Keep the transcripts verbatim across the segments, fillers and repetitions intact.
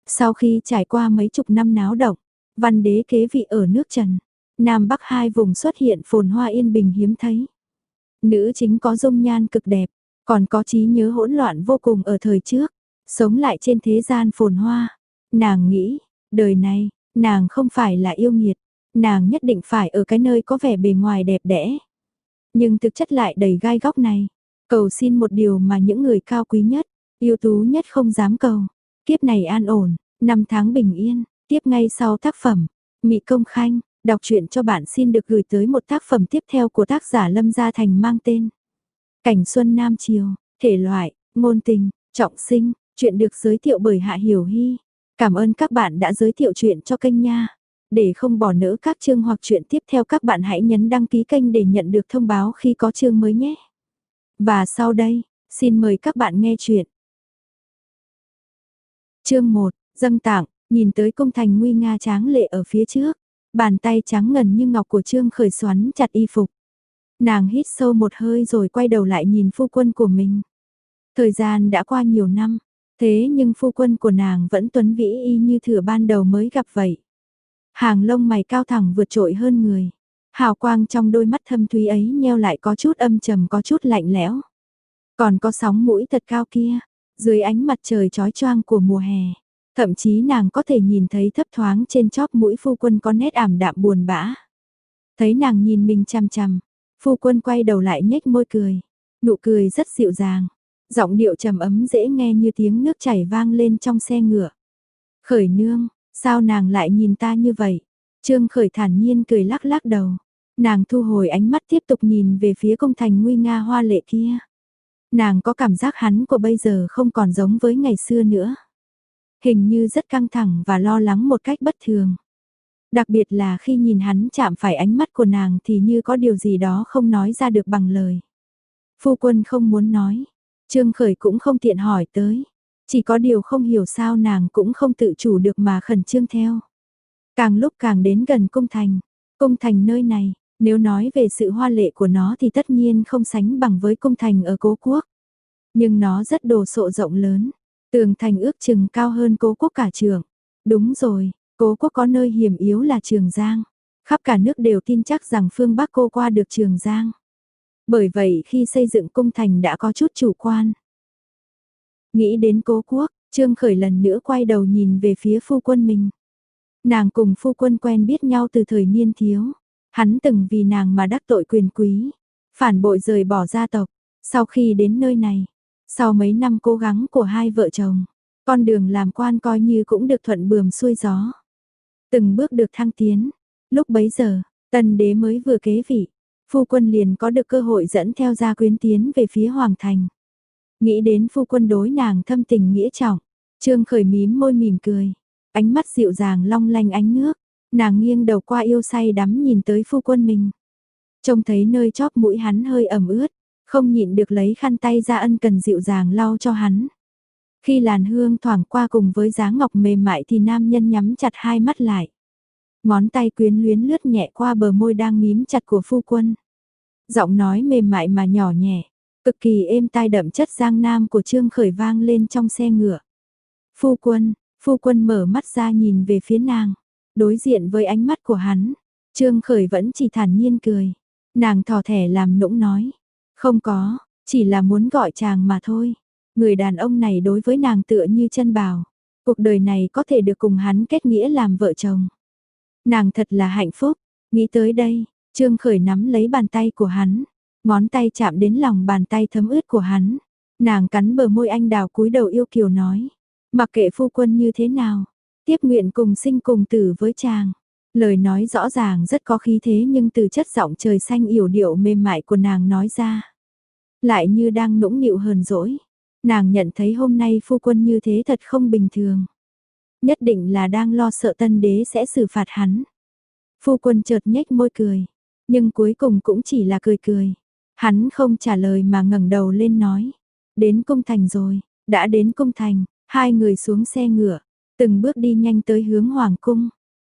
Sau khi trải qua mấy chục năm náo động, văn đế kế vị ở nước Trần, Nam Bắc hai vùng xuất hiện phồn hoa yên bình hiếm thấy. Nữ chính có dung nhan cực đẹp, còn có trí nhớ hỗn loạn vô cùng ở thời trước, sống lại trên thế gian phồn hoa. Nàng nghĩ, đời này, nàng không phải là yêu nghiệt, nàng nhất định phải ở cái nơi có vẻ bề ngoài đẹp đẽ. Nhưng thực chất lại đầy gai góc này, cầu xin một điều mà những người cao quý nhất, ưu tú nhất không dám cầu. Kiếp này an ổn, năm tháng bình yên, tiếp ngay sau tác phẩm, Mị Công Khanh, đọc truyện cho bạn xin được gửi tới một tác phẩm tiếp theo của tác giả Lâm Gia Thành mang tên Cảnh Xuân Nam Chiều, thể loại, ngôn tình, trọng sinh, chuyện được giới thiệu bởi Hạ Hiểu Hy. Cảm ơn các bạn đã giới thiệu truyện cho kênh nha. Để không bỏ lỡ các chương hoặc truyện tiếp theo các bạn hãy nhấn đăng ký kênh để nhận được thông báo khi có chương mới nhé. Và sau đây, xin mời các bạn nghe truyện. Chương một, dâng tặng, nhìn tới cung thành nguy nga tráng lệ ở phía trước, bàn tay trắng ngần như ngọc của Trương Khởi xoắn chặt y phục. Nàng hít sâu một hơi rồi quay đầu lại nhìn phu quân của mình. Thời gian đã qua nhiều năm, thế nhưng phu quân của nàng vẫn tuấn vĩ y như thừa ban đầu mới gặp vậy. Hàng lông mày cao thẳng vượt trội hơn người, hào quang trong đôi mắt thâm thúy ấy nheo lại có chút âm trầm có chút lạnh lẽo. Còn có sóng mũi thật cao kia, dưới ánh mặt trời chói choang của mùa hè, thậm chí nàng có thể nhìn thấy thấp thoáng trên chóp mũi phu quân có nét ảm đạm buồn bã. Thấy nàng nhìn mình chằm chằm, phu quân quay đầu lại nhếch môi cười, nụ cười rất dịu dàng, giọng điệu trầm ấm dễ nghe như tiếng nước chảy vang lên trong xe ngựa. Khởi nương, sao nàng lại nhìn ta như vậy? Trương Khởi thản nhiên cười lắc lắc đầu, nàng thu hồi ánh mắt tiếp tục nhìn về phía công thành nguy nga hoa lệ kia. Nàng có cảm giác hắn của bây giờ không còn giống với ngày xưa nữa. Hình như rất căng thẳng và lo lắng một cách bất thường. Đặc biệt là khi nhìn hắn chạm phải ánh mắt của nàng thì như có điều gì đó không nói ra được bằng lời. Phu quân không muốn nói, Trương Khởi cũng không tiện hỏi tới. Chỉ có điều không hiểu sao nàng cũng không tự chủ được mà khẩn trương theo. Càng lúc càng đến gần cung thành, cung thành nơi này, nếu nói về sự hoa lệ của nó thì tất nhiên không sánh bằng với cung thành ở Cố Quốc. Nhưng nó rất đồ sộ rộng lớn, tường thành ước chừng cao hơn Cố Quốc cả trường. Đúng rồi, Cố Quốc có nơi hiểm yếu là Trường Giang. Khắp cả nước đều tin chắc rằng phương Bắc cô qua được Trường Giang. Bởi vậy khi xây dựng cung thành đã có chút chủ quan. Nghĩ đến Cố Quốc, Trương Khởi lần nữa quay đầu nhìn về phía phu quân mình. Nàng cùng phu quân quen biết nhau từ thời niên thiếu. Hắn từng vì nàng mà đắc tội quyền quý, phản bội rời bỏ gia tộc. Sau khi đến nơi này, sau mấy năm cố gắng của hai vợ chồng, con đường làm quan coi như cũng được thuận buồm xuôi gió. Từng bước được thăng tiến. Lúc bấy giờ, tân đế mới vừa kế vị, phu quân liền có được cơ hội dẫn theo gia quyến tiến về phía hoàng thành. Nghĩ đến phu quân đối nàng thâm tình nghĩa trọng, Trương Khởi mím môi mỉm cười, ánh mắt dịu dàng long lanh ánh nước, nàng nghiêng đầu qua yêu say đắm nhìn tới phu quân mình. Trông thấy nơi chóp mũi hắn hơi ẩm ướt, không nhịn được lấy khăn tay ra ân cần dịu dàng lau cho hắn. Khi làn hương thoảng qua cùng với dáng ngọc mềm mại thì nam nhân nhắm chặt hai mắt lại. Ngón tay quyến luyến lướt nhẹ qua bờ môi đang mím chặt của phu quân. Giọng nói mềm mại mà nhỏ nhẹ, cực kỳ êm tai đậm chất giang nam của Trương Khởi vang lên trong xe ngựa. Phu quân, phu quân mở mắt ra nhìn về phía nàng, đối diện với ánh mắt của hắn, Trương Khởi vẫn chỉ thản nhiên cười. Nàng thò thẻ làm nũng nói, không có, chỉ là muốn gọi chàng mà thôi. Người đàn ông này đối với nàng tựa như chân bào, cuộc đời này có thể được cùng hắn kết nghĩa làm vợ chồng. Nàng thật là hạnh phúc, nghĩ tới đây, Trương Khởi nắm lấy bàn tay của hắn, ngón tay chạm đến lòng bàn tay thấm ướt của hắn. Nàng cắn bờ môi anh đào cúi đầu yêu kiều nói, mặc kệ phu quân như thế nào, tiếp nguyện cùng sinh cùng tử với chàng. Lời nói rõ ràng rất có khí thế nhưng từ chất giọng trời xanh yểu điệu mềm mại của nàng nói ra, lại như đang nũng nịu hờn dỗi. Nàng nhận thấy hôm nay phu quân như thế thật không bình thường. Nhất định là đang lo sợ tân đế sẽ xử phạt hắn. Phu quân chợt nhếch môi cười, nhưng cuối cùng cũng chỉ là cười cười. Hắn không trả lời mà ngẩng đầu lên nói, đến cung thành rồi. Đã đến cung thành, hai người xuống xe ngựa, từng bước đi nhanh tới hướng hoàng cung.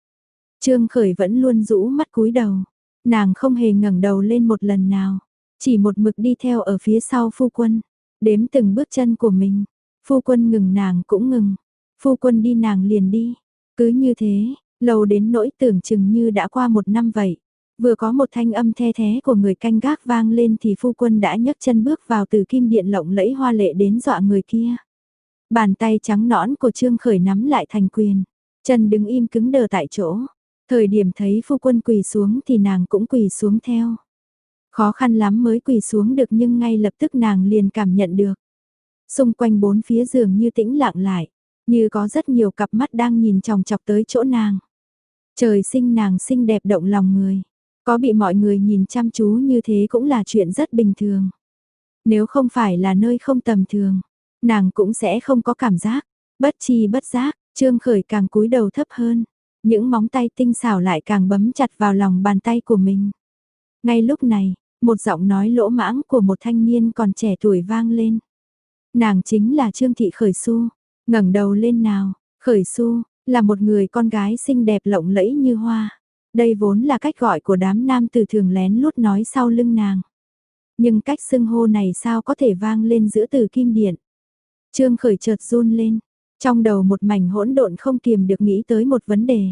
Trương Khởi vẫn luôn rũ mắt cúi đầu, nàng không hề ngẩng đầu lên một lần nào, chỉ một mực đi theo ở phía sau phu quân, đếm từng bước chân của mình. Phu quân ngừng nàng cũng ngừng, Phu quân đi nàng liền đi. Cứ như thế, lâu đến nỗi tưởng chừng như đã qua một năm vậy. Vừa có một thanh âm the thế của người canh gác vang lên thì phu quân đã nhấc chân bước vào từ kim điện lộng lẫy hoa lệ đến dọa người kia. Bàn tay trắng nõn của Trương Khởi nắm lại thành quyền, chân đứng im cứng đờ tại chỗ. Thời điểm thấy phu quân quỳ xuống thì nàng cũng quỳ xuống theo. Khó khăn lắm mới quỳ xuống được nhưng ngay lập tức nàng liền cảm nhận được. Xung quanh bốn phía giường như tĩnh lặng lại, như có rất nhiều cặp mắt đang nhìn chòng chọc tới chỗ nàng. Trời sinh nàng xinh đẹp động lòng người, có bị mọi người nhìn chăm chú như thế cũng là chuyện rất bình thường. Nếu không phải là nơi không tầm thường, nàng cũng sẽ không có cảm giác. Bất chi bất giác, Trương Khởi càng cúi đầu thấp hơn, những móng tay tinh xảo lại càng bấm chặt vào lòng bàn tay của mình. Ngay lúc này, một giọng nói lỗ mãng của một thanh niên còn trẻ tuổi vang lên. Nàng chính là Trương Thị Khởi Xu, ngẩng đầu lên nào. Khởi Xu là một người con gái xinh đẹp lộng lẫy như hoa. Đây vốn là cách gọi của đám nam tử thường lén lút nói sau lưng nàng. Nhưng cách xưng hô này sao có thể vang lên giữa từ kim điện. Trương Khởi chợt run lên, trong đầu một mảnh hỗn độn không kiềm được nghĩ tới một vấn đề.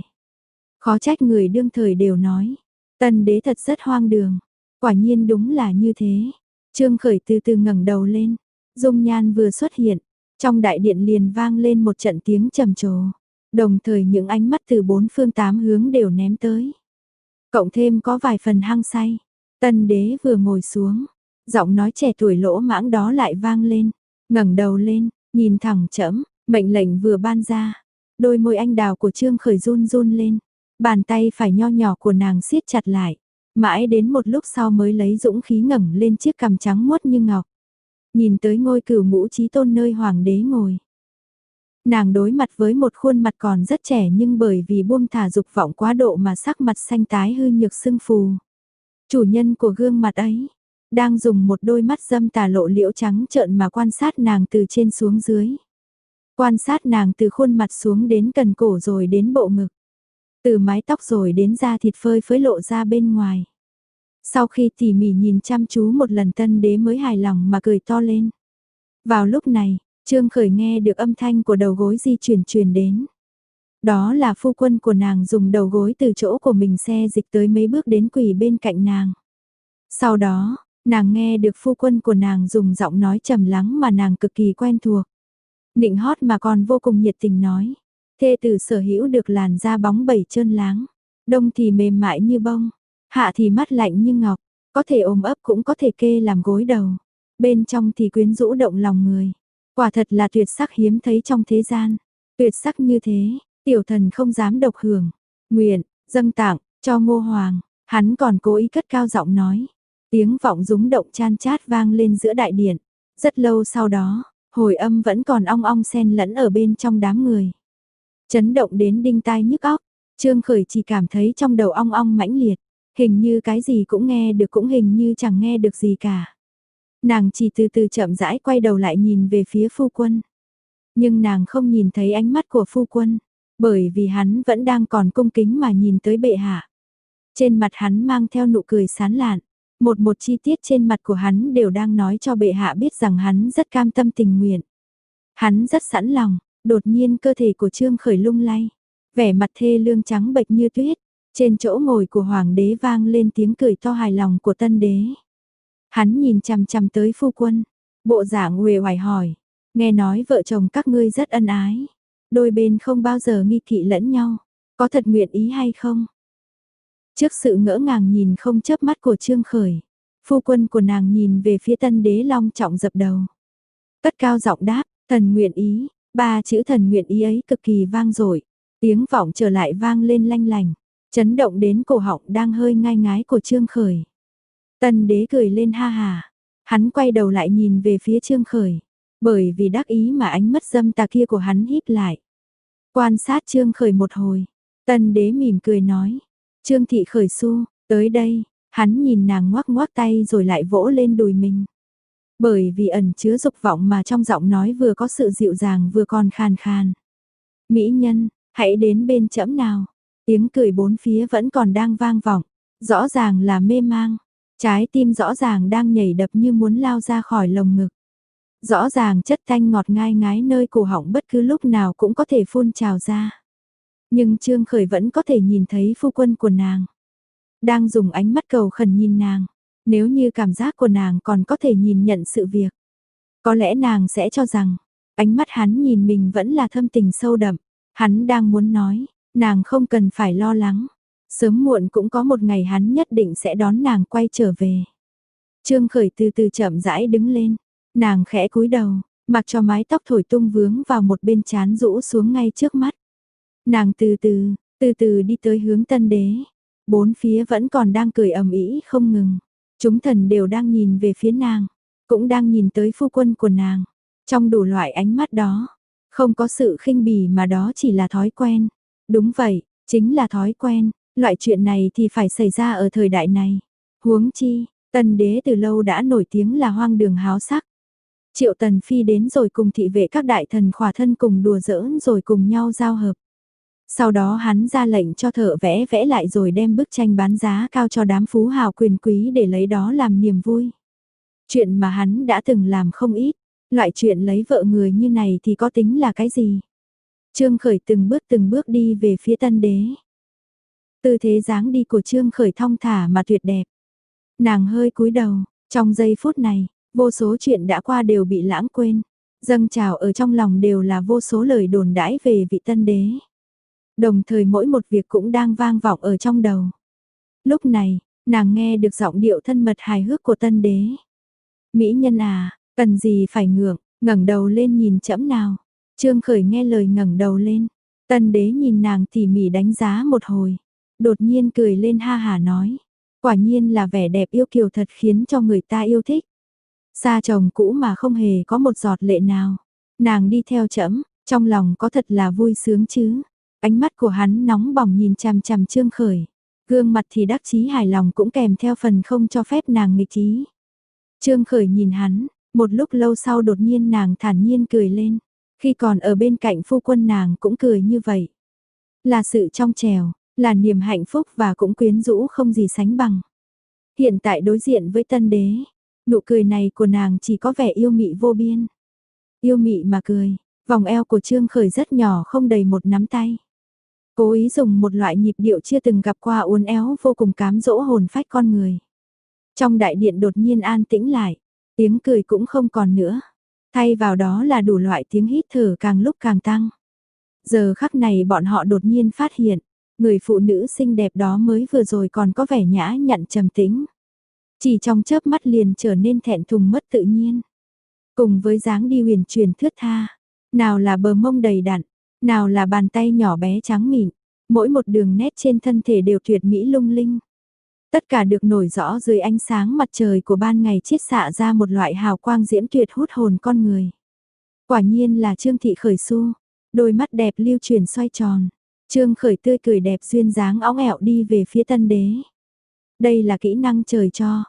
Khó trách người đương thời đều nói, Tân đế thật rất hoang đường. Quả nhiên đúng là như thế. Trương Khởi từ từ ngẩng đầu lên, dung nhan vừa xuất hiện, trong đại điện liền vang lên một trận tiếng trầm trồ. Đồng thời những ánh mắt từ bốn phương tám hướng đều ném tới. Cộng thêm có vài phần hăng say. Tân đế vừa ngồi xuống, giọng nói trẻ tuổi lỗ mãng đó lại vang lên. Ngẩng đầu lên, nhìn thẳng trẫm, mệnh lệnh vừa ban ra. Đôi môi anh đào của Trương Khởi run run lên. Bàn tay phải nho nhỏ của nàng siết chặt lại. Mãi đến một lúc sau mới lấy dũng khí ngẩng lên chiếc cằm trắng muốt như ngọc. Nhìn tới ngôi cửu ngũ chí tôn nơi hoàng đế ngồi. Nàng đối mặt với một khuôn mặt còn rất trẻ nhưng bởi vì buông thả dục vọng quá độ mà sắc mặt xanh tái hư nhược sưng phù. Chủ nhân của gương mặt ấy, đang dùng một đôi mắt dâm tà lộ liễu trắng trợn mà quan sát nàng từ trên xuống dưới. Quan sát nàng từ khuôn mặt xuống đến cần cổ rồi đến bộ ngực. Từ mái tóc rồi đến da thịt phơi phới lộ ra bên ngoài. Sau khi tỉ mỉ nhìn chăm chú một lần tân đế mới hài lòng mà cười to lên. Vào lúc này, Trương Khởi nghe được âm thanh của đầu gối di chuyển truyền đến. Đó là phu quân của nàng dùng đầu gối từ chỗ của mình xe dịch tới mấy bước đến quỳ bên cạnh nàng. Sau đó, nàng nghe được phu quân của nàng dùng giọng nói trầm lắng mà nàng cực kỳ quen thuộc. Nịnh hót mà còn vô cùng nhiệt tình nói. Thê tử sở hữu được làn da bóng bẩy trơn láng. Đông thì mềm mại như bông, hạ thì mắt lạnh như ngọc. Có thể ôm ấp cũng có thể kê làm gối đầu. Bên trong thì quyến rũ động lòng người. Quả thật là tuyệt sắc hiếm thấy trong thế gian. Tuyệt sắc như thế, tiểu thần không dám độc hưởng. Nguyện, dâng tặng, cho Ngô Hoàng. Hắn còn cố ý cất cao giọng nói. Tiếng vọng rúng động chan chát vang lên giữa đại điện. Rất lâu sau đó, hồi âm vẫn còn ong ong xen lẫn ở bên trong đám người. Chấn động đến đinh tai nhức óc. Trương Khởi chỉ cảm thấy trong đầu ong ong mãnh liệt. Hình như cái gì cũng nghe được cũng hình như chẳng nghe được gì cả. Nàng chỉ từ từ chậm rãi quay đầu lại nhìn về phía phu quân. Nhưng nàng không nhìn thấy ánh mắt của phu quân, bởi vì hắn vẫn đang còn cung kính mà nhìn tới bệ hạ. Trên mặt hắn mang theo nụ cười sán lạn, một một chi tiết trên mặt của hắn đều đang nói cho bệ hạ biết rằng hắn rất cam tâm tình nguyện. Hắn rất sẵn lòng, đột nhiên cơ thể của Trương Khởi lung lay, vẻ mặt thê lương trắng bệch như tuyết, trên chỗ ngồi của hoàng đế vang lên tiếng cười to hài lòng của tân đế. Hắn nhìn chằm chằm tới phu quân, bộ dạng uể oải hỏi, nghe nói vợ chồng các ngươi rất ân ái, đôi bên không bao giờ nghi kỵ lẫn nhau, có thật nguyện ý hay không? Trước sự ngỡ ngàng nhìn không chớp mắt của Trương Khởi, phu quân của nàng nhìn về phía tân đế long trọng dập đầu. Cất cao giọng đáp, thần nguyện ý, ba chữ thần nguyện ý ấy cực kỳ vang dội, tiếng vọng trở lại vang lên lanh lành, chấn động đến cổ họng đang hơi ngai ngái của Trương Khởi. Tân đế cười lên ha hà, hắn quay đầu lại nhìn về phía Trương Khởi, bởi vì đắc ý mà ánh mắt dâm tà kia của hắn híp lại. Quan sát Trương Khởi một hồi, tân đế mỉm cười nói, Trương Thị Khởi Xu, tới đây, hắn nhìn nàng ngoắc ngoắc tay rồi lại vỗ lên đùi mình. Bởi vì ẩn chứa dục vọng mà trong giọng nói vừa có sự dịu dàng vừa còn khàn khàn. Mỹ nhân, hãy đến bên trẫm nào, tiếng cười bốn phía vẫn còn đang vang vọng, rõ ràng là mê mang. Trái tim rõ ràng đang nhảy đập như muốn lao ra khỏi lồng ngực. Rõ ràng chất thanh ngọt ngai ngái nơi cổ họng bất cứ lúc nào cũng có thể phun trào ra. Nhưng Trương Khởi vẫn có thể nhìn thấy phu quân của nàng. Đang dùng ánh mắt cầu khẩn nhìn nàng. Nếu như cảm giác của nàng còn có thể nhìn nhận sự việc. Có lẽ nàng sẽ cho rằng, ánh mắt hắn nhìn mình vẫn là thâm tình sâu đậm. Hắn đang muốn nói, nàng không cần phải lo lắng. Sớm muộn cũng có một ngày hắn nhất định sẽ đón nàng quay trở về. Trương Khởi từ từ chậm rãi đứng lên. Nàng khẽ cúi đầu, mặc cho mái tóc thổi tung vướng vào một bên trán rũ xuống ngay trước mắt. Nàng từ từ, từ từ đi tới hướng Tân Đế. Bốn phía vẫn còn đang cười ầm ĩ không ngừng. Chúng thần đều đang nhìn về phía nàng, cũng đang nhìn tới phu quân của nàng. Trong đủ loại ánh mắt đó, không có sự khinh bỉ mà đó chỉ là thói quen. Đúng vậy, chính là thói quen, loại chuyện này thì phải xảy ra ở thời đại này. Huống chi, Tân Đế từ lâu đã nổi tiếng là hoang đường háo sắc. Triệu Tần Phi đến rồi cùng thị vệ các đại thần khỏa thân cùng đùa giỡn rồi cùng nhau giao hợp. Sau đó hắn ra lệnh cho thợ vẽ vẽ lại rồi đem bức tranh bán giá cao cho đám phú hào quyền quý để lấy đó làm niềm vui. Chuyện mà hắn đã từng làm không ít, loại chuyện lấy vợ người như này thì có tính là cái gì? Trương Khởi từng bước từng bước đi về phía Tân Đế. Tư thế dáng đi của Trương Khởi thong thả mà tuyệt đẹp. Nàng hơi cúi đầu, trong giây phút này, vô số chuyện đã qua đều bị lãng quên. Dâng trào ở trong lòng đều là vô số lời đồn đãi về vị Tân Đế. Đồng thời mỗi một việc cũng đang vang vọng ở trong đầu. Lúc này, nàng nghe được giọng điệu thân mật hài hước của Tân Đế. Mỹ nhân à, cần gì phải ngượng, ngẩng đầu lên nhìn trẫm nào. Trương Khởi nghe lời ngẩng đầu lên. Tân Đế nhìn nàng tỉ mỉ đánh giá một hồi. Đột nhiên cười lên ha hả nói. Quả nhiên là vẻ đẹp yêu kiều thật khiến cho người ta yêu thích. Xa chồng cũ mà không hề có một giọt lệ nào. Nàng đi theo trẫm, trong lòng có thật là vui sướng chứ. Ánh mắt của hắn nóng bỏng nhìn chằm chằm Trương Khởi. Gương mặt thì đắc chí hài lòng cũng kèm theo phần không cho phép nàng nghịch ý. Trương Khởi nhìn hắn, một lúc lâu sau đột nhiên nàng thản nhiên cười lên. Khi còn ở bên cạnh phu quân nàng cũng cười như vậy. Là sự trong trẻo, là niềm hạnh phúc và cũng quyến rũ không gì sánh bằng. Hiện tại đối diện với Tân Đế, nụ cười này của nàng chỉ có vẻ yêu mị vô biên. Yêu mị mà cười, vòng eo của Trương Khởi rất nhỏ không đầy một nắm tay. Cố ý dùng một loại nhịp điệu chưa từng gặp qua uốn éo vô cùng cám dỗ hồn phách con người. Trong đại điện đột nhiên an tĩnh lại, tiếng cười cũng không còn nữa. Thay vào đó là đủ loại tiếng hít thở càng lúc càng tăng. Giờ khắc này bọn họ đột nhiên phát hiện, người phụ nữ xinh đẹp đó mới vừa rồi còn có vẻ nhã nhặn trầm tĩnh. Chỉ trong chớp mắt liền trở nên thẹn thùng mất tự nhiên. Cùng với dáng đi huyền truyền thướt tha, nào là bờ mông đầy đặn, nào là bàn tay nhỏ bé trắng mịn, mỗi một đường nét trên thân thể đều tuyệt mỹ lung linh. Tất cả được nổi rõ dưới ánh sáng mặt trời của ban ngày chiết xạ ra một loại hào quang diễm tuyệt hút hồn con người. Quả nhiên là Trương Thị Khởi Xu, đôi mắt đẹp lưu chuyển xoay tròn. Trương Khởi tươi cười đẹp duyên dáng óng ẹo đi về phía Tân Đế. Đây là kỹ năng trời cho.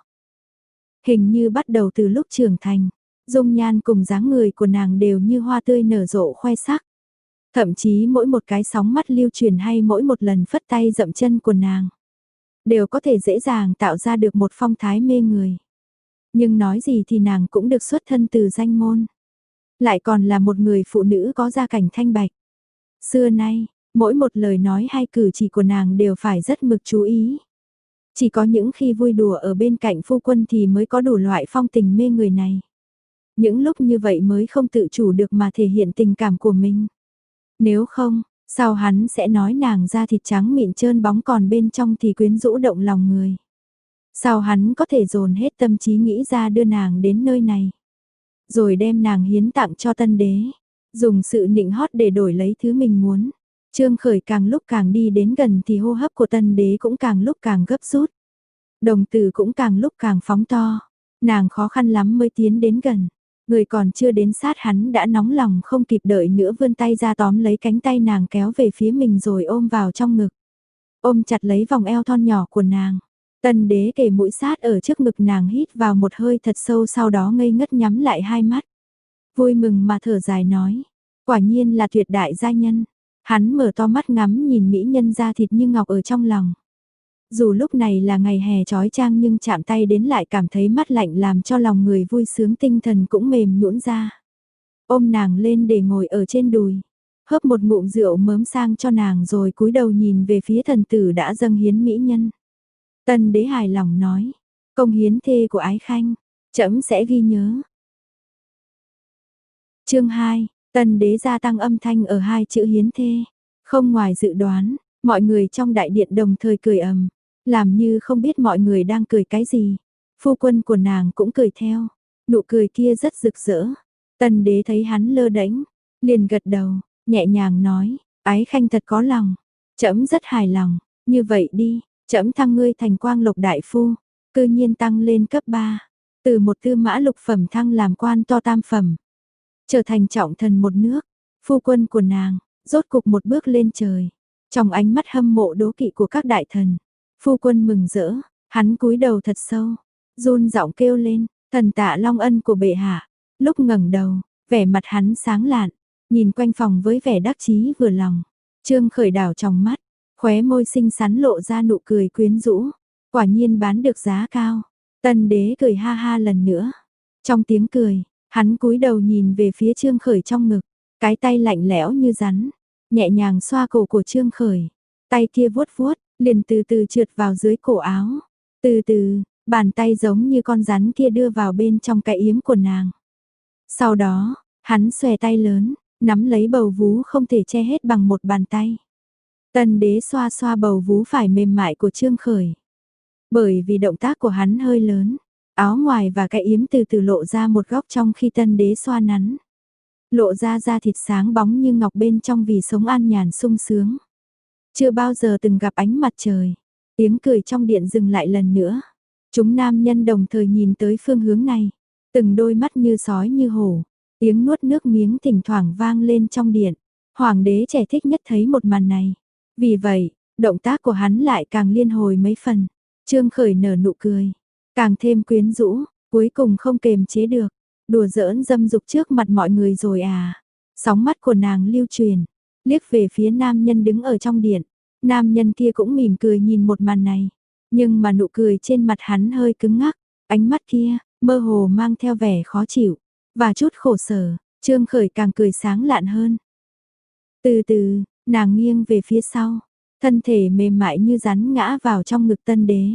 Hình như bắt đầu từ lúc trưởng thành, dung nhan cùng dáng người của nàng đều như hoa tươi nở rộ khoe sắc. Thậm chí mỗi một cái sóng mắt lưu truyền hay mỗi một lần phất tay dậm chân của nàng, đều có thể dễ dàng tạo ra được một phong thái mê người. Nhưng nói gì thì nàng cũng được xuất thân từ danh môn. Lại còn là một người phụ nữ có gia cảnh thanh bạch. Xưa nay, mỗi một lời nói hay cử chỉ của nàng đều phải rất mực chú ý. Chỉ có những khi vui đùa ở bên cạnh phu quân thì mới có đủ loại phong tình mê người này. Những lúc như vậy mới không tự chủ được mà thể hiện tình cảm của mình. Nếu không, sao hắn sẽ nói nàng da thịt trắng mịn trơn bóng còn bên trong thì quyến rũ động lòng người. Sao hắn có thể dồn hết tâm trí nghĩ ra đưa nàng đến nơi này. Rồi đem nàng hiến tặng cho Tân Đế. Dùng sự nịnh hót để đổi lấy thứ mình muốn. Trương Khởi càng lúc càng đi đến gần thì hô hấp của Tân Đế cũng càng lúc càng gấp rút. Đồng tử cũng càng lúc càng phóng to. Nàng khó khăn lắm mới tiến đến gần. Người còn chưa đến sát hắn đã nóng lòng không kịp đợi nữa vươn tay ra tóm lấy cánh tay nàng kéo về phía mình rồi ôm vào trong ngực. Ôm chặt lấy vòng eo thon nhỏ của nàng. Tân Đế kề mũi sát ở trước ngực nàng hít vào một hơi thật sâu sau đó ngây ngất nhắm lại hai mắt. Vui mừng mà thở dài nói. Quả nhiên là tuyệt đại gia nhân. Hắn mở to mắt ngắm nhìn mỹ nhân da thịt như ngọc ở trong lòng. Dù lúc này là ngày hè chói chang nhưng chạm tay đến lại cảm thấy mát lạnh làm cho lòng người vui sướng tinh thần cũng mềm nhũn ra. Ôm nàng lên để ngồi ở trên đùi, hớp một ngụm rượu mớm sang cho nàng rồi cúi đầu nhìn về phía thần tử đã dâng hiến mỹ nhân. Tân đế hài lòng nói, công hiến thê của ái khanh, trẫm sẽ ghi nhớ. Chương hai, tân đế gia tăng âm thanh ở hai chữ hiến thê. Không ngoài dự đoán, mọi người trong đại điện đồng thời cười ầm, làm như không biết mọi người đang cười cái gì. Phu quân của nàng cũng cười theo, nụ cười kia rất rực rỡ. Tân đế thấy hắn lơ đễnh, liền gật đầu, nhẹ nhàng nói, ái khanh thật có lòng, trẫm rất hài lòng, như vậy đi, trẫm thăng ngươi thành quang lộc đại phu, cư nhiên tăng lên cấp ba, từ một tư mã lục phẩm thăng làm quan to tam phẩm, trở thành trọng thần một nước. Phu quân của nàng, rốt cục một bước lên trời, trong ánh mắt hâm mộ đố kỵ của các đại thần. Phu quân mừng rỡ, hắn cúi đầu thật sâu, run giọng kêu lên, thần tạ long ân của bệ hạ. Lúc ngẩng đầu, vẻ mặt hắn sáng lạn, nhìn quanh phòng với vẻ đắc chí vừa lòng. Trương Khởi đảo trong mắt, khóe môi xinh xắn lộ ra nụ cười quyến rũ, quả nhiên bán được giá cao. Tân đế cười ha ha lần nữa. Trong tiếng cười, hắn cúi đầu nhìn về phía Trương Khởi trong ngực, cái tay lạnh lẽo như rắn, nhẹ nhàng xoa cổ của Trương Khởi. Tay kia vuốt vuốt, liền từ từ trượt vào dưới cổ áo. Từ từ, bàn tay giống như con rắn kia đưa vào bên trong cái yếm của nàng. Sau đó, hắn xòe tay lớn, nắm lấy bầu vú không thể che hết bằng một bàn tay. Tân đế xoa xoa bầu vú phải mềm mại của Trương Khởi. Bởi vì động tác của hắn hơi lớn, áo ngoài và cái yếm từ từ lộ ra một góc trong khi tân đế xoa nắn. Lộ ra da thịt sáng bóng như ngọc bên trong vì sống an nhàn sung sướng. Chưa bao giờ từng gặp ánh mặt trời. Tiếng cười trong điện dừng lại lần nữa. Chúng nam nhân đồng thời nhìn tới phương hướng này. Từng đôi mắt như sói như hổ. Tiếng nuốt nước miếng thỉnh thoảng vang lên trong điện. Hoàng đế trẻ thích nhất thấy một màn này. Vì vậy, động tác của hắn lại càng liên hồi mấy phần. Trương Khởi nở nụ cười. Càng thêm quyến rũ, cuối cùng không kềm chế được. Đùa giỡn dâm dục trước mặt mọi người rồi à. Sóng mắt của nàng lưu truyền, liếc về phía nam nhân đứng ở trong điện. Nam nhân kia cũng mỉm cười nhìn một màn này. Nhưng mà nụ cười trên mặt hắn hơi cứng ngắc. Ánh mắt kia, mơ hồ mang theo vẻ khó chịu. Và chút khổ sở, Trương Khởi càng cười sáng lạn hơn. Từ từ, nàng nghiêng về phía sau. Thân thể mềm mại như rắn ngã vào trong ngực tân đế.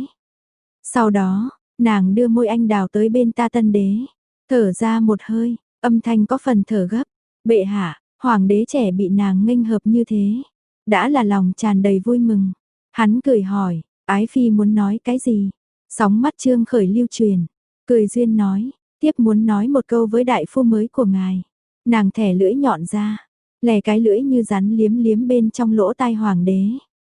Sau đó, nàng đưa môi anh đào tới bên ta tân đế. Thở ra một hơi, âm thanh có phần thở gấp. Bệ hạ, hoàng đế trẻ bị nàng nghênh hợp như thế. Đã là lòng tràn đầy vui mừng. Hắn cười hỏi, ái phi muốn nói cái gì? Sóng mắt Trương Khởi lưu truyền. Cười duyên nói, tiếp muốn nói một câu với đại phu mới của ngài. Nàng thẻ lưỡi nhọn ra, lè cái lưỡi như rắn liếm liếm bên trong lỗ tai hoàng đế.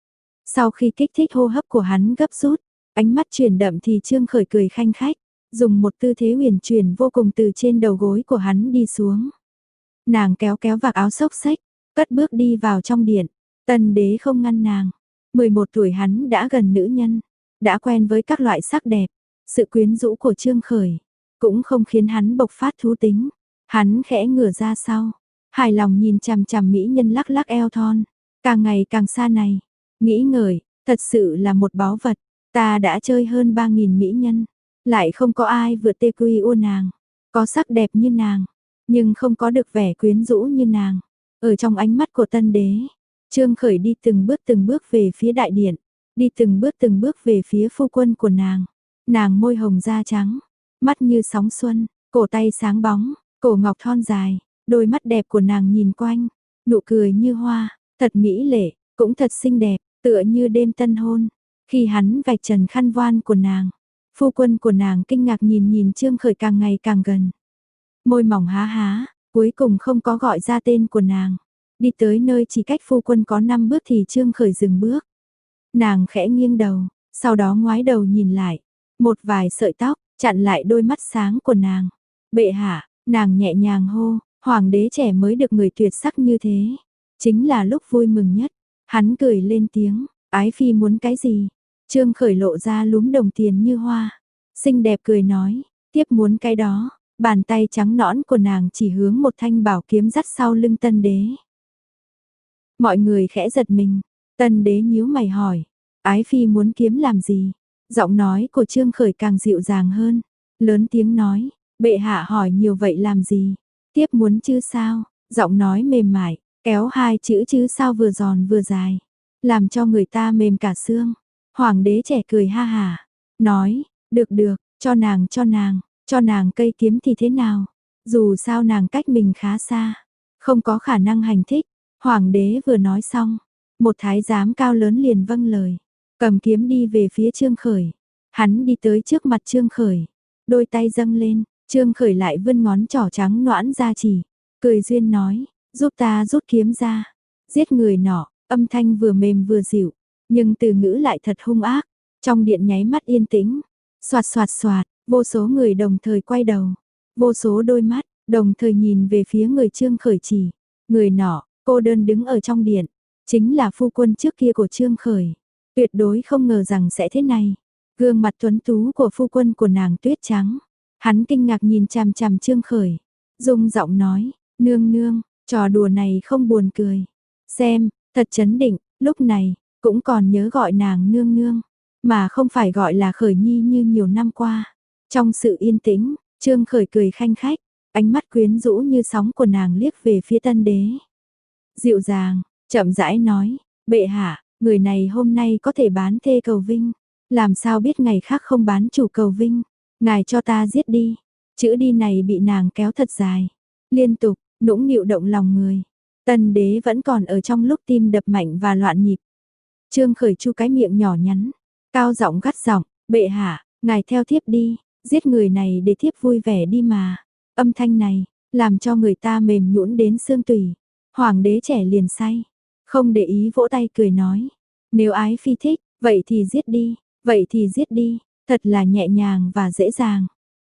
Sau khi kích thích hô hấp của hắn gấp rút, ánh mắt chuyển đậm thì Trương Khởi cười khanh khách, dùng một tư thế huyền chuyển vô cùng từ trên đầu gối của hắn đi xuống. Nàng kéo kéo vạt áo xốc xếch, cất bước đi vào trong điện. Tân đế không ngăn nàng. mười một tuổi hắn đã gần nữ nhân, đã quen với các loại sắc đẹp. Sự quyến rũ của Trương Khởi cũng không khiến hắn bộc phát thú tính. Hắn khẽ ngửa ra sau, hài lòng nhìn chằm chằm mỹ nhân lắc lắc eo thon, càng ngày càng xa này. Nghĩ ngợi, thật sự là một báu vật. Ta đã chơi hơn ba nghìn mỹ nhân, lại không có ai vượt tê quy u nàng. Có sắc đẹp như nàng, nhưng không có được vẻ quyến rũ như nàng. Ở trong ánh mắt của tân đế, Trương Khởi đi từng bước từng bước về phía đại điện, đi từng bước từng bước về phía phu quân của nàng. Nàng môi hồng da trắng, mắt như sóng xuân, cổ tay sáng bóng, cổ ngọc thon dài, đôi mắt đẹp của nàng nhìn quanh, nụ cười như hoa, thật mỹ lệ, cũng thật xinh đẹp, tựa như đêm tân hôn. Khi hắn vạch trần khăn voan của nàng, phu quân của nàng kinh ngạc nhìn nhìn Trương Khởi càng ngày càng gần. Môi mỏng há há, cuối cùng không có gọi ra tên của nàng. Đi tới nơi chỉ cách phu quân có năm bước thì Trương Khởi dừng bước. Nàng khẽ nghiêng đầu, sau đó ngoái đầu nhìn lại. Một vài sợi tóc, chặn lại đôi mắt sáng của nàng. Bệ hạ, nàng nhẹ nhàng hô, hoàng đế trẻ mới được người tuyệt sắc như thế. Chính là lúc vui mừng nhất. Hắn cười lên tiếng, ái phi muốn cái gì? Trương Khởi lộ ra lúm đồng tiền như hoa. Xinh đẹp cười nói, tiếp muốn cái đó. Bàn tay trắng nõn của nàng chỉ hướng một thanh bảo kiếm dắt sau lưng tân đế. Mọi người khẽ giật mình. Tân đế nhíu mày hỏi, Ái phi muốn kiếm làm gì? Giọng nói của Trương Khởi càng dịu dàng hơn, lớn tiếng nói, bệ hạ hỏi nhiều vậy làm gì? Tiếp muốn chứ sao? Giọng nói mềm mại, kéo hai chữ chứ sao vừa giòn vừa dài, làm cho người ta mềm cả xương. Hoàng đế trẻ cười ha hả, nói, được được, cho nàng cho nàng, cho nàng cây kiếm thì thế nào? Dù sao nàng cách mình khá xa, không có khả năng hành thích. Hoàng đế vừa nói xong, một thái giám cao lớn liền vâng lời, cầm kiếm đi về phía Trương Khởi. Hắn đi tới trước mặt Trương Khởi, đôi tay dâng lên, Trương Khởi lại vươn ngón trỏ trắng nõn ra chỉ, cười duyên nói, giúp ta rút kiếm ra, giết người nọ. Âm thanh vừa mềm vừa dịu, nhưng từ ngữ lại thật hung ác. Trong điện nháy mắt yên tĩnh, xoạt xoạt xoạt, vô số người đồng thời quay đầu, vô số đôi mắt đồng thời nhìn về phía người Trương Khởi chỉ. Người nọ, cô đơn đứng ở trong điện, chính là phu quân trước kia của Trương Khởi. Tuyệt đối không ngờ rằng sẽ thế này. Gương mặt tuấn tú của phu quân của nàng tuyết trắng. Hắn kinh ngạc nhìn chằm chằm Trương Khởi, rung giọng nói, nương nương, trò đùa này không buồn cười. Xem, thật chấn định, lúc này, cũng còn nhớ gọi nàng nương nương, mà không phải gọi là Khởi Nhi như nhiều năm qua. Trong sự yên tĩnh, Trương Khởi cười khanh khách, ánh mắt quyến rũ như sóng của nàng liếc về phía tân đế. Dịu dàng, chậm rãi nói, bệ hạ, người này hôm nay có thể bán thê cầu vinh, làm sao biết ngày khác không bán chủ cầu vinh, ngài cho ta giết đi. Chữ đi này bị nàng kéo thật dài, liên tục, nũng nịu động lòng người. Tân đế vẫn còn ở trong lúc tim đập mạnh và loạn nhịp. Trương Khởi chu cái miệng nhỏ nhắn, cao giọng gắt giọng, bệ hạ, ngài theo thiếp đi, giết người này để thiếp vui vẻ đi mà. Âm thanh này, làm cho người ta mềm nhũn đến xương tủy. Hoàng đế trẻ liền say, không để ý vỗ tay cười nói, nếu ái phi thích, vậy thì giết đi, vậy thì giết đi, thật là nhẹ nhàng và dễ dàng.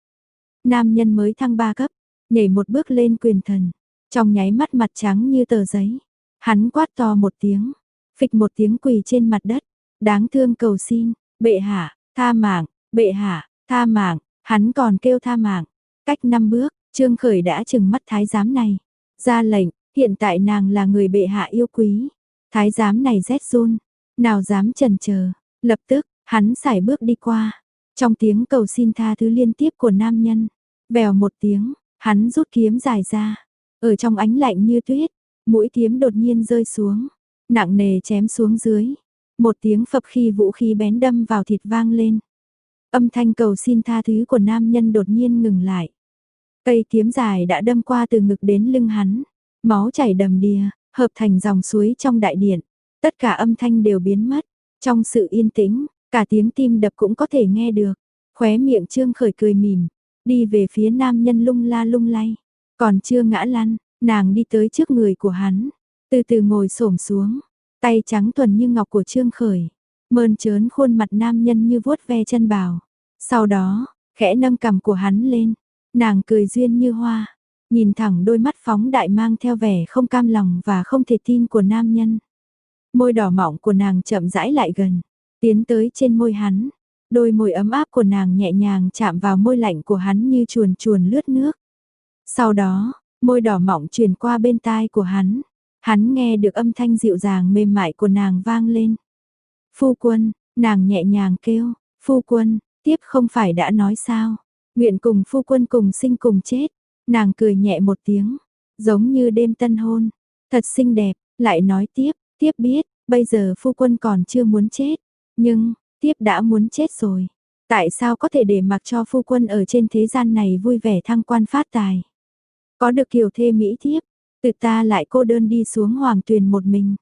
Nam nhân mới thăng ba cấp, nhảy một bước lên quyền thần, trong nháy mắt mặt trắng như tờ giấy. Hắn quát to một tiếng, phịch một tiếng quỳ trên mặt đất, đáng thương cầu xin, bệ hạ, tha mạng, bệ hạ, tha mạng, hắn còn kêu tha mạng. Cách năm bước, Trương Khởi đã trừng mắt thái giám này, ra lệnh, hiện tại nàng là người bệ hạ yêu quý. Thái giám này rét run, nào dám chần chờ, lập tức, hắn sải bước đi qua. Trong tiếng cầu xin tha thứ liên tiếp của nam nhân, vèo một tiếng, hắn rút kiếm dài ra, ở trong ánh lạnh như tuyết, mũi kiếm đột nhiên rơi xuống, nặng nề chém xuống dưới. Một tiếng phập khi vũ khí bén đâm vào thịt vang lên. Âm thanh cầu xin tha thứ của nam nhân đột nhiên ngừng lại. Cây kiếm dài đã đâm qua từ ngực đến lưng hắn, máu chảy đầm đìa, hợp thành dòng suối trong đại điện. Tất cả âm thanh đều biến mất, trong sự yên tĩnh, cả tiếng tim đập cũng có thể nghe được. Khóe miệng Trương Khởi cười mỉm, đi về phía nam nhân lung la lung lay. Còn chưa ngã lăn, nàng đi tới trước người của hắn, từ từ ngồi xổm xuống, tay trắng thuần như ngọc của Trương Khởi, mơn trớn khuôn mặt nam nhân như vuốt ve chân bào. Sau đó, khẽ nâng cằm của hắn lên, nàng cười duyên như hoa, nhìn thẳng đôi mắt phóng đại mang theo vẻ không cam lòng và không thể tin của nam nhân. Môi đỏ mọng của nàng chậm rãi lại gần, tiến tới trên môi hắn, đôi môi ấm áp của nàng nhẹ nhàng chạm vào môi lạnh của hắn như chuồn chuồn lướt nước. Sau đó, môi đỏ mọng truyền qua bên tai của hắn, hắn nghe được âm thanh dịu dàng mềm mại của nàng vang lên. Phu quân, nàng nhẹ nhàng kêu, phu quân, tiếp không phải đã nói sao, nguyện cùng phu quân cùng sinh cùng chết. Nàng cười nhẹ một tiếng, giống như đêm tân hôn, thật xinh đẹp, lại nói tiếp, tiếp biết, bây giờ phu quân còn chưa muốn chết, nhưng, tiếp đã muốn chết rồi. Tại sao có thể để mặc cho phu quân ở trên thế gian này vui vẻ thăng quan phát tài? Có được kiều thê mỹ thiếp, từ ta lại cô đơn đi xuống hoàng tuyền một mình.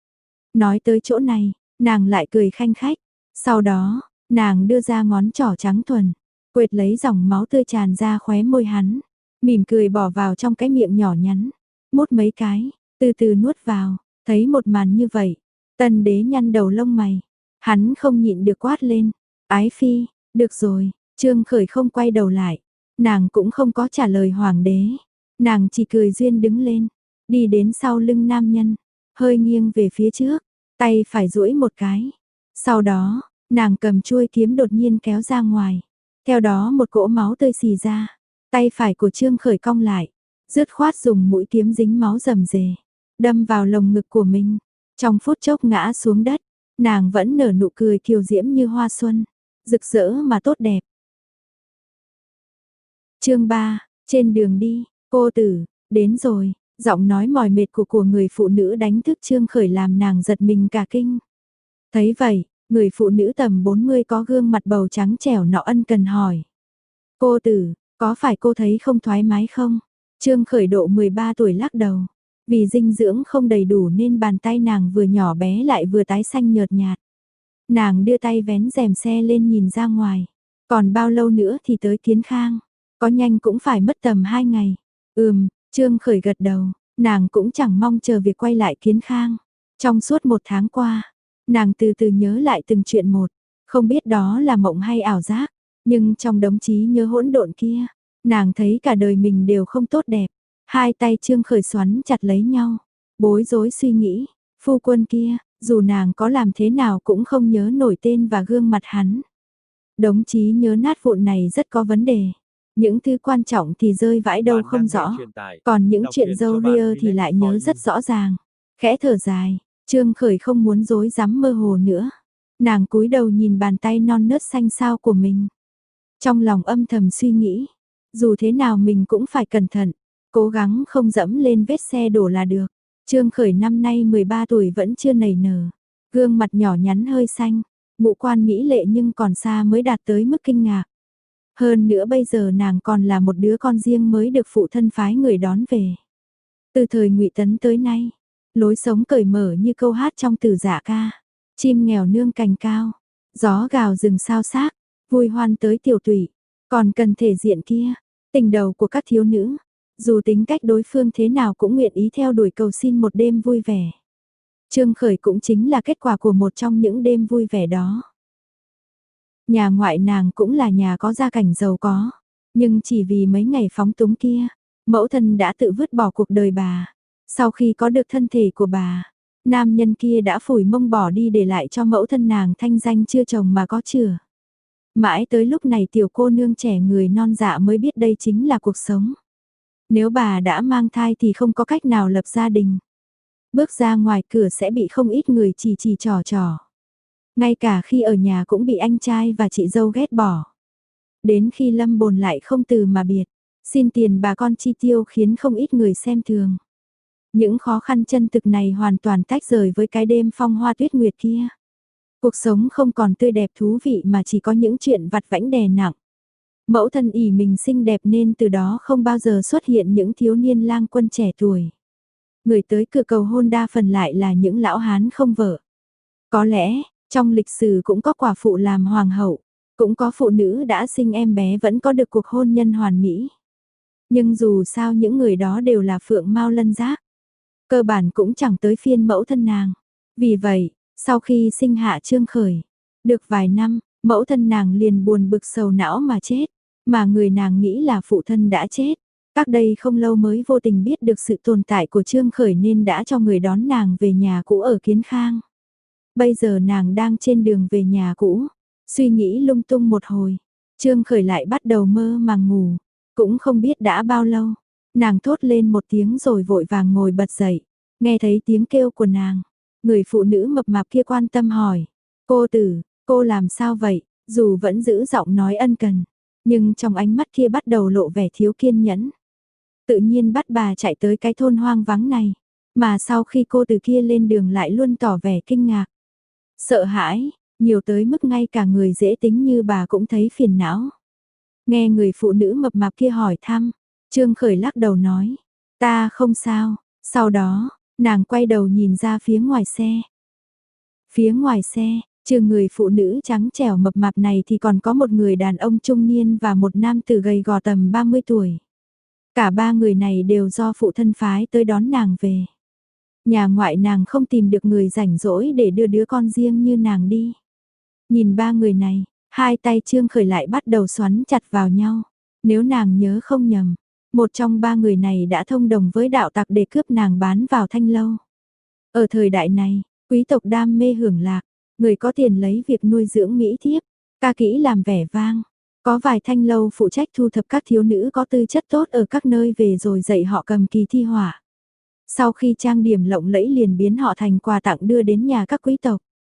Nói tới chỗ này, nàng lại cười khanh khách, sau đó, nàng đưa ra ngón trỏ trắng thuần, quệt lấy dòng máu tươi tràn ra khóe môi hắn, mỉm cười bỏ vào trong cái miệng nhỏ nhắn, mút mấy cái, từ từ nuốt vào. Thấy một màn như vậy, tân đế nhăn đầu lông mày, hắn không nhịn được quát lên, ái phi, được rồi. Trương Khởi không quay đầu lại, nàng cũng không có trả lời hoàng đế, nàng chỉ cười duyên đứng lên, đi đến sau lưng nam nhân, hơi nghiêng về phía trước, tay phải duỗi một cái, sau đó, nàng cầm chuôi kiếm đột nhiên kéo ra ngoài, theo đó một cỗ máu tươi xì ra, tay phải của Trương Khởi cong lại, dứt khoát dùng mũi kiếm dính máu rầm rề, đâm vào lồng ngực của mình, trong phút chốc ngã xuống đất. Nàng vẫn nở nụ cười kiều diễm như hoa xuân, rực rỡ mà tốt đẹp. Chương ba, trên đường đi, cô tử, đến rồi, giọng nói mỏi mệt của của người phụ nữ đánh thức Trương Khởi làm nàng giật mình cả kinh. Thấy vậy, người phụ nữ tầm bốn mươi có gương mặt bầu trắng trẻo nọ ân cần hỏi. Cô tử, có phải cô thấy không thoải mái không? Trương Khởi độ mười ba tuổi lắc đầu. Vì dinh dưỡng không đầy đủ nên bàn tay nàng vừa nhỏ bé lại vừa tái xanh nhợt nhạt. Nàng đưa tay vén rèm xe lên nhìn ra ngoài. Còn bao lâu nữa thì tới Kiến Khang? Có nhanh cũng phải mất tầm hai ngày. Ừm, Trương Khởi gật đầu, nàng cũng chẳng mong chờ việc quay lại Kiến Khang. Trong suốt một tháng qua, nàng từ từ nhớ lại từng chuyện một, không biết đó là mộng hay ảo giác, nhưng trong đống trí nhớ hỗn độn kia, nàng thấy cả đời mình đều không tốt đẹp. Hai tay Trương Khởi xoắn chặt lấy nhau, bối rối suy nghĩ, phu quân kia, dù nàng có làm thế nào cũng không nhớ nổi tên và gương mặt hắn. Đống trí nhớ nát vụn này rất có vấn đề. Những thứ quan trọng thì rơi vãi đâu không rõ, còn những chuyện dâu ria thì lại nhớ rất rõ ràng. Khẽ thở dài, Trương Khởi không muốn dối dám mơ hồ nữa. Nàng cúi đầu nhìn bàn tay non nớt xanh xao của mình. Trong lòng âm thầm suy nghĩ, dù thế nào mình cũng phải cẩn thận, cố gắng không dẫm lên vết xe đổ là được. Trương Khởi năm nay mười ba tuổi vẫn chưa nảy nở, gương mặt nhỏ nhắn hơi xanh, ngũ quan mỹ lệ nhưng còn xa mới đạt tới mức kinh ngạc. Hơn nữa bây giờ nàng còn là một đứa con riêng mới được phụ thân phái người đón về. Từ thời Ngụy Tấn tới nay, lối sống cởi mở như câu hát trong Tử Dạ ca, chim nghèo nương cành cao, gió gào rừng sao xác, vui hoan tới tiểu tụy, còn cần thể diện kia, tình đầu của các thiếu nữ, dù tính cách đối phương thế nào cũng nguyện ý theo đuổi cầu xin một đêm vui vẻ. Trương Khởi cũng chính là kết quả của một trong những đêm vui vẻ đó. Nhà ngoại nàng cũng là nhà có gia cảnh giàu có, nhưng chỉ vì mấy ngày phóng túng kia, mẫu thân đã tự vứt bỏ cuộc đời bà. Sau khi có được thân thể của bà, nam nhân kia đã phủi mông bỏ đi để lại cho mẫu thân nàng thanh danh chưa chồng mà có chửa. Mãi tới lúc này tiểu cô nương trẻ người non dạ mới biết đây chính là cuộc sống. Nếu bà đã mang thai thì không có cách nào lập gia đình. Bước ra ngoài cửa sẽ bị không ít người chỉ chỉ trò trò. Ngay cả khi ở nhà cũng bị anh trai và chị dâu ghét bỏ. Đến khi lâm bồn lại không từ mà biệt, xin tiền bà con chi tiêu khiến không ít người xem thường. Những khó khăn chân thực này hoàn toàn tách rời với cái đêm phong hoa tuyết nguyệt kia. Cuộc sống không còn tươi đẹp thú vị mà chỉ có những chuyện vặt vãnh đè nặng. Mẫu thân ỷ mình xinh đẹp nên từ đó không bao giờ xuất hiện những thiếu niên lang quân trẻ tuổi. Người tới cửa cầu hôn đa phần lại là những lão hán không vợ. Có lẽ, trong lịch sử cũng có quả phụ làm hoàng hậu, cũng có phụ nữ đã sinh em bé vẫn có được cuộc hôn nhân hoàn mỹ. Nhưng dù sao những người đó đều là phượng mao lân giác. Cơ bản cũng chẳng tới phiên mẫu thân nàng. Vì vậy, sau khi sinh hạ Trương Khởi, được vài năm, mẫu thân nàng liền buồn bực sầu não mà chết. Mà người nàng nghĩ là phụ thân đã chết. Các đây không lâu mới vô tình biết được sự tồn tại của Trương Khởi nên đã cho người đón nàng về nhà cũ ở Kiến Khang. Bây giờ nàng đang trên đường về nhà cũ, suy nghĩ lung tung một hồi. Trương Khởi lại bắt đầu mơ màng ngủ, cũng không biết đã bao lâu. Nàng thốt lên một tiếng rồi vội vàng ngồi bật dậy, nghe thấy tiếng kêu của nàng. Người phụ nữ mập mạp kia quan tâm hỏi, cô tử, cô làm sao vậy, dù vẫn giữ giọng nói ân cần, nhưng trong ánh mắt kia bắt đầu lộ vẻ thiếu kiên nhẫn. Tự nhiên bắt bà chạy tới cái thôn hoang vắng này, mà sau khi cô từ kia lên đường lại luôn tỏ vẻ kinh ngạc. Sợ hãi, nhiều tới mức ngay cả người dễ tính như bà cũng thấy phiền não. Nghe người phụ nữ mập mạp kia hỏi thăm, Trương Khởi lắc đầu nói, ta không sao. Sau đó, nàng quay đầu nhìn ra phía ngoài xe. Phía ngoài xe, trừ người phụ nữ trắng trẻo mập mạp này thì còn có một người đàn ông trung niên và một nam tử gầy gò tầm ba mươi tuổi. Cả ba người này đều do phụ thân phái tới đón nàng về. Nhà ngoại nàng không tìm được người rảnh rỗi để đưa đứa con riêng như nàng đi. Nhìn ba người này, hai tay Trương Khởi lại bắt đầu xoắn chặt vào nhau. Nếu nàng nhớ không nhầm, một trong ba người này đã thông đồng với đạo tặc để cướp nàng bán vào Thanh Lâu. Ở thời đại này, quý tộc đam mê hưởng lạc, người có tiền lấy việc nuôi dưỡng mỹ thiếp, ca kỹ làm vẻ vang. Có vài Thanh Lâu phụ trách thu thập các thiếu nữ có tư chất tốt ở các nơi về rồi dạy họ cầm kỳ thi họa. Sau khi trang điểm lộng lẫy liền biến họ thành quà tặng đưa đến nhà các quý tộc.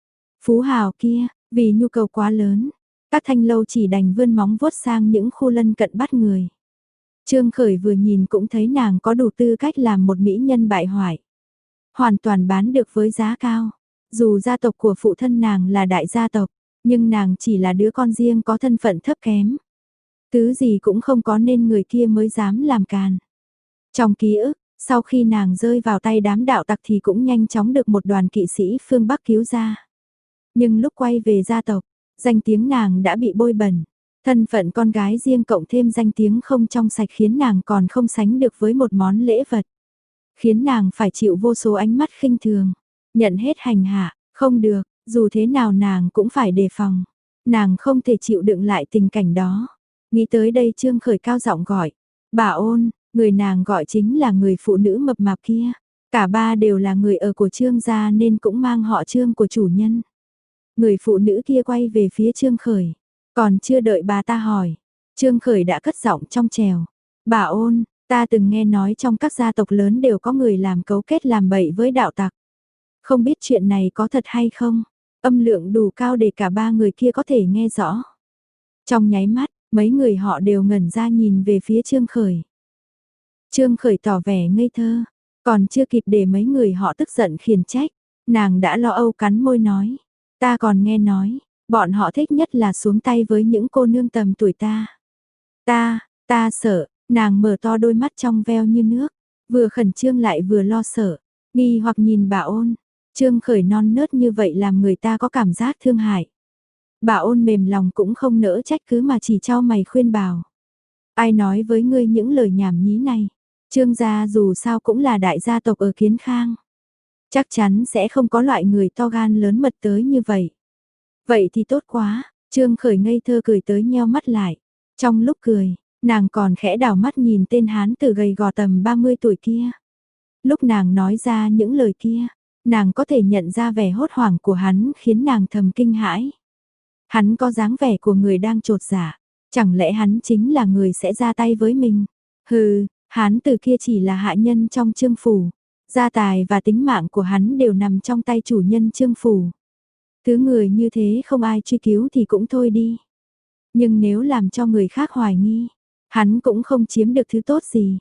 Phú hào kia, vì nhu cầu quá lớn, các thanh lâu chỉ đành vươn móng vuốt sang những khu lân cận bắt người. Trương Khởi vừa nhìn cũng thấy nàng có đủ tư cách làm một mỹ nhân bại hoại. Hoàn toàn bán được với giá cao. Dù gia tộc của phụ thân nàng là đại gia tộc, nhưng nàng chỉ là đứa con riêng có thân phận thấp kém. Thứ gì cũng không có nên người kia mới dám làm càn. Trong ký ức, sau khi nàng rơi vào tay đám đạo tặc thì cũng nhanh chóng được một đoàn kỵ sĩ phương Bắc cứu ra. Nhưng lúc quay về gia tộc, danh tiếng nàng đã bị bôi bẩn. Thân phận con gái riêng cộng thêm danh tiếng không trong sạch khiến nàng còn không sánh được với một món lễ vật. Khiến nàng phải chịu vô số ánh mắt khinh thường. Nhận hết hành hạ, không được, dù thế nào nàng cũng phải đề phòng. Nàng không thể chịu đựng lại tình cảnh đó. Nghĩ tới đây Trương Khởi cao giọng gọi. Bà Ôn, người nàng gọi chính là người phụ nữ mập mạp kia. Cả ba đều là người ở của Trương gia nên cũng mang họ Trương của chủ nhân. Người phụ nữ kia quay về phía Trương Khởi. Còn chưa đợi bà ta hỏi. Trương Khởi đã cất giọng trong trèo. Bà Ôn, ta từng nghe nói trong các gia tộc lớn đều có người làm cấu kết làm bậy với đạo tặc. Không biết chuyện này có thật hay không? Âm lượng đủ cao để cả ba người kia có thể nghe rõ. Trong nháy mắt, mấy người họ đều ngẩn ra nhìn về phía Trương Khởi. Trương Khởi tỏ vẻ ngây thơ, còn chưa kịp để mấy người họ tức giận khiển trách, nàng đã lo âu cắn môi nói. Ta còn nghe nói, bọn họ thích nhất là xuống tay với những cô nương tầm tuổi ta. Ta, ta sợ, nàng mở to đôi mắt trong veo như nước, vừa khẩn trương lại vừa lo sợ, nghi hoặc nhìn bà Ôn. Trương Khởi non nớt như vậy làm người ta có cảm giác thương hại. Bà Ôn mềm lòng cũng không nỡ trách cứ mà chỉ trao mày khuyên bảo. Ai nói với ngươi những lời nhảm nhí này? Trương gia dù sao cũng là đại gia tộc ở Kiến Khang. Chắc chắn sẽ không có loại người to gan lớn mật tới như vậy. Vậy thì tốt quá, Trương Khởi ngây thơ cười tới nheo mắt lại. Trong lúc cười, nàng còn khẽ đảo mắt nhìn tên hán tử gầy gò tầm ba mươi tuổi kia. Lúc nàng nói ra những lời kia, nàng có thể nhận ra vẻ hốt hoảng của hắn khiến nàng thầm kinh hãi. Hắn có dáng vẻ của người đang trột dạ, chẳng lẽ hắn chính là người sẽ ra tay với mình? Hừ, hắn từ kia chỉ là hạ nhân trong Trương phủ, gia tài và tính mạng của hắn đều nằm trong tay chủ nhân Trương phủ. Thứ người như thế không ai truy cứu thì cũng thôi đi. Nhưng nếu làm cho người khác hoài nghi, hắn cũng không chiếm được thứ tốt gì.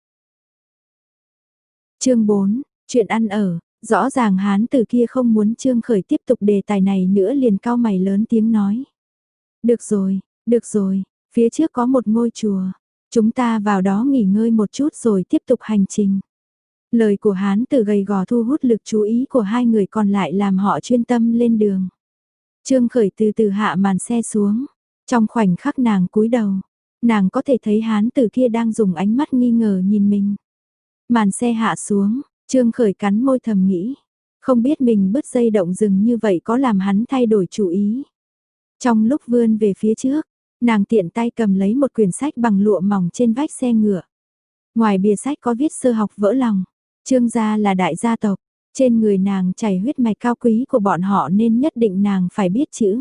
Chương bốn, chuyện ăn ở. Rõ ràng hán từ kia không muốn Trương Khởi tiếp tục đề tài này nữa liền cau mày lớn tiếng nói. Được rồi, được rồi, phía trước có một ngôi chùa, chúng ta vào đó nghỉ ngơi một chút rồi tiếp tục hành trình. Lời của hán từ gầy gò thu hút lực chú ý của hai người còn lại làm họ chuyên tâm lên đường. Trương Khởi từ từ hạ màn xe xuống, trong khoảnh khắc nàng cúi đầu, nàng có thể thấy hán từ kia đang dùng ánh mắt nghi ngờ nhìn mình. Màn xe hạ xuống. Trương Khởi cắn môi thầm nghĩ, không biết mình bứt dây động rừng như vậy có làm hắn thay đổi chủ ý. Trong lúc vươn về phía trước, nàng tiện tay cầm lấy một quyển sách bằng lụa mỏng trên vách xe ngựa. Ngoài bìa sách có viết sơ học vỡ lòng, Trương gia là đại gia tộc, trên người nàng chảy huyết mạch cao quý của bọn họ nên nhất định nàng phải biết chữ.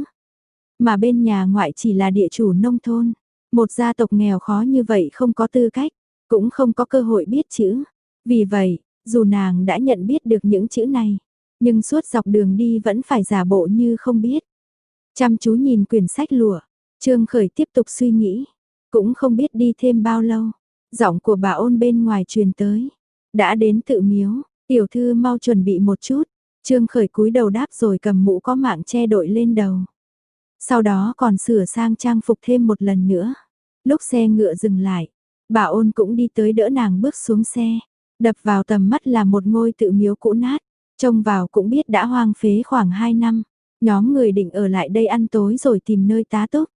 Mà bên nhà ngoại chỉ là địa chủ nông thôn, một gia tộc nghèo khó như vậy không có tư cách, cũng không có cơ hội biết chữ. Vì vậy, dù nàng đã nhận biết được những chữ này, nhưng suốt dọc đường đi vẫn phải giả bộ như không biết. Chăm chú nhìn quyển sách lụa, Trương Khởi tiếp tục suy nghĩ, cũng không biết đi thêm bao lâu, giọng của bà Ôn bên ngoài truyền tới. Đã đến tự miếu, tiểu thư mau chuẩn bị một chút. Trương Khởi cúi đầu đáp rồi cầm mũ có mạng che đội lên đầu. Sau đó còn sửa sang trang phục thêm một lần nữa. Lúc xe ngựa dừng lại, bà Ôn cũng đi tới đỡ nàng bước xuống xe. Đập vào tầm mắt là một ngôi tự miếu cũ nát, trông vào cũng biết đã hoang phế khoảng hai năm. Nhóm người định ở lại đây ăn tối rồi tìm nơi tá túc.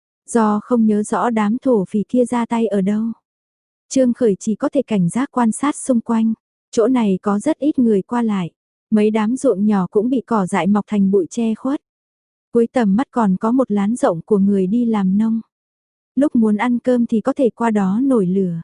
Do không nhớ rõ đám thổ phỉ kia ra tay ở đâu, Trương Khởi chỉ có thể cảnh giác quan sát xung quanh. Chỗ này có rất ít người qua lại, mấy đám ruộng nhỏ cũng bị cỏ dại mọc thành bụi che khuất. Cuối tầm mắt còn có một lán rộng của người đi làm nông. Lúc muốn ăn cơm thì có thể qua đó nổi lửa.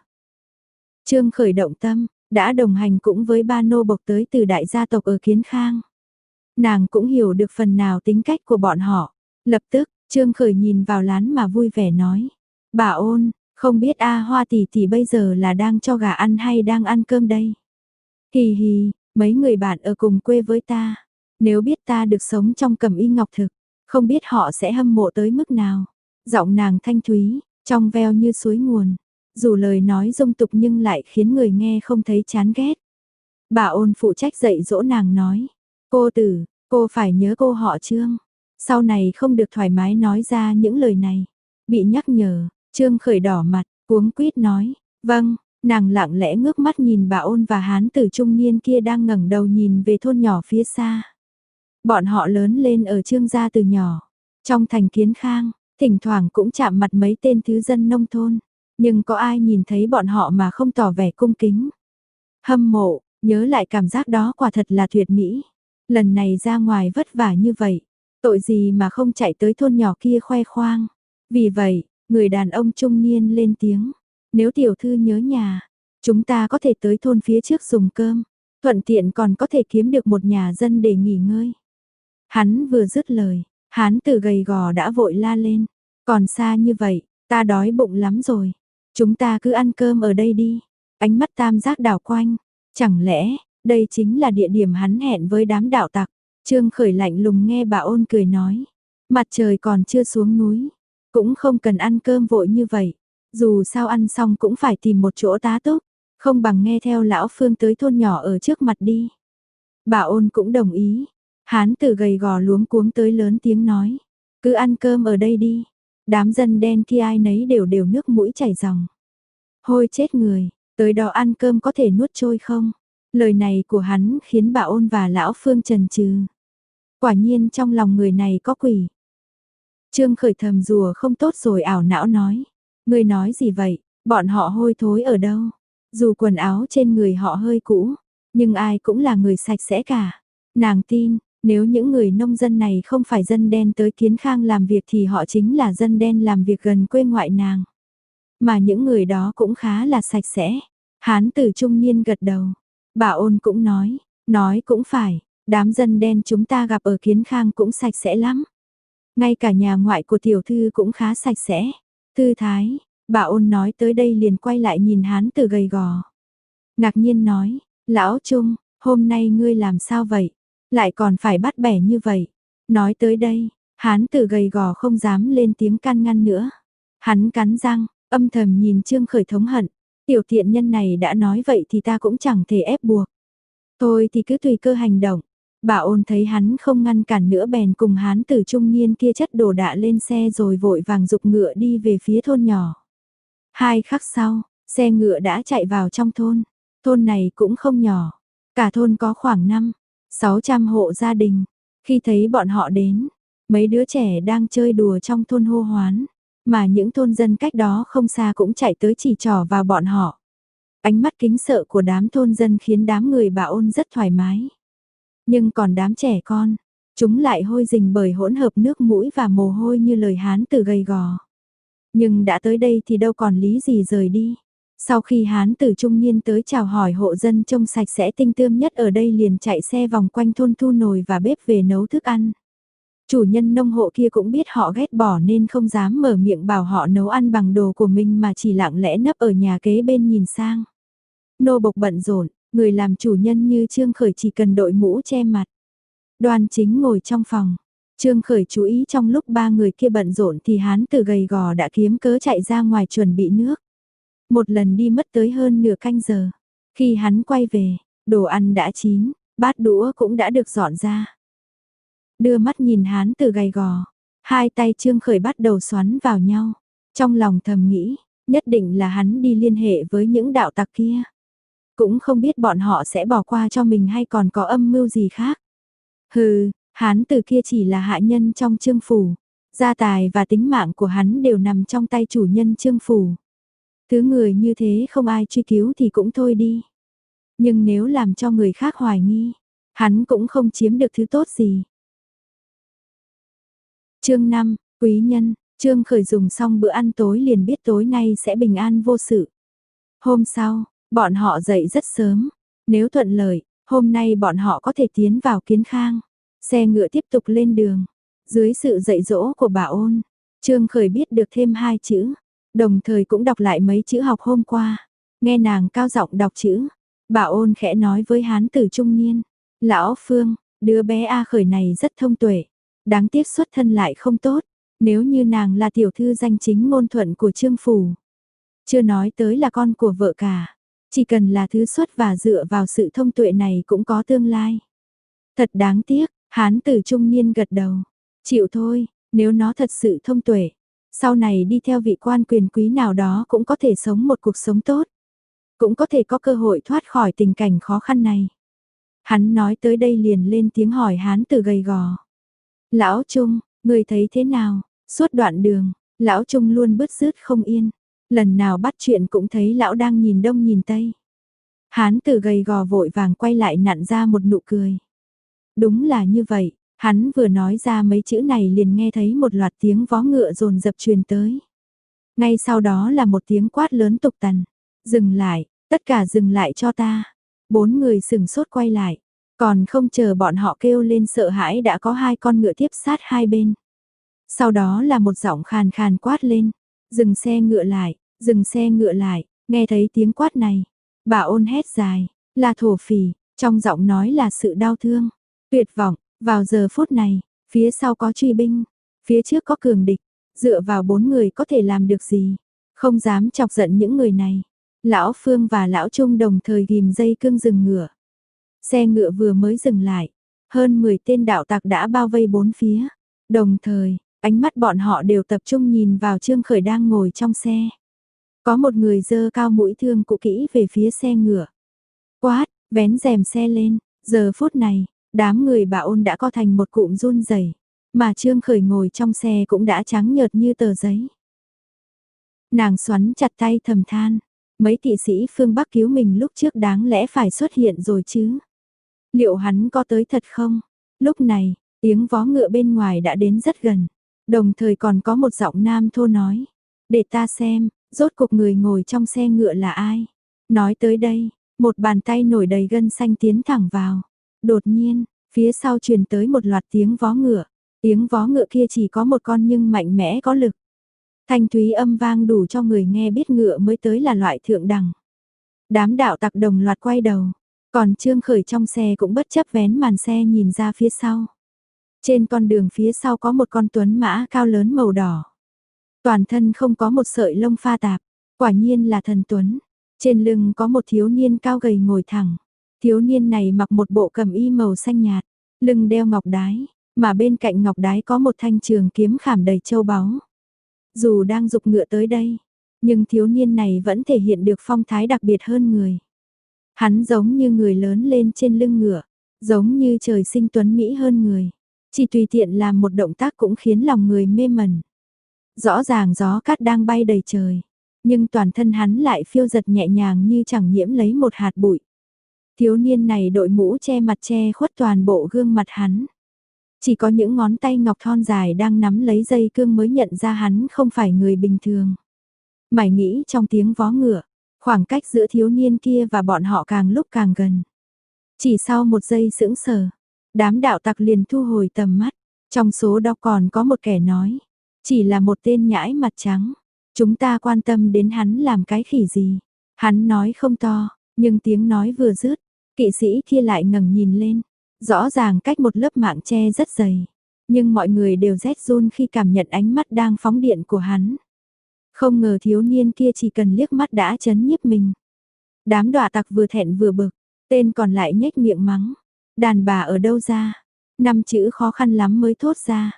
Trương Khởi động tâm, đã đồng hành cũng với ba nô bộc tới từ đại gia tộc ở Kiến Khang. Nàng cũng hiểu được phần nào tính cách của bọn họ. Lập tức, Trương Khởi nhìn vào lán mà vui vẻ nói. Bà Ôn, không biết A Hoa tỷ tỷ bây giờ là đang cho gà ăn hay đang ăn cơm đây? Hì hì, mấy người bạn ở cùng quê với ta. Nếu biết ta được sống trong cẩm y ngọc thực, không biết họ sẽ hâm mộ tới mức nào. Giọng nàng thanh thúy, trong veo như suối nguồn. Dù lời nói dung tục nhưng lại khiến người nghe không thấy chán ghét. Bà Ôn phụ trách dạy dỗ nàng nói. Cô tử, cô phải nhớ cô họ Trương. Sau này không được thoải mái nói ra những lời này. Bị nhắc nhở, Trương Khởi đỏ mặt, cuống quýt nói. Vâng, nàng lặng lẽ ngước mắt nhìn bà Ôn và hán tử trung niên kia đang ngẩng đầu nhìn về thôn nhỏ phía xa. Bọn họ lớn lên ở Trương gia từ nhỏ. Trong thành Kiến Khang, thỉnh thoảng cũng chạm mặt mấy tên thứ dân nông thôn. Nhưng có ai nhìn thấy bọn họ mà không tỏ vẻ cung kính. Hâm mộ, nhớ lại cảm giác đó quả thật là tuyệt mỹ. Lần này ra ngoài vất vả như vậy, tội gì mà không chạy tới thôn nhỏ kia khoe khoang. Vì vậy, người đàn ông trung niên lên tiếng. Nếu tiểu thư nhớ nhà, chúng ta có thể tới thôn phía trước dùng cơm. Thuận tiện còn có thể kiếm được một nhà dân để nghỉ ngơi. Hắn vừa dứt lời, hán tử gầy gò đã vội la lên. Còn xa như vậy, ta đói bụng lắm rồi. Chúng ta cứ ăn cơm ở đây đi. Ánh mắt tam giác đảo quanh. Chẳng lẽ, đây chính là địa điểm hắn hẹn với đám đạo tặc. Trương Khởi lạnh lùng nghe bà Ôn cười nói. Mặt trời còn chưa xuống núi. Cũng không cần ăn cơm vội như vậy. Dù sao ăn xong cũng phải tìm một chỗ tá túc. Không bằng nghe theo lão Phương tới thôn nhỏ ở trước mặt đi. Bà Ôn cũng đồng ý. Hán tử gầy gò luống cuống tới lớn tiếng nói. Cứ ăn cơm ở đây đi. Đám dân đen kia ai nấy đều đều nước mũi chảy ròng. Hôi chết người, tới đó ăn cơm có thể nuốt trôi không? Lời này của hắn khiến bà Ôn và lão Phương chần chừ. Quả nhiên trong lòng người này có quỷ. Trương Khởi thầm rùa không tốt rồi ảo não nói. Người nói gì vậy, bọn họ hôi thối ở đâu? Dù quần áo trên người họ hơi cũ, nhưng ai cũng là người sạch sẽ cả. Nàng tin, nếu những người nông dân này không phải dân đen tới Kiến Khang làm việc thì họ chính là dân đen làm việc gần quê ngoại nàng. Mà những người đó cũng khá là sạch sẽ. Hán tử trung niên gật đầu. Bà Ôn cũng nói, nói cũng phải, đám dân đen chúng ta gặp ở Kiến Khang cũng sạch sẽ lắm. Ngay cả nhà ngoại của tiểu thư cũng khá sạch sẽ. Thư thái, bà Ôn nói tới đây liền quay lại nhìn hán tử gầy gò. Ngạc nhiên nói, lão Trung, hôm nay ngươi làm sao vậy? Lại còn phải bắt bẻ như vậy. Nói tới đây, hán tử gầy gò không dám lên tiếng can ngăn nữa. Hắn cắn răng, âm thầm nhìn Trương Khởi thống hận. Tiểu tiện nhân này đã nói vậy thì ta cũng chẳng thể ép buộc. Thôi thì cứ tùy cơ hành động. Bà Ôn thấy hắn không ngăn cản nữa bèn cùng hán tử trung niên kia chất đồ đạ lên xe rồi vội vàng giục ngựa đi về phía thôn nhỏ. Hai khắc sau, xe ngựa đã chạy vào trong thôn. Thôn này cũng không nhỏ. Cả thôn có khoảng năm, sáu trăm hộ gia đình. Khi thấy bọn họ đến, mấy đứa trẻ đang chơi đùa trong thôn hô hoán. Mà những thôn dân cách đó không xa cũng chạy tới chỉ trỏ vào bọn họ. Ánh mắt kính sợ của đám thôn dân khiến đám người bà Ôn rất thoải mái. Nhưng còn đám trẻ con, chúng lại hôi rình bởi hỗn hợp nước mũi và mồ hôi như lời hán tử gầy gò. Nhưng đã tới đây thì đâu còn lý gì rời đi. Sau khi hán tử trung niên tới chào hỏi hộ dân trông sạch sẽ tinh tươm nhất ở đây liền chạy xe vòng quanh thôn thu nồi và bếp về nấu thức ăn. Chủ nhân nông hộ kia cũng biết họ ghét bỏ nên không dám mở miệng bảo họ nấu ăn bằng đồ của mình mà chỉ lặng lẽ nấp ở nhà kế bên nhìn sang. Nô bộc bận rộn, người làm chủ nhân như Trương Khởi chỉ cần đội mũ che mặt. Đoan Chính ngồi trong phòng. Trương Khởi chú ý trong lúc ba người kia bận rộn thì hán tử gầy gò đã kiếm cớ chạy ra ngoài chuẩn bị nước. Một lần đi mất tới hơn nửa canh giờ. Khi hắn quay về, đồ ăn đã chín, bát đũa cũng đã được dọn ra. Đưa mắt nhìn hán tử gầy gò, hai tay Trương Khởi bắt đầu xoắn vào nhau. Trong lòng thầm nghĩ, nhất định là hắn đi liên hệ với những đạo tặc kia. Cũng không biết bọn họ sẽ bỏ qua cho mình hay còn có âm mưu gì khác. Hừ, hán tử kia chỉ là hạ nhân trong Trương phủ. Gia tài và tính mạng của hắn đều nằm trong tay chủ nhân Trương phủ. Thứ người như thế không ai truy cứu thì cũng thôi đi. Nhưng nếu làm cho người khác hoài nghi, hắn cũng không chiếm được thứ tốt gì. Chương năm, quý nhân, Trương Khởi dùng xong bữa ăn tối liền biết tối nay sẽ bình an vô sự. Hôm sau, bọn họ dậy rất sớm, nếu thuận lợi, hôm nay bọn họ có thể tiến vào Kiến Khang. Xe ngựa tiếp tục lên đường, dưới sự dạy dỗ của bà Ôn, Trương Khởi biết được thêm hai chữ, đồng thời cũng đọc lại mấy chữ học hôm qua. Nghe nàng cao giọng đọc chữ, bà Ôn khẽ nói với hán tử trung niên, lão Phương, đứa bé A Khởi này rất thông tuệ, đáng tiếc xuất thân lại không tốt, nếu như nàng là tiểu thư danh chính ngôn thuận của Trương phủ. Chưa nói tới là con của vợ cả, chỉ cần là thứ xuất và dựa vào sự thông tuệ này cũng có tương lai. Thật đáng tiếc, hán tử trung niên gật đầu, chịu thôi, nếu nó thật sự thông tuệ, sau này đi theo vị quan quyền quý nào đó cũng có thể sống một cuộc sống tốt, cũng có thể có cơ hội thoát khỏi tình cảnh khó khăn này. Hắn nói tới đây liền lên tiếng hỏi hán tử gầy gò. Lão Trung, người thấy thế nào? Suốt đoạn đường, Lão Trung luôn bứt rứt không yên. Lần nào bắt chuyện cũng thấy Lão đang nhìn đông nhìn tây. Hán tử gầy gò vội vàng quay lại nặn ra một nụ cười. Đúng là như vậy, hắn vừa nói ra mấy chữ này liền nghe thấy một loạt tiếng vó ngựa dồn dập truyền tới. Ngay sau đó là một tiếng quát lớn tục tằn. Dừng lại, tất cả dừng lại cho ta. Bốn người sừng sốt quay lại. Còn không chờ bọn họ kêu lên sợ hãi đã có hai con ngựa tiếp sát hai bên. Sau đó là một giọng khàn khàn quát lên. Dừng xe ngựa lại, dừng xe ngựa lại. Nghe thấy tiếng quát này. Bà ôn hét dài, là thổ phỉ. Trong giọng nói là sự đau thương, tuyệt vọng. Vào giờ phút này, phía sau có truy binh, phía trước có cường địch. Dựa vào bốn người có thể làm được gì? Không dám chọc giận những người này. Lão Phương và Lão Trung đồng thời ghim dây cương dừng ngựa. Xe ngựa vừa mới dừng lại, hơn mười tên đạo tặc đã bao vây bốn phía. Đồng thời, ánh mắt bọn họ đều tập trung nhìn vào Trương Khởi đang ngồi trong xe. Có một người giơ cao mũi thương cụ kỹ về phía xe ngựa. Quát, vén rèm xe lên, giờ phút này, đám người bà ôn đã co thành một cụm run rẩy, mà Trương Khởi ngồi trong xe cũng đã trắng nhợt như tờ giấy. Nàng xoắn chặt tay thầm than, mấy kỵ sĩ phương Bắc cứu mình lúc trước đáng lẽ phải xuất hiện rồi chứ. Liệu hắn có tới thật không? Lúc này, tiếng vó ngựa bên ngoài đã đến rất gần, đồng thời còn có một giọng nam thô nói, để ta xem, rốt cuộc người ngồi trong xe ngựa là ai? Nói tới đây, một bàn tay nổi đầy gân xanh tiến thẳng vào. Đột nhiên, phía sau truyền tới một loạt tiếng vó ngựa, tiếng vó ngựa kia chỉ có một con nhưng mạnh mẽ có lực. Thanh thúy âm vang đủ cho người nghe biết ngựa mới tới là loại thượng đẳng. Đám đạo tặc đồng loạt quay đầu, còn Trương Khởi trong xe cũng bất chấp vén màn xe nhìn ra phía sau. Trên con đường phía sau có một con tuấn mã cao lớn màu đỏ. Toàn thân không có một sợi lông pha tạp, quả nhiên là thần tuấn. Trên lưng có một thiếu niên cao gầy ngồi thẳng. Thiếu niên này mặc một bộ cẩm y màu xanh nhạt, lưng đeo ngọc đái, mà bên cạnh ngọc đái có một thanh trường kiếm khảm đầy châu báu. Dù đang giục ngựa tới đây, nhưng thiếu niên này vẫn thể hiện được phong thái đặc biệt hơn người. Hắn giống như người lớn lên trên lưng ngựa, giống như trời sinh tuấn mỹ hơn người. Chỉ tùy tiện làm một động tác cũng khiến lòng người mê mẩn. Rõ ràng gió cát đang bay đầy trời, nhưng toàn thân hắn lại phiêu giật nhẹ nhàng như chẳng nhiễm lấy một hạt bụi. Thiếu niên này đội mũ che mặt che khuất toàn bộ gương mặt hắn. Chỉ có những ngón tay ngọc thon dài đang nắm lấy dây cương mới nhận ra hắn không phải người bình thường. Mải nghĩ trong tiếng vó ngựa, khoảng cách giữa thiếu niên kia và bọn họ càng lúc càng gần. Chỉ sau một giây sững sờ, đám đạo tặc liền thu hồi tầm mắt. Trong số đó còn có một kẻ nói, chỉ là một tên nhãi mặt trắng. Chúng ta quan tâm đến hắn làm cái khỉ gì. Hắn nói không to, nhưng tiếng nói vừa dứt, kỵ sĩ kia lại ngẩng nhìn lên. Rõ ràng cách một lớp mạng che rất dày, nhưng mọi người đều rét run khi cảm nhận ánh mắt đang phóng điện của hắn. Không ngờ thiếu niên kia chỉ cần liếc mắt đã chấn nhiếp mình. Đám đọa tặc vừa thẹn vừa bực, tên còn lại nhếch miệng mắng. Đàn bà ở đâu ra? Năm chữ khó khăn lắm mới thốt ra.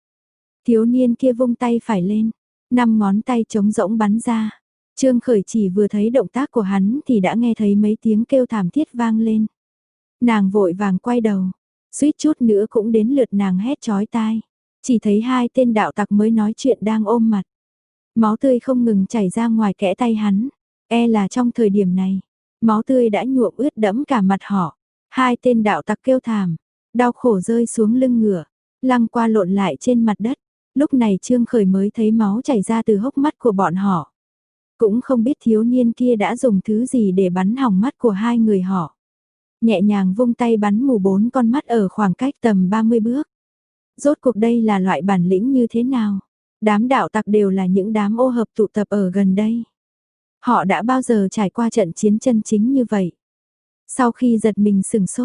Thiếu niên kia vung tay phải lên, năm ngón tay trống rỗng bắn ra. Trương Khởi chỉ vừa thấy động tác của hắn thì đã nghe thấy mấy tiếng kêu thảm thiết vang lên. Nàng vội vàng quay đầu, suýt chút nữa cũng đến lượt nàng hét chói tai. Chỉ thấy hai tên đạo tặc mới nói chuyện đang ôm mặt. Máu tươi không ngừng chảy ra ngoài kẽ tay hắn. E là trong thời điểm này, máu tươi đã nhuộm ướt đẫm cả mặt họ. Hai tên đạo tặc kêu thảm, đau khổ rơi xuống lưng ngựa, lăng qua lộn lại trên mặt đất. Lúc này Trương Khởi mới thấy máu chảy ra từ hốc mắt của bọn họ. Cũng không biết thiếu niên kia đã dùng thứ gì để bắn hỏng mắt của hai người họ. Nhẹ nhàng vung tay bắn mù bốn con mắt ở khoảng cách tầm ba mươi bước. Rốt cuộc đây là loại bản lĩnh như thế nào? Đám đạo tặc đều là những đám ô hợp tụ tập ở gần đây. Họ đã bao giờ trải qua trận chiến chân chính như vậy? Sau khi giật mình sừng sốt,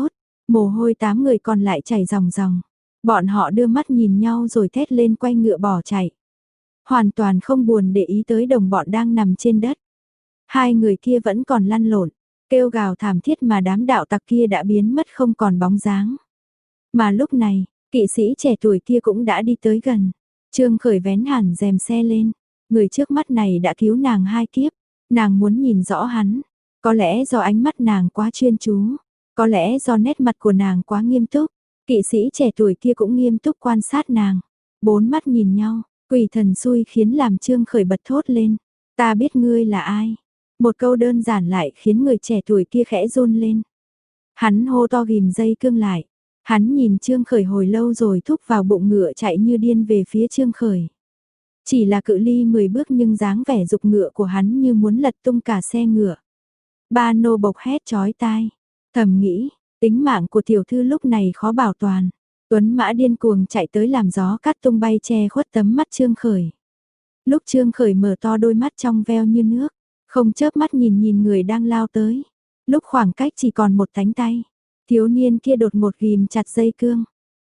Mồ hôi tám người còn lại chảy ròng ròng. Bọn họ đưa mắt nhìn nhau rồi thét lên quay ngựa bỏ chạy. Hoàn toàn không buồn để ý tới đồng bọn đang nằm trên đất. Hai người kia vẫn còn lăn lộn, kêu gào thảm thiết mà đám đạo tặc kia đã biến mất không còn bóng dáng. Mà lúc này, kỵ sĩ trẻ tuổi kia cũng đã đi tới gần. Trương Khởi vén hẳn rèm xe lên. Người trước mắt này đã cứu nàng hai kiếp. Nàng muốn nhìn rõ hắn. Có lẽ do ánh mắt nàng quá chuyên chú. Có lẽ do nét mặt của nàng quá nghiêm túc. Kỵ sĩ trẻ tuổi kia cũng nghiêm túc quan sát nàng. Bốn mắt nhìn nhau, quỷ thần xui khiến làm Trương Khởi bật thốt lên. Ta biết ngươi là ai. Một câu đơn giản lại khiến người trẻ tuổi kia khẽ run lên. Hắn hô to ghim dây cương lại. Hắn nhìn Trương Khởi hồi lâu rồi thúc vào bụng ngựa chạy như điên về phía Trương Khởi. Chỉ là cự ly mười bước nhưng dáng vẻ dục ngựa của hắn như muốn lật tung cả xe ngựa. Ba nô bộc hét chói tai. Thầm nghĩ, tính mạng của tiểu thư lúc này khó bảo toàn. Tuấn mã điên cuồng chạy tới làm gió cắt tung bay che khuất tấm mắt Trương Khởi. Lúc Trương Khởi mở to đôi mắt trong veo như nước, không chớp mắt nhìn nhìn người đang lao tới. Lúc khoảng cách chỉ còn một cánh tay, thiếu niên kia đột ngột ghim chặt dây cương.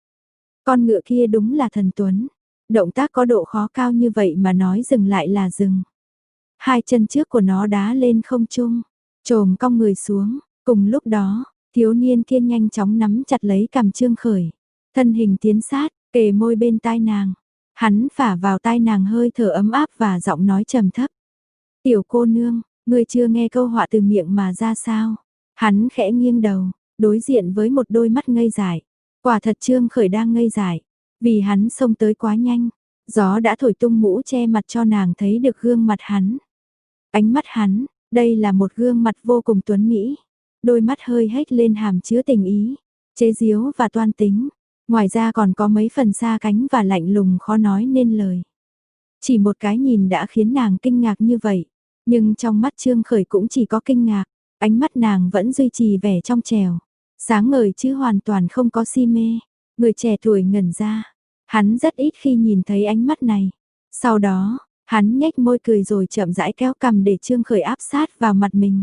Con ngựa kia đúng là thần tuấn. Động tác có độ khó cao như vậy mà nói dừng lại là dừng. Hai chân trước của nó đá lên không trung, chồm cong người xuống. Cùng lúc đó, thiếu niên kia nhanh chóng nắm chặt lấy cằm Trương Khởi. Thân hình tiến sát, kề môi bên tai nàng. Hắn phả vào tai nàng hơi thở ấm áp và giọng nói trầm thấp. Tiểu cô nương, ngươi chưa nghe câu họa từ miệng mà ra sao? Hắn khẽ nghiêng đầu, đối diện với một đôi mắt ngây dại. Quả thật Trương Khởi đang ngây dại, vì hắn xông tới quá nhanh. Gió đã thổi tung mũ che mặt cho nàng thấy được gương mặt hắn. Ánh mắt hắn, đây là một gương mặt vô cùng tuấn mỹ. Đôi mắt hơi hếch lên hàm chứa tình ý, chế giễu và toan tính. Ngoài ra còn có mấy phần xa cánh và lạnh lùng khó nói nên lời. Chỉ một cái nhìn đã khiến nàng kinh ngạc như vậy. Nhưng trong mắt Trương Khởi cũng chỉ có kinh ngạc. Ánh mắt nàng vẫn duy trì vẻ trong trèo. Sáng ngời chứ hoàn toàn không có si mê. Người trẻ tuổi ngẩn ra. Hắn rất ít khi nhìn thấy ánh mắt này. Sau đó, hắn nhếch môi cười rồi chậm rãi kéo cằm để Trương Khởi áp sát vào mặt mình.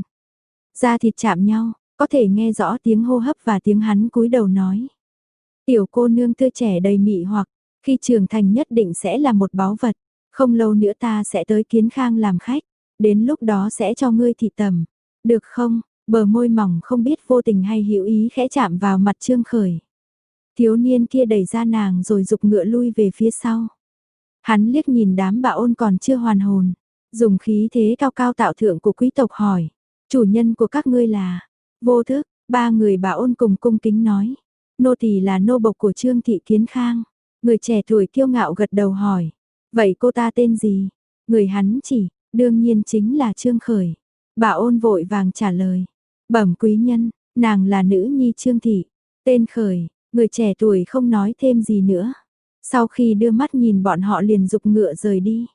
Da thịt chạm nhau, có thể nghe rõ tiếng hô hấp và tiếng hắn cúi đầu nói. Tiểu cô nương tươi trẻ đầy mị hoặc, khi trưởng thành nhất định sẽ là một báu vật. Không lâu nữa ta sẽ tới Kiến Khang làm khách, đến lúc đó sẽ cho ngươi thị tầm. Được không? Bờ môi mỏng không biết vô tình hay hữu ý khẽ chạm vào mặt Trương Khởi. Thiếu niên kia đẩy ra nàng rồi giục ngựa lui về phía sau. Hắn liếc nhìn đám bà ôn còn chưa hoàn hồn, dùng khí thế cao cao tạo thượng của quý tộc hỏi. Chủ nhân của các ngươi là? Vô thức, ba người bà ôn cùng cung kính nói. Nô tỳ là nô bộc của Trương thị Kiến Khang. Người trẻ tuổi kiêu ngạo gật đầu hỏi. Vậy cô ta tên gì? Người hắn chỉ, đương nhiên chính là Trương Khởi. Bà ôn vội vàng trả lời. Bẩm quý nhân, nàng là nữ nhi Trương thị. Tên Khởi, người trẻ tuổi không nói thêm gì nữa. Sau khi đưa mắt nhìn bọn họ liền giục ngựa rời đi.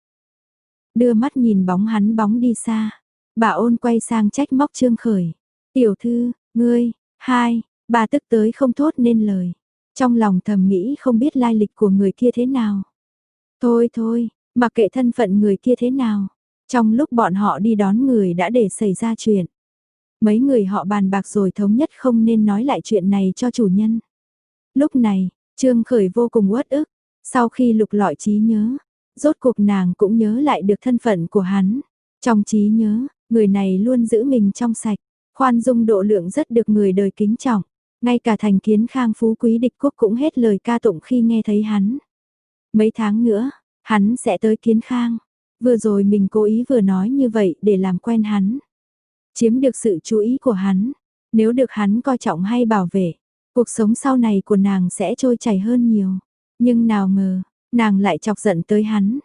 Đưa mắt nhìn bóng hắn bóng đi xa. Bà ôn quay sang trách móc Trương Khởi. Tiểu thư, ngươi, hai, bà tức tới không thốt nên lời. Trong lòng thầm nghĩ không biết lai lịch của người kia thế nào. Thôi thôi, mặc kệ thân phận người kia thế nào. Trong lúc bọn họ đi đón người đã để xảy ra chuyện. Mấy người họ bàn bạc rồi thống nhất không nên nói lại chuyện này cho chủ nhân. Lúc này, Trương Khởi vô cùng uất ức. Sau khi lục lọi trí nhớ, rốt cuộc nàng cũng nhớ lại được thân phận của hắn. Trong trí nhớ, người này luôn giữ mình trong sạch, khoan dung độ lượng rất được người đời kính trọng. Ngay cả thành Kiến Khang phú quý địch quốc cũng hết lời ca tụng khi nghe thấy hắn. Mấy tháng nữa, hắn sẽ tới Kiến Khang. Vừa rồi mình cố ý vừa nói như vậy để làm quen hắn. Chiếm được sự chú ý của hắn. Nếu được hắn coi trọng hay bảo vệ, cuộc sống sau này của nàng sẽ trôi chảy hơn nhiều. Nhưng nào ngờ, nàng lại chọc giận tới hắn.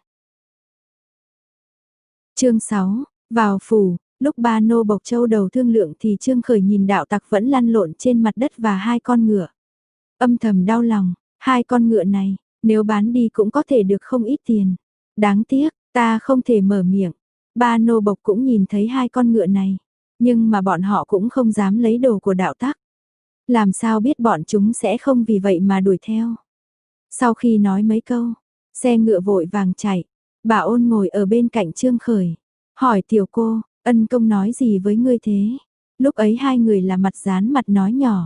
Chương sáu, vào phủ, lúc ba nô bộc châu đầu thương lượng thì Trương Khởi nhìn đạo tặc vẫn lăn lộn trên mặt đất và hai con ngựa. Âm thầm đau lòng, hai con ngựa này, nếu bán đi cũng có thể được không ít tiền. Đáng tiếc, ta không thể mở miệng. Ba nô bộc cũng nhìn thấy hai con ngựa này, nhưng mà bọn họ cũng không dám lấy đồ của đạo tặc. Làm sao biết bọn chúng sẽ không vì vậy mà đuổi theo. Sau khi nói mấy câu, xe ngựa vội vàng chạy. Bà ôn ngồi ở bên cạnh Trương Khởi, hỏi tiểu cô, ân công nói gì với ngươi thế? Lúc ấy hai người là mặt dán mặt nói nhỏ.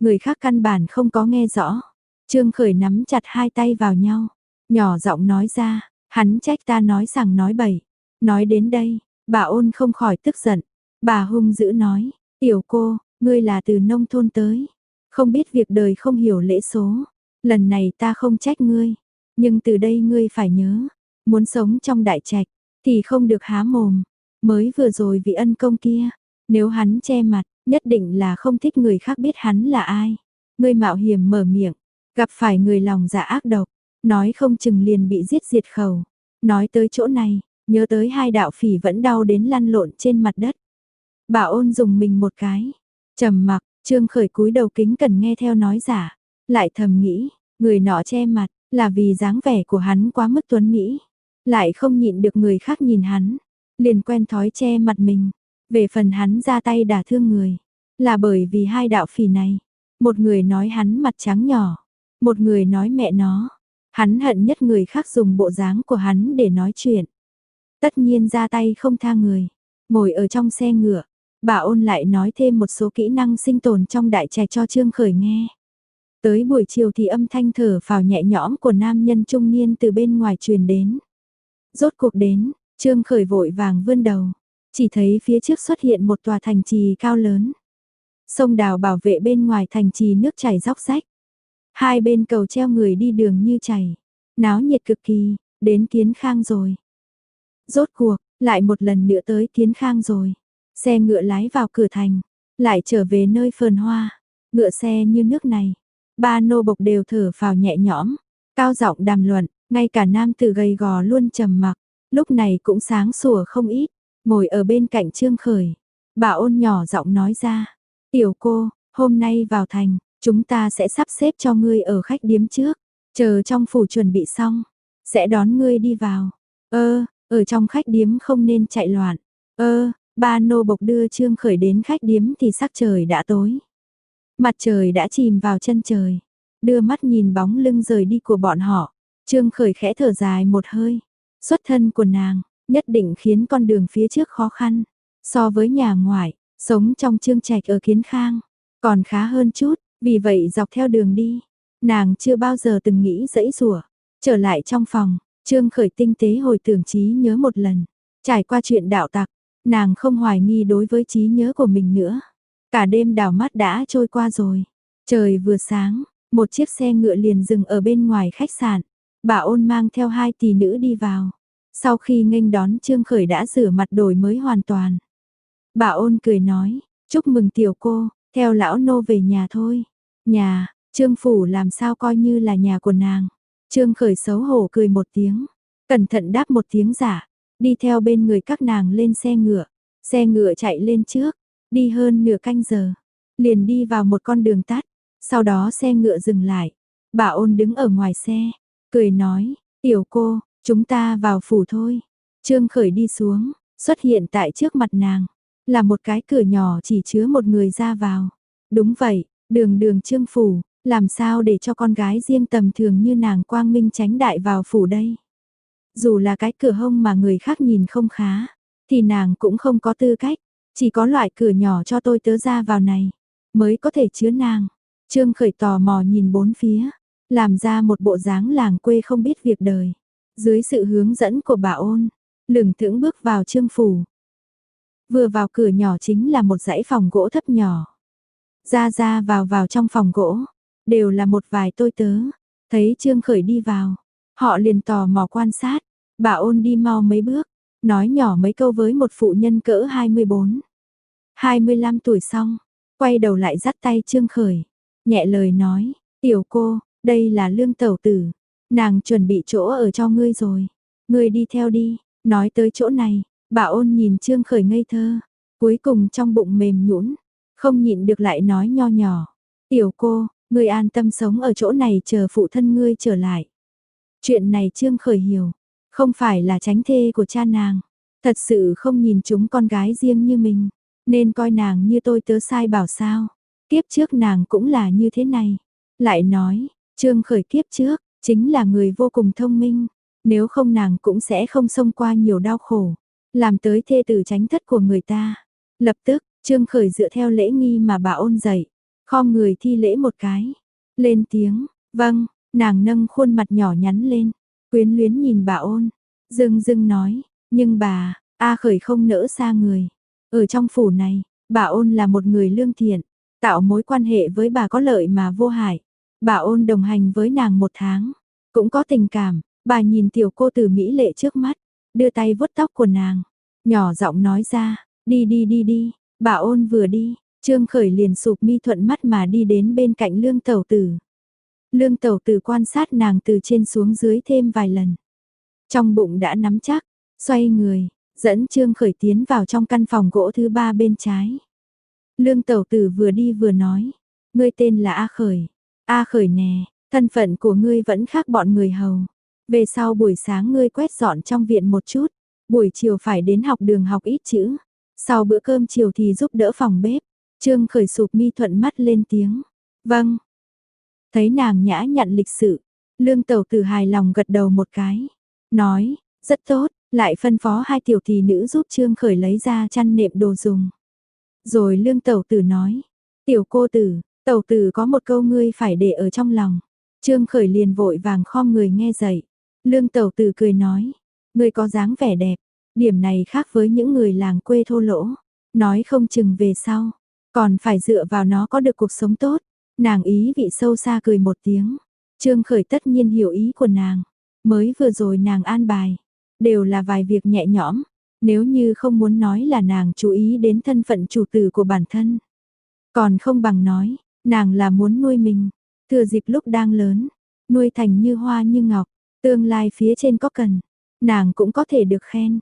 Người khác căn bản không có nghe rõ. Trương Khởi nắm chặt hai tay vào nhau, nhỏ giọng nói ra, hắn trách ta nói sằng nói bậy. Nói đến đây, bà Ôn không khỏi tức giận. Bà hung dữ nói, tiểu cô, ngươi là từ nông thôn tới, không biết việc đời không hiểu lễ số. Lần này ta không trách ngươi, nhưng từ đây ngươi phải nhớ, muốn sống trong đại trạch thì không được há mồm. Mới vừa rồi vì ân công kia, nếu hắn che mặt, nhất định là không thích người khác biết hắn là ai. Ngươi mạo hiểm mở miệng, gặp phải người lòng dạ ác độc, nói không chừng liền bị giết diệt khẩu. Nói tới chỗ này, nhớ tới hai đạo phỉ vẫn đau đến lăn lộn trên mặt đất. Bà Ôn dùng mình một cái, trầm mặc. Trương Khởi cúi đầu kính cẩn nghe theo nói giả, lại thầm nghĩ, người nọ che mặt là vì dáng vẻ của hắn quá mức tuấn mỹ, lại không nhịn được người khác nhìn hắn, liền quen thói che mặt mình. Về phần hắn ra tay đả thương người, là bởi vì hai đạo phỉ này, một người nói hắn mặt trắng nhỏ, một người nói mẹ nó. Hắn hận nhất người khác dùng bộ dáng của hắn để nói chuyện. Tất nhiên ra tay không tha người. Ngồi ở trong xe ngựa, bà Ôn lại nói thêm một số kỹ năng sinh tồn trong đại trạch cho Trương Khởi nghe. Tới buổi chiều thì âm thanh thở phào nhẹ nhõm của nam nhân trung niên từ bên ngoài truyền đến. Rốt cuộc đến, Trương Khởi vội vàng vươn đầu, chỉ thấy phía trước xuất hiện một tòa thành trì cao lớn. Sông đào bảo vệ bên ngoài thành trì nước chảy róc rách. Hai bên cầu treo người đi đường như chảy, náo nhiệt cực kỳ, đến Kiến Khang rồi. Rốt cuộc, lại một lần nữa tới Kiến Khang rồi. Xe ngựa lái vào cửa thành, lại trở về nơi phồn hoa, ngựa xe như nước này. Ba nô bộc đều thở phào nhẹ nhõm, cao giọng đàm luận, ngay cả nam tử gầy gò luôn trầm mặc, lúc này cũng sáng sủa không ít, ngồi ở bên cạnh Trương Khởi. Bà Ôn nhỏ giọng nói ra, tiểu cô, hôm nay vào thành, chúng ta sẽ sắp xếp cho ngươi ở khách điếm trước, chờ trong phủ chuẩn bị xong, sẽ đón ngươi đi vào. Ơ, ở trong khách điếm không nên chạy loạn. Ơ, ba nô bộc đưa Trương Khởi đến khách điếm thì sắc trời đã tối. Mặt trời đã chìm vào chân trời, đưa mắt nhìn bóng lưng rời đi của bọn họ. Trương Khởi khẽ thở dài một hơi, xuất thân của nàng, nhất định khiến con đường phía trước khó khăn. So với nhà ngoại, sống trong Trương trạch ở Kiến Khang, còn khá hơn chút, vì vậy dọc theo đường đi, nàng chưa bao giờ từng nghĩ dãy rủa. Trở lại trong phòng, Trương Khởi tinh tế hồi tưởng trí nhớ một lần, trải qua chuyện đạo tặc, nàng không hoài nghi đối với trí nhớ của mình nữa. Cả đêm đảo mắt đã trôi qua rồi, trời vừa sáng, một chiếc xe ngựa liền dừng ở bên ngoài khách sạn. Bà Ôn mang theo hai tỷ nữ đi vào. Sau khi nghênh đón Trương Khởi đã rửa mặt đổi mới hoàn toàn. Bà Ôn cười nói, chúc mừng tiểu cô, theo lão nô về nhà thôi. Nhà, Trương phủ làm sao coi như là nhà của nàng. Trương Khởi xấu hổ cười một tiếng, cẩn thận đáp một tiếng giả, đi theo bên người các nàng lên xe ngựa. Xe ngựa chạy lên trước, đi hơn nửa canh giờ, liền đi vào một con đường tắt, sau đó xe ngựa dừng lại. Bà Ôn đứng ở ngoài xe, cười nói, tiểu cô, chúng ta vào phủ thôi. Trương Khởi đi xuống, xuất hiện tại trước mặt nàng, là một cái cửa nhỏ chỉ chứa một người ra vào. Đúng vậy, đường đường Trương phủ, làm sao để cho con gái riêng tầm thường như nàng quang minh chánh đại vào phủ đây. Dù là cái cửa hông mà người khác nhìn không khá, thì nàng cũng không có tư cách, chỉ có loại cửa nhỏ cho tôi tớ ra vào này, mới có thể chứa nàng. Trương Khởi tò mò nhìn bốn phía, làm ra một bộ dáng làng quê không biết việc đời. Dưới sự hướng dẫn của bà Ôn, lửng thững bước vào Trương phủ. Vừa vào cửa nhỏ chính là một dãy phòng gỗ thấp nhỏ. Ra ra vào vào trong phòng gỗ, đều là một vài tôi tớ. Thấy Trương Khởi đi vào, họ liền tò mò quan sát. Bà Ôn đi mau mấy bước, nói nhỏ mấy câu với một phụ nhân cỡ hai mươi bốn, hai mươi lăm tuổi xong, quay đầu lại dắt tay Trương Khởi, nhẹ lời nói, tiểu cô, đây là Lương tẩu tử, nàng chuẩn bị chỗ ở cho ngươi rồi, ngươi đi theo đi. Nói tới chỗ này, bà Ôn nhìn Trương Khởi ngây thơ, cuối cùng trong bụng mềm nhũn, không nhịn được lại nói nho nhỏ, tiểu cô, ngươi an tâm sống ở chỗ này chờ phụ thân ngươi trở lại. Chuyện này Trương Khởi hiểu, không phải là tránh thê của cha nàng, thật sự không nhìn chúng con gái riêng như mình, nên coi nàng như tôi tớ sai bảo sao. Kiếp trước nàng cũng là như thế này. Lại nói, Trương Khởi kiếp trước, chính là người vô cùng thông minh, nếu không nàng cũng sẽ không xông qua nhiều đau khổ, làm tới thê tử tránh thất của người ta. Lập tức, Trương Khởi dựa theo lễ nghi mà bà Ôn dạy, khom người thi lễ một cái, lên tiếng, vâng, nàng nâng khuôn mặt nhỏ nhắn lên, quyến luyến nhìn bà Ôn, dưng dưng nói, nhưng bà, A Khởi không nỡ xa người. Ở trong phủ này, bà Ôn là một người lương thiện, tạo mối quan hệ với bà có lợi mà vô hại. Bà Ôn đồng hành với nàng một tháng, cũng có tình cảm, bà nhìn tiểu cô tử mỹ lệ trước mắt, đưa tay vuốt tóc của nàng, nhỏ giọng nói ra, đi đi đi đi, bà Ôn vừa đi, Trương Khởi liền sụp mi thuận mắt mà đi đến bên cạnh Lương Tẩu Tử. Lương Tẩu Tử quan sát nàng từ trên xuống dưới thêm vài lần. Trong bụng đã nắm chắc, xoay người, dẫn Trương Khởi tiến vào trong căn phòng gỗ thứ ba bên trái. Lương Tẩu Tử vừa đi vừa nói, ngươi tên là A Khởi. A Khởi nè, thân phận của ngươi vẫn khác bọn người hầu. Về sau buổi sáng ngươi quét dọn trong viện một chút, buổi chiều phải đến học đường học ít chữ. Sau bữa cơm chiều thì giúp đỡ phòng bếp. Trương Khởi sụp mi thuận mắt lên tiếng. Vâng. Thấy nàng nhã nhặn lịch sự, Lương Tẩu Tử hài lòng gật đầu một cái. Nói, rất tốt, lại phân phó hai tiểu thị nữ giúp Trương Khởi lấy ra chăn nệm đồ dùng. Rồi Lương Tẩu Tử nói, tiểu cô tử, Tẩu Tử có một câu ngươi phải để ở trong lòng. Trương Khởi liền vội vàng khom người nghe dạy. Lương Tẩu Tử cười nói, ngươi có dáng vẻ đẹp, điểm này khác với những người làng quê thô lỗ. Nói không chừng về sau, còn phải dựa vào nó có được cuộc sống tốt. Nàng ý vị sâu xa cười một tiếng. Trương Khởi tất nhiên hiểu ý của nàng. Mới vừa rồi nàng an bài, đều là vài việc nhẹ nhõm. Nếu như không muốn nói là nàng chú ý đến thân phận chủ tử của bản thân. Còn không bằng nói, nàng là muốn nuôi mình. Thừa dịp lúc đang lớn, nuôi thành như hoa như ngọc. Tương lai phía trên có cần, nàng cũng có thể được khen.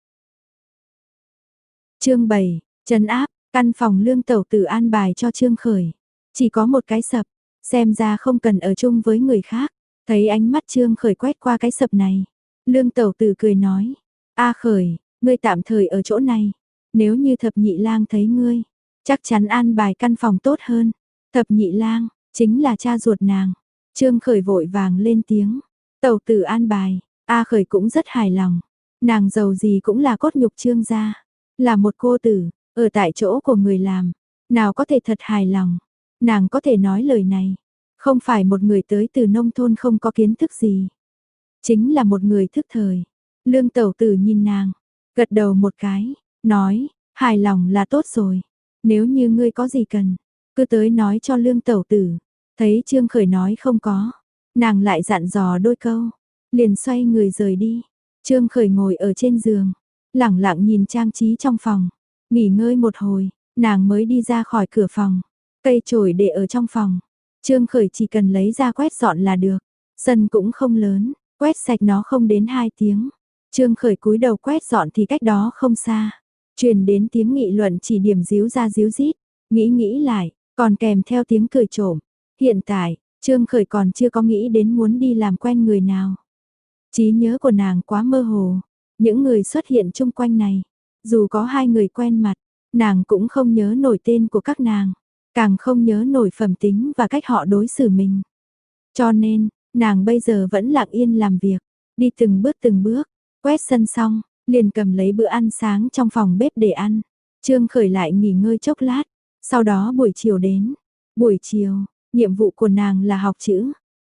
Chương bảy, trấn áp, căn phòng Lương Tẩu Tử an bài cho Trương Khởi. Chỉ có một cái sập, xem ra không cần ở chung với người khác. Thấy ánh mắt Trương Khởi quét qua cái sập này. Lương Tẩu Tử cười nói, A Khởi, ngươi tạm thời ở chỗ này. Nếu như Thập Nhị Lang thấy ngươi, chắc chắn an bài căn phòng tốt hơn. Thập Nhị Lang, chính là cha ruột nàng. Trương Khởi vội vàng lên tiếng. Tẩu Tử an bài, A Khởi cũng rất hài lòng. Nàng giàu gì cũng là cốt nhục Trương gia. Là một cô tử, ở tại chỗ của người làm. Nào có thể thật hài lòng. Nàng có thể nói lời này. Không phải một người tới từ nông thôn không có kiến thức gì. Chính là một người thức thời. Lương Tẩu Tử nhìn nàng, gật đầu một cái, nói, hài lòng là tốt rồi. Nếu như ngươi có gì cần, cứ tới nói cho Lương Tẩu Tử. Thấy Trương Khởi nói không có, nàng lại dặn dò đôi câu, liền xoay người rời đi. Trương Khởi ngồi ở trên giường, lẳng lặng nhìn trang trí trong phòng, nghỉ ngơi một hồi, nàng mới đi ra khỏi cửa phòng. Cây chổi để ở trong phòng, Trương Khởi chỉ cần lấy ra quét dọn là được. Sân cũng không lớn, quét sạch nó không đến hai tiếng. Trương Khởi cúi đầu quét dọn thì cách đó không xa, truyền đến tiếng nghị luận chỉ điểm díu ra díu dít. Nghĩ nghĩ lại, còn kèm theo tiếng cười trộm. Hiện tại, Trương Khởi còn chưa có nghĩ đến muốn đi làm quen người nào. Trí nhớ của nàng quá mơ hồ. Những người xuất hiện chung quanh này, dù có hai người quen mặt, nàng cũng không nhớ nổi tên của các nàng. Càng không nhớ nổi phẩm tính và cách họ đối xử mình. Cho nên, nàng bây giờ vẫn lặng yên làm việc, đi từng bước từng bước, quét sân xong, liền cầm lấy bữa ăn sáng trong phòng bếp để ăn. Trương Khởi lại nghỉ ngơi chốc lát, sau đó buổi chiều đến. Buổi chiều, nhiệm vụ của nàng là học chữ.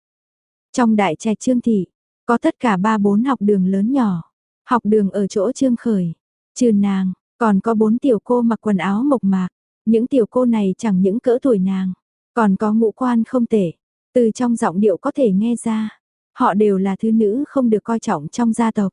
Trong đại trạch Trương thị, có tất cả ba bốn học đường lớn nhỏ. Học đường ở chỗ Trương Khởi, trừ nàng, còn có bốn tiểu cô mặc quần áo mộc mạc. Những tiểu cô này chẳng những cỡ tuổi nàng, còn có ngũ quan không tệ, từ trong giọng điệu có thể nghe ra, họ đều là thứ nữ không được coi trọng trong gia tộc.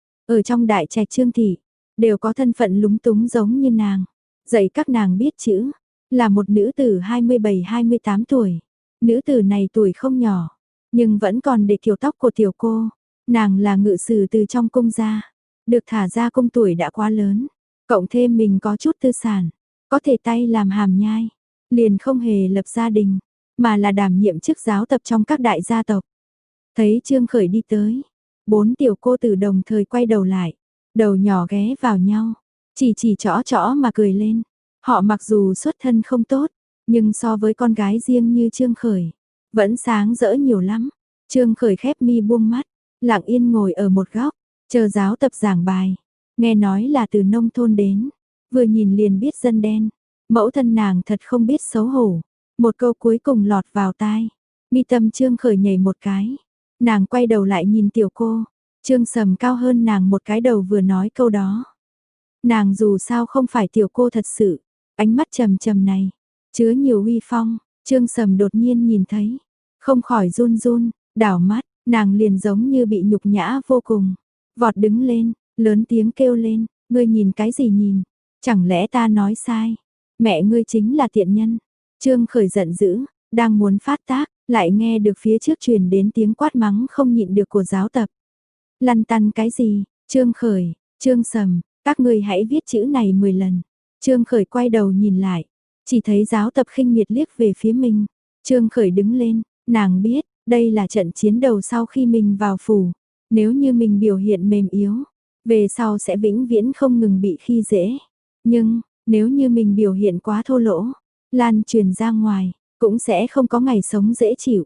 Ở trong đại trạch Trương thị, đều có thân phận lúng túng giống như nàng, dạy các nàng biết chữ, là một nữ tử hai mươi bảy hai mươi tám tuổi. Nữ tử này tuổi không nhỏ, nhưng vẫn còn để kiểu tóc của tiểu cô, nàng là ngự sử từ trong cung ra, được thả ra cung tuổi đã quá lớn, cộng thêm mình có chút tư sản. Có thể tay làm hàm nhai, liền không hề lập gia đình, mà là đảm nhiệm chức giáo tập trong các đại gia tộc. Thấy Trương Khởi đi tới, bốn tiểu cô tử đồng thời quay đầu lại, đầu nhỏ ghé vào nhau, chỉ chỉ chõ chõ mà cười lên. Họ mặc dù xuất thân không tốt, nhưng so với con gái riêng như Trương Khởi, vẫn sáng rỡ nhiều lắm. Trương Khởi khép mi buông mắt, lặng yên ngồi ở một góc, chờ giáo tập giảng bài. Nghe nói là từ nông thôn đến, vừa nhìn liền biết dân đen. Mẫu thân nàng thật không biết xấu hổ, Một câu cuối cùng lọt vào tai. Mi tâm Trương Khởi nhảy một cái. Nàng quay đầu lại nhìn tiểu cô. Trương Sầm cao hơn nàng một cái đầu vừa nói câu đó. Nàng dù sao không phải tiểu cô thật sự. Ánh mắt trầm trầm này. Chứa nhiều uy phong. Trương Sầm đột nhiên nhìn thấy. Không khỏi run run. Đảo mắt. Nàng liền giống như bị nhục nhã vô cùng. Vọt đứng lên. Lớn tiếng kêu lên. Ngươi nhìn cái gì nhìn? Chẳng lẽ ta nói sai? Mẹ ngươi chính là tiện nhân. Trương Khởi giận dữ. Đang muốn phát tác. Lại nghe được phía trước truyền đến tiếng quát mắng không nhịn được của giáo tập. Lăn tăn cái gì? Trương Khởi, Trương Sầm, các ngươi hãy viết chữ này mười lần. Trương Khởi quay đầu nhìn lại, chỉ thấy giáo tập khinh miệt liếc về phía mình. Trương Khởi đứng lên, nàng biết, đây là trận chiến đầu sau khi mình vào phủ. Nếu như mình biểu hiện mềm yếu, về sau sẽ vĩnh viễn không ngừng bị khi dễ. Nhưng, nếu như mình biểu hiện quá thô lỗ, lan truyền ra ngoài, cũng sẽ không có ngày sống dễ chịu.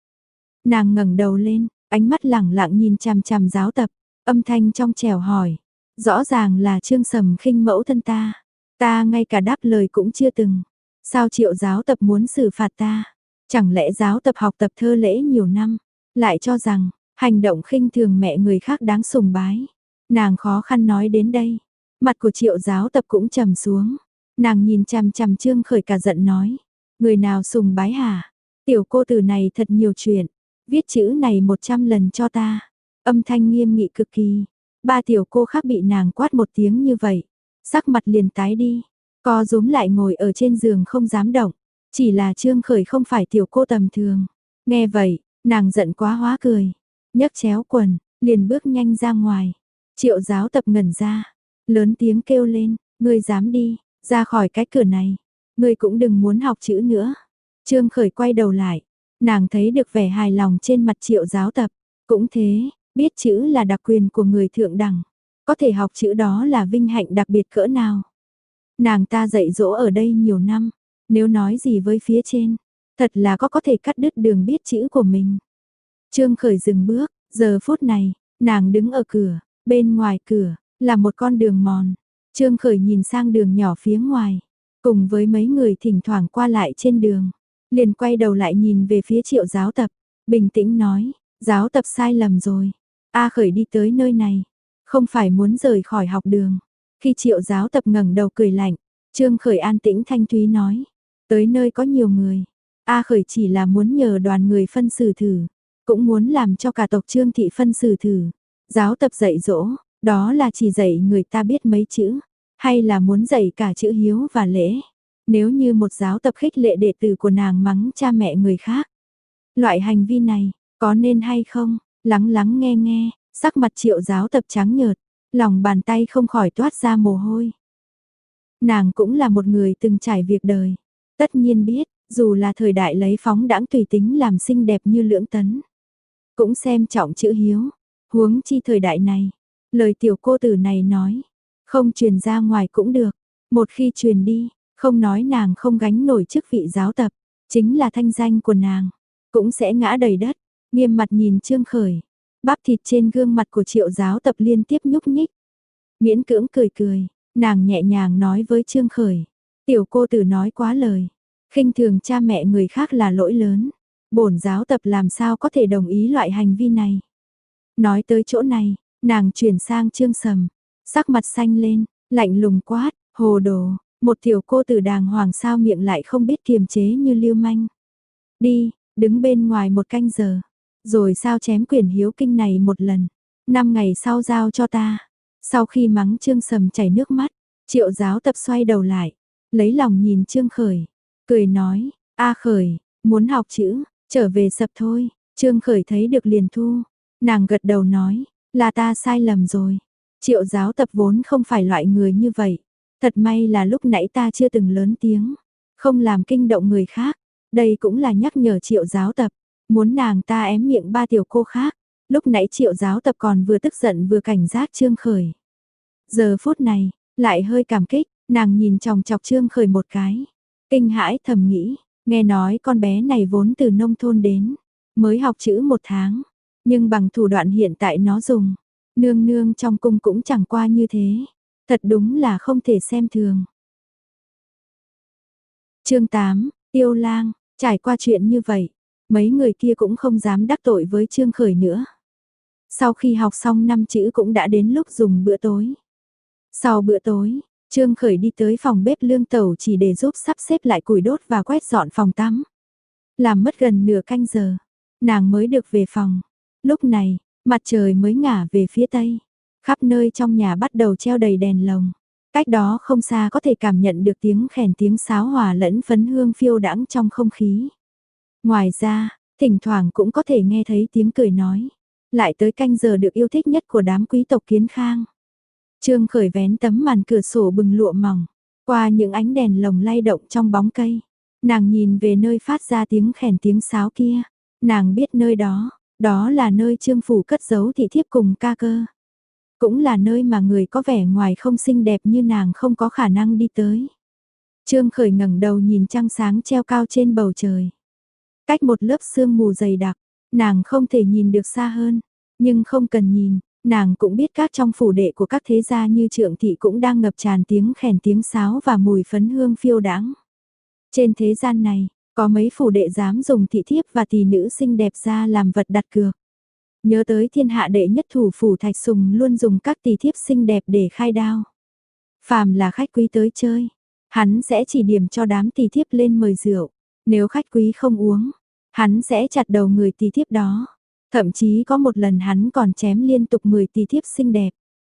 Nàng ngẩng đầu lên, ánh mắt lẳng lặng nhìn chằm chằm giáo tập, âm thanh trong trẻo hỏi. Rõ ràng là Trương Sầm khinh mẫu thân ta. Ta ngay cả đáp lời cũng chưa từng. Sao Triệu giáo tập muốn xử phạt ta? Chẳng lẽ giáo tập học tập thơ lễ nhiều năm, lại cho rằng, hành động khinh thường mẹ người khác đáng sùng bái. Nàng khó khăn nói đến đây. Mặt của Triệu giáo tập cũng trầm xuống. Nàng nhìn chằm chằm Trương Khởi cả giận nói. Người nào sùng bái hả? Tiểu cô tử này thật nhiều chuyện. Viết chữ này một trăm lần cho ta. Âm thanh nghiêm nghị cực kỳ. Ba tiểu cô khác bị nàng quát một tiếng như vậy. Sắc mặt liền tái đi. Co rúm lại ngồi ở trên giường không dám động. Chỉ là Trương Khởi không phải tiểu cô tầm thường. Nghe vậy, nàng giận quá hóa cười. Nhấc chéo quần, liền bước nhanh ra ngoài. Triệu giáo tập ngẩn ra. Lớn tiếng kêu lên. Ngươi dám đi, ra khỏi cái cửa này. Ngươi cũng đừng muốn học chữ nữa. Trương Khởi quay đầu lại. Nàng thấy được vẻ hài lòng trên mặt Triệu giáo tập. Cũng thế, biết chữ là đặc quyền của người thượng đẳng. Có thể học chữ đó là vinh hạnh đặc biệt cỡ nào. Nàng ta dạy dỗ ở đây nhiều năm. Nếu nói gì với phía trên, thật là có có thể cắt đứt đường biết chữ của mình. Trương Khởi dừng bước, giờ phút này, nàng đứng ở cửa. Bên ngoài cửa, là một con đường mòn. Trương Khởi nhìn sang đường nhỏ phía ngoài. Cùng với mấy người thỉnh thoảng qua lại trên đường. Liền quay đầu lại nhìn về phía Triệu giáo tập. Bình tĩnh nói, giáo tập sai lầm rồi. A Khởi đi tới nơi này. Không phải muốn rời khỏi học đường. Khi Triệu giáo tập ngẩng đầu cười lạnh. Trương Khởi an tĩnh thanh thúy nói. Tới nơi có nhiều người. A Khởi chỉ là muốn nhờ đoàn người phân xử thử. Cũng muốn làm cho cả tộc Trương thị phân xử thử. Giáo tập dạy dỗ, đó là chỉ dạy người ta biết mấy chữ. Hay là muốn dạy cả chữ hiếu và lễ. Nếu như một giáo tập khích lệ đệ tử của nàng mắng cha mẹ người khác. Loại hành vi này, có nên hay không? Lắng lắng nghe nghe, sắc mặt Triệu giáo tập trắng nhợt, lòng bàn tay không khỏi toát ra mồ hôi. Nàng cũng là một người từng trải việc đời. Tất nhiên biết, dù là thời đại lấy phóng đãng tùy tính làm xinh đẹp như Lưỡng Tấn. Cũng xem trọng chữ hiếu, huống chi thời đại này. Lời tiểu cô tử này nói, không truyền ra ngoài cũng được. Một khi truyền đi, không nói nàng không gánh nổi chức vị giáo tập, chính là thanh danh của nàng, cũng sẽ ngã đầy đất. Nghiêm mặt nhìn Trương Khởi, bắp thịt trên gương mặt của Triệu giáo tập liên tiếp nhúc nhích. Miễn cưỡng cười cười, nàng nhẹ nhàng nói với Trương Khởi, tiểu cô tử nói quá lời, khinh thường cha mẹ người khác là lỗi lớn. Bổn giáo tập làm sao có thể đồng ý loại hành vi này. Nói tới chỗ này, nàng chuyển sang Trương Sầm, sắc mặt xanh lên, lạnh lùng quát, hồ đồ. Một tiểu cô tử đàng hoàng sao miệng lại không biết kiềm chế như lưu manh. Đi, đứng bên ngoài một canh giờ. Rồi sao chém quyển hiếu kinh này một lần. Năm ngày sau giao cho ta. Sau khi mắng Trương Sầm chảy nước mắt, Triệu giáo tập xoay đầu lại. Lấy lòng nhìn Trương Khởi. Cười nói, A Khởi, muốn học chữ, trở về sập thôi. Trương Khởi thấy được liền thu. Nàng gật đầu nói, là ta sai lầm rồi. Triệu giáo tập vốn không phải loại người như vậy. Thật may là lúc nãy ta chưa từng lớn tiếng, không làm kinh động người khác. Đây cũng là nhắc nhở Triệu giáo tập, muốn nàng ta ém miệng ba tiểu cô khác. Lúc nãy Triệu giáo tập còn vừa tức giận vừa cảnh giác Trương Khởi. Giờ phút này, lại hơi cảm kích, nàng nhìn chòng chọc Trương Khởi một cái. Kinh hãi thầm nghĩ, nghe nói con bé này vốn từ nông thôn đến, mới học chữ một tháng. Nhưng bằng thủ đoạn hiện tại nó dùng, nương nương trong cung cũng chẳng qua như thế. Thật đúng là không thể xem thường. Chương tám, Tiêu Lang, Trải qua chuyện như vậy, mấy người kia cũng không dám đắc tội với Trương Khởi nữa. Sau khi học xong năm chữ cũng đã đến lúc dùng bữa tối. Sau bữa tối, Trương Khởi đi tới phòng bếp Lương Tẩu chỉ để giúp sắp xếp lại củi đốt và quét dọn phòng tắm. Làm mất gần nửa canh giờ, nàng mới được về phòng. Lúc này, mặt trời mới ngả về phía tây. Khắp nơi trong nhà bắt đầu treo đầy đèn lồng. Cách đó không xa có thể cảm nhận được tiếng khèn tiếng sáo hòa lẫn phấn hương phiêu đãng trong không khí. Ngoài ra, thỉnh thoảng cũng có thể nghe thấy tiếng cười nói. Lại tới canh giờ được yêu thích nhất của đám quý tộc Kiến Khang. Trương Khởi vén tấm màn cửa sổ bừng lụa mỏng, qua những ánh đèn lồng lay động trong bóng cây. Nàng nhìn về nơi phát ra tiếng khèn tiếng sáo kia. Nàng biết nơi đó, đó là nơi Trương Phủ cất giấu thị thiếp cùng ca cơ. Cũng là nơi mà người có vẻ ngoài không xinh đẹp như nàng không có khả năng đi tới. Trương Khởi ngẩng đầu nhìn trăng sáng treo cao trên bầu trời. Cách một lớp sương mù dày đặc, nàng không thể nhìn được xa hơn, nhưng không cần nhìn, nàng cũng biết các trong phủ đệ của các thế gia như Trượng thị cũng đang ngập tràn tiếng khèn tiếng sáo và mùi phấn hương phiêu đãng. Trên thế gian này, có mấy phủ đệ dám dùng thị thiếp và tỷ nữ xinh đẹp ra làm vật đặt cược. Nhớ tới thiên hạ đệ nhất thủ phủ Thạch Sùng luôn dùng các tỷ thiếp xinh đẹp để khai đao. Phàm là khách quý tới chơi, hắn sẽ chỉ điểm cho đám tỷ thiếp lên mời rượu. Nếu khách quý không uống, hắn sẽ chặt đầu người tỷ thiếp đó. Thậm chí có một lần hắn còn chém liên tục mười tỷ thiếp xinh đẹp.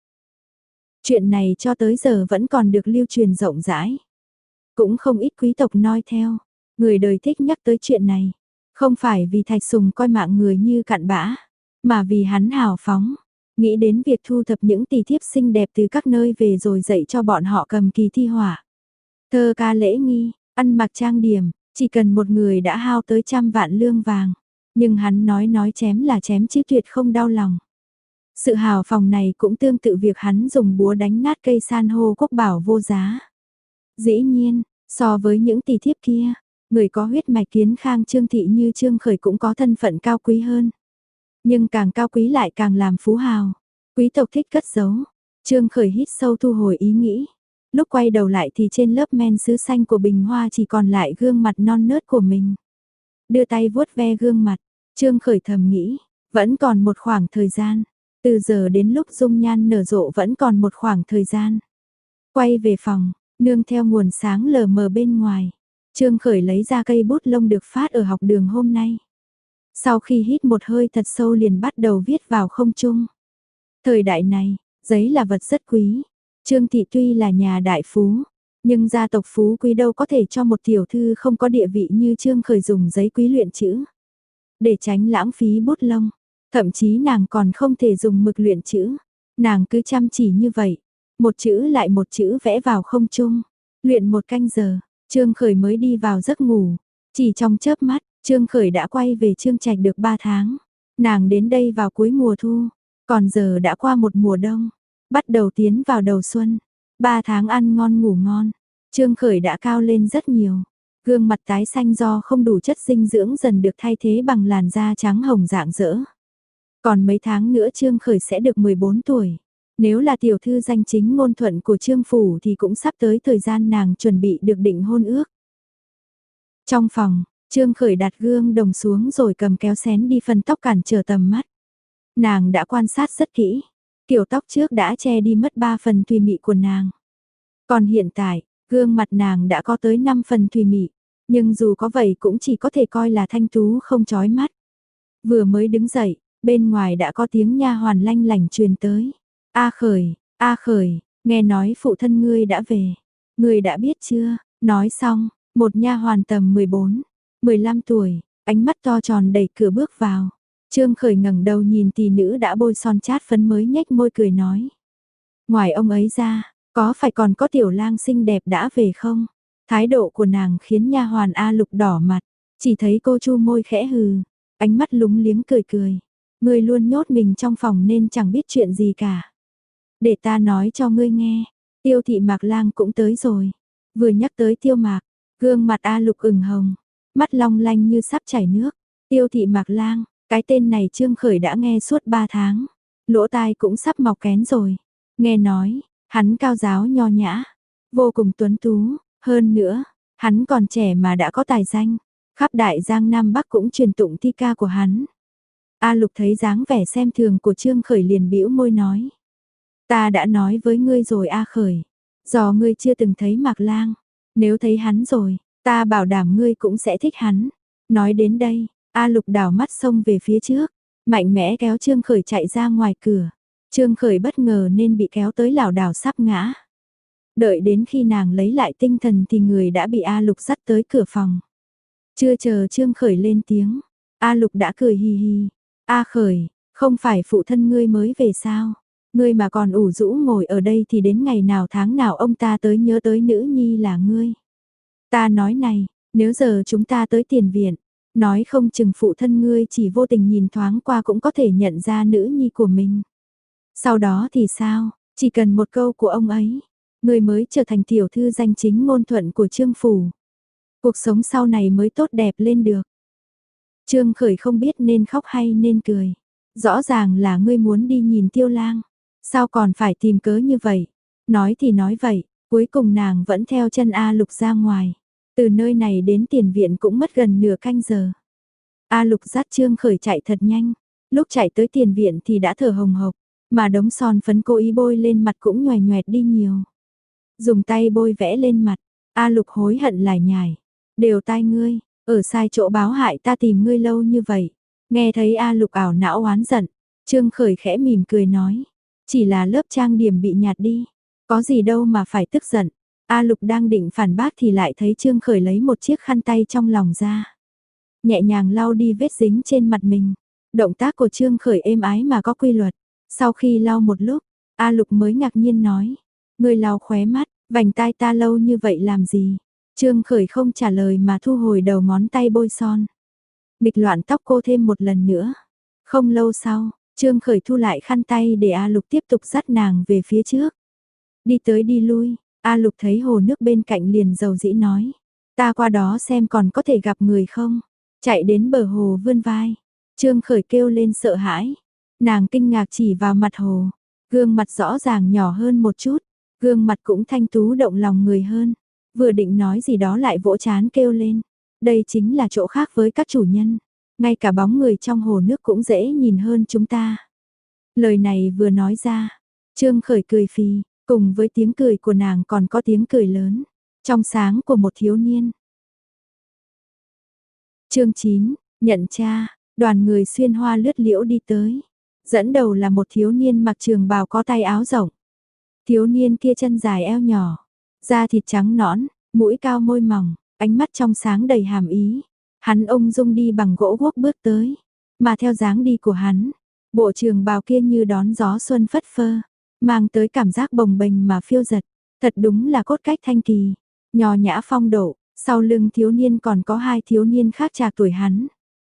Chuyện này cho tới giờ vẫn còn được lưu truyền rộng rãi. Cũng không ít quý tộc noi theo. Người đời thích nhắc tới chuyện này. Không phải vì Thạch Sùng coi mạng người như cặn bã, mà vì hắn hào phóng. Nghĩ đến việc thu thập những tỷ thiếp xinh đẹp từ các nơi về rồi dạy cho bọn họ cầm kỳ thi họa. Thơ ca lễ nghi, ăn mặc trang điểm, chỉ cần một người đã hao tới trăm vạn lương vàng. Nhưng hắn nói nói chém là chém chứ tuyệt không đau lòng. Sự hào phóng này cũng tương tự việc hắn dùng búa đánh nát cây san hô quốc bảo vô giá. Dĩ nhiên, so với những tỷ thiếp kia, người có huyết mạch Kiến Khang Trương thị như Trương Khởi cũng có thân phận cao quý hơn. Nhưng càng cao quý lại càng làm phú hào. Quý tộc thích cất giấu. Trương Khởi hít sâu thu hồi ý nghĩ. Lúc quay đầu lại thì trên lớp men sứ xanh của bình hoa chỉ còn lại gương mặt non nớt của mình. Đưa tay vuốt ve gương mặt, Trương Khởi thầm nghĩ, vẫn còn một khoảng thời gian. Từ giờ đến lúc dung nhan nở rộ vẫn còn một khoảng thời gian. Quay về phòng, nương theo nguồn sáng lờ mờ bên ngoài. Trương Khởi lấy ra cây bút lông được phát ở học đường hôm nay. Sau khi hít một hơi thật sâu liền bắt đầu viết vào không trung. Thời đại này, giấy là vật rất quý. Trương thị tuy là nhà đại phú, nhưng gia tộc phú quý đâu có thể cho một tiểu thư không có địa vị như Trương Khởi dùng giấy quý luyện chữ. Để tránh lãng phí bút lông, thậm chí nàng còn không thể dùng mực luyện chữ. Nàng cứ chăm chỉ như vậy, một chữ lại một chữ vẽ vào không trung. Luyện một canh giờ, Trương Khởi mới đi vào giấc ngủ. Chỉ trong chớp mắt, Trương Khởi đã quay về Trương Trạch được ba tháng. Nàng đến đây vào cuối mùa thu, còn giờ đã qua một mùa đông, bắt đầu tiến vào đầu xuân. Ba tháng ăn ngon ngủ ngon, Trương Khởi đã cao lên rất nhiều. Gương mặt tái xanh do không đủ chất dinh dưỡng dần được thay thế bằng làn da trắng hồng rạng rỡ. Còn mấy tháng nữa Trương Khởi sẽ được mười bốn tuổi. Nếu là tiểu thư danh chính ngôn thuận của Trương Phủ thì cũng sắp tới thời gian nàng chuẩn bị được định hôn ước. Trong phòng, Trương Khởi đặt gương đồng xuống rồi cầm kéo xén đi phần tóc cản trở tầm mắt. Nàng đã quan sát rất kỹ, kiểu tóc trước đã che đi mất ba phần thùy mị của nàng. Còn hiện tại, gương mặt nàng đã có tới năm phần thùy mị, nhưng dù có vậy cũng chỉ có thể coi là thanh tú không chói mắt. Vừa mới đứng dậy, bên ngoài đã có tiếng nha hoàn lanh lảnh truyền tới. A Khởi, A Khởi, nghe nói phụ thân ngươi đã về. Ngươi đã biết chưa? Nói xong, một nha hoàn tầm mười bốn, mười lăm tuổi, ánh mắt to tròn đẩy cửa bước vào. Trương Khởi ngẩng đầu nhìn tỷ nữ đã bôi son chát phấn mới nhếch môi cười nói. Ngoài ông ấy ra, có phải còn có tiểu lang xinh đẹp đã về không? Thái độ của nàng khiến nha hoàn A Lục đỏ mặt, chỉ thấy cô chu môi khẽ hừ, ánh mắt lúng liếng cười cười. Ngươi luôn nhốt mình trong phòng nên chẳng biết chuyện gì cả. Để ta nói cho ngươi nghe, Tiêu thị Mạc Lang cũng tới rồi. Vừa nhắc tới Tiêu Mạc, gương mặt A Lục ửng hồng, mắt long lanh như sắp chảy nước. Tiêu thị Mạc Lang, cái tên này Trương Khởi đã nghe suốt ba tháng, lỗ tai cũng sắp mọc kén rồi. Nghe nói, hắn cao giáo nho nhã, vô cùng tuấn tú, hơn nữa, hắn còn trẻ mà đã có tài danh. Khắp Đại Giang Nam Bắc cũng truyền tụng thi ca của hắn. A Lục thấy dáng vẻ xem thường của Trương Khởi liền bĩu môi nói. Ta đã nói với ngươi rồi A Khởi, do ngươi chưa từng thấy Mạc Lang, nếu thấy hắn rồi, ta bảo đảm ngươi cũng sẽ thích hắn. Nói đến đây, A Lục đảo mắt xông về phía trước, mạnh mẽ kéo Trương Khởi chạy ra ngoài cửa. Trương Khởi bất ngờ nên bị kéo tới lảo đảo sắp ngã. Đợi đến khi nàng lấy lại tinh thần thì người đã bị A Lục dắt tới cửa phòng. Chưa chờ Trương Khởi lên tiếng, A Lục đã cười hì hì. A Khởi, không phải phụ thân ngươi mới về sao? Ngươi mà còn ủ rũ ngồi ở đây thì đến ngày nào tháng nào ông ta tới nhớ tới nữ nhi là ngươi. Ta nói này, nếu giờ chúng ta tới tiền viện, nói không chừng phụ thân ngươi chỉ vô tình nhìn thoáng qua cũng có thể nhận ra nữ nhi của mình. Sau đó thì sao, chỉ cần một câu của ông ấy, ngươi mới trở thành tiểu thư danh chính ngôn thuận của Trương Phủ. Cuộc sống sau này mới tốt đẹp lên được. Trương Khởi không biết nên khóc hay nên cười. Rõ ràng là ngươi muốn đi nhìn Tiêu Lang. Sao còn phải tìm cớ như vậy? Nói thì nói vậy, cuối cùng nàng vẫn theo chân A Lục ra ngoài. Từ nơi này đến tiền viện cũng mất gần nửa canh giờ. A Lục dắt Trương Khởi chạy thật nhanh. Lúc chạy tới tiền viện thì đã thở hồng hộc, mà đống son phấn cố ý bôi lên mặt cũng nhoẻn nhoẹt đi nhiều. Dùng tay bôi vẽ lên mặt, A Lục hối hận lải nhải. Đều tai ngươi, ở sai chỗ báo hại ta tìm ngươi lâu như vậy. Nghe thấy A Lục ảo não oán giận, Trương Khởi khẽ mỉm cười nói. Chỉ là lớp trang điểm bị nhạt đi, có gì đâu mà phải tức giận. A Lục đang định phản bác thì lại thấy Trương Khởi lấy một chiếc khăn tay trong lòng ra. Nhẹ nhàng lau đi vết dính trên mặt mình. Động tác của Trương Khởi êm ái mà có quy luật. Sau khi lau một lúc, A Lục mới ngạc nhiên nói. Ngươi lau khóe mắt, vành tai ta lâu như vậy làm gì? Trương Khởi không trả lời mà thu hồi đầu ngón tay bôi son. Nghịch loạn tóc cô thêm một lần nữa. Không lâu sau, Trương Khởi thu lại khăn tay để A Lục tiếp tục dắt nàng về phía trước. Đi tới đi lui, A Lục thấy hồ nước bên cạnh liền dầu dĩ nói. Ta qua đó xem còn có thể gặp người không? Chạy đến bờ hồ vươn vai. Trương Khởi kêu lên sợ hãi. Nàng kinh ngạc chỉ vào mặt hồ. Gương mặt rõ ràng nhỏ hơn một chút. Gương mặt cũng thanh tú động lòng người hơn. Vừa định nói gì đó lại vỗ chán kêu lên. Đây chính là chỗ khác với các chủ nhân. Ngay cả bóng người trong hồ nước cũng dễ nhìn hơn chúng ta. Lời này vừa nói ra, Trương Khởi cười phì, cùng với tiếng cười của nàng còn có tiếng cười lớn, trong sáng của một thiếu niên. Chương chín, nhận cha, đoàn người xuyên hoa lướt liễu đi tới. Dẫn đầu là một thiếu niên mặc trường bào có tay áo rộng. Thiếu niên kia chân dài eo nhỏ, da thịt trắng nõn, mũi cao môi mỏng, ánh mắt trong sáng đầy hàm ý. Hắn ung dung đi bằng gỗ guốc bước tới, mà theo dáng đi của hắn, bộ trường bào kia như đón gió xuân phất phơ, mang tới cảm giác bồng bềnh mà phiêu dật, thật đúng là cốt cách thanh kỳ, nho nhã phong độ. Sau lưng thiếu niên còn có hai thiếu niên khác trạc tuổi hắn.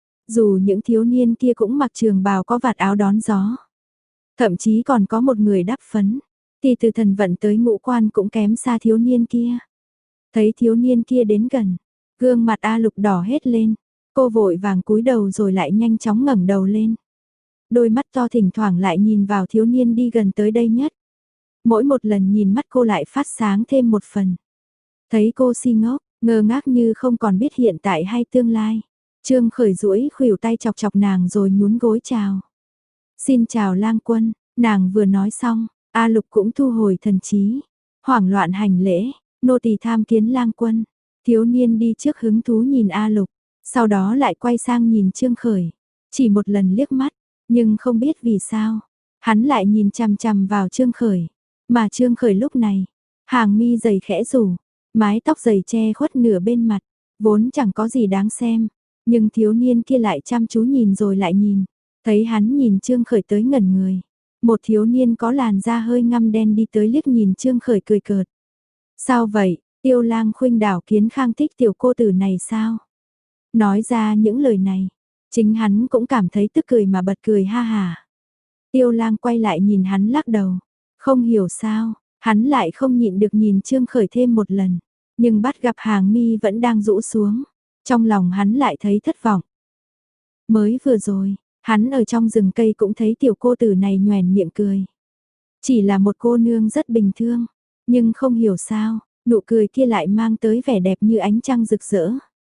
Dù những thiếu niên kia cũng mặc trường bào có vạt áo đón gió, thậm chí còn có một người đắp phấn, thì từ thần vận tới ngũ quan cũng kém xa thiếu niên kia. Thấy thiếu niên kia đến gần, gương mặt A Lục đỏ hết lên, cô vội vàng cúi đầu rồi lại nhanh chóng ngẩng đầu lên. Đôi mắt to thỉnh thoảng lại nhìn vào thiếu niên đi gần tới đây nhất. Mỗi một lần nhìn mắt cô lại phát sáng thêm một phần. Thấy cô si ngốc, ngơ ngác như không còn biết hiện tại hay tương lai. Trương Khởi duỗi khuỷu tay chọc chọc nàng rồi nhún gối chào. Xin chào lang quân, nàng vừa nói xong, A Lục cũng thu hồi thần trí. Hoảng loạn hành lễ, nô tỳ tham kiến lang quân. Thiếu niên đi trước hứng thú nhìn A Lục, sau đó lại quay sang nhìn Trương Khởi. Chỉ một lần liếc mắt, nhưng không biết vì sao, hắn lại nhìn chằm chằm vào Trương Khởi. Mà Trương Khởi lúc này, hàng mi dày khẽ rủ, mái tóc dày che khuất nửa bên mặt, vốn chẳng có gì đáng xem. Nhưng thiếu niên kia lại chăm chú nhìn rồi lại nhìn, thấy hắn nhìn Trương Khởi tới ngẩn người. Một thiếu niên có làn da hơi ngăm đen đi tới liếc nhìn Trương Khởi cười cợt. Sao vậy, Tiêu Lang khuynh đảo Kiến Khang thích tiểu cô tử này sao? Nói ra những lời này, chính hắn cũng cảm thấy tức cười mà bật cười ha hà. Tiêu Lang quay lại nhìn hắn lắc đầu, không hiểu sao, hắn lại không nhịn được nhìn Trương Khởi thêm một lần, nhưng bắt gặp hàng mi vẫn đang rũ xuống, trong lòng hắn lại thấy thất vọng. Mới vừa rồi, hắn ở trong rừng cây cũng thấy tiểu cô tử này nhoẻn miệng cười. Chỉ là một cô nương rất bình thường, nhưng không hiểu sao, nụ cười kia lại mang tới vẻ đẹp như ánh trăng rực rỡ.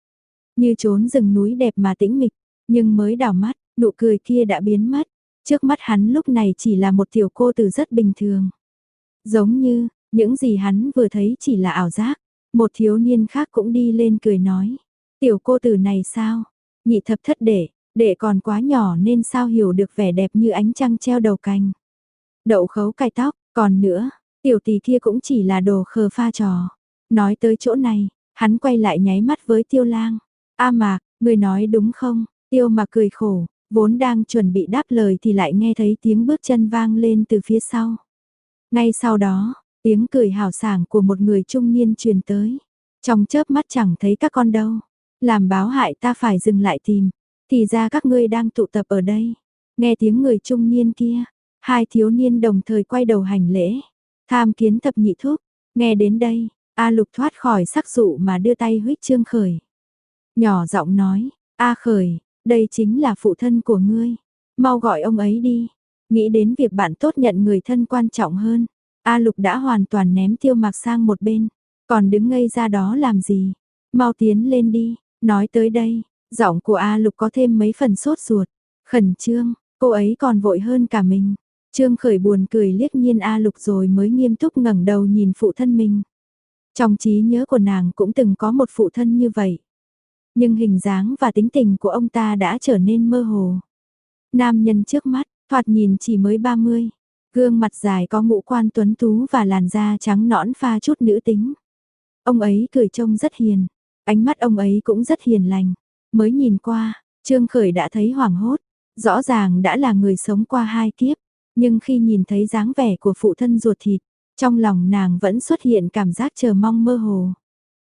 như trốn rừng núi đẹp mà tĩnh mịch, nhưng mới đảo mắt, nụ cười kia đã biến mất, trước mắt hắn lúc này chỉ là một tiểu cô tử rất bình thường. Giống như, những gì hắn vừa thấy chỉ là ảo giác, một thiếu niên khác cũng đi lên cười nói, tiểu cô tử này sao, nhị thập thất đệ, đệ còn quá nhỏ nên sao hiểu được vẻ đẹp như ánh trăng treo đầu cành. Đậu khấu cài tóc, còn nữa, tiểu tỷ kia cũng chỉ là đồ khờ pha trò. Nói tới chỗ này, hắn quay lại nháy mắt với Tiêu Lang. A Mạc, người nói đúng không? Tiêu Mạc cười khổ, vốn đang chuẩn bị đáp lời thì lại nghe thấy tiếng bước chân vang lên từ phía sau. Ngay sau đó, tiếng cười hào sảng của một người trung niên truyền tới. Trong chớp mắt chẳng thấy các con đâu. Làm báo hại ta phải dừng lại tìm. Thì ra các ngươi đang tụ tập ở đây. Nghe tiếng người trung niên kia, hai thiếu niên đồng thời quay đầu hành lễ. Tham kiến thập nhị thúc, nghe đến đây, A Lục thoát khỏi sắc dụ mà đưa tay huých Trương Khởi. Nhỏ giọng nói, A Khởi, đây chính là phụ thân của ngươi, mau gọi ông ấy đi. Nghĩ đến việc bạn tốt nhận người thân quan trọng hơn, A Lục đã hoàn toàn ném Tiêu Mạc sang một bên, còn đứng ngây ra đó làm gì, mau tiến lên đi. Nói tới đây, giọng của A Lục có thêm mấy phần sốt ruột, khẩn trương, cô ấy còn vội hơn cả mình. Trương Khởi buồn cười liếc nhiên A Lục rồi mới nghiêm túc ngẩng đầu nhìn phụ thân mình. Trong trí nhớ của nàng cũng từng có một phụ thân như vậy. Nhưng hình dáng và tính tình của ông ta đã trở nên mơ hồ. Nam nhân trước mắt, thoạt nhìn chỉ mới ba mươi. Gương mặt dài có ngũ quan tuấn tú và làn da trắng nõn pha chút nữ tính. Ông ấy cười trông rất hiền. Ánh mắt ông ấy cũng rất hiền lành. Mới nhìn qua, Trương Khởi đã thấy hoảng hốt. Rõ ràng đã là người sống qua hai kiếp. Nhưng khi nhìn thấy dáng vẻ của phụ thân ruột thịt, trong lòng nàng vẫn xuất hiện cảm giác chờ mong mơ hồ.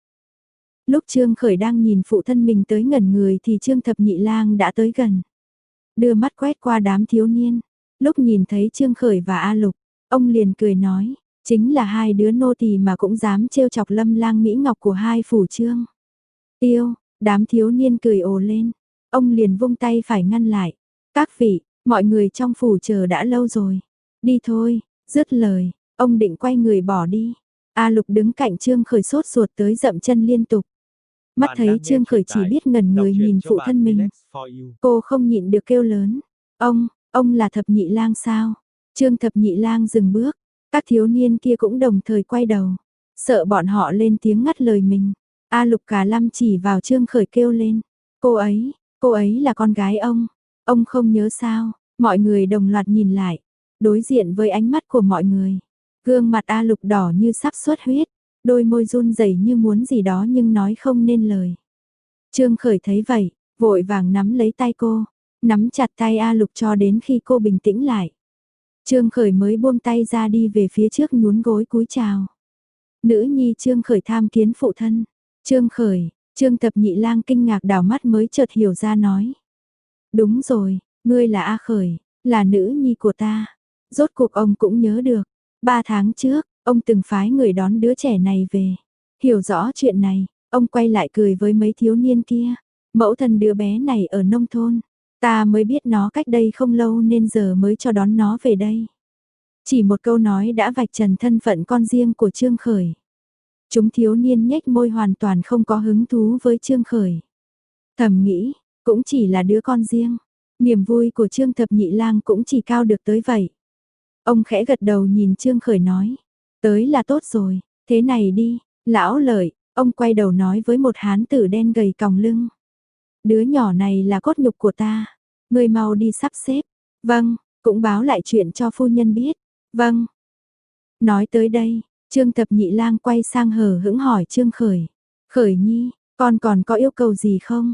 Lúc Trương Khởi đang nhìn phụ thân mình tới ngẩn người thì Trương Thập Nhị Lang đã tới gần. Đưa mắt quét qua đám thiếu niên. Lúc nhìn thấy Trương Khởi và A Lục, ông liền cười nói, chính là hai đứa nô tỳ mà cũng dám trêu chọc Lâm Lang Mỹ Ngọc của hai phủ Trương. Tiêu, đám thiếu niên cười ồ lên. Ông liền vung tay phải ngăn lại. Các vị, mọi người trong phủ chờ đã lâu rồi. Đi thôi, dứt lời, ông định quay người bỏ đi. A Lục đứng cạnh Trương Khởi sốt ruột tới dậm chân liên tục. Mắt thấy Trương Khởi chỉ biết ngẩn người nhìn phụ thân mình. Cô không nhịn được kêu lớn. Ông, ông là Thập Nhị Lang sao? Trương Thập Nhị Lang dừng bước. Các thiếu niên kia cũng đồng thời quay đầu. Sợ bọn họ lên tiếng ngắt lời mình. A Lục cả lăm chỉ vào Trương Khởi kêu lên. Cô ấy, cô ấy là con gái ông. Ông không nhớ sao? Mọi người đồng loạt nhìn lại. Đối diện với ánh mắt của mọi người. Gương mặt A Lục đỏ như sắp xuất huyết. Đôi môi run rẩy như muốn gì đó nhưng nói không nên lời. Trương Khởi thấy vậy, vội vàng nắm lấy tay cô, nắm chặt tay A Lục cho đến khi cô bình tĩnh lại. Trương Khởi mới buông tay ra đi về phía trước nhún gối cúi chào. Nữ nhi Trương Khởi tham kiến phụ thân. Trương Khởi, Trương Thập Nhị Lang kinh ngạc đảo mắt mới chợt hiểu ra nói. Đúng rồi, ngươi là A Khởi, là nữ nhi của ta. Rốt cuộc ông cũng nhớ được, ba tháng trước, ông từng phái người đón đứa trẻ này về. Hiểu rõ chuyện này, ông quay lại cười với mấy thiếu niên kia. Mẫu thân đứa bé này ở nông thôn, ta mới biết nó cách đây không lâu nên giờ mới cho đón nó về đây. Chỉ một câu nói đã vạch trần thân phận con riêng của Trương Khởi. Chúng thiếu niên nhếch môi hoàn toàn không có hứng thú với Trương Khởi. Thầm nghĩ, cũng chỉ là đứa con riêng. Niềm vui của Trương Thập Nhị Lang cũng chỉ cao được tới vậy. Ông khẽ gật đầu nhìn Trương Khởi nói. Tới là tốt rồi, thế này đi, lão Lợi, ông quay đầu nói với một hán tử đen gầy còng lưng. Đứa nhỏ này là cốt nhục của ta, ngươi mau đi sắp xếp. Vâng, cũng báo lại chuyện cho phu nhân biết. Vâng. Nói tới đây, Trương Thập Nhị Lang quay sang hờ hững hỏi Trương Khởi. Khởi nhi, con còn có yêu cầu gì không?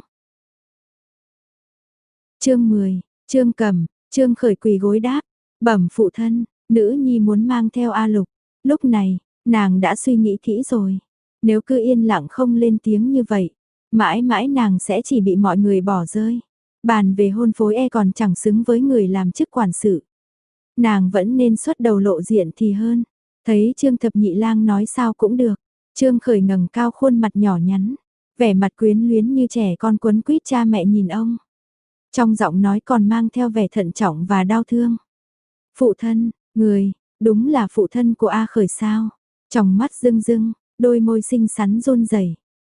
Chương mười, Trương Cầm, Trương Khởi quỳ gối đáp. Bẩm phụ thân, nữ nhi muốn mang theo A Lục. Lúc này, nàng đã suy nghĩ kỹ rồi. Nếu cứ yên lặng không lên tiếng như vậy, mãi mãi nàng sẽ chỉ bị mọi người bỏ rơi. Bàn về hôn phối e còn chẳng xứng với người làm chức quản sự. Nàng vẫn nên xuất đầu lộ diện thì hơn. Thấy Trương Thập Nhị Lang nói sao cũng được. Trương Khởi ngẩng cao khuôn mặt nhỏ nhắn, vẻ mặt quyến luyến như trẻ con quấn quýt cha mẹ nhìn ông. Trong giọng nói còn mang theo vẻ thận trọng và đau thương. Phụ thân, người, đúng là phụ thân của A Khởi sao? Trong mắt rưng rưng, đôi môi xinh xắn run rẩy.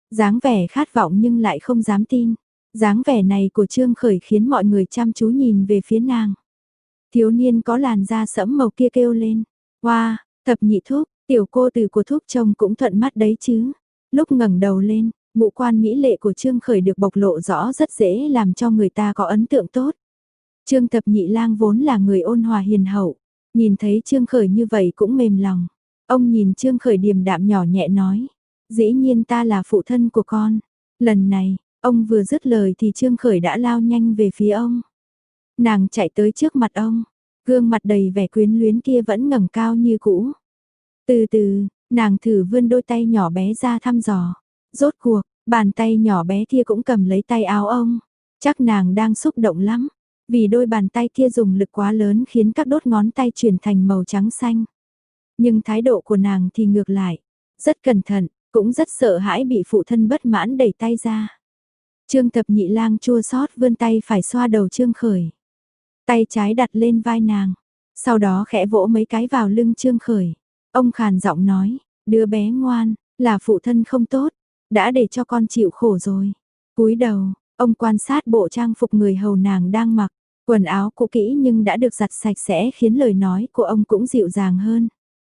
Dáng vẻ khát vọng nhưng lại không dám tin. Dáng vẻ này của Trương Khởi khiến mọi người chăm chú nhìn về phía nàng. Thiếu niên có làn da sẫm màu kia kêu lên. Wow, thập nhị thúc, tiểu cô tử của thúc chồng cũng thuận mắt đấy chứ. Lúc ngẩng đầu lên, ngũ quan mỹ lệ của Trương Khởi được bộc lộ rõ rất dễ làm cho người ta có ấn tượng tốt. Trương Thập Nhị Lang vốn là người ôn hòa hiền hậu, nhìn thấy Trương Khởi như vậy cũng mềm lòng. Ông nhìn Trương Khởi điềm đạm nhỏ nhẹ nói, dĩ nhiên ta là phụ thân của con. Lần này, ông vừa dứt lời thì Trương Khởi đã lao nhanh về phía ông. Nàng chạy tới trước mặt ông, gương mặt đầy vẻ quyến luyến kia vẫn ngẩng cao như cũ. Từ từ, nàng thử vươn đôi tay nhỏ bé ra thăm dò. Rốt cuộc, bàn tay nhỏ bé kia cũng cầm lấy tay áo ông. Chắc nàng đang xúc động lắm, vì đôi bàn tay kia dùng lực quá lớn khiến các đốt ngón tay chuyển thành màu trắng xanh. Nhưng thái độ của nàng thì ngược lại, rất cẩn thận, cũng rất sợ hãi bị phụ thân bất mãn đẩy tay ra. Trương Thập Nhị Lang chua xót vươn tay phải xoa đầu Trương Khởi. Tay trái đặt lên vai nàng, sau đó khẽ vỗ mấy cái vào lưng Trương Khởi. Ông khàn giọng nói, đứa bé ngoan, là phụ thân không tốt, đã để cho con chịu khổ rồi. Cúi đầu, ông quan sát bộ trang phục người hầu nàng đang mặc, quần áo cũ kỹ nhưng đã được giặt sạch sẽ khiến lời nói của ông cũng dịu dàng hơn.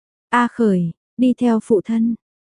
A Khởi, đi theo phụ thân.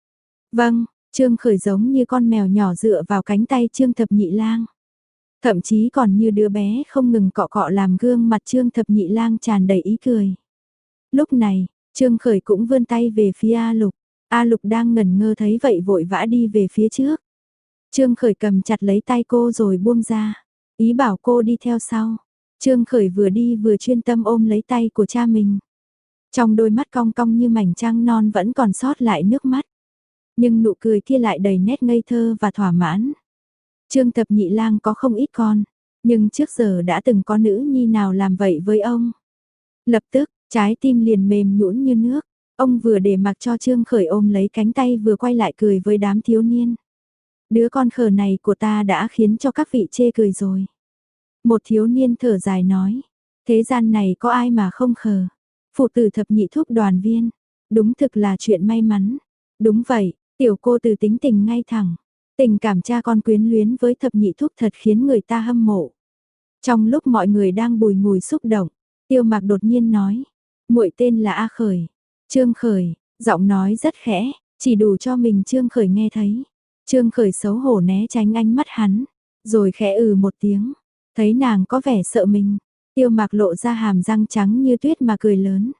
Vâng, Trương Khởi giống như con mèo nhỏ dựa vào cánh tay Trương Thập Nhị Lang. Thậm chí còn như đứa bé không ngừng cọ cọ làm gương mặt Trương Thập Nhị Lang tràn đầy ý cười. Lúc này, Trương Khởi cũng vươn tay về phía A Lục. A Lục đang ngẩn ngơ thấy vậy vội vã đi về phía trước. Trương Khởi cầm chặt lấy tay cô rồi buông ra, ý bảo cô đi theo sau. Trương Khởi vừa đi vừa chuyên tâm ôm lấy tay của cha mình. Trong đôi mắt cong cong như mảnh trăng non vẫn còn sót lại nước mắt. Nhưng nụ cười kia lại đầy nét ngây thơ và thỏa mãn. Trương Thập Nhị Lang có không ít con, nhưng trước giờ đã từng có nữ nhi nào làm vậy với ông. Lập tức, trái tim liền mềm nhũn như nước. Ông vừa để mặc cho Trương Khởi ôm lấy cánh tay vừa quay lại cười với đám thiếu niên. Đứa con khờ này của ta đã khiến cho các vị chê cười rồi. Một thiếu niên thở dài nói, thế gian này có ai mà không khờ. Phụ tử thập nhị thúc đoàn viên, đúng thực là chuyện may mắn. Đúng vậy, tiểu cô từ tính tình ngay thẳng. Tình cảm cha con quyến luyến với thập nhị thúc thật khiến người ta hâm mộ. Trong lúc mọi người đang bùi ngùi xúc động, Tiêu Mạc đột nhiên nói, muội tên là A Khởi. Trương Khởi, giọng nói rất khẽ, chỉ đủ cho mình Trương Khởi nghe thấy. Trương Khởi xấu hổ né tránh ánh mắt hắn, rồi khẽ ừ một tiếng, thấy nàng có vẻ sợ mình. Tiêu Mạc lộ ra hàm răng trắng như tuyết mà cười lớn.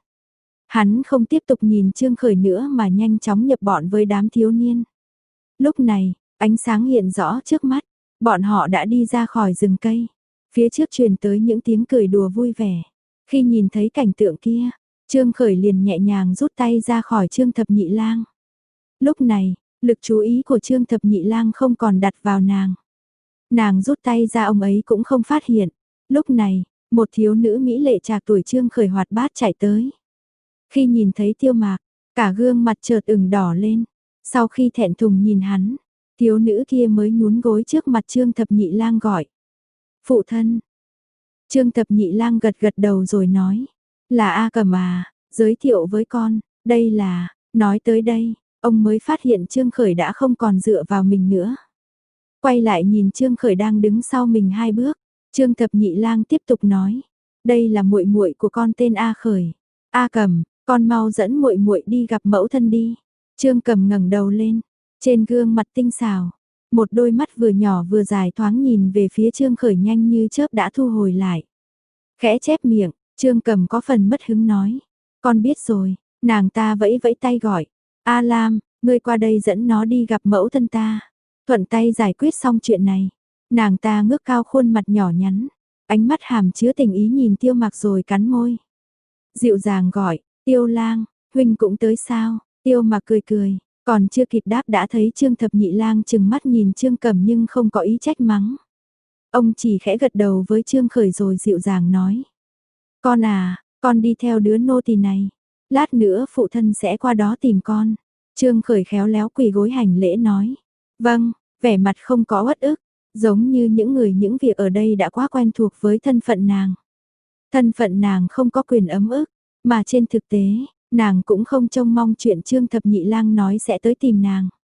Hắn không tiếp tục nhìn Trương Khởi nữa mà nhanh chóng nhập bọn với đám thiếu niên. Lúc này, ánh sáng hiện rõ trước mắt, bọn họ đã đi ra khỏi rừng cây. Phía trước truyền tới những tiếng cười đùa vui vẻ. Khi nhìn thấy cảnh tượng kia, Trương Khởi liền nhẹ nhàng rút tay ra khỏi Trương Thập Nhị Lang. Lúc này, lực chú ý của Trương Thập Nhị Lang không còn đặt vào nàng. Nàng rút tay ra ông ấy cũng không phát hiện. Lúc này, một thiếu nữ mỹ lệ trạc tuổi Trương Khởi hoạt bát chạy tới. Khi nhìn thấy Tiêu Mạc, cả gương mặt chợt ửng đỏ lên. Sau khi thẹn thùng nhìn hắn, thiếu nữ kia mới nhún gối trước mặt Trương Thập Nhị Lang gọi. Phụ thân. Trương Thập Nhị Lang gật gật đầu rồi nói. Là A Cẩm à, giới thiệu với con, đây là, nói tới đây, ông mới phát hiện Trương Khởi đã không còn dựa vào mình nữa. Quay lại nhìn Trương Khởi đang đứng sau mình hai bước, Trương Thập Nhị Lang tiếp tục nói. Đây là muội muội của con tên A Khởi. A Cẩm, con mau dẫn muội muội đi gặp mẫu thân đi. Trương Cẩm ngẩng đầu lên, trên gương mặt tinh xảo, một đôi mắt vừa nhỏ vừa dài thoáng nhìn về phía Trương Khởi nhanh như chớp đã thu hồi lại. Khẽ chép miệng, Trương Cẩm có phần mất hứng nói, con biết rồi. Nàng ta vẫy vẫy tay gọi, A Lam, ngươi qua đây dẫn nó đi gặp mẫu thân ta. Thuận tay giải quyết xong chuyện này. Nàng ta ngước cao khuôn mặt nhỏ nhắn, ánh mắt hàm chứa tình ý nhìn Tiêu Mạc rồi cắn môi. Dịu dàng gọi, Tiêu Lang, huynh cũng tới sao? Tiêu Mạc cười cười, còn chưa kịp đáp đã thấy Trương Thập Nhị Lang chừng mắt nhìn Trương Cẩm nhưng không có ý trách mắng. Ông chỉ khẽ gật đầu với Trương Khởi rồi dịu dàng nói. Con à, con đi theo đứa nô tỳ này. Lát nữa phụ thân sẽ qua đó tìm con. Trương Khởi khéo léo quỳ gối hành lễ nói. Vâng, vẻ mặt không có uất ức, giống như những người những việc ở đây đã quá quen thuộc với thân phận nàng. Thân phận nàng không có quyền ấm ức, mà trên thực tế, nàng cũng không trông mong chuyện Trương Thập Nhị Lang nói sẽ tới tìm nàng.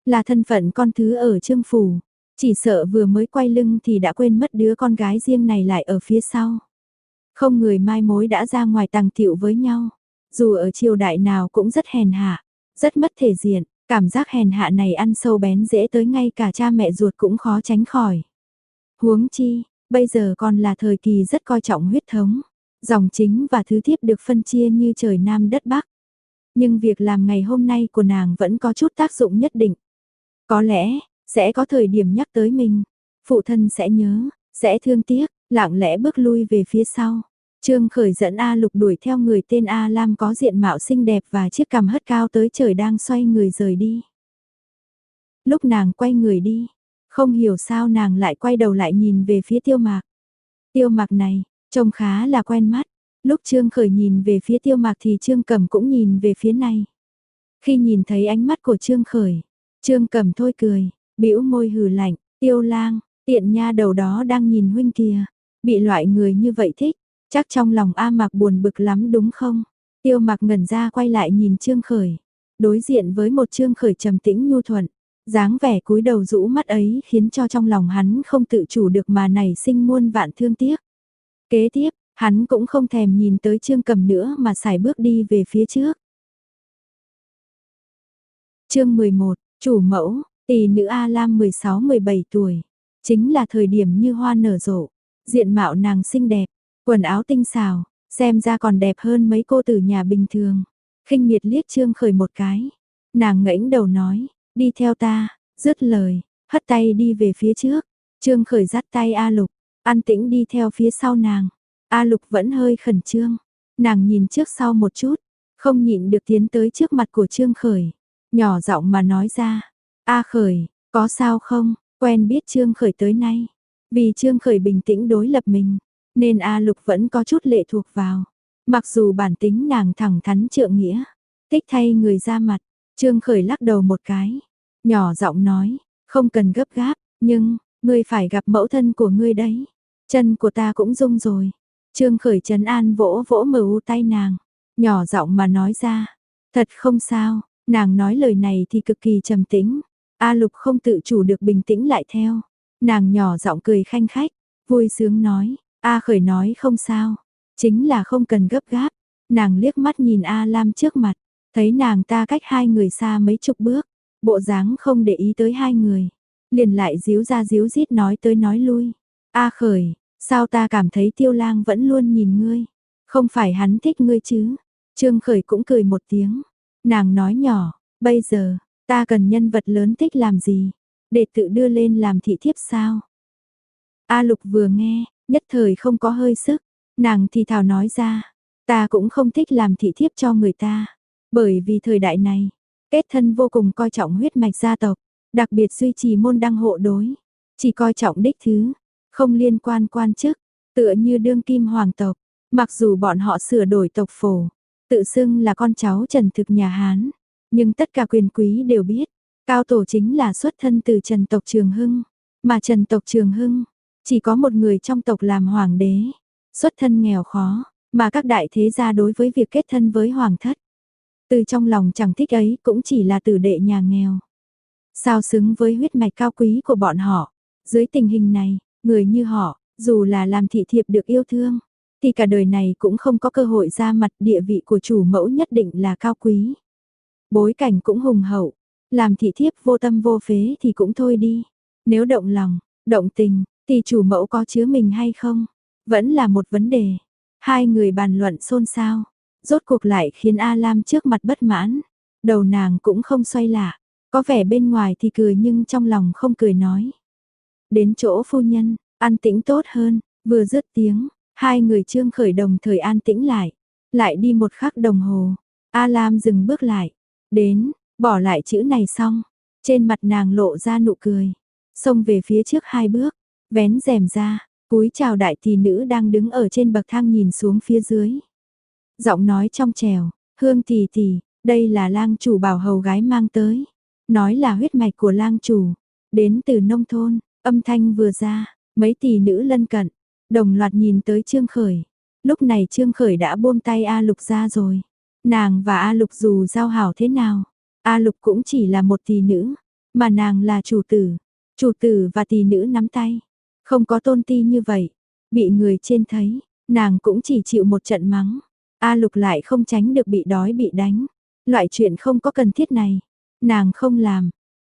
là thân phận con thứ ở Trương phủ, chỉ sợ vừa mới quay lưng thì đã quên mất đứa con gái riêng này lại ở phía sau. Không người mai mối đã ra ngoài tàng tiệu với nhau, dù ở triều đại nào cũng rất hèn hạ, rất mất thể diện, cảm giác hèn hạ này ăn sâu bén rễ tới ngay cả cha mẹ ruột cũng khó tránh khỏi. Huống chi, bây giờ còn là thời kỳ rất coi trọng huyết thống, dòng chính và thứ thiếp được phân chia như trời Nam đất Bắc. Nhưng việc làm ngày hôm nay của nàng vẫn có chút tác dụng nhất định. Có lẽ, sẽ có thời điểm nhắc tới mình, phụ thân sẽ nhớ, sẽ thương tiếc, lặng lẽ bước lui về phía sau. Trương Khởi dẫn A Lục đuổi theo người tên A Lam có diện mạo xinh đẹp và chiếc cằm hất cao tới trời đang xoay người rời đi. Lúc nàng quay người đi, không hiểu sao nàng lại quay đầu lại nhìn về phía Tiêu Mạc. Tiêu Mạc này, trông khá là quen mắt. Lúc Trương Khởi nhìn về phía Tiêu Mạc thì Trương Cẩm cũng nhìn về phía này. Khi nhìn thấy ánh mắt của Trương Khởi, Trương Cẩm thôi cười, bĩu môi hừ lạnh, Tiêu Lang, tiện nha đầu đó đang nhìn huynh kìa, bị loại người như vậy thích, chắc trong lòng A Mạc buồn bực lắm đúng không? Tiêu Mạc ngẩn ra quay lại nhìn Trương Khởi, đối diện với một Trương Khởi trầm tĩnh nhu thuận, dáng vẻ cúi đầu rũ mắt ấy khiến cho trong lòng hắn không tự chủ được mà nảy sinh muôn vạn thương tiếc. Kế tiếp, hắn cũng không thèm nhìn tới Trương Cẩm nữa mà sải bước đi về phía trước. Chương mười một, chủ mẫu, tỷ nữ A Lam mười sáu mười bảy tuổi, chính là thời điểm như hoa nở rộ, diện mạo nàng xinh đẹp, quần áo tinh xảo, xem ra còn đẹp hơn mấy cô tử nhà bình thường. Khinh miệt liếc Trương Khởi một cái, nàng ngẩng đầu nói, đi theo ta, dứt lời, hất tay đi về phía trước. Trương Khởi dắt tay A Lục, an tĩnh đi theo phía sau nàng. A Lục vẫn hơi khẩn trương, nàng nhìn trước sau một chút, không nhịn được tiến tới trước mặt của Trương Khởi, nhỏ giọng mà nói ra, A Khởi, có sao không, quen biết Trương Khởi tới nay, vì Trương Khởi bình tĩnh đối lập mình, nên A Lục vẫn có chút lệ thuộc vào, mặc dù bản tính nàng thẳng thắn trượng nghĩa, thích thay người ra mặt. Trương Khởi lắc đầu một cái, nhỏ giọng nói, không cần gấp gáp, nhưng, ngươi phải gặp mẫu thân của ngươi đấy, chân của ta cũng rung rồi. Trương Khởi trấn an vỗ vỗ mờ u tay nàng, nhỏ giọng mà nói ra, thật không sao, nàng nói lời này thì cực kỳ trầm tĩnh, A Lục không tự chủ được bình tĩnh lại theo, nàng nhỏ giọng cười khanh khách, vui sướng nói, A Khởi nói không sao, chính là không cần gấp gáp, nàng liếc mắt nhìn A Lam trước mặt, thấy nàng ta cách hai người xa mấy chục bước, bộ dáng không để ý tới hai người, liền lại díu ra díu dít nói tới nói lui, A Khởi, sao ta cảm thấy Tiêu Lang vẫn luôn nhìn ngươi, không phải hắn thích ngươi chứ? Trương Khởi cũng cười một tiếng, nàng nói nhỏ, bây giờ, ta cần nhân vật lớn thích làm gì, để tự đưa lên làm thị thiếp sao? A Lục vừa nghe, nhất thời không có hơi sức, nàng thì thào nói ra, ta cũng không thích làm thị thiếp cho người ta, bởi vì thời đại này, kết thân vô cùng coi trọng huyết mạch gia tộc, đặc biệt duy trì môn đăng hộ đối, chỉ coi trọng đích thứ, không liên quan quan chức, tựa như đương kim hoàng tộc, mặc dù bọn họ sửa đổi tộc phổ, tự xưng là con cháu Trần thực nhà Hán, nhưng tất cả quyền quý đều biết, cao tổ chính là xuất thân từ Trần tộc Trường Hưng, mà Trần tộc Trường Hưng, chỉ có một người trong tộc làm hoàng đế, xuất thân nghèo khó, mà các đại thế gia đối với việc kết thân với hoàng thất, từ trong lòng chẳng thích ấy cũng chỉ là tử đệ nhà nghèo. Sao xứng với huyết mạch cao quý của bọn họ, dưới tình hình này, người như họ, dù là làm thị thiệp được yêu thương, thì cả đời này cũng không có cơ hội ra mặt, địa vị của chủ mẫu nhất định là cao quý. Bối cảnh cũng hùng hậu, làm thị thiếp vô tâm vô phế thì cũng thôi đi. Nếu động lòng, động tình, thì chủ mẫu có chứa mình hay không? Vẫn là một vấn đề. Hai người bàn luận xôn xao, rốt cuộc lại khiến A Lam trước mặt bất mãn. Đầu nàng cũng không xoay lạ, có vẻ bên ngoài thì cười nhưng trong lòng không cười nói. Đến chỗ phu nhân, an tĩnh tốt hơn, vừa dứt tiếng, hai người Trương Khởi đồng thời an tĩnh lại. Lại đi một khắc đồng hồ, A Lam dừng bước lại, đến, bỏ lại chữ này xong, trên mặt nàng lộ ra nụ cười, xông về phía trước hai bước, vén rèm ra, cúi chào đại tỷ nữ đang đứng ở trên bậc thang nhìn xuống phía dưới. Giọng nói trong trẻo, Hương tỷ tỷ, đây là lang chủ bảo hầu gái mang tới, nói là huyết mạch của lang chủ, đến từ nông thôn. Âm thanh vừa ra, mấy tỷ nữ lân cận, đồng loạt nhìn tới Trương Khởi. Lúc này Trương Khởi đã buông tay A Lục ra rồi. Nàng và A Lục dù giao hảo thế nào, A Lục cũng chỉ là một tỷ nữ. mà nàng là chủ tử, chủ tử và tỷ nữ nắm tay, không có tôn ti như vậy, bị người trên thấy, nàng cũng chỉ chịu một trận mắng. A Lục lại không tránh được bị đói bị đánh, loại chuyện không có cần thiết này, nàng không làm.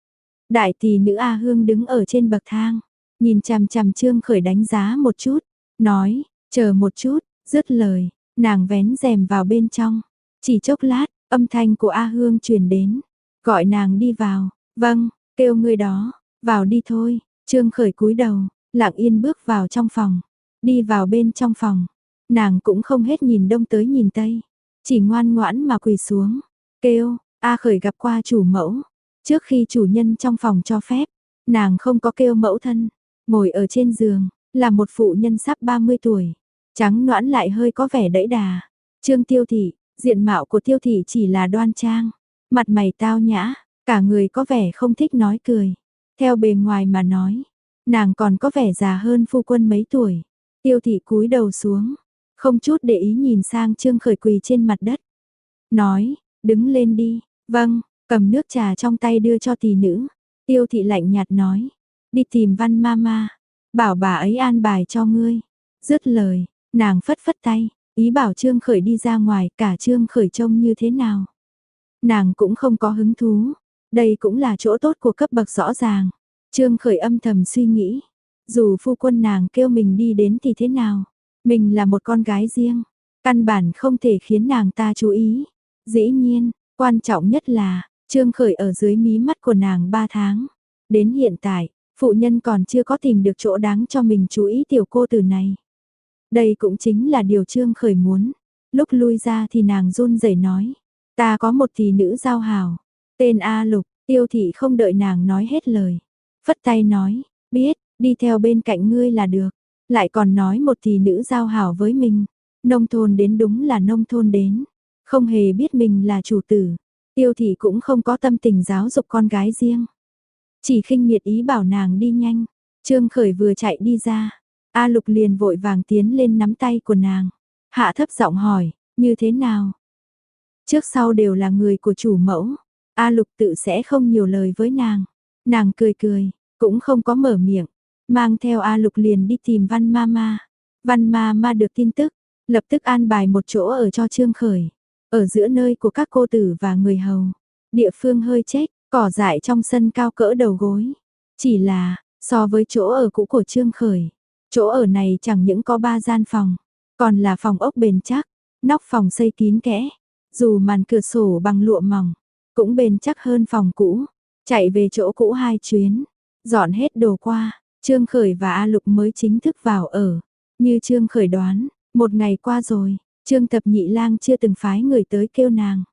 Đại tỷ nữ A Hương đứng ở trên bậc thang, nhìn chằm chằm Trương Khởi đánh giá một chút, nói, chờ một chút, dứt lời, nàng vén rèm vào bên trong. Chỉ chốc lát, âm thanh của A Hương truyền đến, gọi nàng đi vào, vâng, kêu người đó, vào đi thôi. Trương Khởi cúi đầu, lặng yên bước vào trong phòng, đi vào bên trong phòng, nàng cũng không hết nhìn đông tới nhìn tây, chỉ ngoan ngoãn mà quỳ xuống, kêu, A Khởi gặp qua chủ mẫu. Trước khi chủ nhân trong phòng cho phép, nàng không có kêu mẫu thân, ngồi ở trên giường, là một phụ nhân sắp ba mươi tuổi, trắng nõn lại hơi có vẻ đẫy đà. Trương Tiêu Thị, diện mạo của Tiêu Thị chỉ là đoan trang, mặt mày tao nhã, cả người có vẻ không thích nói cười. Theo bề ngoài mà nói, nàng còn có vẻ già hơn phu quân mấy tuổi. Tiêu Thị cúi đầu xuống, không chút để ý nhìn sang Trương Khởi quỳ trên mặt đất. Nói, đứng lên đi, vâng. Cầm nước trà trong tay đưa cho tỷ nữ. Tiêu Thị lạnh nhạt nói, đi tìm Văn Mama, bảo bà ấy an bài cho ngươi. Dứt lời, nàng phất phất tay, ý bảo Trương Khởi đi ra ngoài, cả Trương Khởi trông như thế nào. Nàng cũng không có hứng thú, đây cũng là chỗ tốt của cấp bậc rõ ràng. Trương Khởi âm thầm suy nghĩ, dù phu quân nàng kêu mình đi đến thì thế nào, mình là một con gái riêng, căn bản không thể khiến nàng ta chú ý. Dĩ nhiên, quan trọng nhất là Trương Khởi ở dưới mí mắt của nàng ba tháng. Đến hiện tại, phụ nhân còn chưa có tìm được chỗ đáng cho mình chú ý tiểu cô tử này. Đây cũng chính là điều Trương Khởi muốn. Lúc lui ra thì nàng run rẩy nói, ta có một tỷ nữ giao hảo, tên A Lục. Tiêu Thị không đợi nàng nói hết lời, phất tay nói, biết, đi theo bên cạnh ngươi là được. Lại còn nói một tỷ nữ giao hảo với mình, nông thôn đến đúng là nông thôn đến, không hề biết mình là chủ tử. Tiêu Thị cũng không có tâm tình giáo dục con gái riêng, chỉ khinh miệt ý bảo nàng đi nhanh. Trương Khởi vừa chạy đi ra, A Lục liền vội vàng tiến lên nắm tay của nàng, hạ thấp giọng hỏi, như thế nào? Trước sau đều là người của chủ mẫu, A Lục tự sẽ không nhiều lời với nàng. Nàng cười cười, cũng không có mở miệng, mang theo A Lục liền đi tìm Văn Mama. Văn Mama được tin tức, lập tức an bài một chỗ ở cho Trương Khởi, ở giữa nơi của các cô tử và người hầu. Địa phương hơi chếch, cỏ dại trong sân cao cỡ đầu gối. Chỉ là, so với chỗ ở cũ của Trương Khởi, chỗ ở này chẳng những có ba gian phòng, còn là phòng ốc bền chắc, nóc phòng xây kín kẽ, dù màn cửa sổ bằng lụa mỏng, cũng bền chắc hơn phòng cũ. Chạy về chỗ cũ hai chuyến, dọn hết đồ qua, Trương Khởi và A Lục mới chính thức vào ở. Như Trương Khởi đoán, một ngày qua rồi, Trương Thập Nhị Lang chưa từng phái người tới kêu nàng.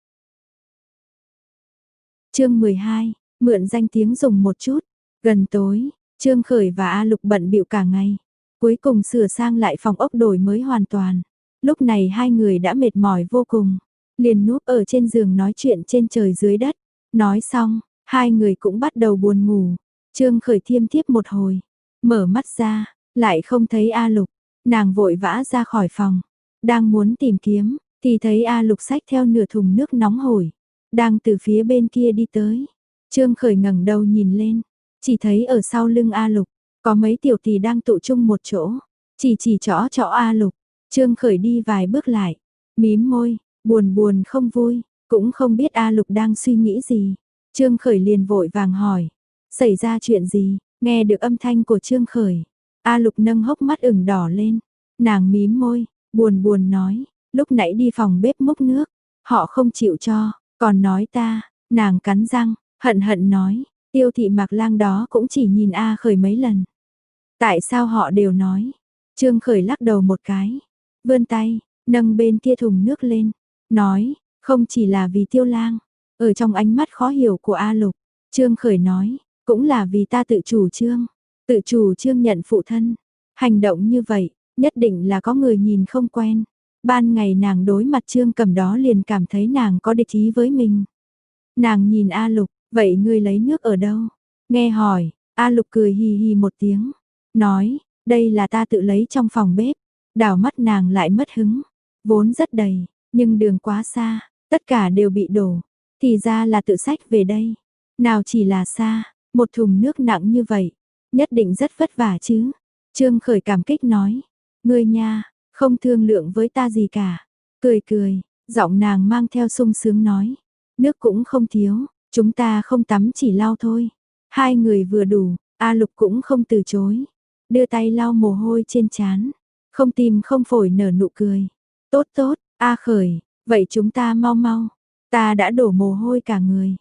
Chương mười hai, mượn danh tiếng dùng một chút. Gần tối, Trương Khởi và A Lục bận bịu cả ngày, cuối cùng sửa sang lại phòng ốc đổi mới hoàn toàn. Lúc này hai người đã mệt mỏi vô cùng, liền núp ở trên giường nói chuyện trên trời dưới đất. Nói xong, hai người cũng bắt đầu buồn ngủ. Trương Khởi thiêm thiếp một hồi, mở mắt ra, lại không thấy A Lục. Nàng vội vã ra khỏi phòng, đang muốn tìm kiếm, thì thấy A Lục xách theo nửa thùng nước nóng hổi, đang từ phía bên kia đi tới. Trương Khởi ngẩng đầu nhìn lên, chỉ thấy ở sau lưng A Lục, có mấy tiểu tỷ đang tụ chung một chỗ, chỉ chỉ trỏ trỏ A Lục. Trương Khởi đi vài bước lại, mím môi, buồn buồn không vui, cũng không biết A Lục đang suy nghĩ gì. Trương Khởi liền vội vàng hỏi, xảy ra chuyện gì? Nghe được âm thanh của Trương Khởi, A Lục nâng hốc mắt ửng đỏ lên, nàng mím môi, buồn buồn nói, lúc nãy đi phòng bếp múc nước, họ không chịu cho, còn nói ta. Nàng cắn răng, hận hận nói, Tiêu Thị Mạc Lang đó cũng chỉ nhìn A Khởi mấy lần. Tại sao họ đều nói? Trương Khởi lắc đầu một cái, vươn tay, nâng bên kia thùng nước lên, nói, không chỉ là vì Tiêu Lang. Ở trong ánh mắt khó hiểu của A Lục, Trương Khởi nói, cũng là vì ta tự chủ trương, tự chủ trương nhận phụ thân. Hành động như vậy, nhất định là có người nhìn không quen. Ban ngày nàng đối mặt Trương Cẩm đó liền cảm thấy nàng có địch ý với mình. Nàng nhìn A Lục, vậy ngươi lấy nước ở đâu? Nghe hỏi, A Lục cười hì hì một tiếng, nói, đây là ta tự lấy trong phòng bếp. Đảo mắt nàng lại mất hứng, vốn rất đầy, nhưng đường quá xa, tất cả đều bị đổ. Thì ra là tự xách về đây, nào chỉ là xa, Một thùng nước nặng như vậy, nhất định rất vất vả chứ. Trương Khởi cảm kích nói, ngươi nha, không thương lượng với ta gì cả. Cười cười, giọng nàng mang theo sung sướng nói, nước cũng không thiếu, chúng ta không tắm chỉ lau thôi. Hai người vừa đủ, A Lục cũng không từ chối, đưa tay lau mồ hôi trên trán, không tim không phổi nở nụ cười. Tốt tốt, A Khởi, vậy chúng ta mau mau, ta đã đổ mồ hôi cả người.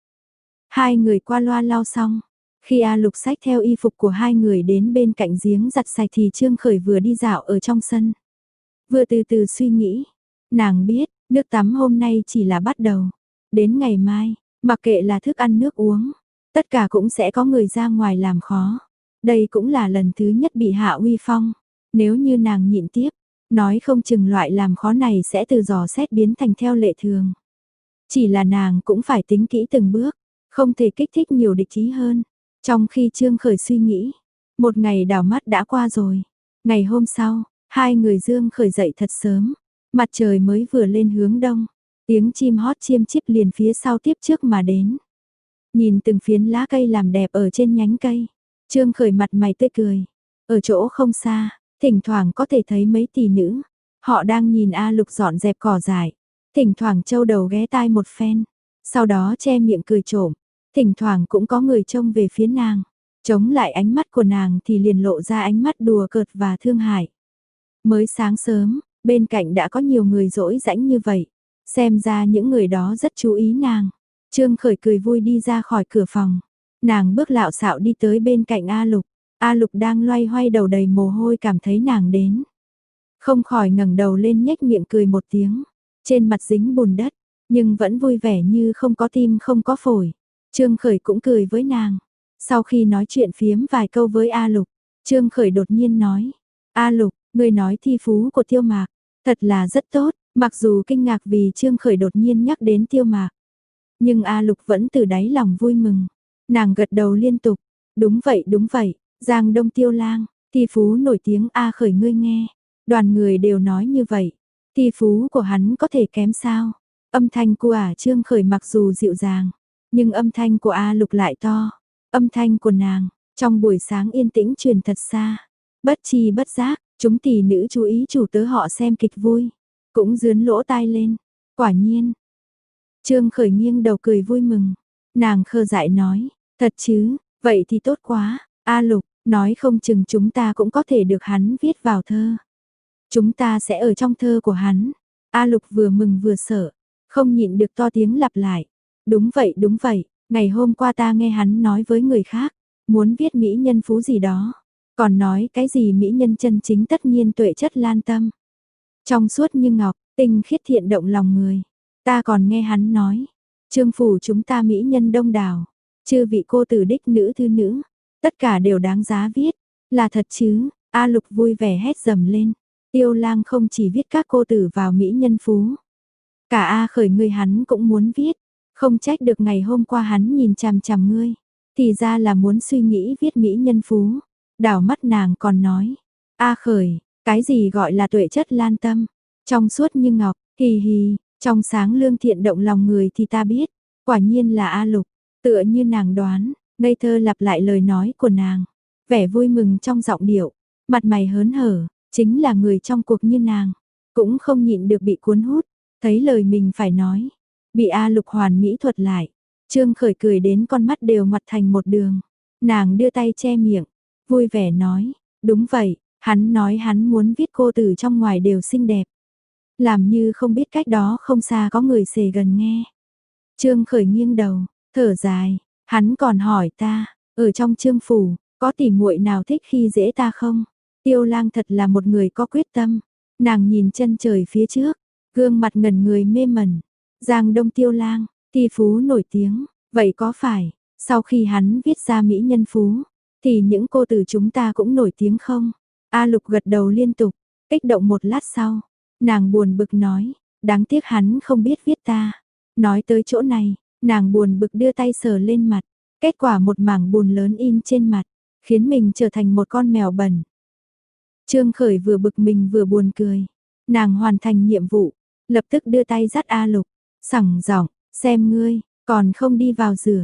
Hai người qua loa lau xong, khi A Lục xách theo y phục của hai người đến bên cạnh giếng giặt sạch thì Trương Khởi vừa đi dạo ở trong sân. Vừa từ từ suy nghĩ, nàng biết, nước tắm hôm nay chỉ là bắt đầu. Đến ngày mai, mặc kệ là thức ăn nước uống, tất cả cũng sẽ có người ra ngoài làm khó. Đây cũng là lần thứ nhất bị hạ uy phong. Nếu như nàng nhịn tiếp, nói không chừng loại làm khó này sẽ từ dò xét biến thành theo lệ thường. Chỉ là nàng cũng phải tính kỹ từng bước, không thể kích thích nhiều địch ý hơn. Trong khi Trương Khởi suy nghĩ, một ngày đảo mắt đã qua rồi. Ngày hôm sau, hai người Dương Khởi dậy thật sớm, mặt trời mới vừa lên hướng đông, tiếng chim hót chiêm chíp liền phía sau tiếp trước mà đến. Nhìn từng phiến lá cây làm đẹp ở trên nhánh cây, Trương Khởi mặt mày tươi cười. Ở chỗ không xa, thỉnh thoảng có thể thấy mấy tỷ nữ, họ đang nhìn A Lục dọn dẹp cỏ dại, thỉnh thoảng châu đầu ghé tai một phen, sau đó che miệng cười trộm, thỉnh thoảng cũng có người trông về phía nàng, chống lại ánh mắt của nàng thì liền lộ ra ánh mắt đùa cợt và thương hại. Mới sáng sớm, bên cạnh đã có nhiều người rỗi rãnh như vậy, xem ra những người đó rất chú ý nàng. Trương Khởi cười vui đi ra khỏi cửa phòng, nàng bước lạo xạo đi tới bên cạnh A Lục. A Lục đang loay hoay đầu đầy mồ hôi cảm thấy nàng đến, không khỏi ngẩng đầu lên nhếch miệng cười một tiếng, trên mặt dính bùn đất, nhưng vẫn vui vẻ như không có tim không có phổi. Trương Khởi cũng cười với nàng. Sau khi nói chuyện phiếm vài câu với A Lục, Trương Khởi đột nhiên nói, A Lục, ngươi nói thi phú của Tiêu Mạc, thật là rất tốt. Mặc dù kinh ngạc vì Trương Khởi đột nhiên nhắc đến Tiêu Mạc, nhưng A Lục vẫn từ đáy lòng vui mừng. Nàng gật đầu liên tục, đúng vậy đúng vậy, Giang Đông Tiêu Lang, thi phú nổi tiếng A Khởi ngươi nghe. Đoàn người đều nói như vậy, thi phú của hắn có thể kém sao? Âm thanh của ả Trương Khởi mặc dù dịu dàng, nhưng âm thanh của A Lục lại to. Âm thanh của nàng, trong buổi sáng yên tĩnh truyền thật xa. Bất chi bất giác, chúng tỷ nữ chú ý chủ tớ họ xem kịch vui, cũng dướn lỗ tai lên. Quả nhiên, Trương Khởi nghiêng đầu cười vui mừng. Nàng khờ dại nói, thật chứ, vậy thì tốt quá. A Lục, nói không chừng chúng ta cũng có thể được hắn viết vào thơ. Chúng ta sẽ ở trong thơ của hắn. A Lục vừa mừng vừa sợ, không nhịn được to tiếng lặp lại. Đúng vậy đúng vậy, ngày hôm qua ta nghe hắn nói với người khác, muốn viết mỹ nhân phú gì đó. Còn nói cái gì mỹ nhân chân chính tất nhiên tuệ chất lan tâm. Trong suốt như ngọc, tinh khiết thiện động lòng người. Ta còn nghe hắn nói, Trương phủ chúng ta mỹ nhân đông đảo, chư vị cô tử đích nữ thư nữ, tất cả đều đáng giá viết. Là thật chứ? A Lục vui vẻ hét dầm lên. Tiêu Lang không chỉ viết các cô tử vào mỹ nhân phú, cả A Khởi ngươi hắn cũng muốn viết. Không trách được ngày hôm qua hắn nhìn chằm chằm ngươi, thì ra là muốn suy nghĩ viết mỹ nhân phú. Đảo mắt nàng còn nói, A Khởi, cái gì gọi là tuệ chất lan tâm, trong suốt như ngọc, hì hì, trong sáng lương thiện động lòng người thì ta biết, quả nhiên là A Lục. Tựa như nàng đoán, ngây thơ lặp lại lời nói của nàng, vẻ vui mừng trong giọng điệu, mặt mày hớn hở, chính là người trong cuộc như nàng, cũng không nhịn được bị cuốn hút, thấy lời mình phải nói, bị A Lục hoàn mỹ thuật lại. Trương Khởi cười đến con mắt đều ngoặt thành một đường, nàng đưa tay che miệng, vui vẻ nói, đúng vậy, hắn nói hắn muốn viết cô tử trong ngoài đều xinh đẹp. Làm như không biết cách đó không xa có người xề gần nghe. Trương Khởi nghiêng đầu, thở dài, hắn còn hỏi ta, ở trong Trương phủ, có tỉ muội nào thích khi dễ ta không? Tiêu Lang thật là một người có quyết tâm. Nàng nhìn chân trời phía trước, gương mặt ngẩn người mê mẩn. Giang Đông Tiêu Lang, thi phú nổi tiếng, vậy có phải, sau khi hắn viết ra mỹ nhân phú, thì những cô tử chúng ta cũng nổi tiếng không? A Lục gật đầu liên tục, kích động một lát sau, nàng buồn bực nói, đáng tiếc hắn không biết viết ta. Nói tới chỗ này, nàng buồn bực đưa tay sờ lên mặt, kết quả một mảng bùn lớn in trên mặt, khiến mình trở thành một con mèo bẩn. Trương Khởi vừa bực mình vừa buồn cười, nàng hoàn thành nhiệm vụ, lập tức đưa tay dắt A Lục, sẳng giọng, xem ngươi, còn không đi vào rửa.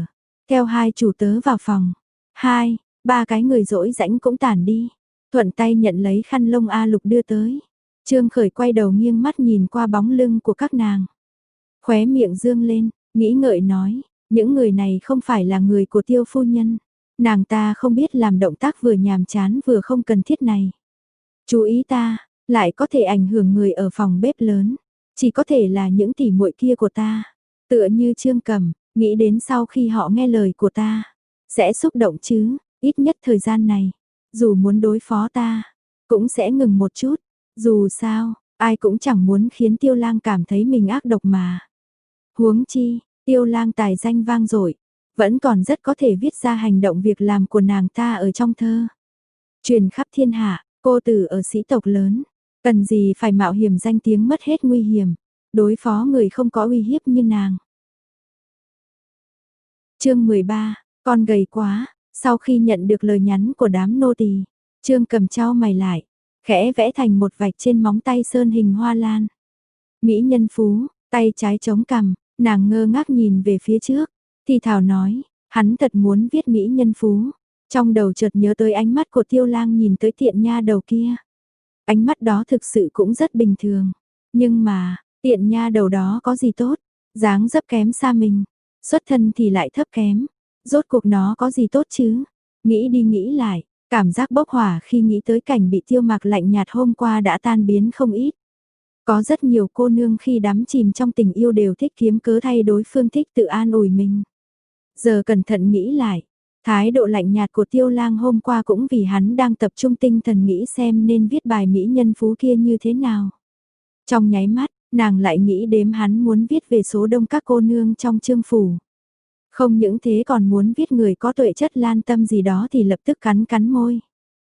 theo hai chủ tớ vào phòng. Hai, ba cái người rỗi rãnh cũng tản đi. Thuận tay nhận lấy khăn lông A Lục đưa tới. Trương Khởi quay đầu nghiêng mắt nhìn qua bóng lưng của các nàng. Khóe miệng dương lên, nghĩ ngợi nói, những người này không phải là người của Tiêu phu nhân. Nàng ta không biết làm động tác vừa nhàm chán vừa không cần thiết này. Chú ý ta, lại có thể ảnh hưởng người ở phòng bếp lớn. Chỉ có thể là những tỉ muội kia của ta. Tựa như Trương Cẩm, nghĩ đến sau khi họ nghe lời của ta. Sẽ xúc động chứ, ít nhất thời gian này. Dù muốn đối phó ta, cũng sẽ ngừng một chút. Dù sao, ai cũng chẳng muốn khiến Tiêu Lang cảm thấy mình ác độc mà. Huống chi, Tiêu Lang tài danh vang dội, vẫn còn rất có thể viết ra hành động việc làm của nàng ta ở trong thơ. Truyền khắp thiên hạ, cô tử ở sĩ tộc lớn, cần gì phải mạo hiểm danh tiếng mất hết nguy hiểm, đối phó người không có uy hiếp như nàng. Chương mười ba, con gầy quá, sau khi nhận được lời nhắn của đám nô tỳ, Trương Cầm chau mày lại, khẽ vẽ thành một vạch trên móng tay sơn hình hoa lan. Mỹ nhân phú, tay trái chống cằm, nàng ngơ ngác nhìn về phía trước, thì thảo nói, hắn thật muốn viết Mỹ nhân phú. Trong đầu chợt nhớ tới ánh mắt của Tiêu Lang nhìn tới tiện nha đầu kia. Ánh mắt đó thực sự cũng rất bình thường, nhưng mà, tiện nha đầu đó có gì tốt, dáng dấp kém xa mình, xuất thân thì lại thấp kém, rốt cuộc nó có gì tốt chứ? Nghĩ đi nghĩ lại, cảm giác bốc hỏa khi nghĩ tới cảnh bị Tiêu Mạc lạnh nhạt hôm qua đã tan biến không ít. Có rất nhiều cô nương khi đắm chìm trong tình yêu đều thích kiếm cớ thay đối phương thích tự an ủi mình. Giờ cẩn thận nghĩ lại, thái độ lạnh nhạt của Tiêu Lang hôm qua cũng vì hắn đang tập trung tinh thần nghĩ xem nên viết bài mỹ nhân phú kia như thế nào. Trong nháy mắt, nàng lại nghĩ đếm hắn muốn viết về số đông các cô nương trong Trương phủ. Không những thế còn muốn viết người có tuệ chất lan tâm gì đó thì lập tức cắn cắn môi.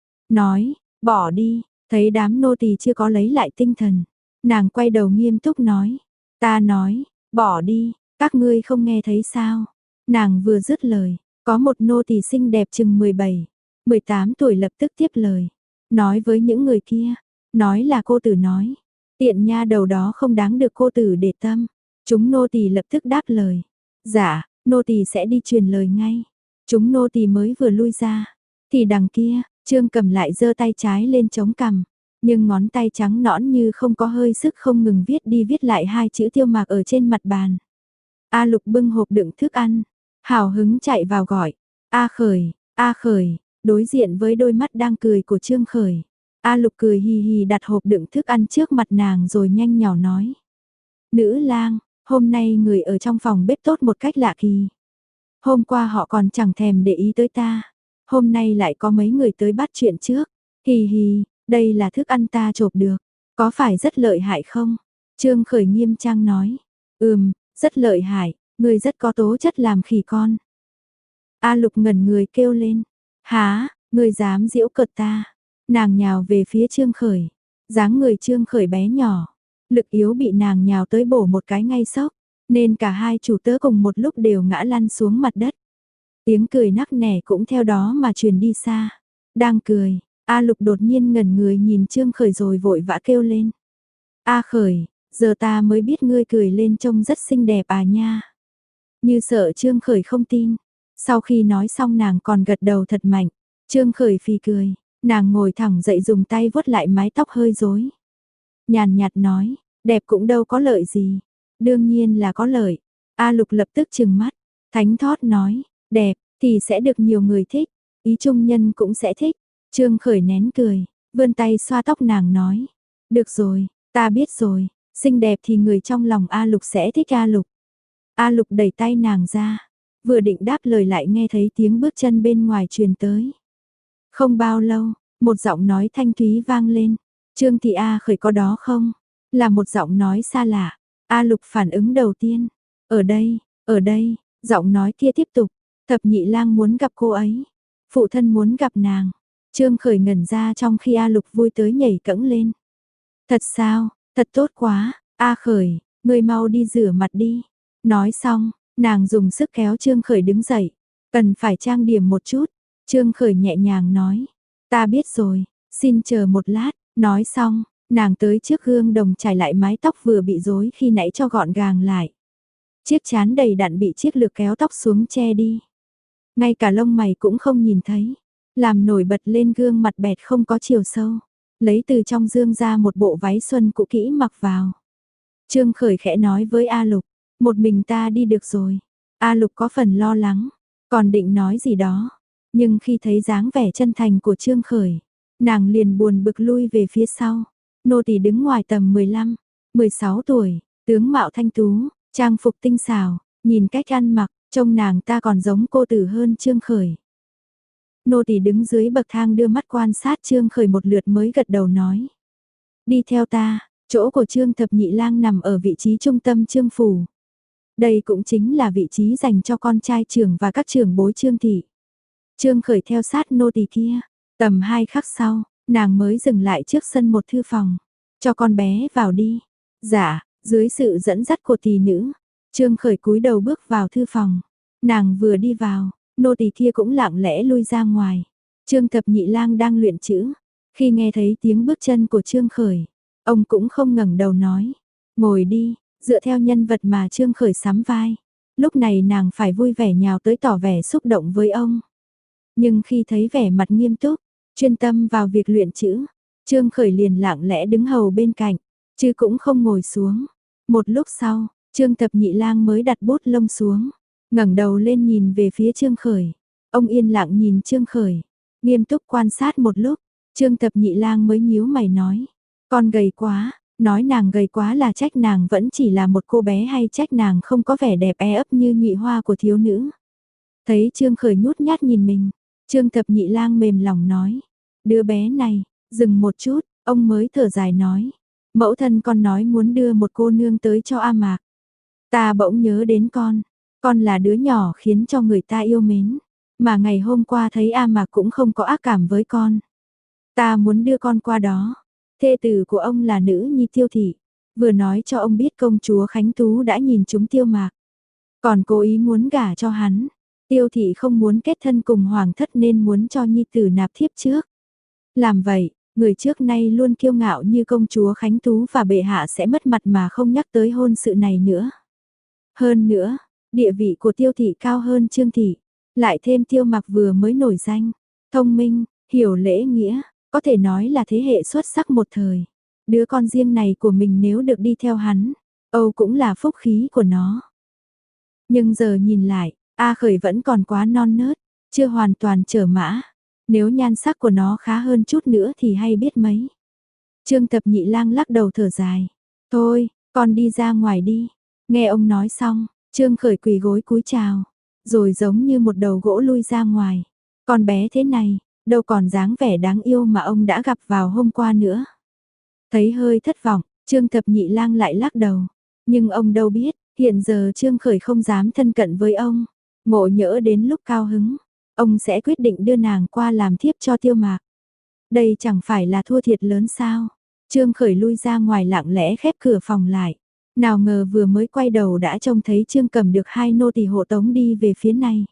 Nói, bỏ đi, thấy đám nô tỳ chưa có lấy lại tinh thần. Nàng quay đầu nghiêm túc nói, ta nói, bỏ đi, các ngươi không nghe thấy sao. Nàng vừa dứt lời, có một nô tỳ xinh đẹp chừng mười bảy, mười tám tuổi lập tức tiếp lời. Nói với những người kia, nói là cô tử nói, tiện nha đầu đó không đáng được cô tử để tâm. Chúng nô tỳ lập tức đáp lời, dạ, nô tỳ sẽ đi truyền lời ngay. Chúng nô tỳ mới vừa lui ra, thì đằng kia, Trương Cầm lại giơ tay trái lên chống cằm, nhưng ngón tay trắng nõn như không có hơi sức không ngừng viết đi viết lại hai chữ Tiêu Mạc ở trên mặt bàn. A Lục bưng hộp đựng thức ăn, hào hứng chạy vào gọi, A Khởi, A Khởi, đối diện với đôi mắt đang cười của Trương Khởi. A Lục cười hì hì đặt hộp đựng thức ăn trước mặt nàng rồi nhanh nhỏ nói. Nữ lang, hôm nay người ở trong phòng bếp tốt một cách lạ kỳ. Hôm qua họ còn chẳng thèm để ý tới ta, hôm nay lại có mấy người tới bắt chuyện trước. Hì hì, đây là thức ăn ta chộp được, có phải rất lợi hại không? Trương Khởi nghiêm trang nói. Ừm, rất lợi hại, người rất có tố chất làm khỉ con. A Lục ngẩn người kêu lên. Há, người dám giễu cợt ta. Nàng nhào về phía Trương Khởi. Dáng người Trương Khởi bé nhỏ. Lực yếu bị nàng nhào tới bổ một cái ngay sốc. Nên cả hai chủ tớ cùng một lúc đều ngã lăn xuống mặt đất. Tiếng cười nắc nẻ cũng theo đó mà truyền đi xa. Đang cười, A Lục đột nhiên ngẩn người nhìn Trương Khởi rồi vội vã kêu lên. A Khởi, giờ ta mới biết ngươi cười lên trông rất xinh đẹp à nha. Như sợ Trương Khởi không tin. Sau khi nói xong nàng còn gật đầu thật mạnh. Trương Khởi phì cười, nàng ngồi thẳng dậy dùng tay vuốt lại mái tóc hơi rối. Nhàn nhạt nói, đẹp cũng đâu có lợi gì. Đương nhiên là có lợi. A Lục lập tức trừng mắt, thánh thót nói, đẹp thì sẽ được nhiều người thích, ý trung nhân cũng sẽ thích. Trương Khởi nén cười, vươn tay xoa tóc nàng nói, được rồi, ta biết rồi, xinh đẹp thì người trong lòng A Lục sẽ thích A Lục. A Lục đẩy tay nàng ra, vừa định đáp lời lại nghe thấy tiếng bước chân bên ngoài truyền tới. Không bao lâu, một giọng nói thanh thúy vang lên, Trương thị A Khởi có đó không? Là một giọng nói xa lạ. A Lục phản ứng đầu tiên, ở đây, ở đây, giọng nói kia tiếp tục, thập nhị lang muốn gặp cô ấy, phụ thân muốn gặp nàng. Trương Khởi ngẩn ra trong khi A Lục vui tới nhảy cẫng lên. Thật sao, thật tốt quá, A Khởi, ngươi mau đi rửa mặt đi. Nói xong, nàng dùng sức kéo Trương Khởi đứng dậy, cần phải trang điểm một chút. Trương Khởi nhẹ nhàng nói, ta biết rồi, xin chờ một lát. Nói xong, nàng tới trước gương đồng chải lại mái tóc vừa bị rối khi nãy cho gọn gàng lại. Chiếc chán đầy đặn bị chiếc lược kéo tóc xuống che đi. ngay cả lông mày cũng không nhìn thấy, làm nổi bật lên gương mặt bẹt không có chiều sâu, lấy từ trong dương ra một bộ váy xuân cũ kỹ mặc vào. Trương Khởi khẽ nói với A Lục, một mình ta đi được rồi. A Lục có phần lo lắng, còn định nói gì đó, nhưng khi thấy dáng vẻ chân thành của Trương Khởi, nàng liền buồn bực lui về phía sau. Nô tỳ đứng ngoài tầm mười lăm, mười sáu tuổi, tướng mạo thanh tú, trang phục tinh xảo, nhìn cách ăn mặc, trông nàng ta còn giống cô tử hơn Trương Khởi. Nô tỳ đứng dưới bậc thang đưa mắt quan sát Trương Khởi một lượt mới gật đầu nói. Đi theo ta, chỗ của Trương Thập Nhị Lang nằm ở vị trí trung tâm Trương Phủ. Đây cũng chính là vị trí dành cho con trai trưởng và các trưởng bối Trương Thị. Trương Khởi theo sát nô tỳ kia, tầm hai khắc sau, nàng mới dừng lại trước sân một thư phòng. Cho con bé vào đi. Dạ, dưới sự dẫn dắt của tỷ nữ, Trương Khởi cúi đầu bước vào thư phòng. Nàng vừa đi vào, nô tỳ kia cũng lặng lẽ lui ra ngoài. Trương Thập Nhị Lang đang luyện chữ. Khi nghe thấy tiếng bước chân của Trương Khởi, ông cũng không ngẩng đầu nói. Ngồi đi, dựa theo nhân vật mà Trương Khởi sắm vai. Lúc này nàng phải vui vẻ nhào tới tỏ vẻ xúc động với ông. Nhưng khi thấy vẻ mặt nghiêm túc, chuyên tâm vào việc luyện chữ, Trương Khởi liền lặng lẽ đứng hầu bên cạnh, chứ cũng không ngồi xuống. Một lúc sau, Trương Thập Nhị Lang mới đặt bút lông xuống, ngẩng đầu lên nhìn về phía Trương Khởi. Ông yên lặng nhìn Trương Khởi, nghiêm túc quan sát một lúc, Trương Thập Nhị Lang mới nhíu mày nói, con gầy quá, nói nàng gầy quá là trách nàng vẫn chỉ là một cô bé hay trách nàng không có vẻ đẹp e ấp như nhụy hoa của thiếu nữ. Thấy Trương Khởi nhút nhát nhìn mình, Trương Thập Nhị Lang mềm lòng nói, đứa bé này, dừng một chút, ông mới thở dài nói, mẫu thân con nói muốn đưa một cô nương tới cho A Mạc. Ta bỗng nhớ đến con, con là đứa nhỏ khiến cho người ta yêu mến, mà ngày hôm qua thấy A Mạc cũng không có ác cảm với con. Ta muốn đưa con qua đó. Thê tử của ông là nữ nhi Tiêu Thị, vừa nói cho ông biết công chúa Khánh Tú đã nhìn chúng Tiêu Mạc, còn cố ý muốn gả cho hắn. Tiêu Thị không muốn kết thân cùng hoàng thất nên muốn cho nhi tử nạp thiếp trước. Làm vậy, người trước nay luôn kiêu ngạo như công chúa Khánh Tú và bệ hạ sẽ mất mặt mà không nhắc tới hôn sự này nữa. Hơn nữa, địa vị của Tiêu Thị cao hơn Trương Thị, lại thêm Tiêu Mạc vừa mới nổi danh, thông minh, hiểu lễ nghĩa, có thể nói là thế hệ xuất sắc một thời. Đứa con riêng này của mình nếu được đi theo hắn, Âu cũng là phúc khí của nó. Nhưng giờ nhìn lại, A Khởi vẫn còn quá non nớt, chưa hoàn toàn trở mã. Nếu nhan sắc của nó khá hơn chút nữa thì hay biết mấy. Trương Thập Nhị Lang lắc đầu thở dài. Thôi, con đi ra ngoài đi. Nghe ông nói xong, Trương Khởi quỳ gối cúi chào, rồi giống như một đầu gỗ lui ra ngoài. Con bé thế này, đâu còn dáng vẻ đáng yêu mà ông đã gặp vào hôm qua nữa. Thấy hơi thất vọng, Trương Thập Nhị Lang lại lắc đầu. Nhưng ông đâu biết, hiện giờ Trương Khởi không dám thân cận với ông. Ngộ nhỡ đến lúc cao hứng, ông sẽ quyết định đưa nàng qua làm thiếp cho Tiêu Mạc. Đây chẳng phải là thua thiệt lớn sao? Trương Khởi lui ra ngoài lặng lẽ khép cửa phòng lại. Nào ngờ vừa mới quay đầu đã trông thấy Trương Cẩm được hai nô tỳ hộ tống đi về phía này.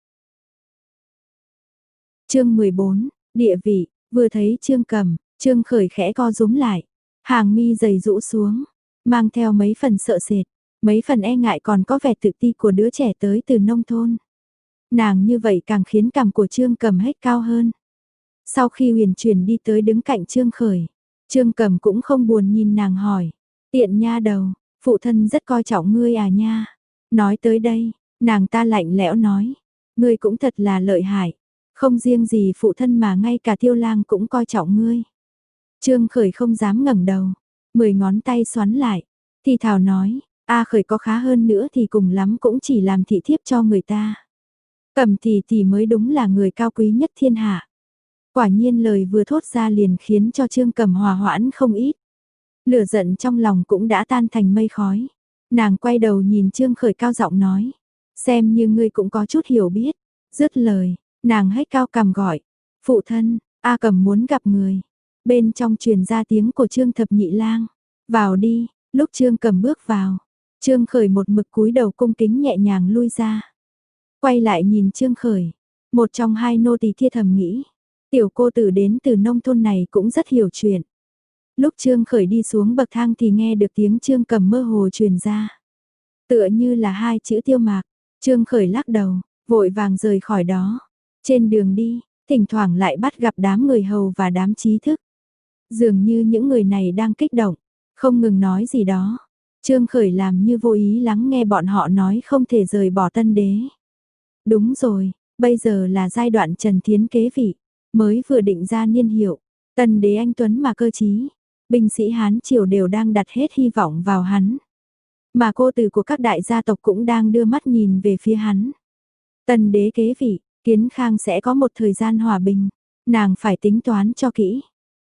Chương mười bốn, địa vị, vừa thấy Trương Cẩm, Trương Khởi khẽ co rúm lại, hàng mi dày rũ xuống, mang theo mấy phần sợ sệt, mấy phần e ngại còn có vẻ tự ti của đứa trẻ tới từ nông thôn. Nàng như vậy càng khiến cằm của Trương Cẩm hết cao hơn. Sau khi huyền chuyển đi tới đứng cạnh Trương Khởi, Trương Cẩm cũng không buồn nhìn nàng hỏi, tiện nha đầu, phụ thân rất coi trọng ngươi à nha. Nói tới đây, nàng ta lạnh lẽo nói, ngươi cũng thật là lợi hại, không riêng gì phụ thân mà ngay cả Tiêu Lang cũng coi trọng ngươi. Trương Khởi không dám ngẩng đầu, mười ngón tay xoắn lại, thì thào nói, A Khởi có khá hơn nữa thì cùng lắm cũng chỉ làm thị thiếp cho người ta. Cẩm tỷ tỷ mới đúng là người cao quý nhất thiên hạ. Quả nhiên lời vừa thốt ra liền khiến cho Trương Cẩm hòa hoãn không ít. Lửa giận trong lòng cũng đã tan thành mây khói. Nàng quay đầu nhìn Trương Khởi cao giọng nói, xem như ngươi cũng có chút hiểu biết. Dứt lời, nàng hét cao cằm gọi, phụ thân, A Cẩm muốn gặp người. Bên trong truyền ra tiếng của Trương Thập Nhị Lang, vào đi. Lúc Trương Cẩm bước vào, Trương Khởi một mực cúi đầu cung kính nhẹ nhàng lui ra. Quay lại nhìn Trương Khởi, một trong hai nô tỳ kia thầm nghĩ, tiểu cô tử đến từ nông thôn này cũng rất hiểu chuyện. Lúc Trương Khởi đi xuống bậc thang thì nghe được tiếng Trương Cẩm mơ hồ truyền ra. Tựa như là hai chữ Tiêu Mạc, Trương Khởi lắc đầu, vội vàng rời khỏi đó. Trên đường đi, thỉnh thoảng lại bắt gặp đám người hầu và đám trí thức. Dường như những người này đang kích động, không ngừng nói gì đó. Trương Khởi làm như vô ý lắng nghe bọn họ nói không thể rời bỏ Tân Đế. Đúng rồi, bây giờ là giai đoạn Trần Thiến kế vị, mới vừa định ra niên hiệu, Tân Đế anh tuấn mà cơ trí, binh sĩ Hán triều đều đang đặt hết hy vọng vào hắn. Mà cô tử của các đại gia tộc cũng đang đưa mắt nhìn về phía hắn. Tân Đế kế vị, Kiến Khang sẽ có một thời gian hòa bình, nàng phải tính toán cho kỹ.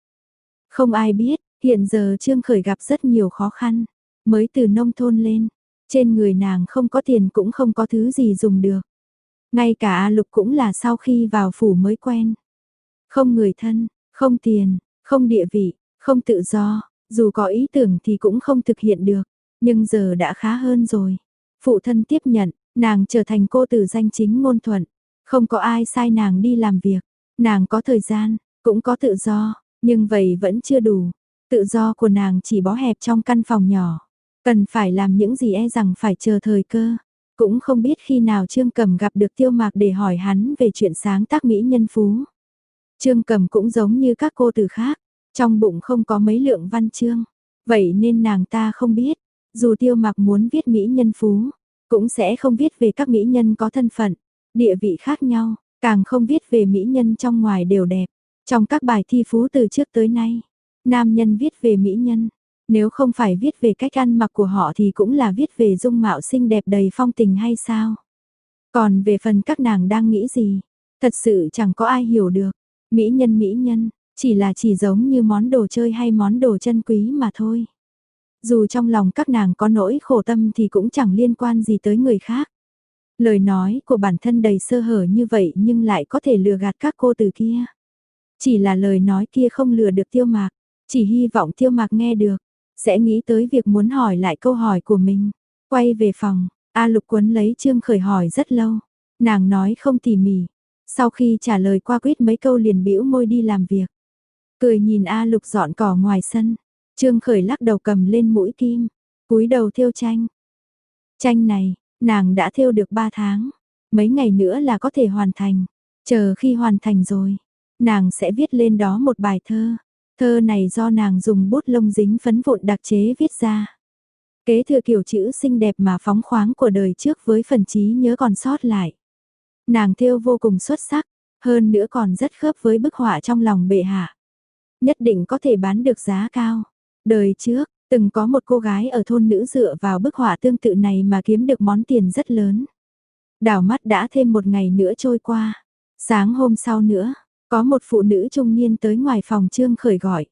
Không ai biết, hiện giờ Trương Khởi gặp rất nhiều khó khăn, mới từ nông thôn lên, trên người nàng không có tiền cũng không có thứ gì dùng được. Ngay cả A Lục cũng là sau khi vào phủ mới quen. Không người thân, không tiền, không địa vị, không tự do, dù có ý tưởng thì cũng không thực hiện được, nhưng giờ đã khá hơn rồi. Phụ thân tiếp nhận, nàng trở thành cô tử danh chính ngôn thuận, không có ai sai nàng đi làm việc, nàng có thời gian, cũng có tự do, nhưng vậy vẫn chưa đủ. Tự do của nàng chỉ bó hẹp trong căn phòng nhỏ, cần phải làm những gì e rằng phải chờ thời cơ. Cũng không biết khi nào Trương Cầm gặp được Tiêu Mạc để hỏi hắn về chuyện sáng tác mỹ nhân phú. Trương Cầm cũng giống như các cô tử khác, trong bụng không có mấy lượng văn chương, vậy nên nàng ta không biết, dù Tiêu Mạc muốn viết mỹ nhân phú, cũng sẽ không viết về các mỹ nhân có thân phận, địa vị khác nhau, càng không viết về mỹ nhân trong ngoài đều đẹp. Trong các bài thi phú từ trước tới nay, nam nhân viết về mỹ nhân, nếu không phải viết về cách ăn mặc của họ thì cũng là viết về dung mạo xinh đẹp đầy phong tình hay sao? Còn về phần các nàng đang nghĩ gì, thật sự chẳng có ai hiểu được. Mỹ nhân mỹ nhân, chỉ là chỉ giống như món đồ chơi hay món đồ chân quý mà thôi. Dù trong lòng các nàng có nỗi khổ tâm thì cũng chẳng liên quan gì tới người khác. Lời nói của bản thân đầy sơ hở như vậy nhưng lại có thể lừa gạt các cô từ kia. Chỉ là lời nói kia không lừa được Tiêu Mạc, chỉ hy vọng Tiêu Mạc nghe được, sẽ nghĩ tới việc muốn hỏi lại câu hỏi của mình. Quay về phòng, A Lục quấn lấy Trương Khởi hỏi rất lâu, nàng nói không tỉ mỉ, sau khi trả lời qua quýt mấy câu liền bĩu môi đi làm việc. Cười nhìn A Lục dọn cỏ ngoài sân, Trương Khởi lắc đầu cầm lên mũi kim, cúi đầu thêu tranh. Tranh này, nàng đã thêu được ba tháng, mấy ngày nữa là có thể hoàn thành, chờ khi hoàn thành rồi, nàng sẽ viết lên đó một bài thơ. Thơ này do nàng dùng bút lông dính phấn vụn đặc chế viết ra. Kế thừa kiểu chữ xinh đẹp mà phóng khoáng của đời trước với phần trí nhớ còn sót lại. Nàng thêu vô cùng xuất sắc, hơn nữa còn rất khớp với bức họa trong lòng bệ hạ. Nhất định có thể bán được giá cao. Đời trước, từng có một cô gái ở thôn nữ dựa vào bức họa tương tự này mà kiếm được món tiền rất lớn. Đảo mắt đã thêm một ngày nữa trôi qua. Sáng hôm sau nữa, có một phụ nữ trung niên tới ngoài phòng Trương Khởi gọi.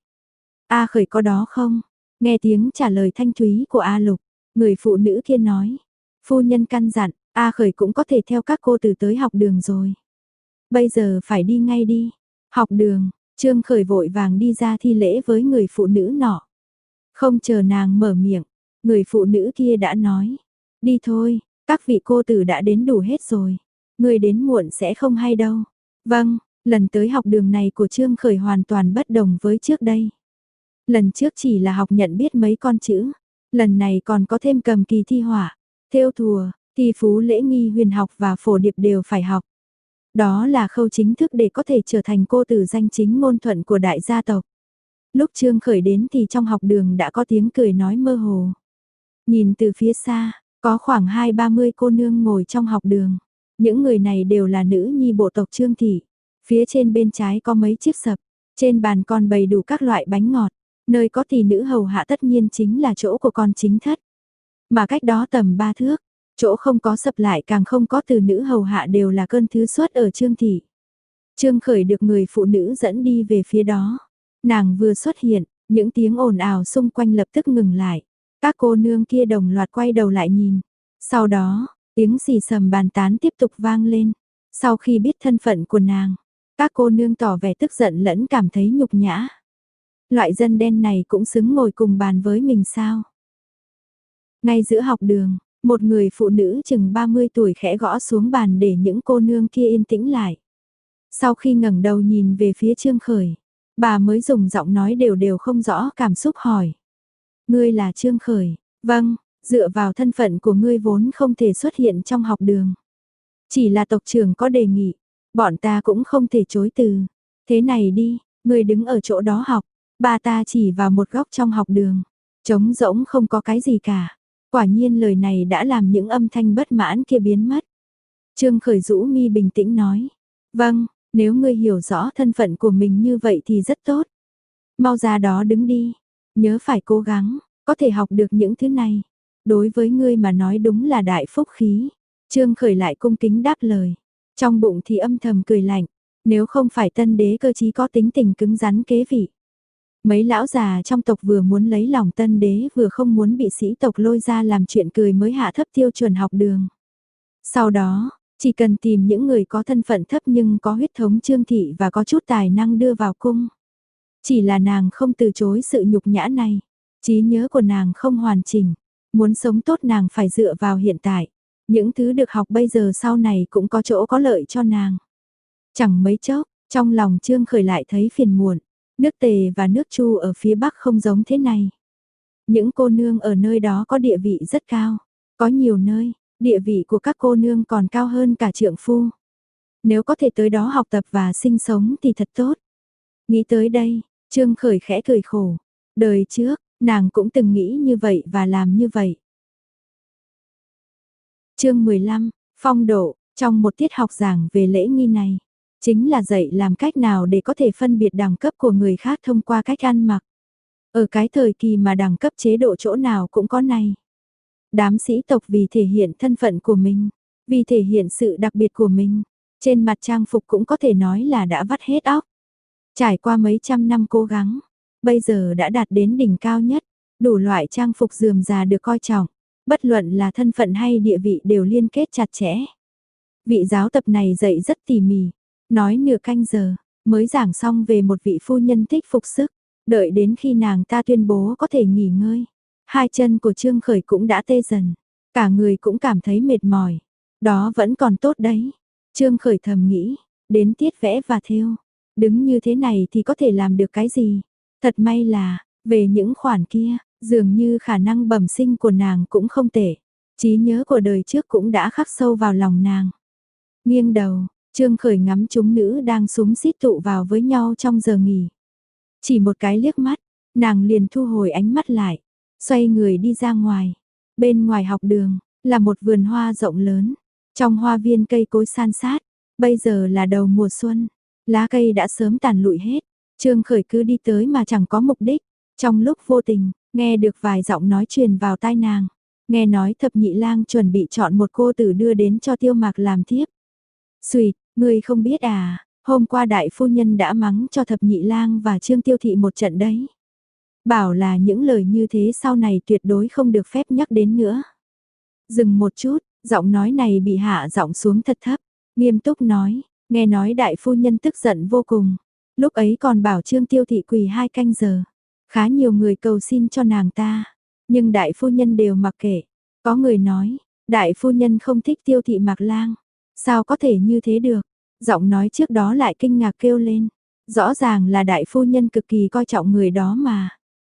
A Khởi có đó không? Nghe tiếng trả lời thanh thúy của A Lục, người phụ nữ kia nói. Phu nhân căn dặn, A Khởi cũng có thể theo các cô từ tới học đường rồi. Bây giờ phải đi ngay đi. Học đường, Trương Khởi vội vàng đi ra thi lễ với người phụ nữ nọ. Không chờ nàng mở miệng, người phụ nữ kia đã nói. Đi thôi, các vị cô tử đã đến đủ hết rồi. Người đến muộn sẽ không hay đâu. Vâng. Lần tới học đường này của Trương Khởi hoàn toàn bất đồng với trước đây. Lần trước chỉ là học nhận biết mấy con chữ, lần này còn có thêm cầm kỳ thi họa, thêu thùa, thi phú lễ nghi huyền học và phổ điệp đều phải học. Đó là khâu chính thức để có thể trở thành cô tử danh chính ngôn thuận của đại gia tộc. Lúc Trương Khởi đến thì trong học đường đã có tiếng cười nói mơ hồ. Nhìn từ phía xa, có khoảng hai ba mươi cô nương ngồi trong học đường. Những người này đều là nữ nhi bộ tộc Trương Thị. Phía trên bên trái có mấy chiếc sập, trên bàn còn bày đủ các loại bánh ngọt, nơi có tỷ nữ hầu hạ tất nhiên chính là chỗ của con chính thất. Mà cách đó tầm ba thước, chỗ không có sập lại càng không có từ nữ hầu hạ đều là cơn thứ xuất ở Trương Thị. Trương Khởi được người phụ nữ dẫn đi về phía đó. Nàng vừa xuất hiện, những tiếng ồn ào xung quanh lập tức ngừng lại. Các cô nương kia đồng loạt quay đầu lại nhìn. Sau đó, tiếng xì xầm bàn tán tiếp tục vang lên. Sau khi biết thân phận của nàng, các cô nương tỏ vẻ tức giận lẫn cảm thấy nhục nhã. Loại dân đen này cũng xứng ngồi cùng bàn với mình sao? Ngay giữa học đường, một người phụ nữ chừng ba mươi tuổi khẽ gõ xuống bàn để những cô nương kia yên tĩnh lại. Sau khi ngẩng đầu nhìn về phía Trương Khởi, bà mới dùng giọng nói đều đều không rõ cảm xúc hỏi. Ngươi là Trương Khởi? Vâng, dựa vào thân phận của ngươi vốn không thể xuất hiện trong học đường. Chỉ là tộc trưởng có đề nghị, bọn ta cũng không thể chối từ. Thế này đi, ngươi đứng ở chỗ đó học, ba ta chỉ vào một góc trong học đường, trống rỗng không có cái gì cả. Quả nhiên lời này đã làm những âm thanh bất mãn kia biến mất. Trương Khởi rũ mi bình tĩnh nói, vâng, nếu ngươi hiểu rõ thân phận của mình như vậy thì rất tốt. Mau ra đó đứng đi, nhớ phải cố gắng, có thể học được những thứ này. Đối với ngươi mà nói đúng là đại phúc khí. Trương Khởi lại cung kính đáp lời, trong bụng thì âm thầm cười lạnh, nếu không phải tân đế cơ chí có tính tình cứng rắn kế vị. Mấy lão già trong tộc vừa muốn lấy lòng tân đế vừa không muốn bị sĩ tộc lôi ra làm chuyện cười mới hạ thấp tiêu chuẩn học đường. Sau đó, chỉ cần tìm những người có thân phận thấp nhưng có huyết thống Trương thị và có chút tài năng đưa vào cung. Chỉ là nàng không từ chối sự nhục nhã này, trí nhớ của nàng không hoàn chỉnh, muốn sống tốt nàng phải dựa vào hiện tại. Những thứ được học bây giờ sau này cũng có chỗ có lợi cho nàng. Chẳng mấy chốc, trong lòng Trương Khởi lại thấy phiền muộn, nước Tề và nước Chu ở phía Bắc không giống thế này. Những cô nương ở nơi đó có địa vị rất cao, có nhiều nơi, địa vị của các cô nương còn cao hơn cả trượng phu. Nếu có thể tới đó học tập và sinh sống thì thật tốt. Nghĩ tới đây, Trương Khởi khẽ cười khổ. Đời trước, nàng cũng từng nghĩ như vậy và làm như vậy. Chương mười lăm, phong độ, trong một tiết học giảng về lễ nghi này, chính là dạy làm cách nào để có thể phân biệt đẳng cấp của người khác thông qua cách ăn mặc. Ở cái thời kỳ mà đẳng cấp chế độ chỗ nào cũng có này. Đám sĩ tộc vì thể hiện thân phận của mình, vì thể hiện sự đặc biệt của mình, trên mặt trang phục cũng có thể nói là đã vắt hết óc. Trải qua mấy trăm năm cố gắng, bây giờ đã đạt đến đỉnh cao nhất, đủ loại trang phục rườm rà được coi trọng, bất luận là thân phận hay địa vị đều liên kết chặt chẽ. Vị giáo tập này dạy rất tỉ mỉ, nói nửa canh giờ, mới giảng xong về một vị phu nhân thích phục sức, đợi đến khi nàng ta tuyên bố có thể nghỉ ngơi. Hai chân của Trương Khởi cũng đã tê dần, cả người cũng cảm thấy mệt mỏi. Đó vẫn còn tốt đấy. Trương Khởi thầm nghĩ, đến tiết vẽ và thêu, đứng như thế này thì có thể làm được cái gì? Thật may là, về những khoản kia, dường như khả năng bẩm sinh của nàng cũng không tệ. Trí nhớ của đời trước cũng đã khắc sâu vào lòng nàng. Nghiêng đầu, Trương Khởi ngắm chúng nữ đang xúm xít tụ vào với nhau trong giờ nghỉ. Chỉ một cái liếc mắt, nàng liền thu hồi ánh mắt lại, xoay người đi ra ngoài. Bên ngoài học đường, là một vườn hoa rộng lớn. Trong hoa viên cây cối san sát, bây giờ là đầu mùa xuân, lá cây đã sớm tàn lụi hết. Trương Khởi cứ đi tới mà chẳng có mục đích. Trong lúc vô tình, nghe được vài giọng nói truyền vào tai nàng. Nghe nói thập nhị lang chuẩn bị chọn một cô tử đưa đến cho Tiêu Mạc làm thiếp. Xùi, ngươi không biết à, hôm qua đại phu nhân đã mắng cho thập nhị lang và Trương Tiêu Thị một trận đấy. Bảo là những lời như thế sau này tuyệt đối không được phép nhắc đến nữa. Dừng một chút, giọng nói này bị hạ giọng xuống thật thấp, nghiêm túc nói, nghe nói đại phu nhân tức giận vô cùng. Lúc ấy còn bảo Trương Tiêu Thị quỳ hai canh giờ. Khá nhiều người cầu xin cho nàng ta, nhưng đại phu nhân đều mặc kệ. Có người nói, đại phu nhân không thích Tiêu Thị Mạc Lang. Sao có thể như thế được? Giọng nói trước đó lại kinh ngạc kêu lên. Rõ ràng là đại phu nhân cực kỳ coi trọng người đó mà.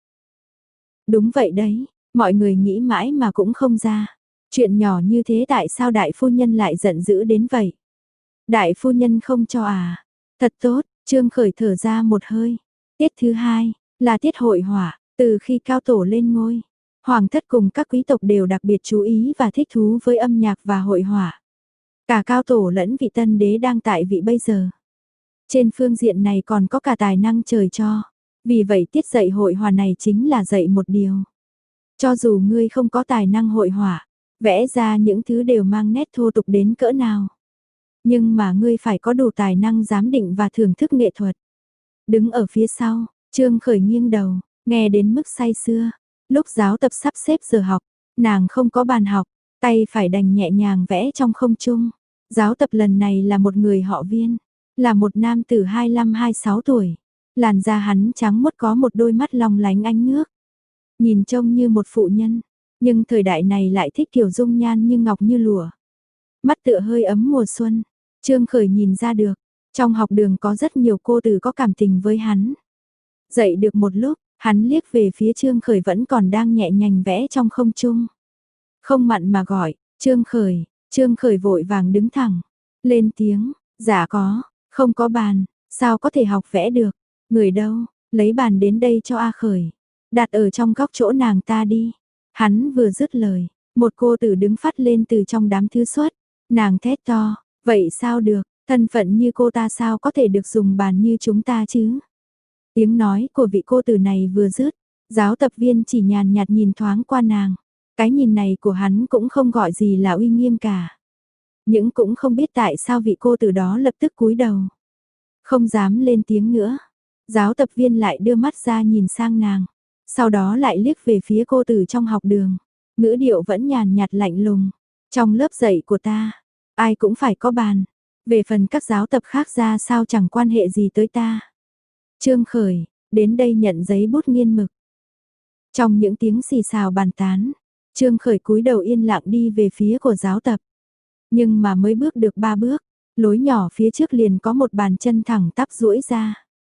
Đúng vậy đấy, mọi người nghĩ mãi mà cũng không ra. Chuyện nhỏ như thế tại sao đại phu nhân lại giận dữ đến vậy? Đại phu nhân không cho à? Thật tốt, Trương Khởi thở ra một hơi. Tiết thứ hai, là tiết hội họa, từ khi cao tổ lên ngôi. Hoàng thất cùng các quý tộc đều đặc biệt chú ý và thích thú với âm nhạc và hội họa. Cả cao tổ lẫn vị tân đế đang tại vị bây giờ. Trên phương diện này còn có cả tài năng trời cho. Vì vậy tiết dạy hội họa này chính là dạy một điều. Cho dù ngươi không có tài năng hội họa, vẽ ra những thứ đều mang nét thô tục đến cỡ nào. Nhưng mà ngươi phải có đủ tài năng giám định và thưởng thức nghệ thuật. Đứng ở phía sau, Trương Khởi nghiêng đầu, nghe đến mức say sưa. Lúc giáo tập sắp xếp giờ học, nàng không có bàn học, tay phải đành nhẹ nhàng vẽ trong không trung. Giáo tập lần này là một người họ Viên, là một nam tử hai mươi lăm hai mươi sáu tuổi. Làn da hắn trắng muốt có một đôi mắt long lánh ánh nước. Nhìn trông như một phụ nhân, nhưng thời đại này lại thích kiểu dung nhan như ngọc như lụa. Mắt tựa hơi ấm mùa xuân, Trương Khởi nhìn ra được, trong học đường có rất nhiều cô tử có cảm tình với hắn. Dậy được một lúc, hắn liếc về phía Trương Khởi vẫn còn đang nhẹ nhàng vẽ trong không trung. Không mặn mà gọi, Trương Khởi, Trương Khởi vội vàng đứng thẳng, Lên tiếng, dạ có, không có bàn, sao có thể học vẽ được, người đâu, lấy bàn đến đây cho A Khởi, đặt ở trong góc chỗ nàng ta đi. Hắn vừa dứt lời, một cô tử đứng phát lên từ trong đám thư xuất, nàng thét to, vậy sao được, thân phận như cô ta sao có thể được dùng bàn như chúng ta chứ. Tiếng nói của vị cô tử này vừa dứt, giáo tập viên chỉ nhàn nhạt nhìn thoáng qua nàng, cái nhìn này của hắn cũng không gọi gì là uy nghiêm cả. Nhưng cũng không biết tại sao vị cô tử đó lập tức cúi đầu, không dám lên tiếng nữa. Giáo tập viên lại đưa mắt ra nhìn sang nàng, sau đó lại liếc về phía cô tử trong học đường, ngữ điệu vẫn nhàn nhạt lạnh lùng. Trong lớp dạy của ta, ai cũng phải có bàn, về phần các giáo tập khác ra sao chẳng quan hệ gì tới ta. Trương Khởi, đến đây nhận giấy bút nghiên mực. Trong những tiếng xì xào bàn tán, Trương Khởi cúi đầu yên lặng đi về phía của giáo tập. Nhưng mà mới bước được ba bước, lối nhỏ phía trước liền có một bàn chân thẳng tắp duỗi ra.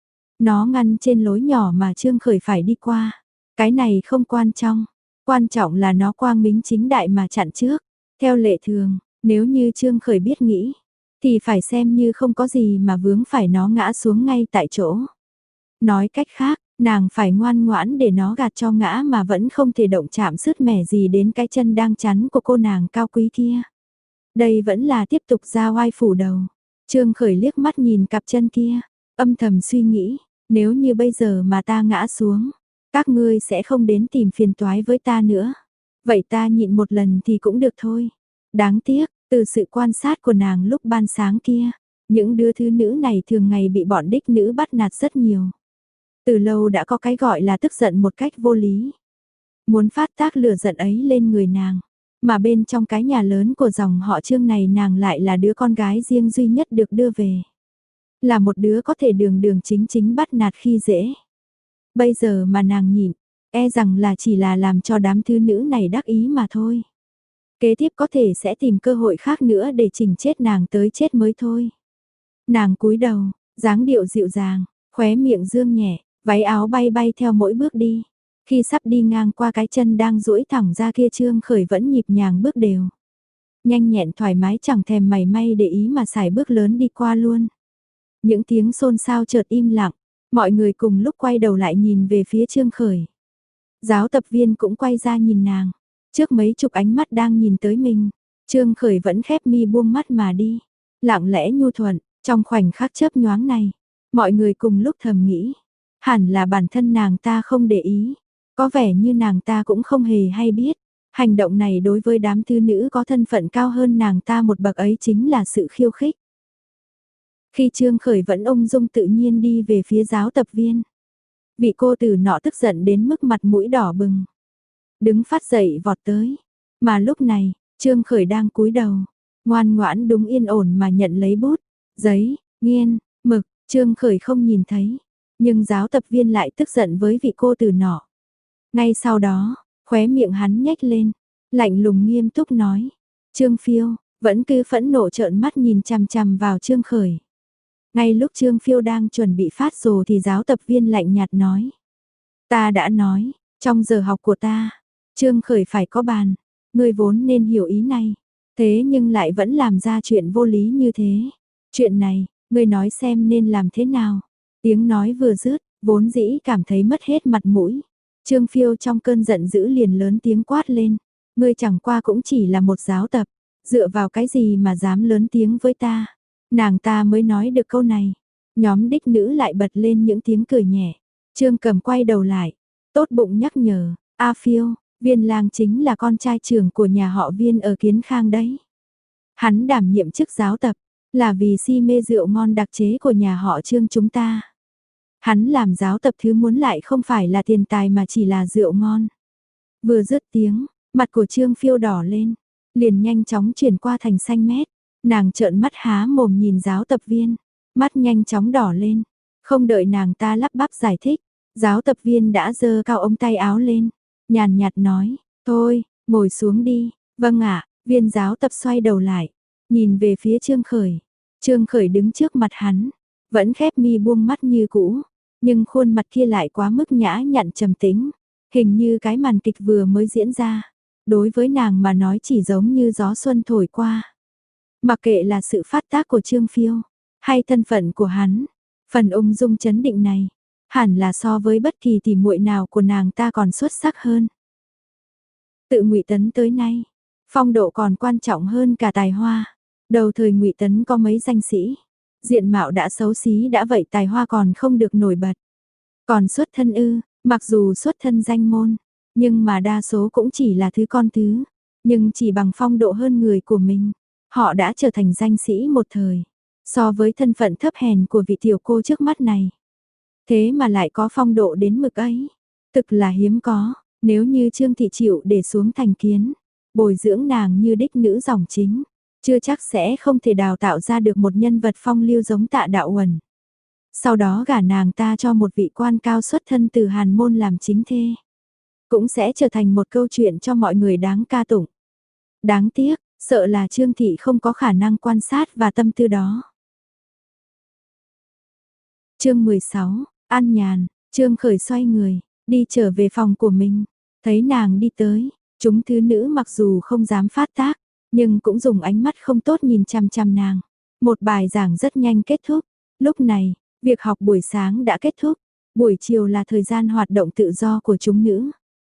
Nó ngăn trên lối nhỏ mà Trương Khởi phải đi qua. Cái này không quan trọng, quan trọng là nó quang minh chính đại mà chặn trước. Theo lệ thường, nếu như Trương Khởi biết nghĩ, thì phải xem như không có gì mà vướng phải nó ngã xuống ngay tại chỗ. Nói cách khác, nàng phải ngoan ngoãn để nó gạt cho ngã mà vẫn không thể động chạm sứt mẻ gì đến cái chân đang chắn của cô nàng cao quý kia. Đây vẫn là tiếp tục ra oai phủ đầu. Trương Khởi liếc mắt nhìn cặp chân kia, âm thầm suy nghĩ, nếu như bây giờ mà ta ngã xuống, các ngươi sẽ không đến tìm phiền toái với ta nữa. Vậy ta nhịn một lần thì cũng được thôi. Đáng tiếc, từ sự quan sát của nàng lúc ban sáng kia, những đứa thứ nữ này thường ngày bị bọn đích nữ bắt nạt rất nhiều. Từ lâu đã có cái gọi là tức giận một cách vô lý. Muốn phát tác lửa giận ấy lên người nàng. Mà bên trong cái nhà lớn của dòng họ Trương này nàng lại là đứa con gái riêng duy nhất được đưa về. Là một đứa có thể đường đường chính chính bắt nạt khi dễ. Bây giờ mà nàng nhịn, e rằng là chỉ là làm cho đám thứ nữ này đắc ý mà thôi. Kế tiếp có thể sẽ tìm cơ hội khác nữa để chỉnh chết nàng tới chết mới thôi. Nàng cúi đầu, dáng điệu dịu dàng, khóe miệng dương nhẹ, váy áo bay bay theo mỗi bước đi. Khi sắp đi ngang qua cái chân đang duỗi thẳng ra kia Trương Khởi vẫn nhịp nhàng bước đều. Nhanh nhẹn thoải mái chẳng thèm mảy may để ý mà xài bước lớn đi qua luôn. Những tiếng xôn xao chợt im lặng, mọi người cùng lúc quay đầu lại nhìn về phía Trương Khởi. Giáo tập viên cũng quay ra nhìn nàng, trước mấy chục ánh mắt đang nhìn tới mình, Trương Khởi vẫn khép mi buông mắt mà đi, lặng lẽ nhu thuận, trong khoảnh khắc chớp nhoáng này, mọi người cùng lúc thầm nghĩ, hẳn là bản thân nàng ta không để ý, có vẻ như nàng ta cũng không hề hay biết, hành động này đối với đám thư nữ có thân phận cao hơn nàng ta một bậc ấy chính là sự khiêu khích. Khi Trương Khởi vẫn ung dung tự nhiên đi về phía giáo tập viên, vị cô tử nọ tức giận đến mức mặt mũi đỏ bừng, đứng phát dậy vọt tới, mà lúc này, Trương Khởi đang cúi đầu, ngoan ngoãn đúng yên ổn mà nhận lấy bút, giấy, nghiên, mực, Trương Khởi không nhìn thấy, nhưng giáo tập viên lại tức giận với vị cô tử nọ. Ngay sau đó, khóe miệng hắn nhếch lên, lạnh lùng nghiêm túc nói, Trương Phiêu, vẫn cứ phẫn nộ trợn mắt nhìn chằm chằm vào Trương Khởi. Ngay lúc Trương Phiêu đang chuẩn bị phát rồ thì giáo tập viên lạnh nhạt nói, ta đã nói, trong giờ học của ta, Trương Khởi phải có bàn, ngươi vốn nên hiểu ý này, thế nhưng lại vẫn làm ra chuyện vô lý như thế. Chuyện này, ngươi nói xem nên làm thế nào. Tiếng nói vừa dứt, vốn dĩ cảm thấy mất hết mặt mũi. Trương Phiêu trong cơn giận dữ liền lớn tiếng quát lên, ngươi chẳng qua cũng chỉ là một giáo tập, dựa vào cái gì mà dám lớn tiếng với ta. Nàng ta mới nói được câu này, nhóm đích nữ lại bật lên những tiếng cười nhẹ. Trương Cầm quay đầu lại, tốt bụng nhắc nhở, A Phiêu, Viên Lang chính là con trai trưởng của nhà họ Viên ở Kiến Khang đấy. Hắn đảm nhiệm chức giáo tập, là vì si mê rượu ngon đặc chế của nhà họ Trương chúng ta. Hắn làm giáo tập thứ muốn lại không phải là tiền tài mà chỉ là rượu ngon. Vừa dứt tiếng, mặt của Trương Phiêu đỏ lên, liền nhanh chóng chuyển qua thành xanh mét. Nàng trợn mắt há mồm nhìn giáo tập viên, mắt nhanh chóng đỏ lên. Không đợi nàng ta lắp bắp giải thích, giáo tập viên đã giơ cao ống tay áo lên, nhàn nhạt nói, thôi, ngồi xuống đi. Vâng ạ. Viên giáo tập xoay đầu lại, nhìn về phía Trương Khởi. Trương Khởi đứng trước mặt hắn, vẫn khép mi buông mắt như cũ, nhưng khuôn mặt kia lại quá mức nhã nhặn trầm tĩnh, hình như cái màn kịch vừa mới diễn ra. Đối với nàng mà nói chỉ giống như gió xuân thổi qua. Mặc kệ là sự phát tác của Trương Phiêu, hay thân phận của hắn, phần ung dung chấn định này, hẳn là so với bất kỳ tỉ muội nào của nàng ta còn xuất sắc hơn. Tự Ngụy Tấn tới nay, phong độ còn quan trọng hơn cả tài hoa. Đầu thời Ngụy Tấn có mấy danh sĩ, diện mạo đã xấu xí đã vậy tài hoa còn không được nổi bật. Còn xuất thân ư, mặc dù xuất thân danh môn, nhưng mà đa số cũng chỉ là thứ con thứ, nhưng chỉ bằng phong độ hơn người của mình, họ đã trở thành danh sĩ một thời. So với thân phận thấp hèn của vị tiểu cô trước mắt này, thế mà lại có phong độ đến mực ấy, thực là hiếm có. Nếu như Trương Thị chịu để xuống thành kiến, bồi dưỡng nàng như đích nữ dòng chính, chưa chắc sẽ không thể đào tạo ra được một nhân vật phong lưu giống Tạ Đạo Uẩn. Sau đó gả nàng ta cho một vị quan cao xuất thân từ Hàn môn làm chính thê, cũng sẽ trở thành một câu chuyện cho mọi người đáng ca tụng. Đáng tiếc, sợ là Trương Thị không có khả năng quan sát và tâm tư đó. Chương mười sáu, An Nhàn. Trương Khởi xoay người, đi trở về phòng của mình, thấy nàng đi tới, chúng thứ nữ mặc dù không dám phát tác, nhưng cũng dùng ánh mắt không tốt nhìn chằm chằm nàng. Một bài giảng rất nhanh kết thúc, lúc này, việc học buổi sáng đã kết thúc, buổi chiều là thời gian hoạt động tự do của chúng nữ.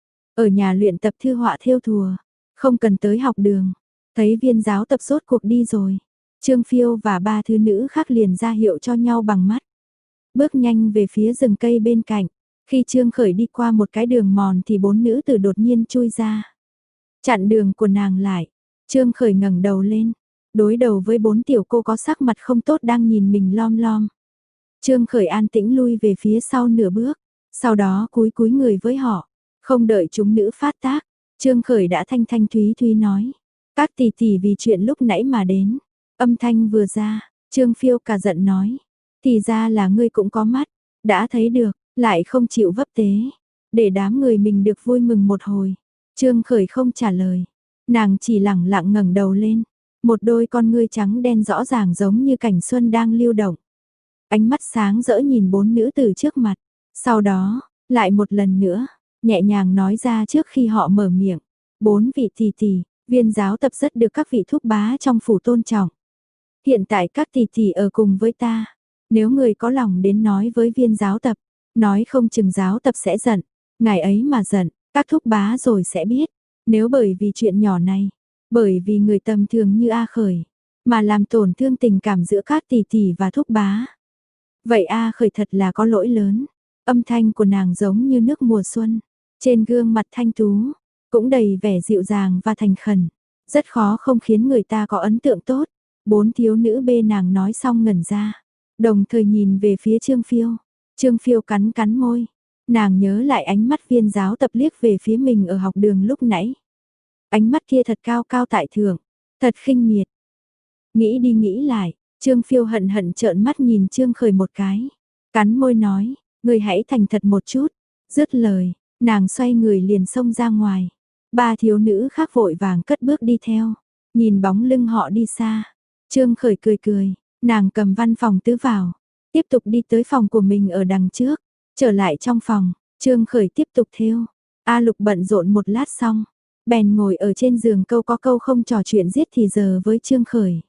Ở nhà luyện tập thư họa thêu thùa, không cần tới học đường. Thấy Viên giáo tập rốt cuộc đi rồi, Trương Phiêu và ba thứ nữ khác liền ra hiệu cho nhau bằng mắt. Bước nhanh về phía rừng cây bên cạnh, khi Trương Khởi đi qua một cái đường mòn thì bốn nữ tử đột nhiên chui ra. Chặn đường của nàng lại, Trương Khởi ngẩng đầu lên, đối đầu với bốn tiểu cô có sắc mặt không tốt đang nhìn mình lom lom. Trương Khởi an tĩnh lui về phía sau nửa bước, sau đó cúi cúi người với họ, không đợi chúng nữ phát tác, Trương Khởi đã thanh thanh thúy thúy nói, các tỷ tỷ vì chuyện lúc nãy mà đến. Âm thanh vừa ra, Trương Phiêu cả giận nói, thì ra là ngươi cũng có mắt, đã thấy được, lại không chịu vấp tế, để đám người mình được vui mừng một hồi. Trương Khởi không trả lời, nàng chỉ lẳng lặng ngẩng đầu lên, một đôi con ngươi trắng đen rõ ràng giống như cảnh xuân đang lưu động. Ánh mắt sáng rỡ nhìn bốn nữ tử trước mặt, sau đó, lại một lần nữa, nhẹ nhàng nói ra trước khi họ mở miệng, bốn vị tỷ tỷ, Viên giáo tập rất được các vị thúc bá trong phủ tôn trọng. Hiện tại các tỷ tỷ ở cùng với ta, nếu người có lòng đến nói với Viên giáo tập, nói không chừng giáo tập sẽ giận, ngày ấy mà giận, các thúc bá rồi sẽ biết, nếu bởi vì chuyện nhỏ này, bởi vì người tầm thường như A Khởi, mà làm tổn thương tình cảm giữa các tỷ tỷ và thúc bá. Vậy A Khởi thật là có lỗi lớn, âm thanh của nàng giống như nước mùa xuân, trên gương mặt thanh tú, cũng đầy vẻ dịu dàng và thành khẩn, rất khó không khiến người ta có ấn tượng tốt. Bốn thiếu nữ bê nàng nói xong ngẩn ra, đồng thời nhìn về phía Trương Phiêu. Trương Phiêu cắn cắn môi, nàng nhớ lại ánh mắt Viên giáo tập liếc về phía mình ở học đường lúc nãy. Ánh mắt kia thật cao cao tại thượng, thật khinh miệt. Nghĩ đi nghĩ lại, Trương Phiêu hận hận trợn mắt nhìn Trương Khởi một cái, cắn môi nói, ngươi hãy thành thật một chút. Dứt lời, nàng xoay người liền xông ra ngoài. Ba thiếu nữ khác vội vàng cất bước đi theo, nhìn bóng lưng họ đi xa. Trương Khởi cười cười, nàng cầm văn phòng tứ vào, tiếp tục đi tới phòng của mình ở đằng trước. Trở lại trong phòng, Trương Khởi tiếp tục thêu. A Lục bận rộn một lát xong, bèn ngồi ở trên giường câu có câu không trò chuyện giết thì giờ với Trương Khởi.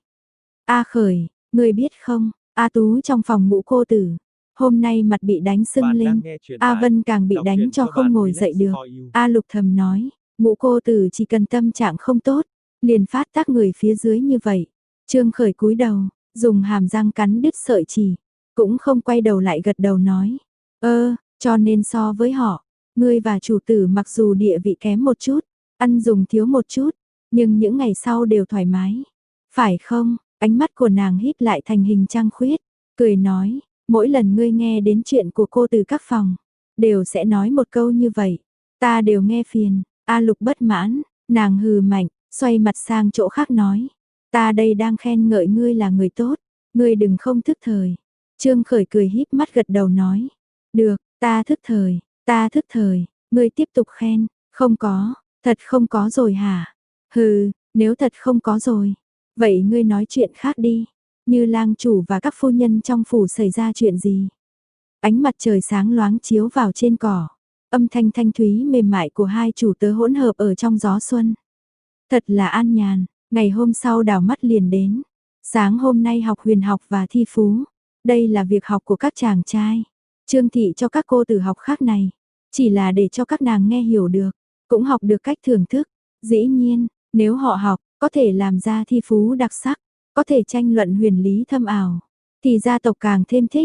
A Khởi, ngươi biết không, A Tú trong phòng ngũ cô tử, hôm nay mặt bị đánh sưng lên, A Vân càng bị đánh cho không ngồi dậy được. A Lục thầm nói, ngũ cô tử chỉ cần tâm trạng không tốt, liền phát tác người phía dưới như vậy. Trương Khởi cúi đầu, dùng hàm răng cắn đứt sợi chỉ, cũng không quay đầu lại gật đầu nói, ơ, cho nên so với họ, ngươi và chủ tử mặc dù địa vị kém một chút, ăn dùng thiếu một chút, nhưng những ngày sau đều thoải mái. Phải không? Ánh mắt của nàng híp lại thành hình trăng khuyết, cười nói, mỗi lần ngươi nghe đến chuyện của cô từ các phòng, đều sẽ nói một câu như vậy, ta đều nghe phiền. A Lục bất mãn, nàng hừ mạnh, xoay mặt sang chỗ khác nói, ta đây đang khen ngợi ngươi là người tốt, ngươi đừng không thức thời. Trương Khởi cười híp mắt gật đầu nói, được, ta thức thời, ta thức thời, ngươi tiếp tục khen, không có, thật không có rồi hả? Hừ, nếu thật không có rồi, vậy ngươi nói chuyện khác đi, như lang chủ và các phu nhân trong phủ xảy ra chuyện gì? Ánh mặt trời sáng loáng chiếu vào trên cỏ, âm thanh thanh thúy mềm mại của hai chủ tớ hỗn hợp ở trong gió xuân. Thật là an nhàn, ngày hôm sau đảo mắt liền đến, Sáng hôm nay học huyền học và thi phú. Đây là việc học của các chàng trai. Trương Thị cho các cô tử học khác này. Chỉ là để cho các nàng nghe hiểu được. Cũng học được cách thưởng thức. Dĩ nhiên, nếu họ học, có thể làm ra thi phú đặc sắc. Có thể tranh luận huyền lý thâm ảo. Thì gia tộc càng thêm thích.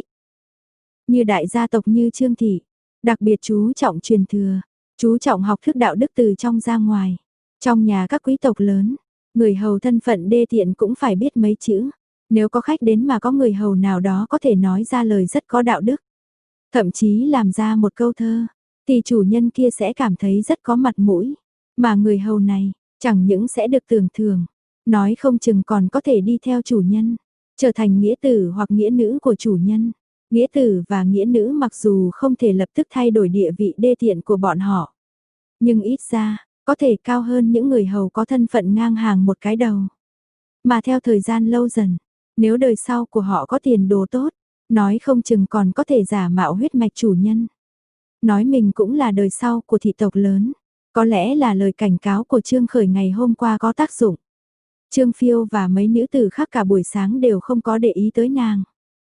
Như đại gia tộc như Trương Thị. Đặc biệt chú trọng truyền thừa. Chú trọng học thức đạo đức từ trong ra ngoài. Trong nhà các quý tộc lớn, người hầu thân phận đê tiện cũng phải biết mấy chữ. Nếu có khách đến mà có người hầu nào đó có thể nói ra lời rất có đạo đức, thậm chí làm ra một câu thơ, thì chủ nhân kia sẽ cảm thấy rất có mặt mũi. Mà người hầu này, chẳng những sẽ được tưởng thưởng, nói không chừng còn có thể đi theo chủ nhân, trở thành nghĩa tử hoặc nghĩa nữ của chủ nhân. Nghĩa tử và nghĩa nữ mặc dù không thể lập tức thay đổi địa vị đê tiện của bọn họ, nhưng ít ra, có thể cao hơn những người hầu có thân phận ngang hàng một cái đầu. Mà theo thời gian lâu dần, nếu đời sau của họ có tiền đồ tốt, nói không chừng còn có thể giả mạo huyết mạch chủ nhân. Nói mình cũng là đời sau của thị tộc lớn, có lẽ là lời cảnh cáo của Trương Khởi ngày hôm qua có tác dụng. Trương Phiêu và mấy nữ tử khác cả buổi sáng đều không có để ý tới nàng.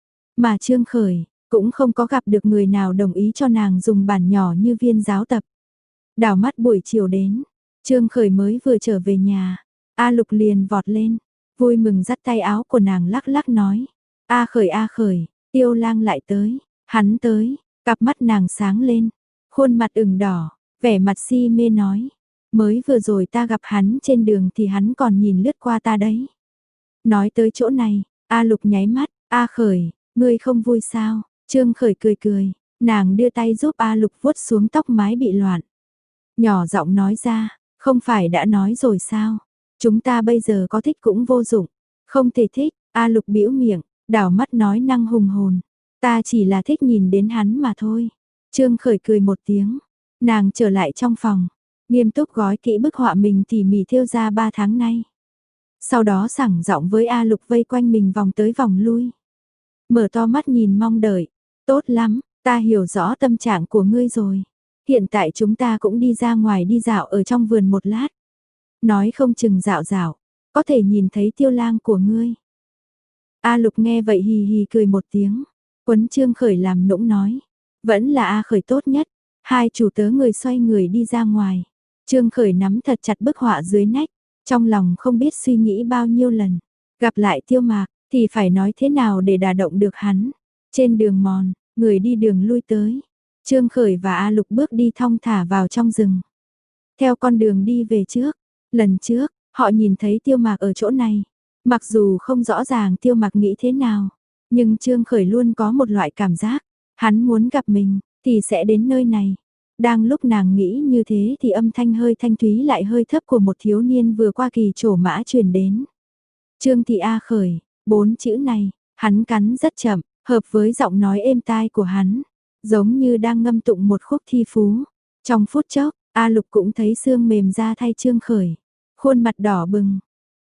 Mà Trương Khởi cũng không có gặp được người nào đồng ý cho nàng dùng bản nhỏ như viên giáo tập. Đảo mắt buổi chiều đến, Trương Khởi mới vừa trở về nhà, A Lục liền vọt lên, vui mừng dắt tay áo của nàng lắc lắc nói: "A Khởi, A Khởi, Tiêu Lang lại tới." Hắn tới, cặp mắt nàng sáng lên, khuôn mặt ửng đỏ, vẻ mặt si mê nói: "Mới vừa rồi ta gặp hắn trên đường thì hắn còn nhìn lướt qua ta đấy." Nói tới chỗ này, A Lục nháy mắt: "A Khởi, ngươi không vui sao?" Trương Khởi cười cười, nàng đưa tay giúp A Lục vuốt xuống tóc mái bị loạn. Nhỏ giọng nói ra: "Không phải đã nói rồi sao? Chúng ta bây giờ có thích cũng vô dụng, không thể thích." A Lục bĩu miệng, đảo mắt nói năng hùng hồn: "Ta chỉ là thích nhìn đến hắn mà thôi." Trương Khởi cười một tiếng, nàng trở lại trong phòng, nghiêm túc gói kỹ bức họa mình tỉ mỉ thêu ra ba tháng nay. Sau đó sảng giọng với A Lục vây quanh mình vòng tới vòng lui. Mở to mắt nhìn mong đợi: "Tốt lắm, ta hiểu rõ tâm trạng của ngươi rồi. Hiện tại chúng ta cũng đi ra ngoài đi dạo ở trong vườn một lát. Nói không chừng dạo dạo, có thể nhìn thấy Tiêu Lang của ngươi." A Lục nghe vậy hì hì cười một tiếng, quấn Trương Khởi làm nũng nói: "Vẫn là A Khởi tốt nhất." Hai chủ tớ người xoay người đi ra ngoài. Trương Khởi nắm thật chặt bức họa dưới nách, trong lòng không biết suy nghĩ bao nhiêu lần. Gặp lại Tiêu Mạc, thì phải nói thế nào để đả động được hắn. Trên đường mòn, người đi đường lui tới. Trương Khởi và A Lục bước đi thong thả vào trong rừng. Theo con đường đi về trước, lần trước, họ nhìn thấy Tiêu Mạc ở chỗ này. Mặc dù không rõ ràng Tiêu Mạc nghĩ thế nào, nhưng Trương Khởi luôn có một loại cảm giác, hắn muốn gặp mình, thì sẽ đến nơi này. Đang lúc nàng nghĩ như thế thì âm thanh hơi thanh thúy lại hơi thấp của một thiếu niên vừa qua kỳ trổ mã truyền đến. Trương Thị A Khởi, bốn chữ này, hắn cắn rất chậm, hợp với giọng nói êm tai của hắn, giống như đang ngâm tụng một khúc thi phú. Trong phút chốc, A Lục cũng thấy xương mềm ra thay Trương Khởi, khuôn mặt đỏ bừng.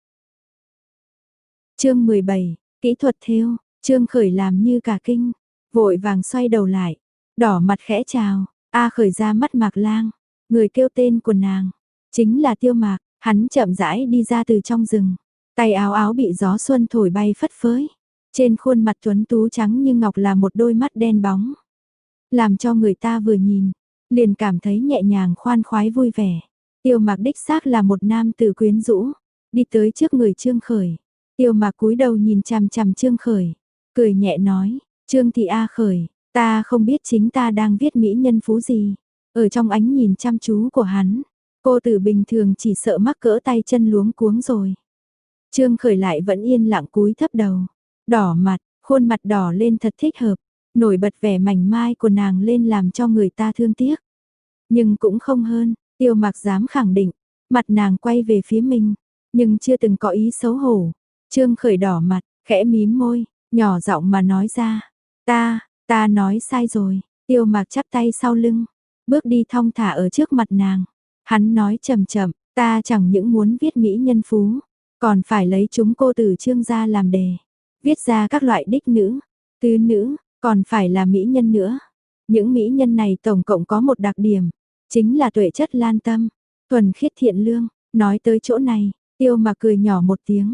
Chương mười bảy, kỹ thuật thêu. Trương Khởi làm như cả kinh, vội vàng xoay đầu lại, đỏ mặt khẽ chào. A Khởi ra mắt Mạc Lang, người kêu tên của nàng chính là Tiêu Mạc. Hắn chậm rãi đi ra từ trong rừng, tay áo áo bị gió xuân thổi bay phất phới, trên khuôn mặt tuấn tú trắng như ngọc là một đôi mắt đen bóng, làm cho người ta vừa nhìn liền cảm thấy nhẹ nhàng khoan khoái vui vẻ. Tiêu Mạc đích xác là một nam tử quyến rũ, đi tới trước người Trương Khởi. Tiêu Mạc cúi đầu nhìn chằm chằm Trương Khởi, cười nhẹ nói: "Trương Thị A Khởi, ta không biết chính ta đang viết mỹ nhân phú gì." Ở trong ánh nhìn chăm chú của hắn, cô tử bình thường chỉ sợ mắc cỡ tay chân luống cuống rồi. Trương Khởi lại vẫn yên lặng cúi thấp đầu, đỏ mặt, khuôn mặt đỏ lên thật thích hợp, nổi bật vẻ mảnh mai của nàng lên làm cho người ta thương tiếc. Nhưng cũng không hơn, Tiêu Mạc dám khẳng định, mặt nàng quay về phía mình, nhưng chưa từng có ý xấu hổ. Trương Khởi đỏ mặt, khẽ mím môi, nhỏ giọng mà nói ra: "Ta, ta nói sai rồi." Tiêu Mạc chắp tay sau lưng, bước đi thong thả ở trước mặt nàng. Hắn nói chậm chậm: "Ta chẳng những muốn viết mỹ nhân phú, còn phải lấy chúng cô từ Trương gia làm đề, viết ra các loại đích nữ, tứ nữ, còn phải là mỹ nhân nữa. Những mỹ nhân này tổng cộng có một đặc điểm, chính là tuệ chất lan tâm, thuần khiết thiện lương." Nói tới chỗ này, Tiêu Mạc cười nhỏ một tiếng,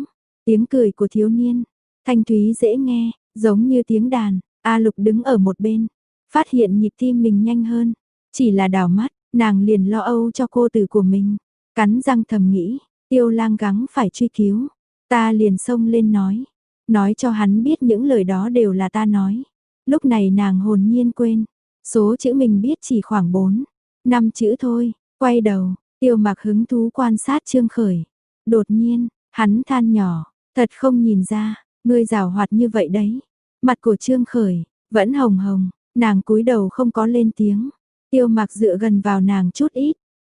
Tiếng cười của thiếu niên, thanh thúy dễ nghe, giống như tiếng đàn. A Lục đứng ở một bên, phát hiện nhịp tim mình nhanh hơn. Chỉ là đảo mắt, nàng liền lo âu cho cô tử của mình. Cắn răng thầm nghĩ, Tiêu Lang gắng phải truy cứu. Ta liền xông lên nói. Nói cho hắn biết những lời đó đều là ta nói. Lúc này nàng hồn nhiên quên. Số chữ mình biết chỉ khoảng bốn, năm chữ thôi. Quay đầu, Tiêu Mặc hứng thú quan sát Trương Khởi. Đột nhiên, hắn than nhỏ. Thật không nhìn ra, ngươi giảo hoạt như vậy đấy. Mặt của Trương Khởi, vẫn hồng hồng. Nàng cúi đầu không có lên tiếng. Tiêu Mặc dựa gần vào nàng chút ít.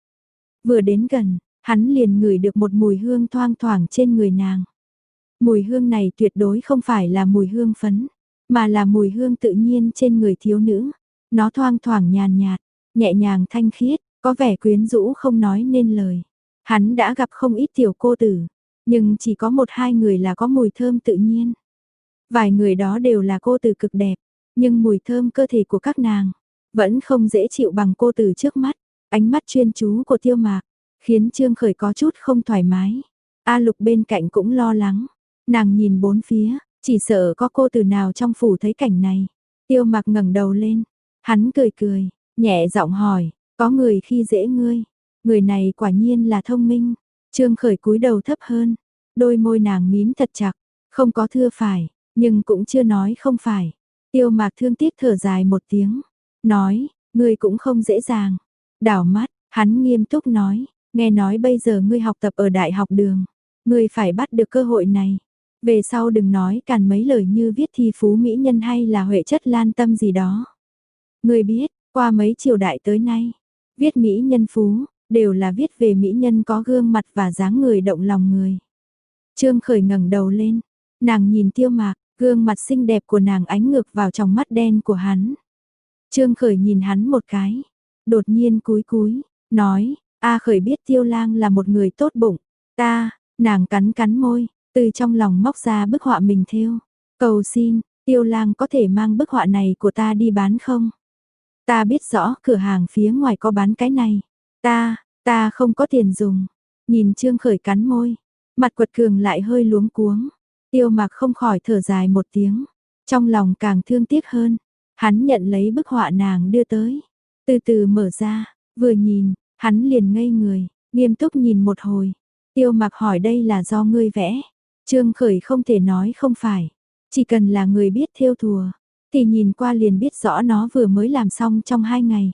Vừa đến gần, hắn liền ngửi được một mùi hương thoang thoảng trên người nàng. Mùi hương này tuyệt đối không phải là mùi hương phấn, mà là mùi hương tự nhiên trên người thiếu nữ. Nó thoang thoảng nhàn nhạt, nhẹ nhàng thanh khiết, có vẻ quyến rũ không nói nên lời. Hắn đã gặp không ít tiểu cô tử, nhưng chỉ có một hai người là có mùi thơm tự nhiên. Vài người đó đều là cô tử cực đẹp, nhưng mùi thơm cơ thể của các nàng vẫn không dễ chịu bằng cô tử trước mắt. Ánh mắt chuyên chú của Tiêu Mạc khiến Trương Khởi có chút không thoải mái. A Lục bên cạnh cũng lo lắng. Nàng nhìn bốn phía, chỉ sợ có cô tử nào trong phủ thấy cảnh này. Tiêu Mạc ngẩng đầu lên, hắn cười cười, nhẹ giọng hỏi, có người khi dễ ngươi? Người này quả nhiên là thông minh. Trương Khởi cúi đầu thấp hơn, đôi môi nàng mím thật chặt, không có thưa phải, nhưng cũng chưa nói không phải. Tiêu Mạc thương tiếc thở dài một tiếng, nói, ngươi cũng không dễ dàng. Đảo mắt, hắn nghiêm túc nói, nghe nói bây giờ ngươi học tập ở đại học đường, ngươi phải bắt được cơ hội này. Về sau đừng nói càn mấy lời như viết thi phú mỹ nhân hay là huệ chất lan tâm gì đó. Ngươi biết, qua mấy triều đại tới nay, viết mỹ nhân phú, đều là viết về mỹ nhân có gương mặt và dáng người động lòng người. Trương Khởi ngẩng đầu lên, nàng nhìn Tiêu Mạc, gương mặt xinh đẹp của nàng ánh ngược vào trong mắt đen của hắn. Trương Khởi nhìn hắn một cái, đột nhiên cúi cúi, nói, A Khởi biết Tiêu Lang là một người tốt bụng, ta, nàng cắn cắn môi, từ trong lòng móc ra bức họa mình thêu, cầu xin, Tiêu Lang có thể mang bức họa này của ta đi bán không? Ta biết rõ cửa hàng phía ngoài có bán cái này, ta, ta không có tiền dùng. Nhìn Trương Khởi cắn môi, mặt quật cường lại hơi luống cuống. Tiêu Mạc không khỏi thở dài một tiếng, trong lòng càng thương tiếc hơn. Hắn nhận lấy bức họa nàng đưa tới, từ từ mở ra, vừa nhìn, hắn liền ngây người, nghiêm túc nhìn một hồi. Tiêu Mạc hỏi đây là do ngươi vẽ. Trương Khởi không thể nói không phải, chỉ cần là người biết thêu thùa, thì nhìn qua liền biết rõ nó vừa mới làm xong trong hai ngày.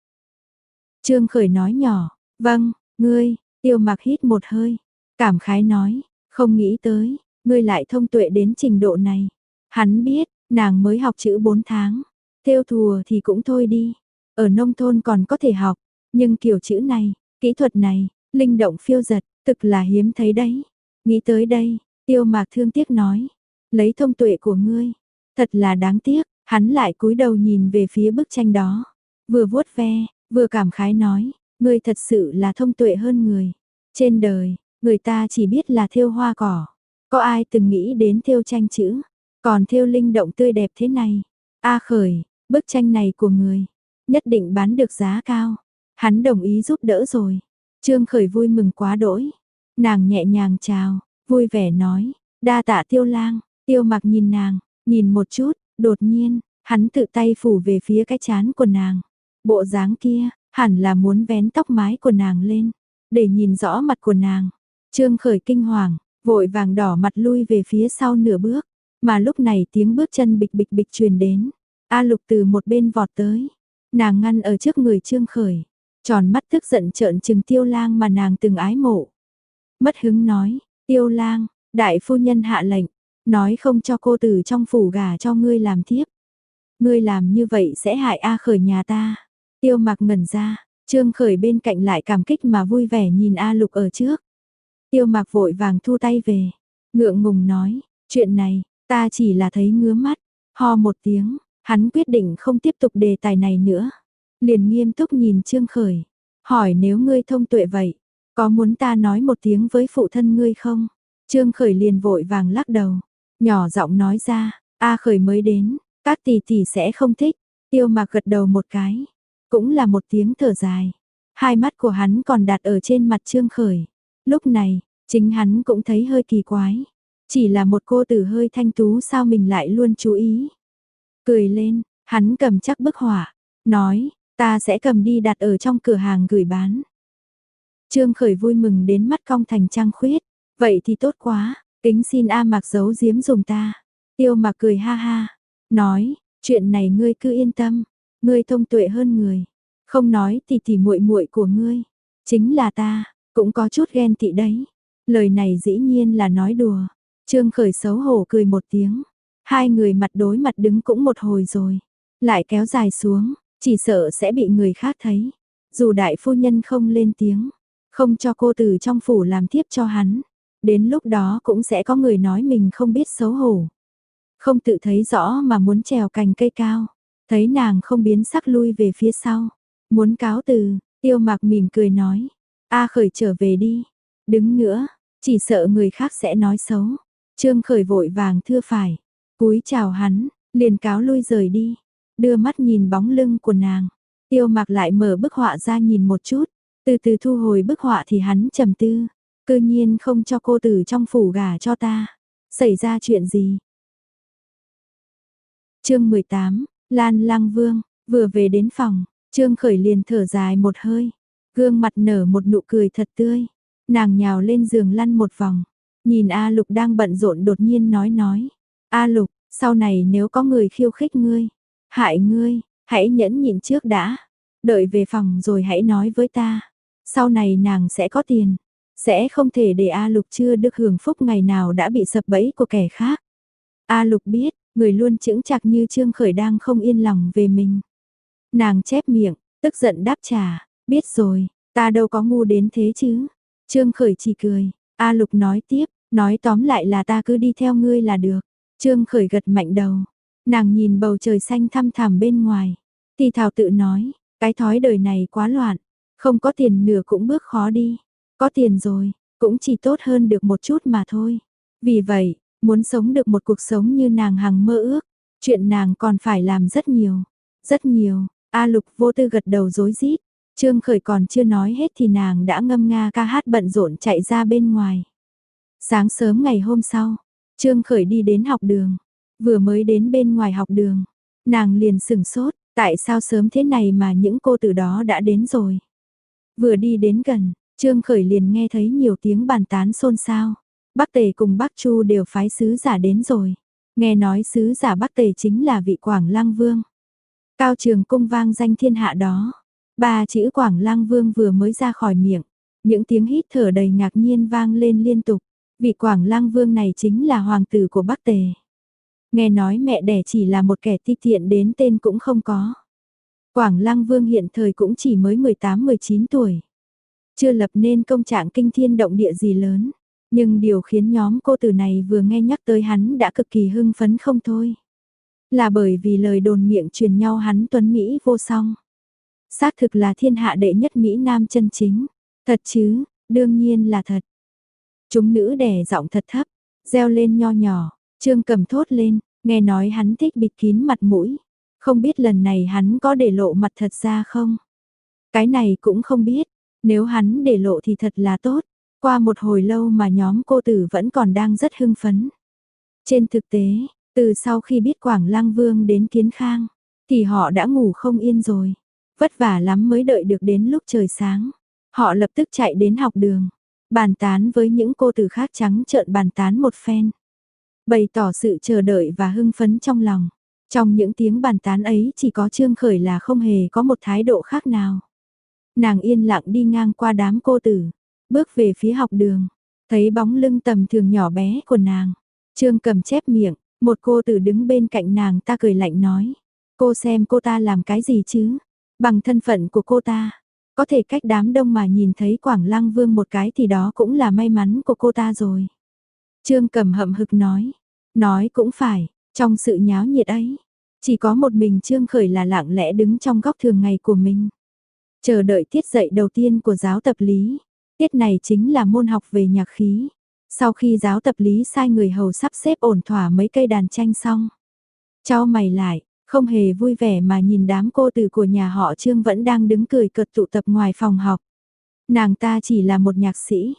Trương Khởi nói nhỏ, vâng, ngươi. Tiêu Mạc hít một hơi, cảm khái nói, không nghĩ tới, ngươi lại thông tuệ đến trình độ này. Hắn biết, nàng mới học chữ bốn tháng, thêu thùa thì cũng thôi đi, ở nông thôn còn có thể học, nhưng kiểu chữ này, kỹ thuật này, linh động phiêu dật, thực là hiếm thấy đấy. Nghĩ tới đây, Tiêu Mạc thương tiếc nói, lấy thông tuệ của ngươi, thật là đáng tiếc. Hắn lại cúi đầu nhìn về phía bức tranh đó, vừa vuốt ve, vừa cảm khái nói, ngươi thật sự là thông tuệ hơn người. Trên đời, người ta chỉ biết là thêu hoa cỏ, có ai từng nghĩ đến thêu tranh chữ, còn thêu linh động tươi đẹp thế này. A Khởi, bức tranh này của người, nhất định bán được giá cao. Hắn đồng ý giúp đỡ rồi. Trương Khởi vui mừng quá đỗi. Nàng nhẹ nhàng chào, vui vẻ nói, đa tạ Tiêu Lang. Tiêu Mặc nhìn nàng, nhìn một chút, đột nhiên, hắn tự tay phủ về phía cái trán của nàng. Bộ dáng kia, hẳn là muốn vén tóc mái của nàng lên, để nhìn rõ mặt của nàng. Trương Khởi kinh hoàng, vội vàng đỏ mặt lui về phía sau nửa bước, mà lúc này tiếng bước chân bịch bịch bịch truyền đến. A Lục từ một bên vọt tới, nàng ngăn ở trước người Trương Khởi, tròn mắt tức giận trợn trừng Tiêu Lang mà nàng từng ái mộ. Mất hứng nói, Tiêu Lang, đại phu nhân hạ lệnh, nói không cho cô tử trong phủ gả cho ngươi làm thiếp. Ngươi làm như vậy sẽ hại A Khởi nhà ta. Tiêu Mạc ngẩn ra, Trương Khởi bên cạnh lại cảm kích mà vui vẻ nhìn A Lục ở trước. Tiêu Mạc vội vàng thu tay về, ngượng ngùng nói, chuyện này, ta chỉ là thấy ngứa mắt. Ho một tiếng, hắn quyết định không tiếp tục đề tài này nữa. Liền nghiêm túc nhìn Trương Khởi, hỏi nếu ngươi thông tuệ vậy, có muốn ta nói một tiếng với phụ thân ngươi không? Trương Khởi liền vội vàng lắc đầu, nhỏ giọng nói ra, A Khởi mới đến, các tỷ tỷ sẽ không thích. Tiêu Mạc gật đầu một cái, cũng là một tiếng thở dài. Hai mắt của hắn còn đặt ở trên mặt Trương Khởi. Lúc này, chính hắn cũng thấy hơi kỳ quái. Chỉ là một cô tử hơi thanh tú sao mình lại luôn chú ý. Cười lên, hắn cầm chắc bức họa, nói, ta sẽ cầm đi đặt ở trong cửa hàng gửi bán. Trương Khởi vui mừng đến mắt cong thành trăng khuyết, vậy thì tốt quá, kính xin A Mạc giấu giếm dùm ta. Tiêu Mạc cười ha ha, nói, chuyện này ngươi cứ yên tâm, ngươi thông tuệ hơn người, không nói thì thì muội muội của ngươi, chính là ta, cũng có chút ghen tị đấy. Lời này dĩ nhiên là nói đùa. Trương Khởi xấu hổ cười một tiếng, hai người mặt đối mặt đứng cũng một hồi rồi, lại kéo dài xuống, chỉ sợ sẽ bị người khác thấy. Dù đại phu nhân không lên tiếng, không cho cô từ trong phủ làm thiếp cho hắn, đến lúc đó cũng sẽ có người nói mình không biết xấu hổ. Không tự thấy rõ mà muốn trèo cành cây cao, thấy nàng không biến sắc lui về phía sau, muốn cáo từ, Tiêu Mạc mỉm cười nói, A Khởi trở về đi, đứng nữa, chỉ sợ người khác sẽ nói xấu. Trương Khởi vội vàng thưa phải, cúi chào hắn, liền cáo lui rời đi, đưa mắt nhìn bóng lưng của nàng. Tiêu Mạc lại mở bức họa ra nhìn một chút, từ từ thu hồi bức họa thì hắn trầm tư, cư nhiên không cho cô tử trong phủ gả cho ta, xảy ra chuyện gì? Chương mười tám, Lan Lăng Vương, vừa về đến phòng, Trương Khởi liền thở dài một hơi, gương mặt nở một nụ cười thật tươi, nàng nhào lên giường lăn một vòng, nhìn A Lục đang bận rộn đột nhiên nói nói, A Lục, sau này nếu có người khiêu khích ngươi, hại ngươi, hãy nhẫn nhịn trước đã, đợi về phòng rồi hãy nói với ta, sau này nàng sẽ có tiền, sẽ không thể để A Lục chưa được hưởng phúc ngày nào đã bị sập bẫy của kẻ khác. A Lục biết, người luôn chững chạc như Trương Khởi đang không yên lòng về mình. Nàng chép miệng, tức giận đáp trả, biết rồi, ta đâu có ngu đến thế chứ. Trương Khởi chỉ cười, A Lục nói tiếp, nói tóm lại là ta cứ đi theo ngươi là được. Trương Khởi gật mạnh đầu, nàng nhìn bầu trời xanh thăm thẳm bên ngoài, thì thào tự nói, cái thói đời này quá loạn, không có tiền nửa cũng bước khó đi, có tiền rồi, cũng chỉ tốt hơn được một chút mà thôi. Vì vậy, muốn sống được một cuộc sống như nàng hằng mơ ước, chuyện nàng còn phải làm rất nhiều, rất nhiều. A Lục vô tư gật đầu rối rít. Trương Khởi còn chưa nói hết thì nàng đã ngâm nga ca hát bận rộn chạy ra bên ngoài. Sáng sớm ngày hôm sau, Trương Khởi đi đến học đường, vừa mới đến bên ngoài học đường, nàng liền sửng sốt, tại sao sớm thế này mà những cô từ đó đã đến rồi. Vừa đi đến gần, Trương Khởi liền nghe thấy nhiều tiếng bàn tán xôn xao. Bắc Tề cùng Bắc Chu đều phái sứ giả đến rồi. Nghe nói sứ giả Bắc Tề chính là vị Quảng Lăng Vương. Cao Trường Cung vang danh thiên hạ đó. Ba chữ Quảng Lăng Vương vừa mới ra khỏi miệng, những tiếng hít thở đầy ngạc nhiên vang lên liên tục. Vị Quảng Lăng Vương này chính là hoàng tử của Bắc Tề. Nghe nói mẹ đẻ chỉ là một kẻ ti tiện đến tên cũng không có. Quảng Lăng Vương hiện thời cũng chỉ mới mười tám mười chín tuổi. Chưa lập nên công trạng kinh thiên động địa gì lớn. Nhưng điều khiến nhóm cô tử này vừa nghe nhắc tới hắn đã cực kỳ hưng phấn không thôi. Là bởi vì lời đồn miệng truyền nhau hắn tuấn Mỹ vô song. Xác thực là thiên hạ đệ nhất Mỹ Nam chân chính. Thật chứ, đương nhiên là thật. Chúng nữ đẻ giọng thật thấp, reo lên nho nhỏ, Trương Cầm thốt lên, nghe nói hắn thích bịt kín mặt mũi. Không biết lần này hắn có để lộ mặt thật ra không? Cái này cũng không biết, nếu hắn để lộ thì thật là tốt. Qua một hồi lâu mà nhóm cô tử vẫn còn đang rất hưng phấn. Trên thực tế, từ sau khi biết Quảng Lăng Vương đến Kiến Khang, thì họ đã ngủ không yên rồi. Vất vả lắm mới đợi được đến lúc trời sáng. Họ lập tức chạy đến học đường, bàn tán với những cô tử khác trắng trợn bàn tán một phen. Bày tỏ sự chờ đợi và hưng phấn trong lòng. Trong những tiếng bàn tán ấy chỉ có Trương Khởi là không hề có một thái độ khác nào. Nàng yên lặng đi ngang qua đám cô tử, bước về phía học đường, thấy bóng lưng tầm thường nhỏ bé của nàng. Trương Cầm chép miệng, một cô tử đứng bên cạnh nàng ta cười lạnh nói. Cô xem cô ta làm cái gì chứ? Bằng thân phận của cô ta, có thể cách đám đông mà nhìn thấy Quảng Lăng Vương một cái thì đó cũng là may mắn của cô ta rồi. Trương Cầm hậm hực nói. Nói cũng phải, trong sự nháo nhiệt ấy, chỉ có một mình Trương Khởi là lặng lẽ đứng trong góc thường ngày của mình. Chờ đợi tiết dạy đầu tiên của giáo tập lý. Tiết này chính là môn học về nhạc khí. Sau khi giáo tập lý sai người hầu sắp xếp ổn thỏa mấy cây đàn tranh xong, chau mày lại, không hề vui vẻ mà nhìn đám cô tử của nhà họ Trương vẫn đang đứng cười cợt tụ tập ngoài phòng học. Nàng ta chỉ là một nhạc sĩ,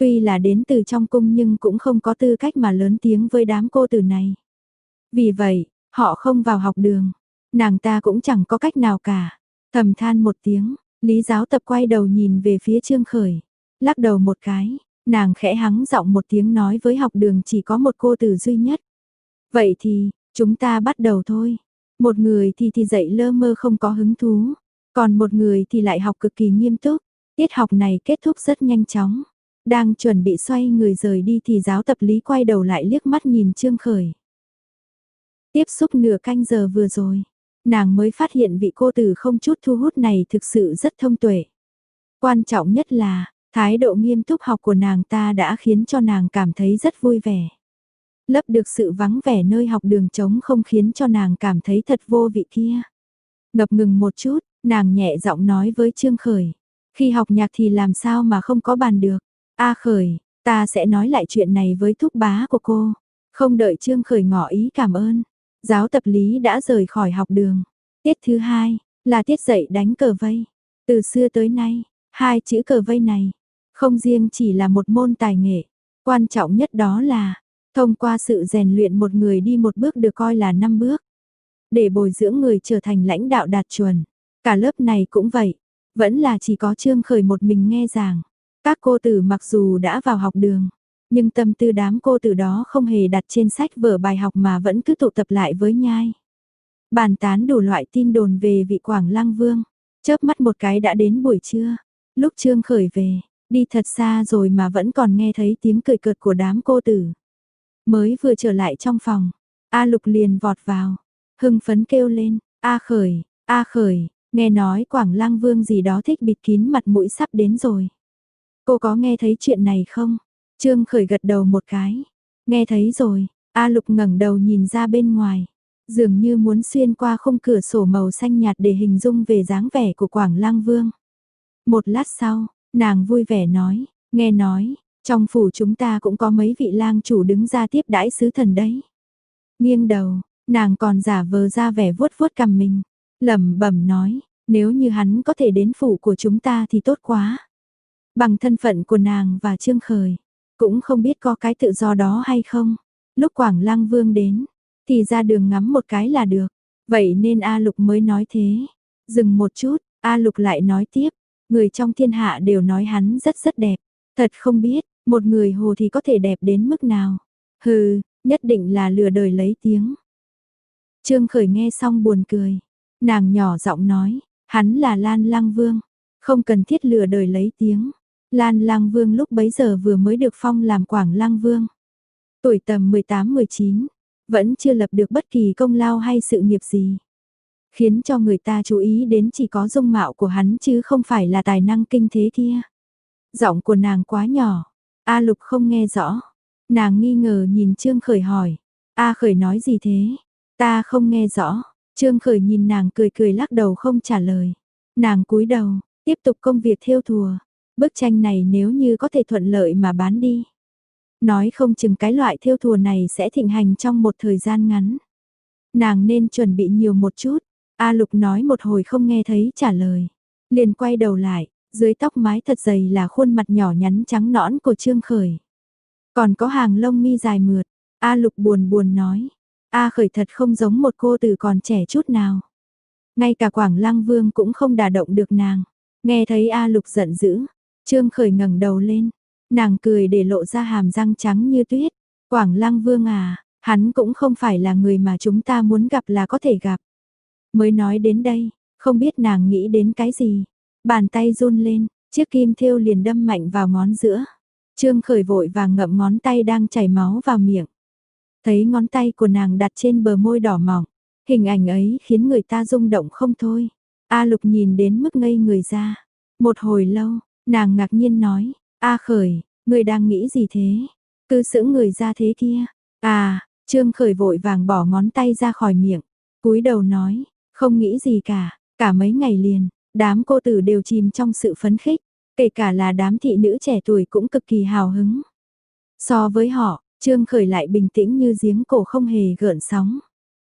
Tuy là đến từ trong cung nhưng cũng không có tư cách mà lớn tiếng với đám cô tử này. Vì vậy, họ không vào học đường. Nàng ta cũng chẳng có cách nào cả. Thầm than một tiếng, Lý Giáo Tập quay đầu nhìn về phía Trương Khởi. Lắc đầu một cái, nàng khẽ hắng giọng một tiếng nói với học đường chỉ có một cô tử duy nhất. Vậy thì, chúng ta bắt đầu thôi. Một người thì thì dạy lơ mơ không có hứng thú. Còn một người thì lại học cực kỳ nghiêm túc. Tiết học này kết thúc rất nhanh chóng. Đang chuẩn bị xoay người rời đi thì giáo tập Lý quay đầu lại liếc mắt nhìn Trương Khởi. Tiếp xúc nửa canh giờ vừa rồi, nàng mới phát hiện vị cô tử không chút thu hút này thực sự rất thông tuệ. Quan trọng nhất là, thái độ nghiêm túc học của nàng ta đã khiến cho nàng cảm thấy rất vui vẻ. Lấp được sự vắng vẻ nơi học đường trống không khiến cho nàng cảm thấy thật vô vị kia. Ngập ngừng một chút, nàng nhẹ giọng nói với Trương Khởi. Khi học nhạc thì làm sao mà không có bàn được. A Khởi, ta sẽ nói lại chuyện này với thúc bá của cô. Không đợi Trương Khởi ngỏ ý cảm ơn. Giáo tập Lý đã rời khỏi học đường. Tiết thứ hai, là tiết dạy đánh cờ vây. Từ xưa tới nay, hai chữ cờ vây này, không riêng chỉ là một môn tài nghệ. Quan trọng nhất đó là, thông qua sự rèn luyện một người đi một bước được coi là năm bước. Để bồi dưỡng người trở thành lãnh đạo đạt chuẩn. Cả lớp này cũng vậy, vẫn là chỉ có Trương Khởi một mình nghe giảng. Các cô tử mặc dù đã vào học đường, nhưng tâm tư đám cô tử đó không hề đặt trên sách vở bài học mà vẫn cứ tụ tập lại với nhai. Bàn tán đủ loại tin đồn về vị Quảng Lăng Vương. Chớp mắt một cái đã đến buổi trưa. Lúc Trương Khởi về, đi thật xa rồi mà vẫn còn nghe thấy tiếng cười cợt của đám cô tử. Mới vừa trở lại trong phòng, A Lục liền vọt vào, hưng phấn kêu lên, A Khởi, A Khởi, nghe nói Quảng Lăng Vương gì đó thích bịt kín mặt mũi sắp đến rồi. Cô có nghe thấy chuyện này không? Trương Khởi gật đầu một cái. Nghe thấy rồi, A Lục ngẩng đầu nhìn ra bên ngoài. Dường như muốn xuyên qua khung cửa sổ màu xanh nhạt để hình dung về dáng vẻ của Quảng Lăng Vương. Một lát sau, nàng vui vẻ nói, nghe nói, trong phủ chúng ta cũng có mấy vị lang chủ đứng ra tiếp đãi sứ thần đấy. Nghiêng đầu, nàng còn giả vờ ra vẻ vuốt vuốt cằm mình, lẩm bẩm nói, nếu như hắn có thể đến phủ của chúng ta thì tốt quá. Bằng thân phận của nàng và Trương Khởi, cũng không biết có cái tự do đó hay không. Lúc Quảng Lăng Vương đến, thì ra đường ngắm một cái là được. Vậy nên A Lục mới nói thế. Dừng một chút, A Lục lại nói tiếp, người trong thiên hạ đều nói hắn rất rất đẹp. Thật không biết, một người hồ thì có thể đẹp đến mức nào. Hừ, nhất định là lừa đời lấy tiếng. Trương Khởi nghe xong buồn cười. Nàng nhỏ giọng nói, hắn là Lan Lăng Vương, không cần thiết lừa đời lấy tiếng. Lan Lăng Vương lúc bấy giờ vừa mới được phong làm Quảng Lăng Vương. Tuổi tầm mười tám mười chín, vẫn chưa lập được bất kỳ công lao hay sự nghiệp gì. Khiến cho người ta chú ý đến chỉ có dung mạo của hắn chứ không phải là tài năng kinh thế kia. Giọng của nàng quá nhỏ, A Lục không nghe rõ. Nàng nghi ngờ nhìn Trương Khởi hỏi, A Khởi nói gì thế? Ta không nghe rõ. Trương Khởi nhìn nàng cười cười lắc đầu không trả lời. Nàng cúi đầu, tiếp tục công việc thêu thùa. Bức tranh này nếu như có thể thuận lợi mà bán đi. Nói không chừng cái loại thêu thùa này sẽ thịnh hành trong một thời gian ngắn. Nàng nên chuẩn bị nhiều một chút. A Lục nói một hồi không nghe thấy trả lời. Liền quay đầu lại, dưới tóc mái thật dày là khuôn mặt nhỏ nhắn trắng nõn của Trương Khởi. Còn có hàng lông mi dài mượt. A Lục buồn buồn nói. A Khởi thật không giống một cô từ còn trẻ chút nào. Ngay cả Quảng Lăng Vương cũng không đả động được nàng. Nghe thấy A Lục giận dữ, Trương Khởi ngẩng đầu lên, nàng cười để lộ ra hàm răng trắng như tuyết. Quảng Lăng Vương à, hắn cũng không phải là người mà chúng ta muốn gặp là có thể gặp. Mới nói đến đây, không biết nàng nghĩ đến cái gì. Bàn tay run lên, chiếc kim thêu liền đâm mạnh vào ngón giữa. Trương Khởi vội vàng ngậm ngón tay đang chảy máu vào miệng. Thấy ngón tay của nàng đặt trên bờ môi đỏ mỏng, hình ảnh ấy khiến người ta rung động không thôi. A Lục nhìn đến mức ngây người ra. Một hồi lâu, nàng ngạc nhiên nói, A Khởi, người đang nghĩ gì thế? Cứ sững người ra thế kia. À, Trương Khởi vội vàng bỏ ngón tay ra khỏi miệng, cúi đầu nói, không nghĩ gì cả, cả mấy ngày liền, đám cô tử đều chìm trong sự phấn khích, kể cả là đám thị nữ trẻ tuổi cũng cực kỳ hào hứng. So với họ, Trương Khởi lại bình tĩnh như giếng cổ không hề gợn sóng.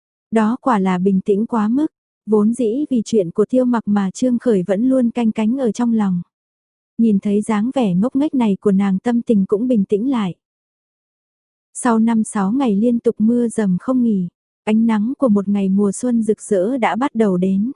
Đó quả là bình tĩnh quá mức, vốn dĩ vì chuyện của Tiêu Mặc mà Trương Khởi vẫn luôn canh cánh ở trong lòng. Nhìn thấy dáng vẻ ngốc nghếch này của nàng, tâm tình cũng bình tĩnh lại. Sau năm sáu ngày liên tục mưa dầm không nghỉ, ánh nắng của một ngày mùa xuân rực rỡ đã bắt đầu đến.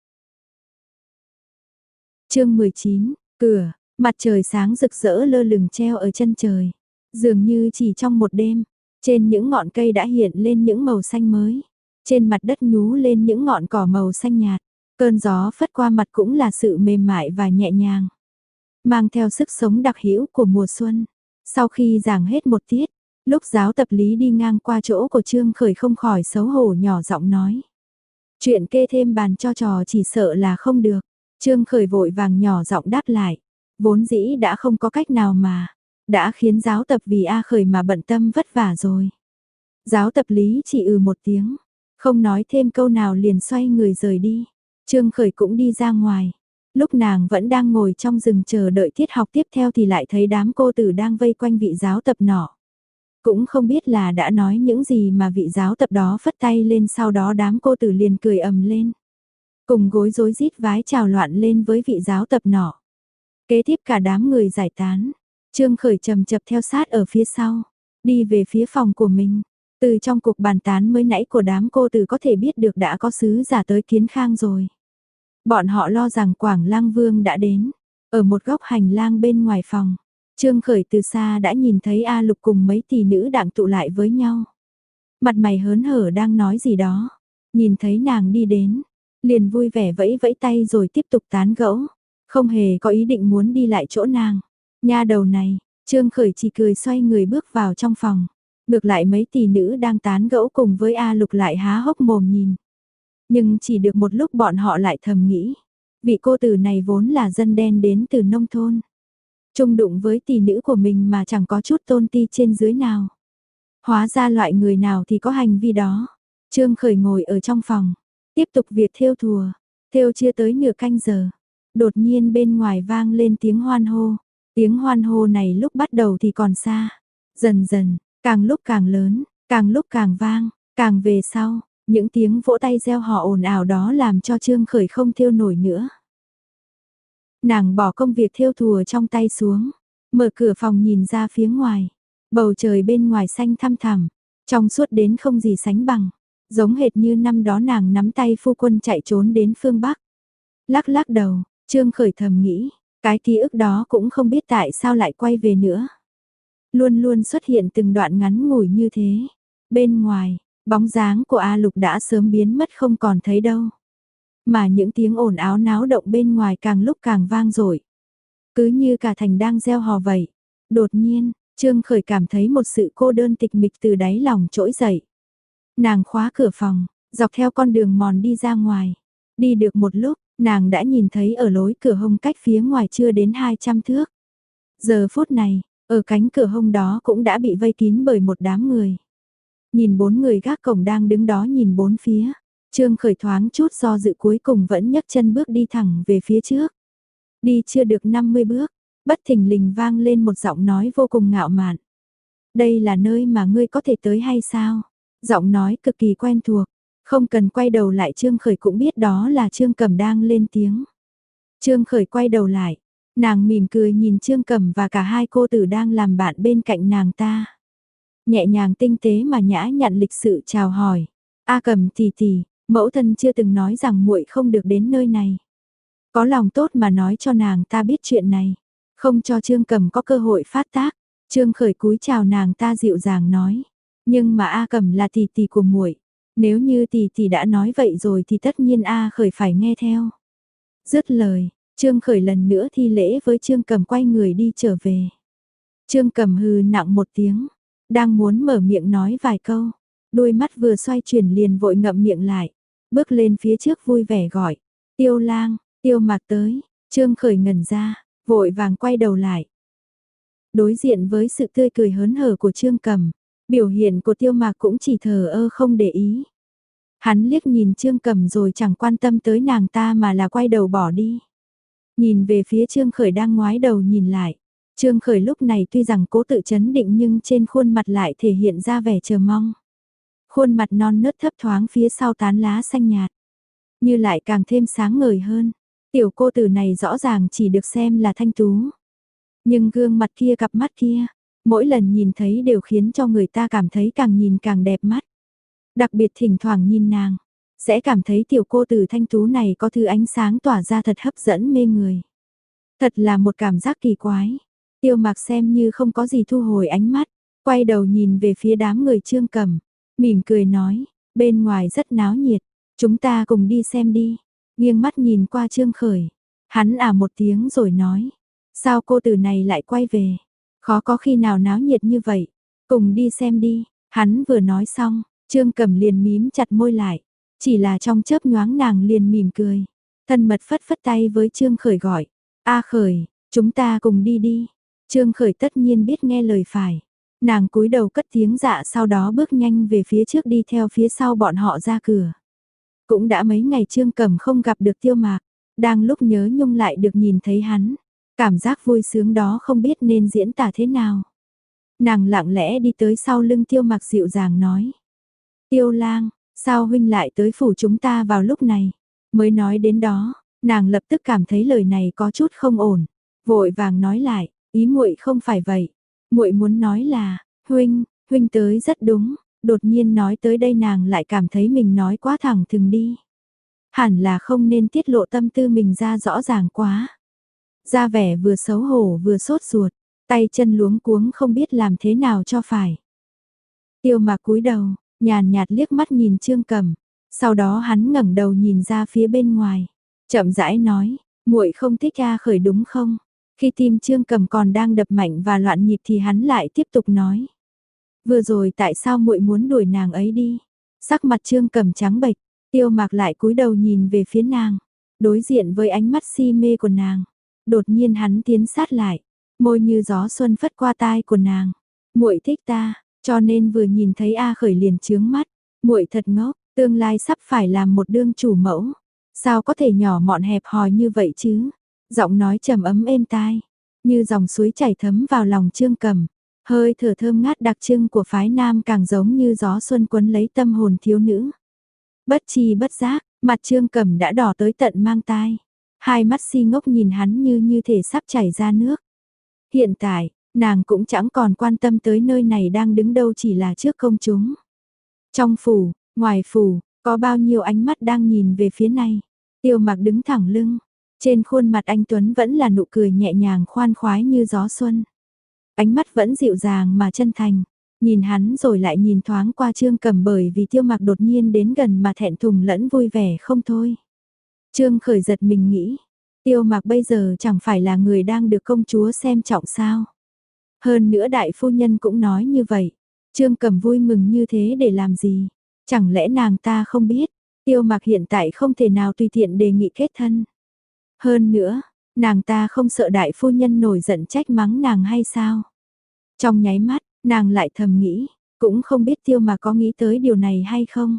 Chương mười chín, cửa, mặt trời sáng rực rỡ lơ lửng treo ở chân trời. Dường như chỉ trong một đêm, trên những ngọn cây đã hiện lên những màu xanh mới. Trên mặt đất nhú lên những ngọn cỏ màu xanh nhạt. Cơn gió phất qua mặt cũng là sự mềm mại và nhẹ nhàng, mang theo sức sống đặc hữu của mùa xuân. Sau khi giảng hết một tiết, lúc giáo tập lý đi ngang qua chỗ của Trương Khởi không khỏi xấu hổ nhỏ giọng nói. Chuyện kê thêm bàn cho trò chỉ sợ là không được. Trương Khởi vội vàng nhỏ giọng đáp lại. Vốn dĩ đã không có cách nào mà. Đã khiến giáo tập vì A Khởi mà bận tâm vất vả rồi. Giáo tập lý chỉ ừ một tiếng. Không nói thêm câu nào liền xoay người rời đi. Trương Khởi cũng đi ra ngoài. Lúc nàng vẫn đang ngồi trong rừng chờ đợi tiết học tiếp theo thì lại thấy đám cô tử đang vây quanh vị giáo tập nọ. Cũng không biết là đã nói những gì mà vị giáo tập đó phất tay lên, sau đó đám cô tử liền cười ầm lên. Cùng gối rối rít vái chào loạn lên với vị giáo tập nọ. Kế tiếp cả đám người giải tán. Trương Khởi chậm chậm theo sát ở phía sau. Đi về phía phòng của mình. Từ trong cuộc bàn tán mới nãy của đám cô tử có thể biết được đã có sứ giả tới Kiến Khang rồi. Bọn họ lo rằng Quảng Lăng Vương đã đến. Ở một góc hành lang bên ngoài phòng, Trương Khởi từ xa đã nhìn thấy A Lục cùng mấy tỷ nữ đang tụ lại với nhau. Mặt mày hớn hở đang nói gì đó. Nhìn thấy nàng đi đến, liền vui vẻ vẫy vẫy tay rồi tiếp tục tán gẫu. Không hề có ý định muốn đi lại chỗ nàng. Nha đầu này, Trương Khởi chỉ cười xoay người bước vào trong phòng. Ngược lại mấy tỷ nữ đang tán gẫu cùng với A Lục lại há hốc mồm nhìn. Nhưng chỉ được một lúc bọn họ lại thầm nghĩ. Vị cô tử này vốn là dân đen đến từ nông thôn. Chung đụng với tỷ nữ của mình mà chẳng có chút tôn ti trên dưới nào. Hóa ra loại người nào thì có hành vi đó. Trương Khởi ngồi ở trong phòng, tiếp tục việc thêu thùa. Thêu chưa tới nửa canh giờ. Đột nhiên bên ngoài vang lên tiếng hoan hô. Tiếng hoan hô này lúc bắt đầu thì còn xa. Dần dần, càng lúc càng lớn, càng lúc càng vang, càng về sau. Những tiếng vỗ tay reo hò ồn ào đó làm cho Trương Khởi không thêu nổi nữa. Nàng bỏ công việc thêu thùa trong tay xuống, mở cửa phòng nhìn ra phía ngoài. Bầu trời bên ngoài xanh thăm thẳm, trong suốt đến không gì sánh bằng. Giống hệt như năm đó nàng nắm tay phu quân chạy trốn đến phương Bắc. Lắc lắc đầu, Trương Khởi thầm nghĩ, cái ký ức đó cũng không biết tại sao lại quay về nữa. Luôn luôn xuất hiện từng đoạn ngắn ngủi như thế. Bên ngoài, bóng dáng của A Lục đã sớm biến mất không còn thấy đâu. Mà những tiếng ồn ào náo động bên ngoài càng lúc càng vang dội. Cứ như cả thành đang reo hò vậy. Đột nhiên, Trương Khởi cảm thấy một sự cô đơn tịch mịch từ đáy lòng trỗi dậy. Nàng khóa cửa phòng, dọc theo con đường mòn đi ra ngoài. Đi được một lúc, nàng đã nhìn thấy ở lối cửa hông cách phía ngoài chưa đến hai trăm thước. Giờ phút này, ở cánh cửa hông đó cũng đã bị vây kín bởi một đám người. Nhìn bốn người gác cổng đang đứng đó nhìn bốn phía. Trương Khởi thoáng chút do dự cuối cùng vẫn nhấc chân bước đi thẳng về phía trước. Đi chưa được năm mươi bước, bất thình lình vang lên một giọng nói vô cùng ngạo mạn. Đây là nơi mà ngươi có thể tới hay sao? Giọng nói cực kỳ quen thuộc, không cần quay đầu lại Trương Khởi cũng biết đó là Trương Cẩm đang lên tiếng. Trương Khởi quay đầu lại, nàng mỉm cười nhìn Trương Cẩm và cả hai cô tử đang làm bạn bên cạnh nàng ta. Nhẹ nhàng tinh tế mà nhã nhặn lịch sự chào hỏi. A Cẩm tỷ tỷ, mẫu thân chưa từng nói rằng muội không được đến nơi này. Có lòng tốt mà nói cho nàng ta biết chuyện này, không cho Trương Cẩm có cơ hội phát tác. Trương Khởi cúi chào nàng ta dịu dàng nói, nhưng mà A Cẩm là tỷ tỷ của muội, nếu như tỷ tỷ đã nói vậy rồi thì tất nhiên A Khởi phải nghe theo. Dứt lời, Trương Khởi lần nữa thi lễ với Trương Cẩm quay người đi trở về. Trương Cẩm hừ nặng một tiếng, đang muốn mở miệng nói vài câu, đôi mắt vừa xoay chuyển liền vội ngậm miệng lại, bước lên phía trước vui vẻ gọi, Tiêu Lang, Tiêu Mạc tới. Trương Khởi ngẩn ra, vội vàng quay đầu lại. Đối diện với sự tươi cười hớn hở của Trương Cẩm, biểu hiện của Tiêu Mạc cũng chỉ thờ ơ không để ý. Hắn liếc nhìn Trương Cẩm rồi chẳng quan tâm tới nàng ta mà là quay đầu bỏ đi. Nhìn về phía Trương Khởi đang ngoái đầu nhìn lại. Trương Khởi lúc này tuy rằng cố tự chấn định nhưng trên khuôn mặt lại thể hiện ra vẻ chờ mong. Khuôn mặt non nớt thấp thoáng phía sau tán lá xanh nhạt, như lại càng thêm sáng ngời hơn. Tiểu cô tử này rõ ràng chỉ được xem là thanh tú. Nhưng gương mặt kia, cặp mắt kia, mỗi lần nhìn thấy đều khiến cho người ta cảm thấy càng nhìn càng đẹp mắt. Đặc biệt thỉnh thoảng nhìn nàng, sẽ cảm thấy tiểu cô tử thanh tú này có thứ ánh sáng tỏa ra thật hấp dẫn mê người. Thật là một cảm giác kỳ quái. Tiêu Mạc xem như không có gì thu hồi ánh mắt, quay đầu nhìn về phía đám người Trương Cẩm, mỉm cười nói, bên ngoài rất náo nhiệt, chúng ta cùng đi xem đi. Nghiêng mắt nhìn qua Trương Khởi, hắn à một tiếng rồi nói, sao cô tử này lại quay về, khó có khi nào náo nhiệt như vậy, cùng đi xem đi. Hắn vừa nói xong, Trương Cẩm liền mím chặt môi lại, chỉ là trong chớp nhoáng nàng liền mỉm cười, thân mật phất phất tay với Trương Khởi gọi, A Khởi, chúng ta cùng đi đi. Trương Khởi tất nhiên biết nghe lời phải, nàng cúi đầu cất tiếng dạ, sau đó bước nhanh về phía trước đi theo phía sau bọn họ ra cửa. Cũng đã mấy ngày Trương Cẩm không gặp được Tiêu Mạc, đang lúc nhớ nhung lại được nhìn thấy hắn, cảm giác vui sướng đó không biết nên diễn tả thế nào. Nàng lặng lẽ đi tới sau lưng Tiêu Mạc dịu dàng nói, Tiêu lang, sao huynh lại tới phủ chúng ta vào lúc này? Mới nói đến đó, nàng lập tức cảm thấy lời này có chút không ổn, vội vàng nói lại, ý muội không phải vậy, muội muốn nói là, huynh, huynh tới rất đúng. Đột nhiên nói tới đây nàng lại cảm thấy mình nói quá thẳng thừng đi. Hẳn là không nên tiết lộ tâm tư mình ra rõ ràng quá. Ra vẻ vừa xấu hổ vừa sốt ruột, tay chân luống cuống không biết làm thế nào cho phải. Tiêu Mạc cúi đầu, nhàn nhạt liếc mắt nhìn Trương Cẩm, sau đó hắn ngẩng đầu nhìn ra phía bên ngoài, chậm rãi nói, muội không thích A Khởi đúng không? Khi tim Trương Cẩm còn đang đập mạnh và loạn nhịp thì hắn lại tiếp tục nói, vừa rồi tại sao muội muốn đuổi nàng ấy đi? Sắc mặt Trương Cẩm trắng bệch, Tiêu Mạc lại cúi đầu nhìn về phía nàng, đối diện với ánh mắt si mê của nàng. Đột nhiên hắn tiến sát lại, môi như gió xuân phất qua tai của nàng. Muội thích ta, cho nên vừa nhìn thấy A Khởi liền chướng mắt. Muội thật ngốc, tương lai sắp phải làm một đương chủ mẫu, sao có thể nhỏ mọn hẹp hòi như vậy chứ? Giọng nói trầm ấm êm tai, như dòng suối chảy thấm vào lòng Trương Cẩm. Hơi thở thơm ngát đặc trưng của phái nam càng giống như gió xuân quấn lấy tâm hồn thiếu nữ. Bất chi bất giác, mặt Trương Cẩm đã đỏ tới tận mang tai. Hai mắt si ngốc nhìn hắn như như thể sắp chảy ra nước. Hiện tại, nàng cũng chẳng còn quan tâm tới nơi này đang đứng đâu, chỉ là trước công chúng. Trong phủ, ngoài phủ, có bao nhiêu ánh mắt đang nhìn về phía này. Tiêu Mạc đứng thẳng lưng, trên khuôn mặt anh tuấn vẫn là nụ cười nhẹ nhàng khoan khoái như gió xuân. Ánh mắt vẫn dịu dàng mà chân thành, nhìn hắn rồi lại nhìn thoáng qua Trương Cẩm, bởi vì Tiêu Mạc đột nhiên đến gần mà thẹn thùng lẫn vui vẻ không thôi. Trương Khởi giật mình nghĩ, Tiêu Mạc bây giờ chẳng phải là người đang được công chúa xem trọng sao? Hơn nữa đại phu nhân cũng nói như vậy, Trương Cẩm vui mừng như thế để làm gì? Chẳng lẽ nàng ta không biết, Tiêu Mạc hiện tại không thể nào tùy tiện đề nghị kết thân. Hơn nữa, nàng ta không sợ đại phu nhân nổi giận trách mắng nàng hay sao? Trong nháy mắt, nàng lại thầm nghĩ, cũng không biết Tiêu Mạc có nghĩ tới điều này hay không.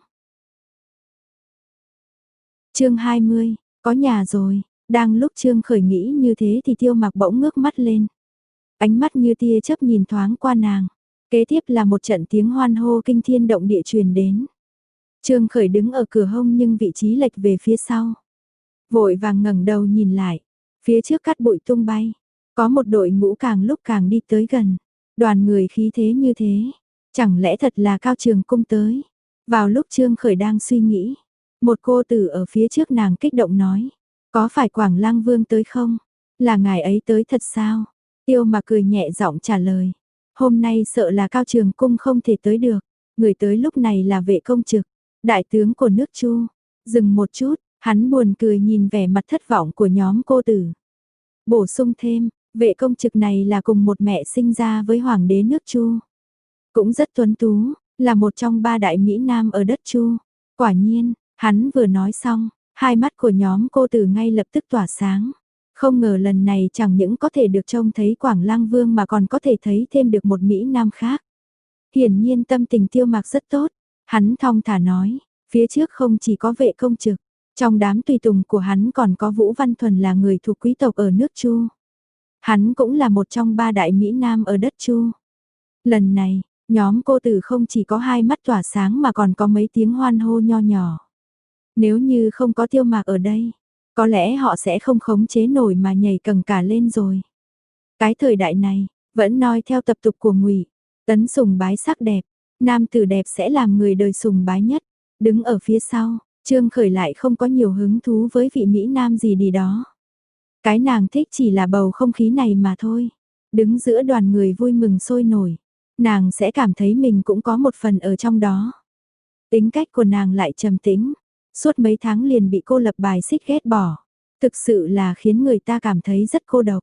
Chương hai mươi, có nhà rồi. Đang lúc Trương Khởi nghĩ như thế thì Tiêu Mạc bỗng ngước mắt lên. Ánh mắt như tia chớp nhìn thoáng qua nàng. Kế tiếp là một trận tiếng hoan hô kinh thiên động địa truyền đến. Trương Khởi đứng ở cửa hông nhưng vị trí lệch về phía sau. Vội vàng ngẩng đầu nhìn lại. Phía trước cát bụi tung bay. Có một đội ngũ càng lúc càng đi tới gần. Đoàn người khí thế như thế. Chẳng lẽ thật là Cao Trường Cung tới. Vào lúc Trương Khởi đang suy nghĩ, một cô tử ở phía trước nàng kích động nói. Có phải Quảng Lăng Vương tới không? Là ngài ấy tới thật sao? Tiêu Mạc cười nhẹ giọng trả lời. Hôm nay sợ là Cao Trường Cung không thể tới được. Người tới lúc này là vệ công trực, đại tướng của nước Chu. Dừng một chút, hắn buồn cười nhìn vẻ mặt thất vọng của nhóm cô tử. Bổ sung thêm, vệ công trực này là cùng một mẹ sinh ra với hoàng đế nước Chu. Cũng rất tuấn tú, là một trong ba đại Mỹ Nam ở đất Chu. Quả nhiên, hắn vừa nói xong, hai mắt của nhóm cô tử ngay lập tức tỏa sáng. Không ngờ lần này chẳng những có thể được trông thấy Quảng Lăng Vương mà còn có thể thấy thêm được một Mỹ Nam khác. Hiển nhiên tâm tình Tiêu Mạc rất tốt. Hắn thong thả nói, phía trước không chỉ có vệ công trực, trong đám tùy tùng của hắn còn có Vũ Văn Thuần là người thuộc quý tộc ở nước Chu. Hắn cũng là một trong ba đại Mỹ Nam ở đất Chu. Lần này, nhóm cô tử không chỉ có hai mắt tỏa sáng mà còn có mấy tiếng hoan hô nho nhỏ. Nếu như không có Tiêu Mạc ở đây, Có lẽ họ sẽ không khống chế nổi mà nhảy cầng cả lên rồi. Cái thời đại này, vẫn noi theo tập tục của Ngụy Tấn sùng bái sắc đẹp, nam tử đẹp sẽ làm người đời sùng bái nhất. Đứng ở phía sau, Trương Khởi lại không có nhiều hứng thú với vị mỹ nam gì đi đó. Cái nàng thích chỉ là bầu không khí này mà thôi. Đứng giữa đoàn người vui mừng sôi nổi, nàng sẽ cảm thấy mình cũng có một phần ở trong đó. Tính cách của nàng lại trầm tĩnh, suốt mấy tháng liền bị cô lập bài xích ghét bỏ. Thực sự là khiến người ta cảm thấy rất cô độc.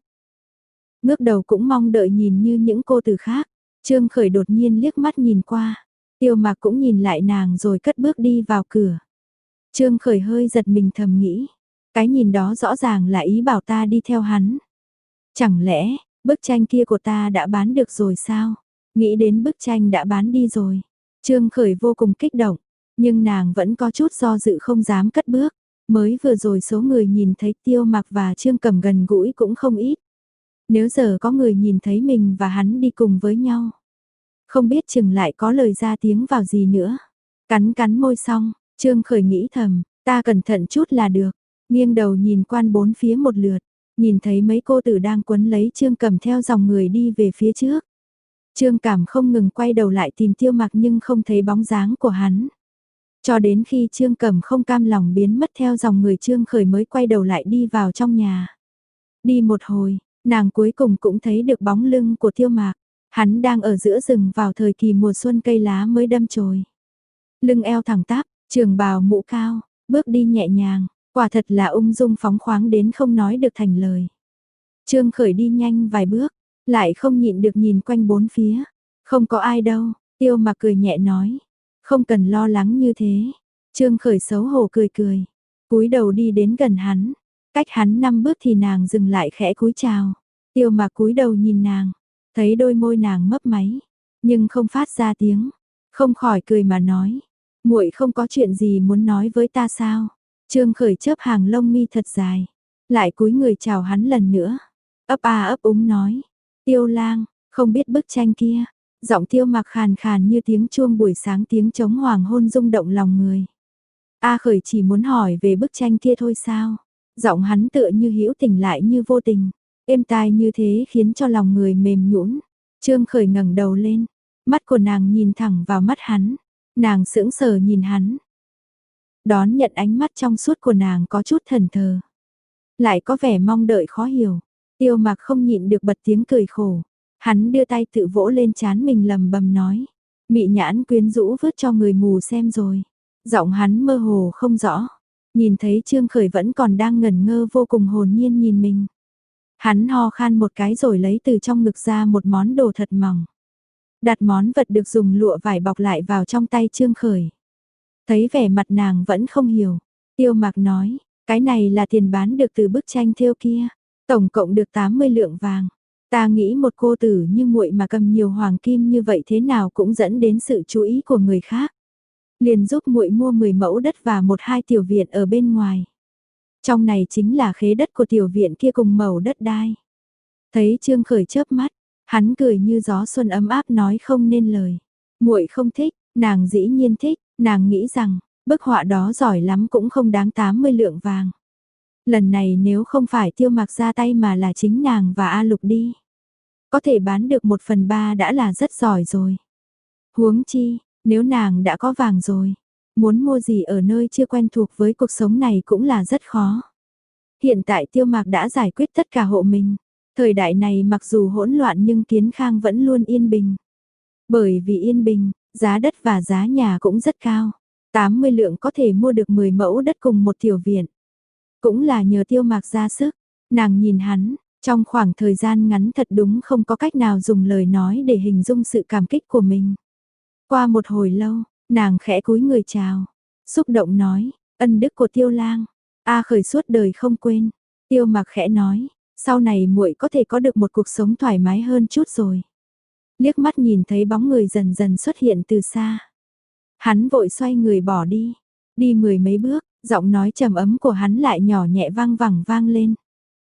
Ngước đầu cũng mong đợi nhìn như những cô từ khác. Trương Khởi đột nhiên liếc mắt nhìn qua. Tiêu Mạc cũng nhìn lại nàng rồi cất bước đi vào cửa. Trương Khởi hơi giật mình thầm nghĩ. Cái nhìn đó rõ ràng là ý bảo ta đi theo hắn. Chẳng lẽ, bức tranh kia của ta đã bán được rồi sao? Nghĩ đến bức tranh đã bán đi rồi. Trương Khởi vô cùng kích động. Nhưng nàng vẫn có chút do dự không dám cất bước. Mới vừa rồi số người nhìn thấy Tiêu Mạc và Trương Cẩm gần gũi cũng không ít. Nếu giờ có người nhìn thấy mình và hắn đi cùng với nhau. Không biết chừng lại có lời ra tiếng vào gì nữa. Cắn cắn môi xong, Trương Khởi nghĩ thầm, ta cẩn thận chút là được. Nghiêng đầu nhìn quan bốn phía một lượt, nhìn thấy mấy cô tử đang quấn lấy Trương Cẩm theo dòng người đi về phía trước. Trương Cảm không ngừng quay đầu lại tìm Tiêu Mạc nhưng không thấy bóng dáng của hắn. Cho đến khi Trương Cẩm không cam lòng biến mất theo dòng người Trương Khởi mới quay đầu lại đi vào trong nhà. Đi một hồi, nàng cuối cùng cũng thấy được bóng lưng của Tiêu Mạc. Hắn đang ở giữa rừng vào thời kỳ mùa xuân cây lá mới đâm chồi. Lưng eo thẳng tắp, trường bào mũ cao, bước đi nhẹ nhàng, quả thật là ung dung phóng khoáng đến không nói được thành lời. Trương Khởi đi nhanh vài bước, lại không nhịn được nhìn quanh bốn phía. Không có ai đâu, Tiêu Mạc cười nhẹ nói. Không cần lo lắng như thế. Trương Khởi xấu hổ cười cười, cúi đầu đi đến gần hắn. Cách hắn năm bước thì nàng dừng lại khẽ cúi chào. Tiêu Mạc cúi đầu nhìn nàng, thấy đôi môi nàng mấp máy, nhưng không phát ra tiếng, không khỏi cười mà nói, muội không có chuyện gì muốn nói với ta sao? Trương Khởi chớp hàng lông mi thật dài, lại cúi người chào hắn lần nữa, ấp a ấp úng nói, Tiêu Lang, không biết bức tranh kia. Giọng Tiêu Mạc khàn khàn như tiếng chuông buổi sáng, tiếng trống hoàng hôn rung động lòng người. A Khởi chỉ muốn hỏi về bức tranh kia thôi sao? Giọng hắn tựa như hữu tình lại như vô tình, êm tai như thế khiến cho lòng người mềm nhũn. Trương Khởi ngẩng đầu lên, mắt của nàng nhìn thẳng vào mắt hắn, nàng sững sờ nhìn hắn. Đón nhận ánh mắt trong suốt của nàng có chút thẫn thờ, lại có vẻ mong đợi khó hiểu. Tiêu Mạc không nhịn được bật tiếng cười khổ, hắn đưa tay tự vỗ lên trán mình lầm bầm nói, mị nhãn quyến rũ vứt cho người mù xem rồi. Giọng hắn mơ hồ không rõ, nhìn thấy Trương Khởi vẫn còn đang ngẩn ngơ vô cùng hồn nhiên nhìn mình. Hắn ho khan một cái rồi lấy từ trong ngực ra một món đồ thật mỏng. Đặt món vật được dùng lụa vải bọc lại vào trong tay Trương Khởi. Thấy vẻ mặt nàng vẫn không hiểu, Tiêu Mạc nói, cái này là tiền bán được từ bức tranh thêu kia, tổng cộng được tám mươi lượng vàng. Ta nghĩ một cô tử như muội mà cầm nhiều hoàng kim như vậy thế nào cũng dẫn đến sự chú ý của người khác. Liền giúp muội mua mười mẫu đất và một hai tiểu viện ở bên ngoài. Trong này chính là khế đất của tiểu viện kia cùng mẩu đất đai. Thấy Trương Khởi chớp mắt, hắn cười như gió xuân ấm áp nói không nên lời. Muội không thích, nàng dĩ nhiên thích, nàng nghĩ rằng bức họa đó giỏi lắm cũng không đáng tám mươi lượng vàng. Lần này nếu không phải Tiêu Mạc ra tay mà là chính nàng và A Lục đi, có thể bán được một phần ba đã là rất giỏi rồi. Huống chi, nếu nàng đã có vàng rồi, muốn mua gì ở nơi chưa quen thuộc với cuộc sống này cũng là rất khó. Hiện tại Tiêu Mạc đã giải quyết tất cả hộ mình. Thời đại này mặc dù hỗn loạn nhưng Kiến Khang vẫn luôn yên bình. Bởi vì yên bình, giá đất và giá nhà cũng rất cao. tám mươi lượng có thể mua được mười mẫu đất cùng một tiểu viện. Cũng là nhờ Tiêu Mạc ra sức. Nàng nhìn hắn, trong khoảng thời gian ngắn thật đúng không có cách nào dùng lời nói để hình dung sự cảm kích của mình. Qua một hồi lâu, nàng khẽ cúi người chào, xúc động nói, ân đức của Tiêu Lang, A Khởi suốt đời không quên. Tiêu Mạc khẽ nói, sau này muội có thể có được một cuộc sống thoải mái hơn chút rồi. Liếc mắt nhìn thấy bóng người dần dần xuất hiện từ xa. Hắn vội xoay người bỏ đi, đi mười mấy bước, giọng nói trầm ấm của hắn lại nhỏ nhẹ vang vẳng vang lên.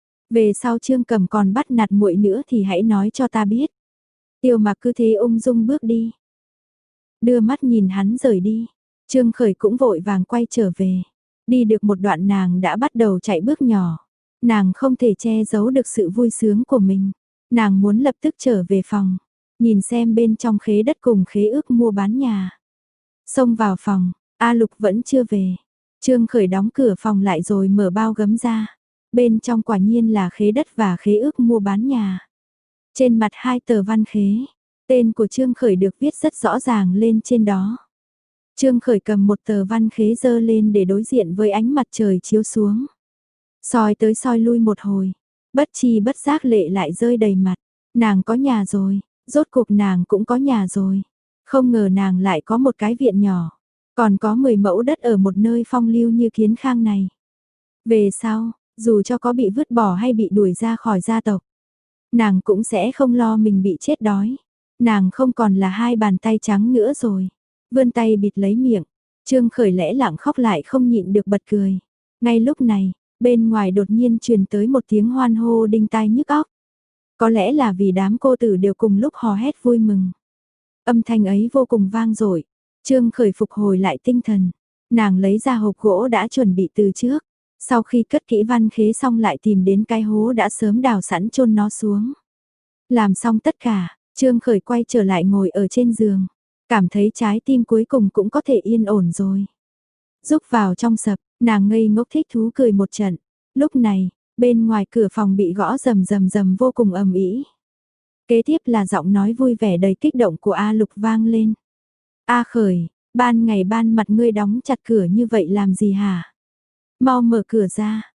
Về sau Trương Cẩm còn bắt nạt muội nữa thì hãy nói cho ta biết. Tiêu Mạc cứ thế ung dung bước đi. Đưa mắt nhìn hắn rời đi, Trương Khởi cũng vội vàng quay trở về. Đi được một đoạn nàng đã bắt đầu chạy bước nhỏ. Nàng không thể che giấu được sự vui sướng của mình. Nàng muốn lập tức trở về phòng, nhìn xem bên trong khế đất cùng khế ước mua bán nhà. Xông vào phòng, A Lục vẫn chưa về. Trương Khởi đóng cửa phòng lại rồi mở bao gấm ra. Bên trong quả nhiên là khế đất và khế ước mua bán nhà. Trên mặt hai tờ văn khế, tên của Trương Khởi được viết rất rõ ràng lên trên đó. Trương Khởi cầm một tờ văn khế dơ lên để đối diện với ánh mặt trời chiếu xuống. Soi tới soi lui một hồi, bất chi bất giác lệ lại rơi đầy mặt. Nàng có nhà rồi, rốt cuộc nàng cũng có nhà rồi. Không ngờ nàng lại có một cái viện nhỏ, còn có mười mẫu đất ở một nơi phong lưu như Kiến Khang này. Về sau, dù cho có bị vứt bỏ hay bị đuổi ra khỏi gia tộc, nàng cũng sẽ không lo mình bị chết đói. Nàng không còn là hai bàn tay trắng nữa rồi. Vươn tay bịt lấy miệng, Trương Khởi lẽ lặng khóc lại không nhịn được bật cười. Ngay lúc này, bên ngoài đột nhiên truyền tới một tiếng hoan hô đinh tai nhức óc. Có lẽ là vì đám cô tử đều cùng lúc hò hét vui mừng. Âm thanh ấy vô cùng vang dội. Trương Khởi phục hồi lại tinh thần. Nàng lấy ra hộp gỗ đã chuẩn bị từ trước. Sau khi cất kỹ văn khế xong lại tìm đến cái hố đã sớm đào sẵn chôn nó xuống. Làm xong tất cả, Trương Khởi quay trở lại ngồi ở trên giường. Cảm thấy trái tim cuối cùng cũng có thể yên ổn rồi. Rúc vào trong sập, nàng ngây ngốc thích thú cười một trận. Lúc này, bên ngoài cửa phòng bị gõ rầm rầm rầm vô cùng ầm ĩ. Kế tiếp là giọng nói vui vẻ đầy kích động của A Lục vang lên. A Khởi, ban ngày ban mặt ngươi đóng chặt cửa như vậy làm gì hả? Mau mở cửa ra.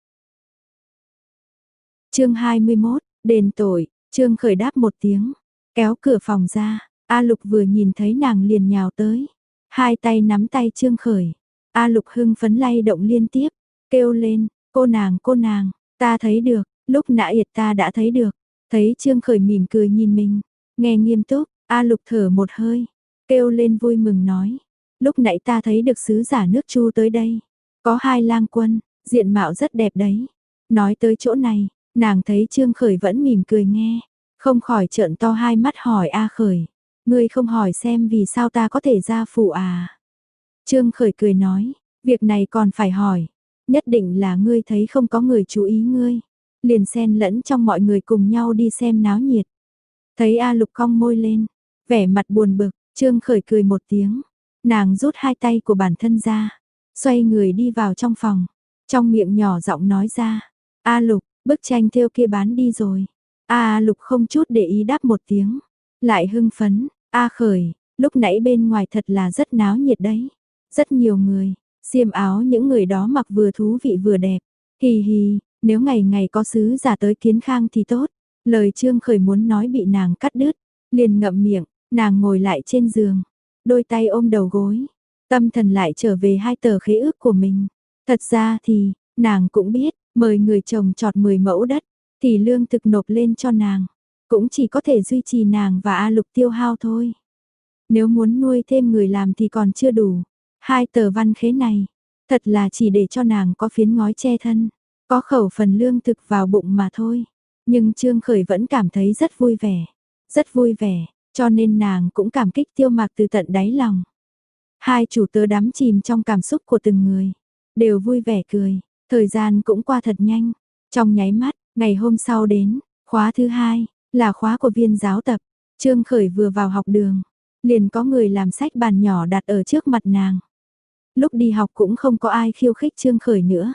Chương hai mươi mốt, đền tội. Trương Khởi đáp một tiếng, kéo cửa phòng ra. A Lục vừa nhìn thấy nàng liền nhào tới, hai tay nắm tay Trương Khởi. A Lục hưng phấn lay động liên tiếp, kêu lên, cô nàng cô nàng, ta thấy được, lúc nãy ta đã thấy được. Thấy Trương Khởi mỉm cười nhìn mình, nghe nghiêm túc, A Lục thở một hơi, kêu lên vui mừng nói, lúc nãy ta thấy được sứ giả nước Chu tới đây, có hai lang quân, diện mạo rất đẹp đấy. Nói tới chỗ này, nàng thấy Trương Khởi vẫn mỉm cười nghe, không khỏi trợn to hai mắt hỏi A Khởi. Ngươi không hỏi xem vì sao ta có thể ra phủ à? Trương Khởi cười nói, việc này còn phải hỏi. Nhất định là ngươi thấy không có người chú ý ngươi. Liền xen lẫn trong mọi người cùng nhau đi xem náo nhiệt. Thấy A Lục cong môi lên, vẻ mặt buồn bực, Trương Khởi cười một tiếng. Nàng rút hai tay của bản thân ra, xoay người đi vào trong phòng. Trong miệng nhỏ giọng nói ra, A Lục, bức tranh thêu kia bán đi rồi. A Lục không chút để ý đáp một tiếng, lại hưng phấn. A Khởi, lúc nãy bên ngoài thật là rất náo nhiệt đấy. Rất nhiều người, xiêm áo những người đó mặc vừa thú vị vừa đẹp. Hì hì, nếu ngày ngày có sứ giả tới Kiến Khang thì tốt. Lời Trương Khởi muốn nói bị nàng cắt đứt, liền ngậm miệng, nàng ngồi lại trên giường, đôi tay ôm đầu gối, tâm thần lại trở về hai tờ khế ước của mình. Thật ra thì, nàng cũng biết, mời người trồng trọt mười mẫu đất, thì lương thực nộp lên cho nàng. Cũng chỉ có thể duy trì nàng và A Lục tiêu hao thôi. Nếu muốn nuôi thêm người làm thì còn chưa đủ. Hai tờ văn khế này, thật là chỉ để cho nàng có phiến ngói che thân, có khẩu phần lương thực vào bụng mà thôi. Nhưng Trương Khởi vẫn cảm thấy rất vui vẻ, rất vui vẻ, cho nên nàng cũng cảm kích Tiêu Mạc từ tận đáy lòng. Hai chủ tớ đắm chìm trong cảm xúc của từng người, đều vui vẻ cười, thời gian cũng qua thật nhanh. Trong nháy mắt, ngày hôm sau đến, khóa thứ hai, là khóa của viên giáo tập. Trương Khởi vừa vào học đường, liền có người làm sách bàn nhỏ đặt ở trước mặt nàng. Lúc đi học cũng không có ai khiêu khích Trương Khởi nữa.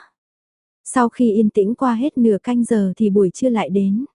Sau khi yên tĩnh qua hết nửa canh giờ thì buổi trưa lại đến.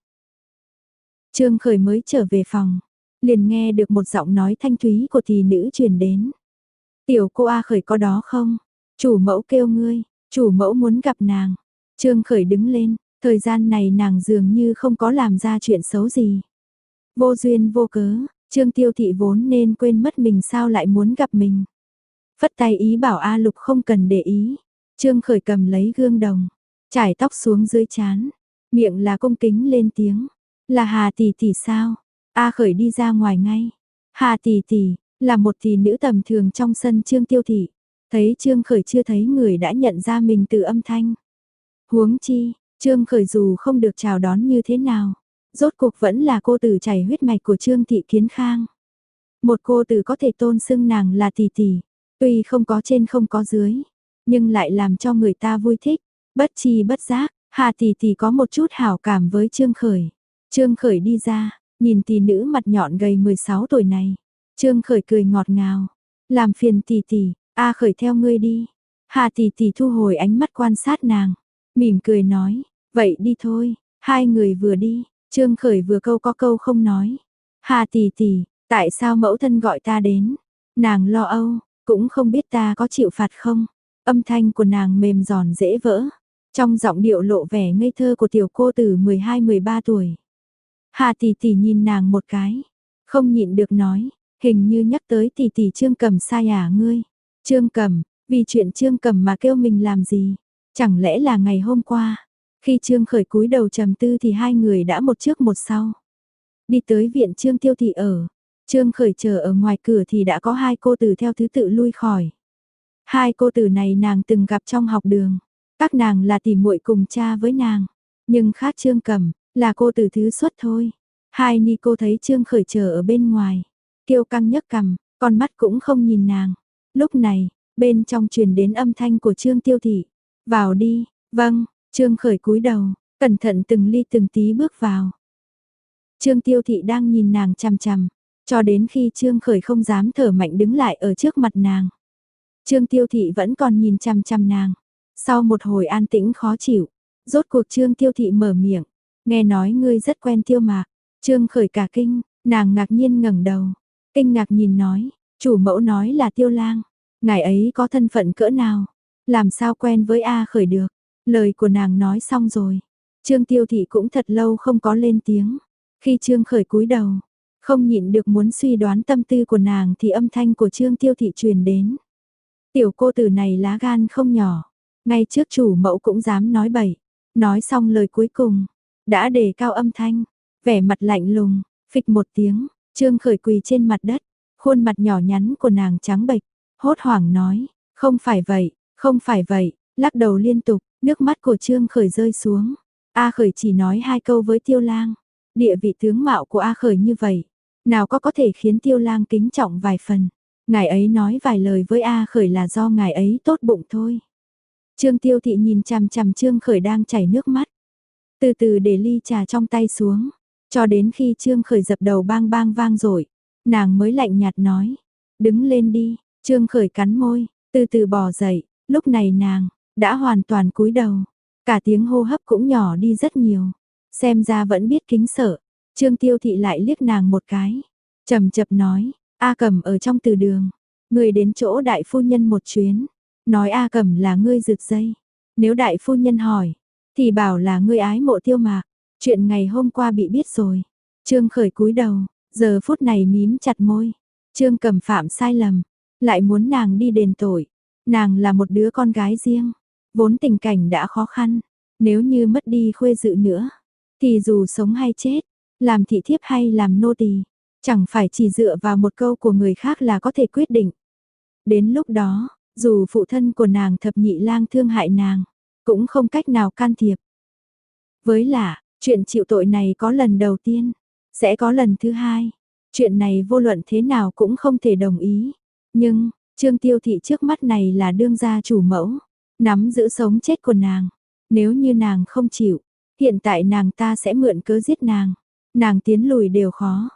Trương Khởi mới trở về phòng, liền nghe được một giọng nói thanh thúy của thị nữ truyền đến. Tiểu cô A Khởi có đó không? Chủ mẫu kêu ngươi, chủ mẫu muốn gặp nàng. Trương Khởi đứng lên, thời gian này nàng dường như không có làm ra chuyện xấu gì. Vô duyên vô cớ, Trương Tiêu Thị vốn nên quên mất mình sao lại muốn gặp mình. Phất tay ý bảo A Lục không cần để ý. Trương Khởi cầm lấy gương đồng, trải tóc xuống dưới trán, miệng là cung kính lên tiếng. Là Hà tỷ tỷ sao? A Khởi đi ra ngoài ngay. Hà tỷ tỷ, là một tỷ nữ tầm thường trong sân Trương Tiêu Thị. Thấy Trương Khởi chưa thấy người đã nhận ra mình từ âm thanh. Huống chi, Trương Khởi dù không được chào đón như thế nào, rốt cuộc vẫn là cô tử chảy huyết mạch của Trương Thị Kiến Khang. Một cô tử có thể tôn xưng nàng là tỷ tỷ, tuy không có trên không có dưới, nhưng lại làm cho người ta vui thích. Bất chi bất giác, Hà tỷ tỷ có một chút hảo cảm với Trương Khởi. Trương Khởi đi ra, nhìn tỷ nữ mặt nhọn gầy mười sáu tuổi này. Trương Khởi cười ngọt ngào, làm phiền tỷ tỷ, A Khởi theo ngươi đi. Hà tỷ tỷ thu hồi ánh mắt quan sát nàng, mỉm cười nói, vậy đi thôi. Hai người vừa đi, Trương Khởi vừa câu có câu không nói. Hà tỷ tỷ, tại sao mẫu thân gọi ta đến? Nàng lo âu, cũng không biết ta có chịu phạt không? Âm thanh của nàng mềm giòn dễ vỡ, trong giọng điệu lộ vẻ ngây thơ của tiểu cô tử mười hai mười ba tuổi. Hà tỷ tỷ nhìn nàng một cái, không nhịn được nói, hình như nhắc tới tỷ tỷ Trương Cẩm sai à ngươi? Trương Cẩm, vì chuyện Trương Cẩm mà kêu mình làm gì? Chẳng lẽ là ngày hôm qua? Khi Trương Khởi cúi đầu trầm tư thì hai người đã một trước một sau. Đi tới viện Trương Tiêu Thị ở. Trương Khởi chờ ở ngoài cửa thì đã có hai cô tử theo thứ tự lui khỏi. Hai cô tử này nàng từng gặp trong học đường. Các nàng là tỉ muội cùng cha với nàng. Nhưng khác Trương Cẩm, là cô tử thứ xuất thôi. Hai ni cô thấy Trương Khởi chờ ở bên ngoài. Kiêu căng nhấc cằm, con mắt cũng không nhìn nàng. Lúc này, bên trong truyền đến âm thanh của Trương Tiêu Thị. Vào đi, vâng. Trương Khởi cúi đầu, cẩn thận từng ly từng tí bước vào. Trương Tiêu Thị đang nhìn nàng chằm chằm, cho đến khi Trương Khởi không dám thở mạnh đứng lại ở trước mặt nàng. Trương Tiêu Thị vẫn còn nhìn chằm chằm nàng. Sau một hồi an tĩnh khó chịu, rốt cuộc Trương Tiêu Thị mở miệng, nghe nói ngươi rất quen Tiêu Mạc. Trương Khởi cả kinh, nàng ngạc nhiên ngẩng đầu, kinh ngạc nhìn nói, chủ mẫu nói là Tiêu Lang, ngài ấy có thân phận cỡ nào, làm sao quen với A Khởi được. Lời của nàng nói xong rồi, Trương Tiêu Thị cũng thật lâu không có lên tiếng. Khi Trương Khởi cúi đầu, không nhịn được muốn suy đoán tâm tư của nàng thì âm thanh của Trương Tiêu Thị truyền đến. Tiểu cô tử này lá gan không nhỏ, ngay trước chủ mẫu cũng dám nói bậy. Nói xong lời cuối cùng, đã đề cao âm thanh, vẻ mặt lạnh lùng, phịch một tiếng, Trương Khởi quỳ trên mặt đất, khuôn mặt nhỏ nhắn của nàng trắng bệch, hốt hoảng nói, không phải vậy, không phải vậy, lắc đầu liên tục. Nước mắt của Trương Khởi rơi xuống. A Khởi chỉ nói hai câu với Tiêu Lang. Địa vị tướng mạo của A Khởi như vậy, nào có có thể khiến Tiêu Lang kính trọng vài phần. Ngài ấy nói vài lời với A Khởi là do ngài ấy tốt bụng thôi. Trương Tiêu Thị nhìn chằm chằm Trương Khởi đang chảy nước mắt. Từ từ để ly trà trong tay xuống. Cho đến khi Trương Khởi dập đầu bang bang vang rồi, nàng mới lạnh nhạt nói. Đứng lên đi. Trương Khởi cắn môi, từ từ bò dậy. Lúc này nàng đã hoàn toàn cúi đầu, cả tiếng hô hấp cũng nhỏ đi rất nhiều, xem ra vẫn biết kính sợ. Trương Tiêu Thị lại liếc nàng một cái, trầm chập nói, A Cẩm ở trong từ đường, ngươi đến chỗ đại phu nhân một chuyến, nói A Cẩm là ngươi rực dây, nếu đại phu nhân hỏi, thì bảo là ngươi ái mộ Tiêu Mạc, chuyện ngày hôm qua bị biết rồi. Trương Khởi cúi đầu, giờ phút này mím chặt môi, Trương Cẩm phạm sai lầm, lại muốn nàng đi đền tội, nàng là một đứa con gái riêng. Vốn tình cảnh đã khó khăn, nếu như mất đi khuê dự nữa, thì dù sống hay chết, làm thị thiếp hay làm nô tỳ, chẳng phải chỉ dựa vào một câu của người khác là có thể quyết định. Đến lúc đó, dù phụ thân của nàng Thập Nhị Lang thương hại nàng, cũng không cách nào can thiệp. Với lạ, chuyện chịu tội này có lần đầu tiên, sẽ có lần thứ hai. Chuyện này vô luận thế nào cũng không thể đồng ý. Nhưng, Trương Tiêu Thị trước mắt này là đương gia chủ mẫu, nắm giữ sống chết của nàng. Nếu như nàng không chịu, hiện tại nàng ta sẽ mượn cớ giết nàng. Nàng tiến lùi đều khó.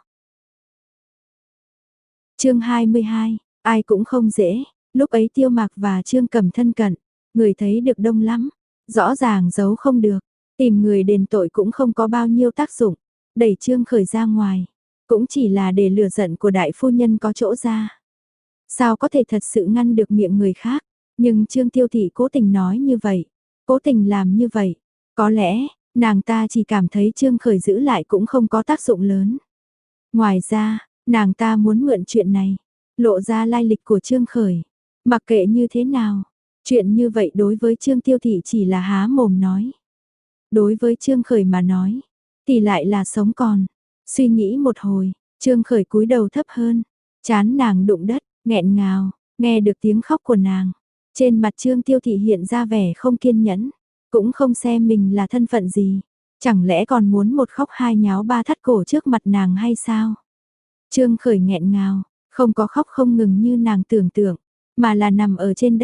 Chương hai mươi hai, ai cũng không dễ. Lúc ấy Tiêu Mạc và Trương Cẩm thân cận, người thấy được đông lắm, rõ ràng giấu không được, tìm người đền tội cũng không có bao nhiêu tác dụng. Đẩy Trương Khởi ra ngoài, cũng chỉ là để lửa giận của đại phu nhân có chỗ ra. Sao có thể thật sự ngăn được miệng người khác? Nhưng Trương Tiêu Thị cố tình nói như vậy, cố tình làm như vậy. Có lẽ, nàng ta chỉ cảm thấy Trương Khởi giữ lại cũng không có tác dụng lớn. Ngoài ra, nàng ta muốn mượn chuyện này, lộ ra lai lịch của Trương Khởi. Mặc kệ như thế nào, chuyện như vậy đối với Trương Tiêu Thị chỉ là há mồm nói. Đối với Trương Khởi mà nói, thì lại là sống còn. Suy nghĩ một hồi, Trương Khởi cúi đầu thấp hơn, trán nàng đụng đất, nghẹn ngào, nghe được tiếng khóc của nàng. Trên mặt Trương Tiêu Thị hiện ra vẻ không kiên nhẫn, cũng không xem mình là thân phận gì. Chẳng lẽ còn muốn một khóc hai nháo ba thắt cổ trước mặt nàng hay sao? Trương Khởi nghẹn ngào, không có khóc không ngừng như nàng tưởng tượng, mà là nằm ở trên đất,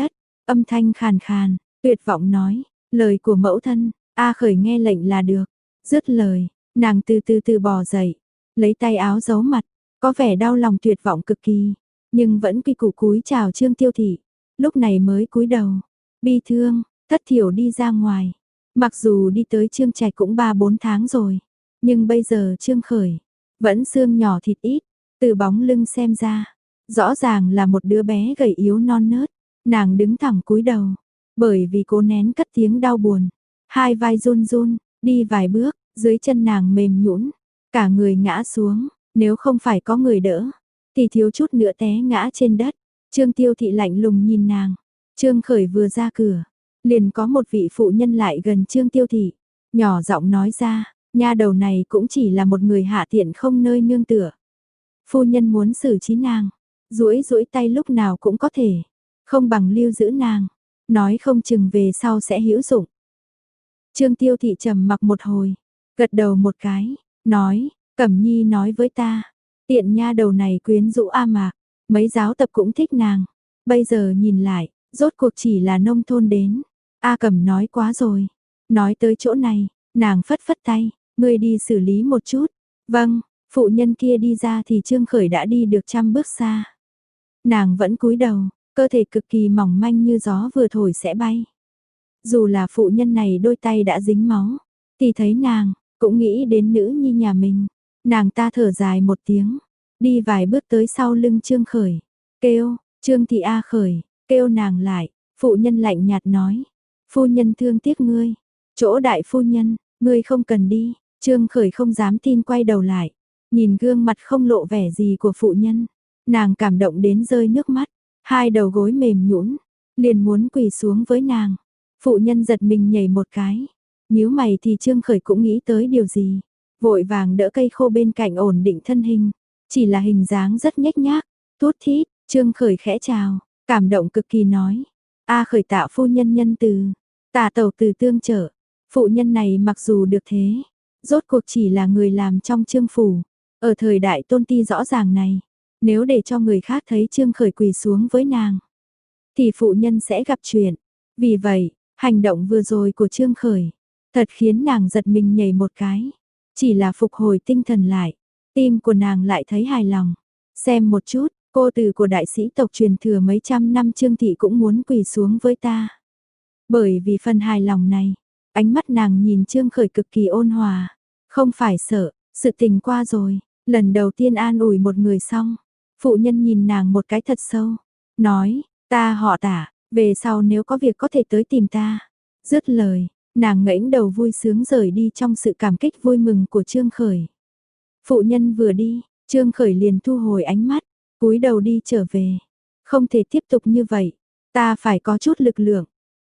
Âm thanh khàn khàn, tuyệt vọng nói, lời của mẫu thân, A Khởi nghe lệnh là được. Dứt lời, nàng từ từ từ bò dậy, lấy tay áo giấu mặt, có vẻ đau lòng tuyệt vọng cực kỳ, nhưng vẫn quy củ cúi chào Trương Tiêu Thị, lúc này mới cúi đầu, bi thương, thất thiểu đi ra ngoài. Mặc dù đi tới Trương Trạch cũng ba bốn tháng rồi, nhưng bây giờ Trương Khởi vẫn xương nhỏ thịt ít, từ bóng lưng xem ra, rõ ràng là một đứa bé gầy yếu non nớt. Nàng đứng thẳng cúi đầu, bởi vì cố nén cất tiếng đau buồn, hai vai run run, đi vài bước, dưới chân nàng mềm nhũn, cả người ngã xuống, nếu không phải có người đỡ, thì thiếu chút nữa té ngã trên đất. Trương Tiêu Thị lạnh lùng nhìn nàng, Trương Khởi vừa ra cửa, liền có một vị phụ nhân lại gần Trương Tiêu Thị, nhỏ giọng nói ra, nha đầu này cũng chỉ là một người hạ tiện không nơi nương tựa. Phu nhân muốn xử trí nàng, duỗi duỗi tay lúc nào cũng có thể, không bằng lưu giữ nàng, nói không chừng về sau sẽ hữu dụng. Trương Tiêu Thị trầm mặc một hồi, gật đầu một cái, nói, Cẩm Nhi nói với ta, tiện nha đầu này quyến rũ A Mạc, mấy giáo tập cũng thích nàng, bây giờ nhìn lại, rốt cuộc chỉ là nông thôn đến. A Cẩm nói quá rồi, nói tới chỗ này, nàng phất phất tay, ngươi đi xử lý một chút. Vâng, phụ nhân kia đi ra thì Trương Khởi đã đi được trăm bước xa. Nàng vẫn cúi đầu, cơ thể cực kỳ mỏng manh như gió vừa thổi sẽ bay. Dù là phụ nhân này đôi tay đã dính máu, thì thấy nàng, cũng nghĩ đến nữ nhi nhà mình. Nàng ta thở dài một tiếng, đi vài bước tới sau lưng Trương Khởi, kêu, Trương Thị A Khởi, kêu nàng lại, phụ nhân lạnh nhạt nói, phu nhân thương tiếc ngươi, chỗ đại phu nhân, ngươi không cần đi. Trương Khởi không dám tin quay đầu lại, nhìn gương mặt không lộ vẻ gì của phụ nhân, nàng cảm động đến rơi nước mắt, hai đầu gối mềm nhũn, liền muốn quỳ xuống với nàng. Phụ nhân giật mình nhảy một cái, nhíu mày thì Trương Khởi cũng nghĩ tới điều gì, vội vàng đỡ cây khô bên cạnh ổn định thân hình, chỉ là hình dáng rất nhếch nhác, thút thít. Trương Khởi khẽ chào, cảm động cực kỳ nói, A Khởi tạ phu nhân nhân từ, tả tẩu từ tương trợ. Phụ nhân này mặc dù được thế, rốt cuộc chỉ là người làm trong Trương phủ, ở thời đại tôn ti rõ ràng này, nếu để cho người khác thấy Trương Khởi quỳ xuống với nàng, thì phụ nhân sẽ gặp chuyện. Vì vậy, hành động vừa rồi của Trương Khởi, thật khiến nàng giật mình nhảy một cái, chỉ là phục hồi tinh thần lại, tim của nàng lại thấy hài lòng. Xem một chút, cô từ của đại sĩ tộc truyền thừa mấy trăm năm Trương Thị cũng muốn quỳ xuống với ta. Bởi vì phần hài lòng này, ánh mắt nàng nhìn Trương Khởi cực kỳ ôn hòa, không phải sợ, sự tình qua rồi, lần đầu tiên an ủi một người xong, phụ nhân nhìn nàng một cái thật sâu, nói, ta họ Tả, về sau nếu có việc có thể tới tìm ta. Dứt lời, nàng ngẩng đầu vui sướng rời đi trong sự cảm kích vui mừng của Trương Khởi. Phụ nhân vừa đi, Trương Khởi liền thu hồi ánh mắt, cúi đầu đi trở về. Không thể tiếp tục như vậy, ta phải có chút lực lượng.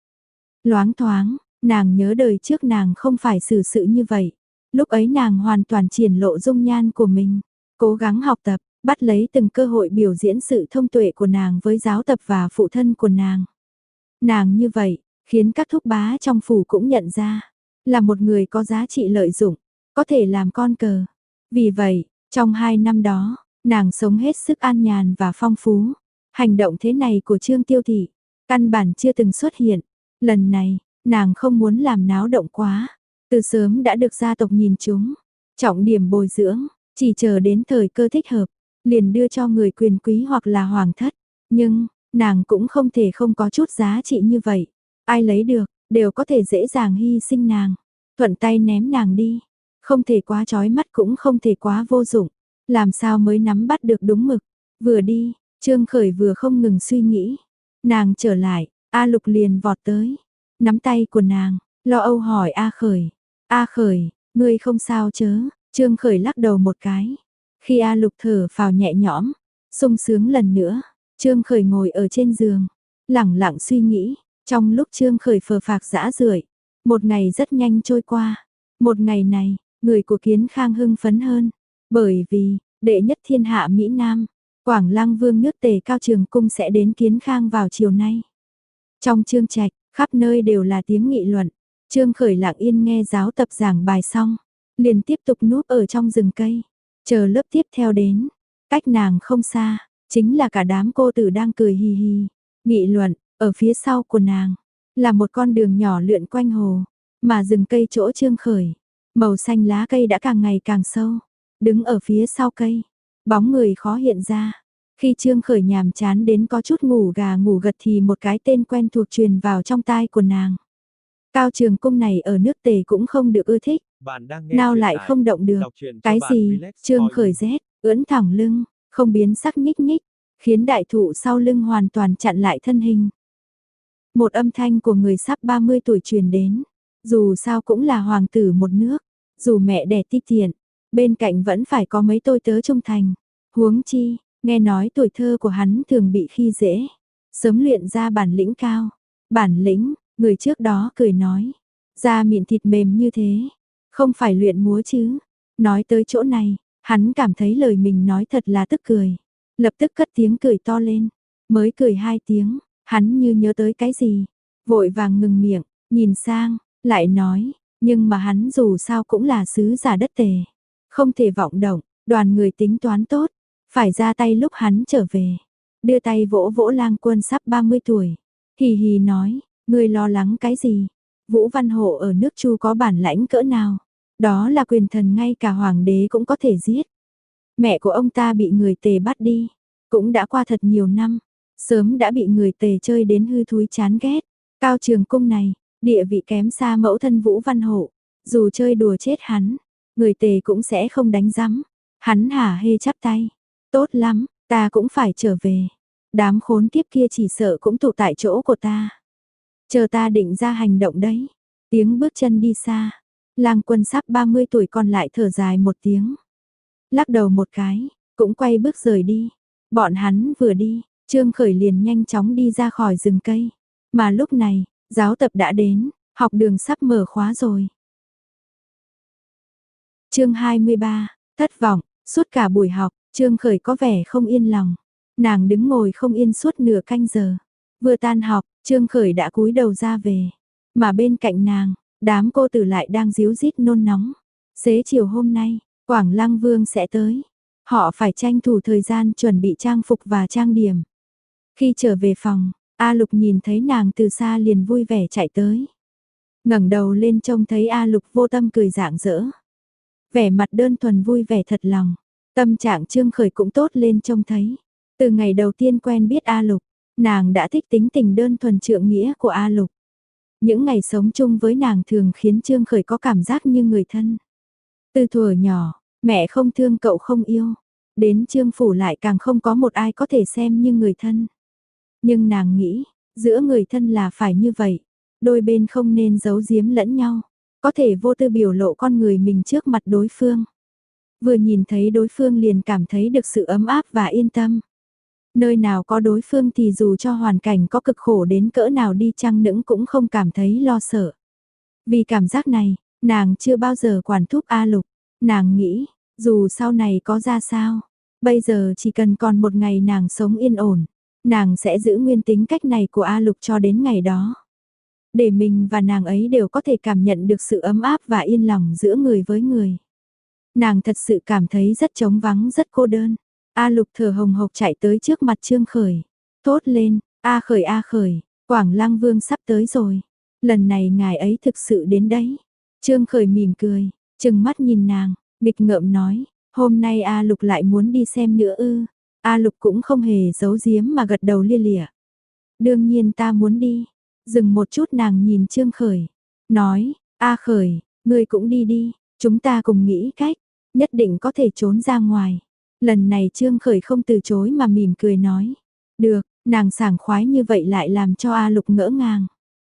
Loáng thoáng, nàng nhớ đời trước nàng không phải xử sự như vậy. Lúc ấy nàng hoàn toàn triển lộ dung nhan của mình, cố gắng học tập, bắt lấy từng cơ hội biểu diễn sự thông tuệ của nàng với giáo tập và phụ thân của nàng. Nàng như vậy, khiến các thúc bá trong phủ cũng nhận ra, là một người có giá trị lợi dụng, có thể làm con cờ. Vì vậy, trong hai năm đó, nàng sống hết sức an nhàn và phong phú. Hành động thế này của Trương Tiêu Thị, căn bản chưa từng xuất hiện. Lần này, nàng không muốn làm náo động quá, từ sớm đã được gia tộc nhìn chúng, trọng điểm bồi dưỡng, chỉ chờ đến thời cơ thích hợp, liền đưa cho người quyền quý hoặc là hoàng thất. Nhưng, nàng cũng không thể không có chút giá trị như vậy. Ai lấy được, đều có thể dễ dàng hy sinh nàng, thuận tay ném nàng đi. Không thể quá chói mắt cũng không thể quá vô dụng. Làm sao mới nắm bắt được đúng mực. Vừa đi, Trương Khởi vừa không ngừng suy nghĩ. Nàng trở lại, A Lục liền vọt tới, nắm tay của nàng, lo âu hỏi A Khởi. A Khởi, ngươi không sao chớ? Trương Khởi lắc đầu một cái. Khi A Lục thở phào nhẹ nhõm, sung sướng lần nữa, Trương Khởi ngồi ở trên giường, lẳng lặng suy nghĩ. Trong lúc Trương Khởi phờ phạc dã rượi, một ngày rất nhanh trôi qua. Một ngày này, người của Kiến Khang hưng phấn hơn, bởi vì đệ nhất thiên hạ Mỹ Nam, Quảng Lăng Vương nước Tề Cao Trường Cung sẽ đến Kiến Khang vào chiều nay. Trong Trương Trạch, khắp nơi đều là tiếng nghị luận. Trương Khởi lặng yên nghe giáo tập giảng bài xong, liền tiếp tục núp ở trong rừng cây, chờ lớp tiếp theo đến. Cách nàng không xa, chính là cả đám cô tử đang cười hì hì, nghị luận, Ở phía sau của nàng, là một con đường nhỏ lượn quanh hồ, mà rừng cây chỗ Trương Khởi. Màu xanh lá cây đã càng ngày càng sâu, đứng ở phía sau cây, bóng người khó hiện ra. Khi Trương Khởi nhàm chán đến có chút ngủ gà ngủ gật thì một cái tên quen thuộc truyền vào trong tai của nàng. Cao Trường Cung này ở nước Tề cũng không được ưa thích. Nào lại không động được. Cái gì? Trương Khởi rét, ưỡn thẳng lưng, không biến sắc nhích nhích, khiến đại thụ sau lưng hoàn toàn chặn lại thân hình. Một âm thanh của người sắp ba mươi tuổi truyền đến. Dù sao cũng là hoàng tử một nước, dù mẹ đẻ ti tiện, bên cạnh vẫn phải có mấy tôi tớ trung thành. Huống chi, nghe nói tuổi thơ của hắn thường bị khi dễ, sớm luyện ra bản lĩnh cao. Bản lĩnh, người trước đó cười nói, da mịn thịt mềm như thế, không phải luyện múa chứ. Nói tới chỗ này, hắn cảm thấy lời mình nói thật là tức cười. Lập tức cất tiếng cười to lên, mới cười hai tiếng, hắn như nhớ tới cái gì, vội vàng ngừng miệng, nhìn sang, lại nói, nhưng mà hắn dù sao cũng là sứ giả đất Tề, không thể vọng động, đoàn người tính toán tốt, phải ra tay lúc hắn trở về. Đưa tay vỗ vỗ Lang Quân sắp ba mươi tuổi, hì hì nói, ngươi lo lắng cái gì? Vũ Văn Hộ ở nước Chu có bản lãnh cỡ nào? Đó là quyền thần ngay cả hoàng đế cũng có thể giết. Mẹ của ông ta bị người Tề bắt đi, cũng đã qua thật nhiều năm, sớm đã bị người Tề chơi đến hư thúi chán ghét. Cao Trường Cung này, địa vị kém xa mẫu thân Vũ Văn Hộ, dù chơi đùa chết hắn, người Tề cũng sẽ không đánh rắm. Hắn hả hê chắp tay, tốt lắm, ta cũng phải trở về. Đám khốn kiếp kia chỉ sợ cũng tụ tại chỗ của ta. Chờ ta định ra hành động đấy. Tiếng bước chân đi xa, Lang Quân sắp ba mươi tuổi còn lại thở dài một tiếng. Lắc đầu một cái, cũng quay bước rời đi. Bọn hắn vừa đi, Trương Khởi liền nhanh chóng đi ra khỏi rừng cây. Mà lúc này, giáo tập đã đến, học đường sắp mở khóa rồi. Chương hai mươi ba, thất vọng, suốt cả buổi học, Trương Khởi có vẻ không yên lòng. Nàng đứng ngồi không yên suốt nửa canh giờ. Vừa tan học, Trương Khởi đã cúi đầu ra về. Mà bên cạnh nàng, đám cô tử lại đang díu dít nôn nóng. Xế chiều hôm nay, Quảng Lăng Vương sẽ tới. Họ phải tranh thủ thời gian chuẩn bị trang phục và trang điểm. Khi trở về phòng, A Lục nhìn thấy nàng từ xa liền vui vẻ chạy tới. Ngẩng đầu lên trông thấy A Lục vô tâm cười rạng rỡ. Vẻ mặt đơn thuần vui vẻ thật lòng. Tâm trạng Trương Khởi cũng tốt lên trông thấy. Từ ngày đầu tiên quen biết A Lục, nàng đã thích tính tình đơn thuần trượng nghĩa của A Lục. Những ngày sống chung với nàng thường khiến Trương Khởi có cảm giác như người thân. Từ thuở nhỏ, mẹ không thương cậu không yêu. Đến Trương Phủ lại càng không có một ai có thể xem như người thân. Nhưng nàng nghĩ, giữa người thân là phải như vậy. Đôi bên không nên giấu giếm lẫn nhau. Có thể vô tư biểu lộ con người mình trước mặt đối phương. Vừa nhìn thấy đối phương liền cảm thấy được sự ấm áp và yên tâm. Nơi nào có đối phương thì dù cho hoàn cảnh có cực khổ đến cỡ nào đi chăng nữa cũng không cảm thấy lo sợ. Vì cảm giác này, nàng chưa bao giờ quản thúc A Lục. Nàng nghĩ, dù sau này có ra sao, bây giờ chỉ cần còn một ngày nàng sống yên ổn, nàng sẽ giữ nguyên tính cách này của A Lục cho đến ngày đó. Để mình và nàng ấy đều có thể cảm nhận được sự ấm áp và yên lòng giữa người với người. Nàng thật sự cảm thấy rất trống vắng, rất cô đơn. A Lục thở hồng hộc chạy tới trước mặt Trương Khởi. Thốt lên, A Khởi A Khởi, Quảng Lăng Vương sắp tới rồi. Lần này ngài ấy thực sự đến đấy. Trương Khởi mỉm cười, trừng mắt nhìn nàng, nghịch ngợm nói, hôm nay A Lục lại muốn đi xem nữa ư. A Lục cũng không hề giấu giếm mà gật đầu lia lịa. Đương nhiên ta muốn đi. Dừng một chút nàng nhìn Trương Khởi, nói, A Khởi, ngươi cũng đi đi, chúng ta cùng nghĩ cách, nhất định có thể trốn ra ngoài. Lần này Trương Khởi không từ chối mà mỉm cười nói, được, nàng sảng khoái như vậy lại làm cho A Lục ngỡ ngàng.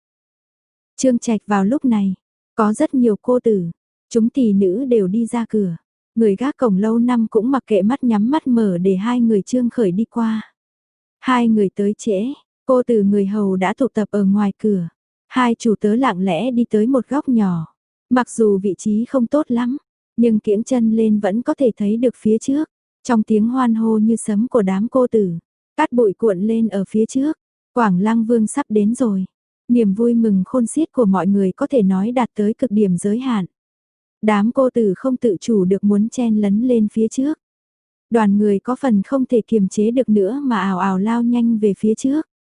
Trương Trạch vào lúc này, có rất nhiều cô tử, chúng tỷ nữ đều đi ra cửa. Người gác cổng lâu năm cũng mặc kệ mắt nhắm mắt mở để hai người Trương Khởi đi qua. Hai người tới trễ, cô từ người hầu đã tụ tập ở ngoài cửa. Hai chủ tớ lặng lẽ đi tới một góc nhỏ. Mặc dù vị trí không tốt lắm, nhưng kiễng chân lên vẫn có thể thấy được phía trước. Trong tiếng hoan hô như sấm của đám cô tử, cát bụi cuộn lên ở phía trước. Quảng Lăng Vương sắp đến rồi. Niềm vui mừng khôn xiết của mọi người có thể nói đạt tới cực điểm giới hạn. Đám cô tử không tự chủ được muốn chen lấn lên phía trước. Đoàn người có phần không thể kiềm chế được nữa mà ào ào lao nhanh về phía trước.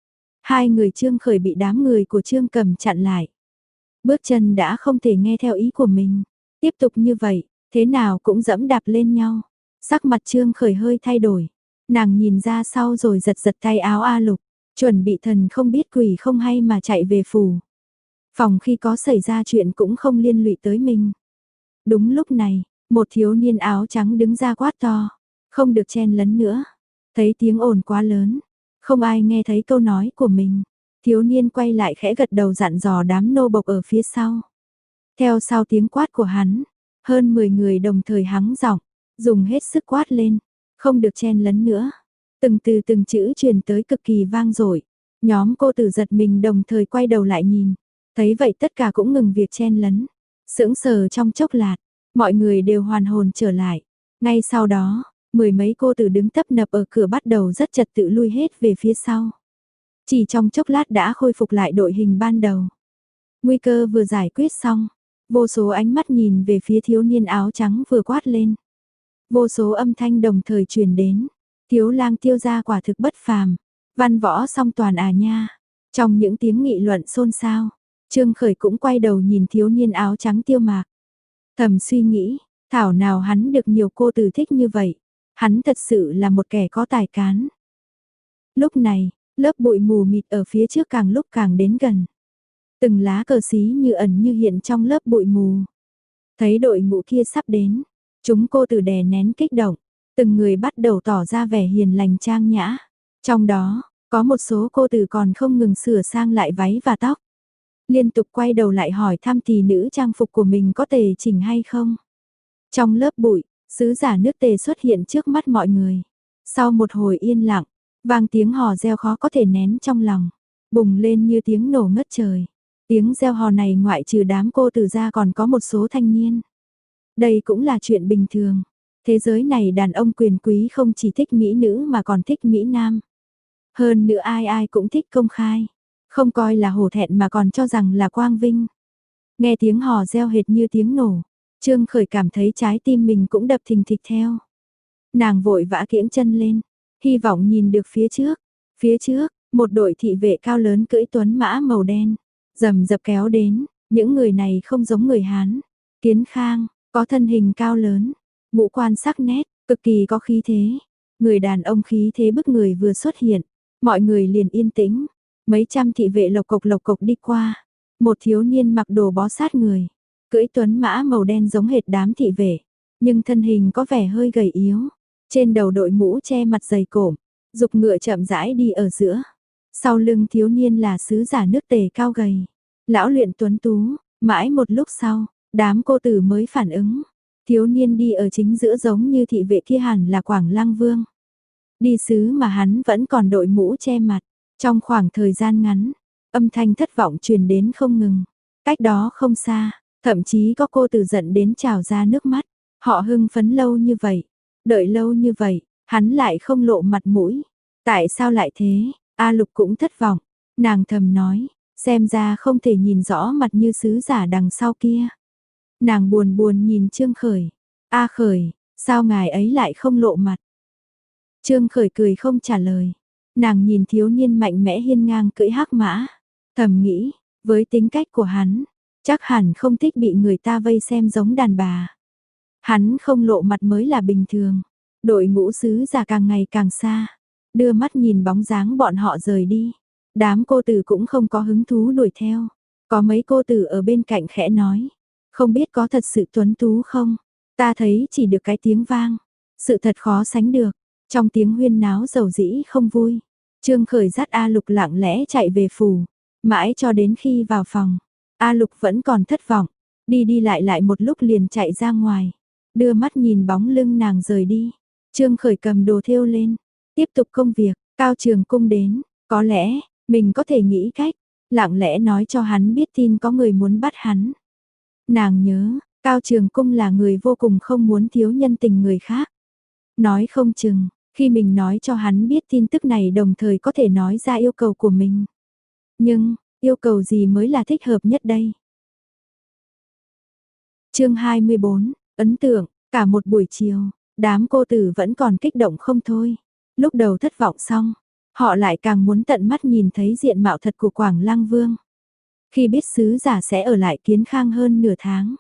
Hai người Trương Khởi bị đám người của Trương Cầm chặn lại. Bước chân đã không thể nghe theo ý của mình. Tiếp tục như vậy, thế nào cũng dẫm đạp lên nhau. Sắc mặt Trương Khởi hơi thay đổi. Nàng nhìn ra sau rồi giật giật tay áo A Lục. Chuẩn bị thần không biết quỷ không hay mà chạy về phủ. Phòng khi có xảy ra chuyện cũng không liên lụy tới mình. Đúng lúc này, một thiếu niên áo trắng đứng ra quát to. Không được chen lấn nữa. Thấy tiếng ồn quá lớn. Không ai nghe thấy câu nói của mình. Thiếu niên quay lại khẽ gật đầu dặn dò đám nô bộc ở phía sau. Theo sau tiếng quát của hắn, hơn mười người đồng thời hắng giọng, dùng hết sức quát lên, không được chen lấn nữa. Từng từ từng chữ truyền tới cực kỳ vang dội. Nhóm cô tử giật mình đồng thời quay đầu lại nhìn, thấy vậy tất cả cũng ngừng việc chen lấn. Sững sờ trong chốc lát, mọi người đều hoàn hồn trở lại. Ngay sau đó, mười mấy cô tử đứng tấp nập ở cửa bắt đầu rất trật tự lui hết về phía sau. Chỉ trong chốc lát đã khôi phục lại đội hình ban đầu. Nguy cơ vừa giải quyết xong, vô số ánh mắt nhìn về phía thiếu niên áo trắng vừa quát lên. Vô số âm thanh đồng thời truyền đến. Thiếu lang Tiêu gia quả thực bất phàm, văn võ song toàn à nha. Trong những tiếng nghị luận xôn xao, Trương Khởi cũng quay đầu nhìn thiếu niên áo trắng Tiêu Mạc. Thầm suy nghĩ, thảo nào hắn được nhiều cô tử thích như vậy. Hắn thật sự là một kẻ có tài cán. Lúc này, lớp bụi mù mịt ở phía trước càng lúc càng đến gần. Từng lá cờ xí như ẩn như hiện trong lớp bụi mù. Thấy đội ngũ kia sắp đến, chúng cô tử đè nén kích động, từng người bắt đầu tỏ ra vẻ hiền lành trang nhã. Trong đó, có một số cô tử còn không ngừng sửa sang lại váy và tóc. Liên tục quay đầu lại hỏi thăm tỷ nữ trang phục của mình có tề chỉnh hay không. Trong lớp bụi, sứ giả nước Tề xuất hiện trước mắt mọi người. Sau một hồi yên lặng, vang tiếng hò reo khó có thể nén trong lòng, bùng lên như tiếng nổ ngất trời. Tiếng reo hò này ngoại trừ đám cô tử ra còn có một số thanh niên. Đây cũng là chuyện bình thường. Thế giới này đàn ông quyền quý không chỉ thích mỹ nữ mà còn thích mỹ nam. Hơn nữa ai ai cũng thích công khai. Không coi là hổ thẹn mà còn cho rằng là quang vinh. Nghe tiếng hò reo hệt như tiếng nổ. Trương Khởi cảm thấy trái tim mình cũng đập thình thịch theo. Nàng vội vã kiễng chân lên. Hy vọng nhìn được phía trước. Phía trước, một đội thị vệ cao lớn cưỡi tuấn mã màu đen. Rầm rập kéo đến. Những người này không giống người Hán. Kiến Khang, có thân hình cao lớn. Ngũ quan sắc nét, cực kỳ có khí thế. Người đàn ông khí thế bức người vừa xuất hiện. Mọi người liền yên tĩnh. Mấy trăm thị vệ lộc cộc lộc cộc đi qua. Một thiếu niên mặc đồ bó sát người. Cưỡi tuấn mã màu đen giống hệt đám thị vệ. Nhưng thân hình có vẻ hơi gầy yếu. Trên đầu đội mũ che mặt dày cổm. Dục ngựa chậm rãi đi ở giữa. Sau lưng thiếu niên là sứ giả nước Tề cao gầy. Lão luyện tuấn tú. Mãi một lúc sau, đám cô tử mới phản ứng. Thiếu niên đi ở chính giữa giống như thị vệ kia hẳn là Quảng Lăng Vương. Đi sứ mà hắn vẫn còn đội mũ che mặt. Trong khoảng thời gian ngắn, âm thanh thất vọng truyền đến không ngừng. Cách đó không xa, thậm chí có cô tử giận đến trào ra nước mắt. Họ hưng phấn lâu như vậy, đợi lâu như vậy, hắn lại không lộ mặt mũi. Tại sao lại thế? A Lục cũng thất vọng. Nàng thầm nói, xem ra không thể nhìn rõ mặt như sứ giả đằng sau kia. Nàng buồn buồn nhìn Trương Khởi. A Khởi, sao ngài ấy lại không lộ mặt? Trương Khởi cười không trả lời. Nàng nhìn thiếu niên mạnh mẽ hiên ngang cưỡi hắc mã. Thầm nghĩ, với tính cách của hắn, chắc hẳn không thích bị người ta vây xem giống đàn bà. Hắn không lộ mặt mới là bình thường. Đội ngũ sứ giả càng ngày càng xa. Đưa mắt nhìn bóng dáng bọn họ rời đi. Đám cô tử cũng không có hứng thú đuổi theo. Có mấy cô tử ở bên cạnh khẽ nói. Không biết có thật sự tuấn tú không? Ta thấy chỉ được cái tiếng vang. Sự thật khó sánh được. Trong tiếng huyên náo dầu dĩ không vui. Trương Khởi dắt A Lục lặng lẽ chạy về phủ. Mãi cho đến khi vào phòng. A Lục vẫn còn thất vọng. Đi đi lại lại một lúc liền chạy ra ngoài. Đưa mắt nhìn bóng lưng nàng rời đi. Trương Khởi cầm đồ thêu lên. Tiếp tục công việc. Cao Trường Cung đến. Có lẽ, mình có thể nghĩ cách. Lặng lẽ nói cho hắn biết tin có người muốn bắt hắn. Nàng nhớ, Cao Trường Cung là người vô cùng không muốn thiếu nhân tình người khác. Nói không chừng, khi mình nói cho hắn biết tin tức này đồng thời có thể nói ra yêu cầu của mình. Nhưng, yêu cầu gì mới là thích hợp nhất đây? Chương hai mươi bốn, ấn tượng, cả một buổi chiều, đám cô tử vẫn còn kích động không thôi. Lúc đầu thất vọng xong, Họ lại càng muốn tận mắt nhìn thấy diện mạo thật của Quảng Lăng Vương. Khi biết sứ giả sẽ ở lại Kiến Khang hơn nửa tháng,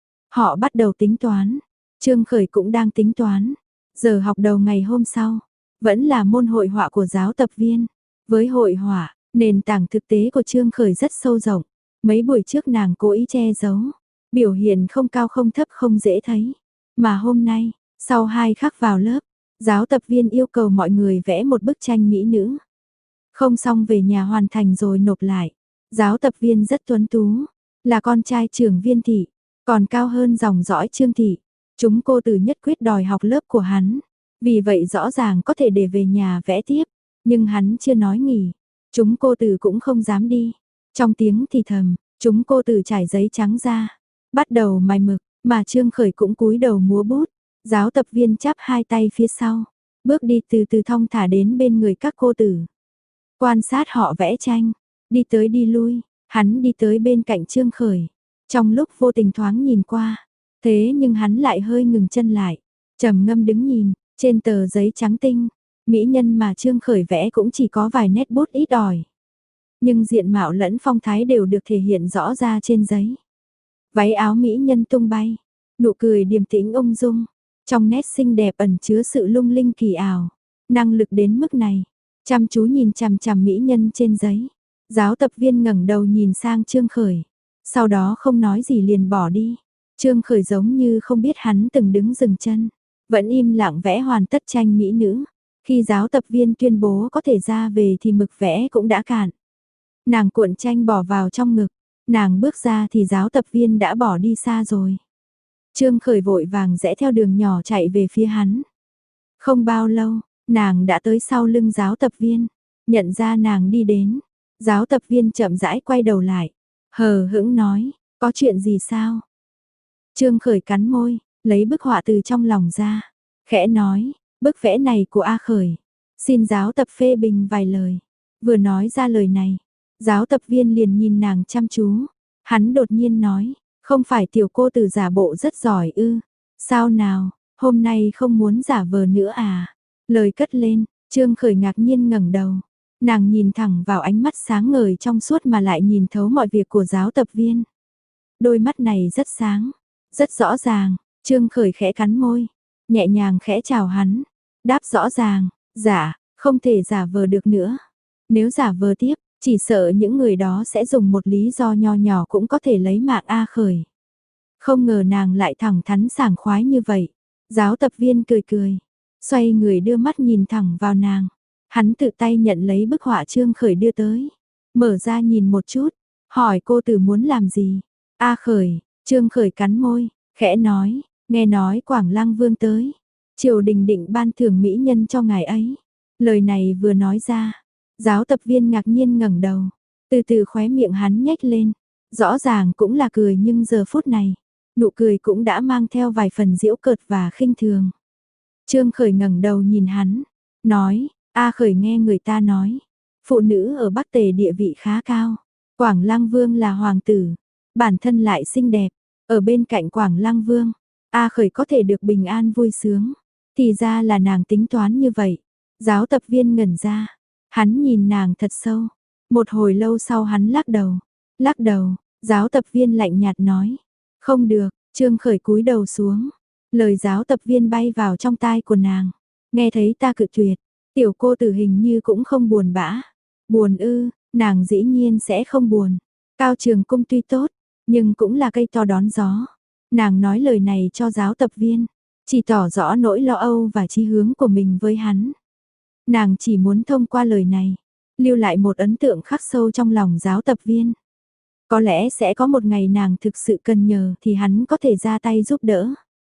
họ bắt đầu tính toán. Trương Khởi cũng đang tính toán. Giờ học đầu ngày hôm sau, vẫn là môn hội họa của giáo tập viên. Với hội họa, nền tảng thực tế của Trương Khởi rất sâu rộng. Mấy buổi trước nàng cố ý che giấu, biểu hiện không cao không thấp không dễ thấy. Mà hôm nay, sau hai khắc vào lớp, giáo tập viên yêu cầu mọi người vẽ một bức tranh mỹ nữ. Không xong về nhà hoàn thành rồi nộp lại. Giáo tập viên rất tuấn tú, là con trai trưởng Viên thị, còn cao hơn dòng dõi Trương thị. Chúng cô tử nhất quyết đòi học lớp của hắn, vì vậy rõ ràng có thể để về nhà vẽ tiếp, nhưng hắn chưa nói nghỉ. Chúng cô tử cũng không dám đi. Trong tiếng thì thầm, chúng cô tử trải giấy trắng ra, bắt đầu mài mực, mà Trương Khởi cũng cúi đầu múa bút. Giáo tập viên chắp hai tay phía sau, bước đi từ từ thong thả đến bên người các cô tử. Quan sát họ vẽ tranh, đi tới đi lui, hắn đi tới bên cạnh Trương Khởi. Trong lúc vô tình thoáng nhìn qua, thế nhưng hắn lại hơi ngừng chân lại, trầm ngâm đứng nhìn, trên tờ giấy trắng tinh, mỹ nhân mà Trương Khởi vẽ cũng chỉ có vài nét bút ít ỏi. Nhưng diện mạo lẫn phong thái đều được thể hiện rõ ra trên giấy. Váy áo mỹ nhân tung bay, nụ cười điềm tĩnh ung dung, trong nét xinh đẹp ẩn chứa sự lung linh kỳ ảo. Năng lực đến mức này, chăm chú nhìn chằm chằm mỹ nhân trên giấy. Giáo tập viên ngẩng đầu nhìn sang Trương Khởi, sau đó không nói gì liền bỏ đi. Trương Khởi giống như không biết hắn từng đứng dừng chân, vẫn im lặng vẽ hoàn tất tranh mỹ nữ. Khi giáo tập viên tuyên bố có thể ra về thì mực vẽ cũng đã cạn. Nàng cuộn tranh bỏ vào trong ngực, nàng bước ra thì giáo tập viên đã bỏ đi xa rồi. Trương Khởi vội vàng rẽ theo đường nhỏ chạy về phía hắn. Không bao lâu, nàng đã tới sau lưng giáo tập viên, nhận ra nàng đi đến. Giáo tập viên chậm rãi quay đầu lại, hờ hững nói, có chuyện gì sao? Trương Khởi cắn môi, lấy bức họa từ trong lòng ra, khẽ nói, bức vẽ này của A Khởi, xin giáo tập phê bình vài lời. Vừa nói ra lời này, giáo tập viên liền nhìn nàng chăm chú, hắn đột nhiên nói, không phải tiểu cô tử giả bộ rất giỏi ư, sao nào, hôm nay không muốn giả vờ nữa à? Lời cất lên, Trương Khởi ngạc nhiên ngẩng đầu. Nàng nhìn thẳng vào ánh mắt sáng ngời trong suốt mà lại nhìn thấu mọi việc của giáo tập viên. Đôi mắt này rất sáng, rất rõ ràng. Trương Khởi khẽ cắn môi, nhẹ nhàng khẽ chào hắn, đáp rõ ràng, giả, không thể giả vờ được nữa. Nếu giả vờ tiếp, chỉ sợ những người đó sẽ dùng một lý do nho nhỏ cũng có thể lấy mạng A Khởi. Không ngờ nàng lại thẳng thắn sảng khoái như vậy. Giáo tập viên cười cười, xoay người đưa mắt nhìn thẳng vào nàng. Hắn tự tay nhận lấy bức họa Trương Khởi đưa tới, mở ra nhìn một chút, hỏi cô tử muốn làm gì? A Khởi, Trương Khởi cắn môi, khẽ nói, nghe nói Quảng Lăng Vương tới, triều đình định ban thưởng mỹ nhân cho ngài ấy. Lời này vừa nói ra, giáo tập viên ngạc nhiên ngẩng đầu, từ từ khóe miệng hắn nhếch lên, rõ ràng cũng là cười nhưng giờ phút này, nụ cười cũng đã mang theo vài phần giễu cợt và khinh thường. Trương Khởi ngẩng đầu nhìn hắn, nói, A Khởi nghe người ta nói, phụ nữ ở Bắc Tề địa vị khá cao, Quảng Lăng Vương là hoàng tử, bản thân lại xinh đẹp, ở bên cạnh Quảng Lăng Vương, A Khởi có thể được bình an vui sướng, thì ra là nàng tính toán như vậy. Giáo tập viên ngẩn ra, hắn nhìn nàng thật sâu, một hồi lâu sau hắn lắc đầu, lắc đầu, giáo tập viên lạnh nhạt nói, không được. Trương Khởi cúi đầu xuống, lời giáo tập viên bay vào trong tai của nàng, nghe thấy ta cự tuyệt. Tiểu cô tử hình như cũng không buồn bã. Buồn ư, nàng dĩ nhiên sẽ không buồn. Cao Trường Cung tuy tốt, nhưng cũng là cây to đón gió. Nàng nói lời này cho giáo tập viên, chỉ tỏ rõ nỗi lo âu và chí hướng của mình với hắn. Nàng chỉ muốn thông qua lời này, lưu lại một ấn tượng khắc sâu trong lòng giáo tập viên. Có lẽ sẽ có một ngày nàng thực sự cần nhờ thì hắn có thể ra tay giúp đỡ.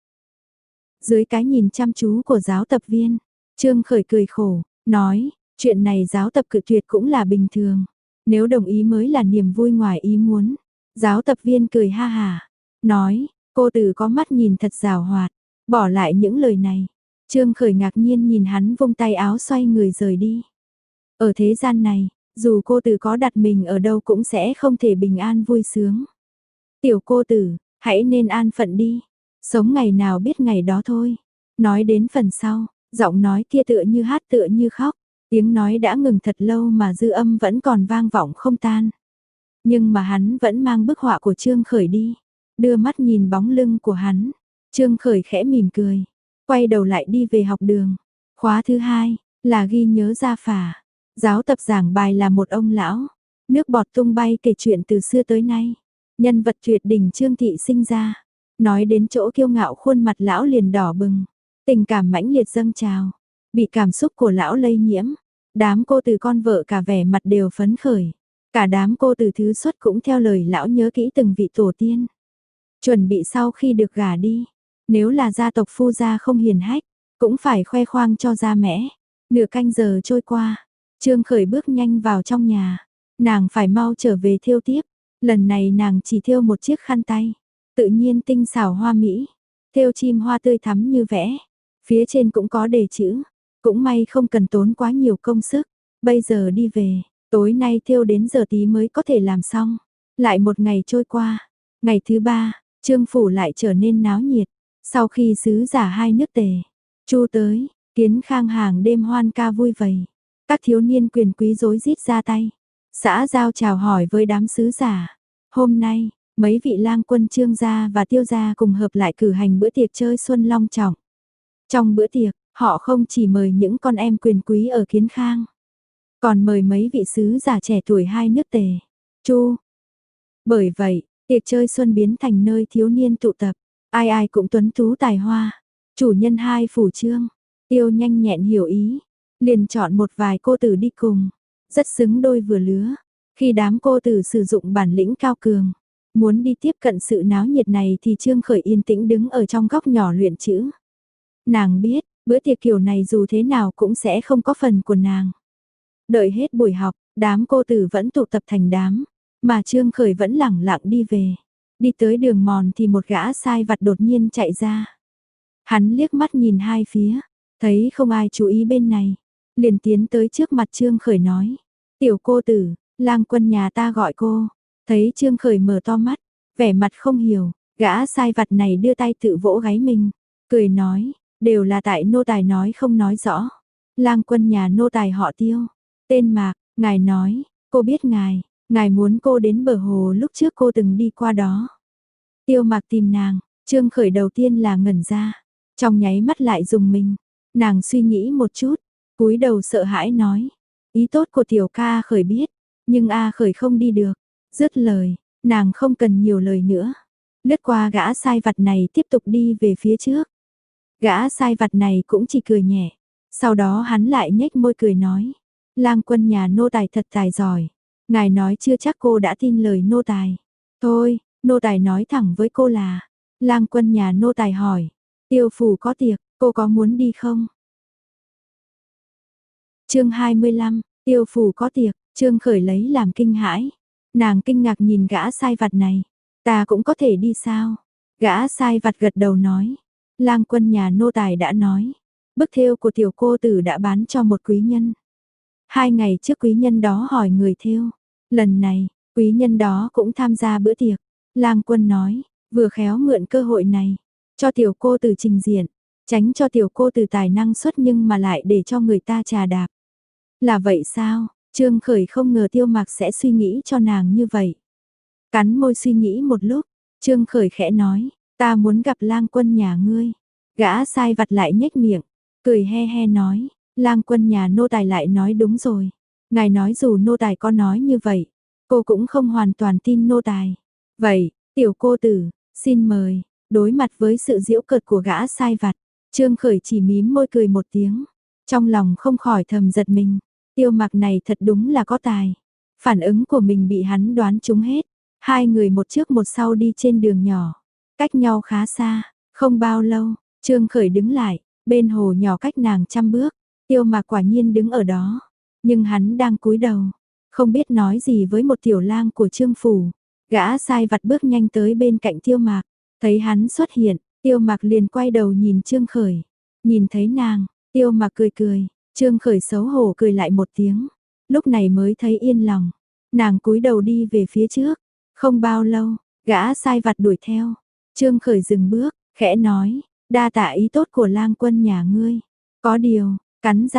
Dưới cái nhìn chăm chú của giáo tập viên, Trương Khởi cười khổ, nói, chuyện này giáo tập cự tuyệt cũng là bình thường. Nếu đồng ý mới là niềm vui ngoài ý muốn. Giáo tập viên cười ha hà, nói, cô tử có mắt nhìn thật rào hoạt, bỏ lại những lời này. Trương Khởi ngạc nhiên nhìn hắn vung tay áo xoay người rời đi. Ở thế gian này, dù cô tử có đặt mình ở đâu cũng sẽ không thể bình an vui sướng. Tiểu cô tử, hãy nên an phận đi, sống ngày nào biết ngày đó thôi. Nói đến phần sau, giọng nói kia tựa như hát tựa như khóc, Tiếng nói đã ngừng thật lâu mà dư âm vẫn còn vang vọng không tan. Nhưng mà hắn vẫn mang bức họa của Trương Khởi đi, đưa mắt nhìn bóng lưng của hắn. Trương Khởi khẽ mỉm cười, quay đầu lại đi về học đường. Khóa thứ hai là ghi nhớ gia phả. Giáo tập giảng bài là một ông lão, nước bọt tung bay kể chuyện từ xưa tới nay. Nhân vật tuyệt đỉnh Trương Thị sinh ra, nói đến chỗ kiêu ngạo khuôn mặt lão liền đỏ bừng, tình cảm mãnh liệt dâng trào, bị cảm xúc của lão lây nhiễm. Đám cô từ con vợ cả vẻ mặt đều phấn khởi, cả đám cô từ thứ xuất cũng theo lời lão nhớ kỹ từng vị tổ tiên. Chuẩn bị sau khi được gả đi, nếu là gia tộc Phu gia không hiền hách, cũng phải khoe khoang cho ra mẽ. Nửa canh giờ trôi qua, Trương Khởi bước nhanh vào trong nhà, nàng phải mau trở về thêu tiếp. Lần này nàng chỉ thêu một chiếc khăn tay, tự nhiên tinh xảo hoa mỹ, thêu chim hoa tươi thắm như vẽ, phía trên cũng có đề chữ, cũng may không cần tốn quá nhiều công sức. Bây giờ đi về, tối nay thêu đến giờ tí mới có thể làm xong. Lại một ngày trôi qua, ngày thứ ba, Trương phủ lại trở nên náo nhiệt. Sau khi sứ giả hai nước Tề, Chu tới, Kiến Khang hàng đêm hoan ca vui vầy, các thiếu niên quyền quý rối rít ra tay, xã giao chào hỏi với đám sứ giả. Hôm nay, mấy vị lang quân Trương gia và Tiêu gia cùng hợp lại cử hành bữa tiệc chơi xuân long trọng. Trong bữa tiệc, họ không chỉ mời những con em quyền quý ở Kiến Khang, còn mời mấy vị sứ giả trẻ tuổi hai nước Tề, Chu. Bởi vậy, tiệc chơi xuân biến thành nơi thiếu niên tụ tập, ai ai cũng tuấn tú tài hoa. Chủ nhân hai phủ Trương, Tiêu nhanh nhẹn hiểu ý, liền chọn một vài cô tử đi cùng, rất xứng đôi vừa lứa. Khi đám cô tử sử dụng bản lĩnh cao cường, muốn đi tiếp cận sự náo nhiệt này thì Trương Khởi yên tĩnh đứng ở trong góc nhỏ luyện chữ. Nàng biết, bữa tiệc kiểu này dù thế nào cũng sẽ không có phần của nàng. Đợi hết buổi học, đám cô tử vẫn tụ tập thành đám, mà Trương Khởi vẫn lẳng lặng đi về. Đi tới đường mòn thì một gã sai vặt đột nhiên chạy ra. Hắn liếc mắt nhìn hai phía, thấy không ai chú ý bên này, liền tiến tới trước mặt Trương Khởi nói: "Tiểu cô tử, lang quân nhà ta gọi cô." Thấy Trương Khởi mở to mắt, vẻ mặt không hiểu, gã sai vặt này đưa tay tự vỗ gáy mình, cười nói: "Đều là tại nô tài nói không nói rõ. Lang quân nhà nô tài họ Tiêu, tên Mạc, ngài nói, cô biết ngài, ngài muốn cô đến bờ hồ lúc trước cô từng đi qua đó." Tiêu Mạc tìm nàng, Trương Khởi đầu tiên là ngẩn ra, trong nháy mắt lại dùng mình. Nàng suy nghĩ một chút, cúi đầu sợ hãi nói: "Ý tốt của tiểu ca Khởi biết, nhưng A Khởi không đi được." Dứt lời, nàng không cần nhiều lời nữa, lướt qua gã sai vặt này tiếp tục đi về phía trước. Gã sai vặt này cũng chỉ cười nhẹ, sau đó hắn lại nhếch môi cười nói: "Lang quân nhà nô tài thật tài giỏi, ngài nói chưa chắc cô đã tin lời nô tài. Thôi, nô tài nói thẳng với cô là..." Lang quân nhà nô tài hỏi: "Tiêu phủ có tiệc, cô có muốn đi không?" Chương hai mươi lăm, Tiêu phủ có tiệc. Trương Khởi lấy làm kinh hãi. Nàng kinh ngạc nhìn gã sai vặt này, "Ta cũng có thể đi sao?" Gã sai vặt gật đầu nói: "Lang quân nhà nô tài đã nói, bức thêu của tiểu cô tử đã bán cho một quý nhân. Hai ngày trước quý nhân đó hỏi người thêu, lần này, quý nhân đó cũng tham gia bữa tiệc." Lang quân nói: "Vừa khéo mượn cơ hội này, cho tiểu cô tử trình diện, tránh cho tiểu cô tử tài năng xuất nhưng mà lại để cho người ta trà đạp." Là vậy sao? Trương Khởi không ngờ Tiêu Mạc sẽ suy nghĩ cho nàng như vậy. Cắn môi suy nghĩ một lúc, Trương Khởi khẽ nói: "Ta muốn gặp lang quân nhà ngươi." Gã sai vặt lại nhếch miệng, cười he he nói: "Lang quân nhà nô tài lại nói đúng rồi. Ngài nói dù nô tài có nói như vậy, cô cũng không hoàn toàn tin nô tài. Vậy, tiểu cô tử, xin mời." Đối mặt với sự giễu cợt của gã sai vặt, Trương Khởi chỉ mím môi cười một tiếng, trong lòng không khỏi thầm giật mình. Tiêu Mạc này thật đúng là có tài. Phản ứng của mình bị hắn đoán trúng hết. Hai người một trước một sau đi trên đường nhỏ, cách nhau khá xa. Không bao lâu, Trương Khởi đứng lại, bên hồ nhỏ cách nàng trăm bước. Tiêu Mạc quả nhiên đứng ở đó, nhưng hắn đang cúi đầu, không biết nói gì với một tiểu lang của Trương phủ. Gã sai vặt bước nhanh tới bên cạnh Tiêu Mạc, thấy hắn xuất hiện, Tiêu Mạc liền quay đầu nhìn Trương Khởi. Nhìn thấy nàng, Tiêu Mạc cười cười, Trương Khởi xấu hổ cười lại một tiếng, lúc này mới thấy yên lòng. Nàng cúi đầu đi về phía trước, không bao lâu, gã sai vặt đuổi theo. Trương Khởi dừng bước, khẽ nói: "Đa tạ ý tốt của lang quân nhà ngươi. Có điều..." Cắn răng,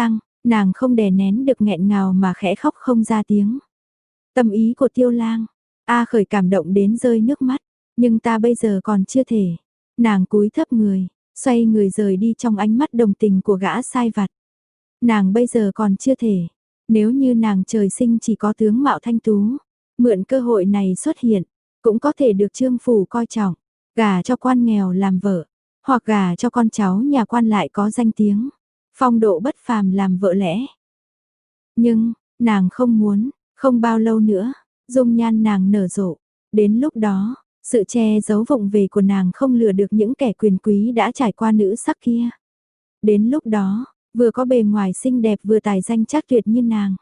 Nàng không đè nén được nghẹn ngào mà khẽ khóc không ra tiếng. Tâm ý của Tiêu Lang, A Khởi cảm động đến rơi nước mắt, nhưng ta bây giờ còn chưa thể. Nàng cúi thấp người, xoay người rời đi trong ánh mắt đồng tình của gã sai vặt. Nàng bây giờ còn chưa thể, nếu như nàng trời sinh chỉ có tướng mạo thanh tú, mượn cơ hội này xuất hiện, cũng có thể được Trương phủ coi trọng, gả cho quan nghèo làm vợ, hoặc gả cho con cháu nhà quan lại có danh tiếng, phong độ bất phàm làm vợ lẽ. Nhưng, nàng không muốn, không bao lâu nữa, dung nhan nàng nở rộ, đến lúc đó, sự che giấu vụng về của nàng không lừa được những kẻ quyền quý đã trải qua nữ sắc kia. Đến lúc đó, vừa có bề ngoài xinh đẹp vừa tài danh chắc tuyệt như nàng,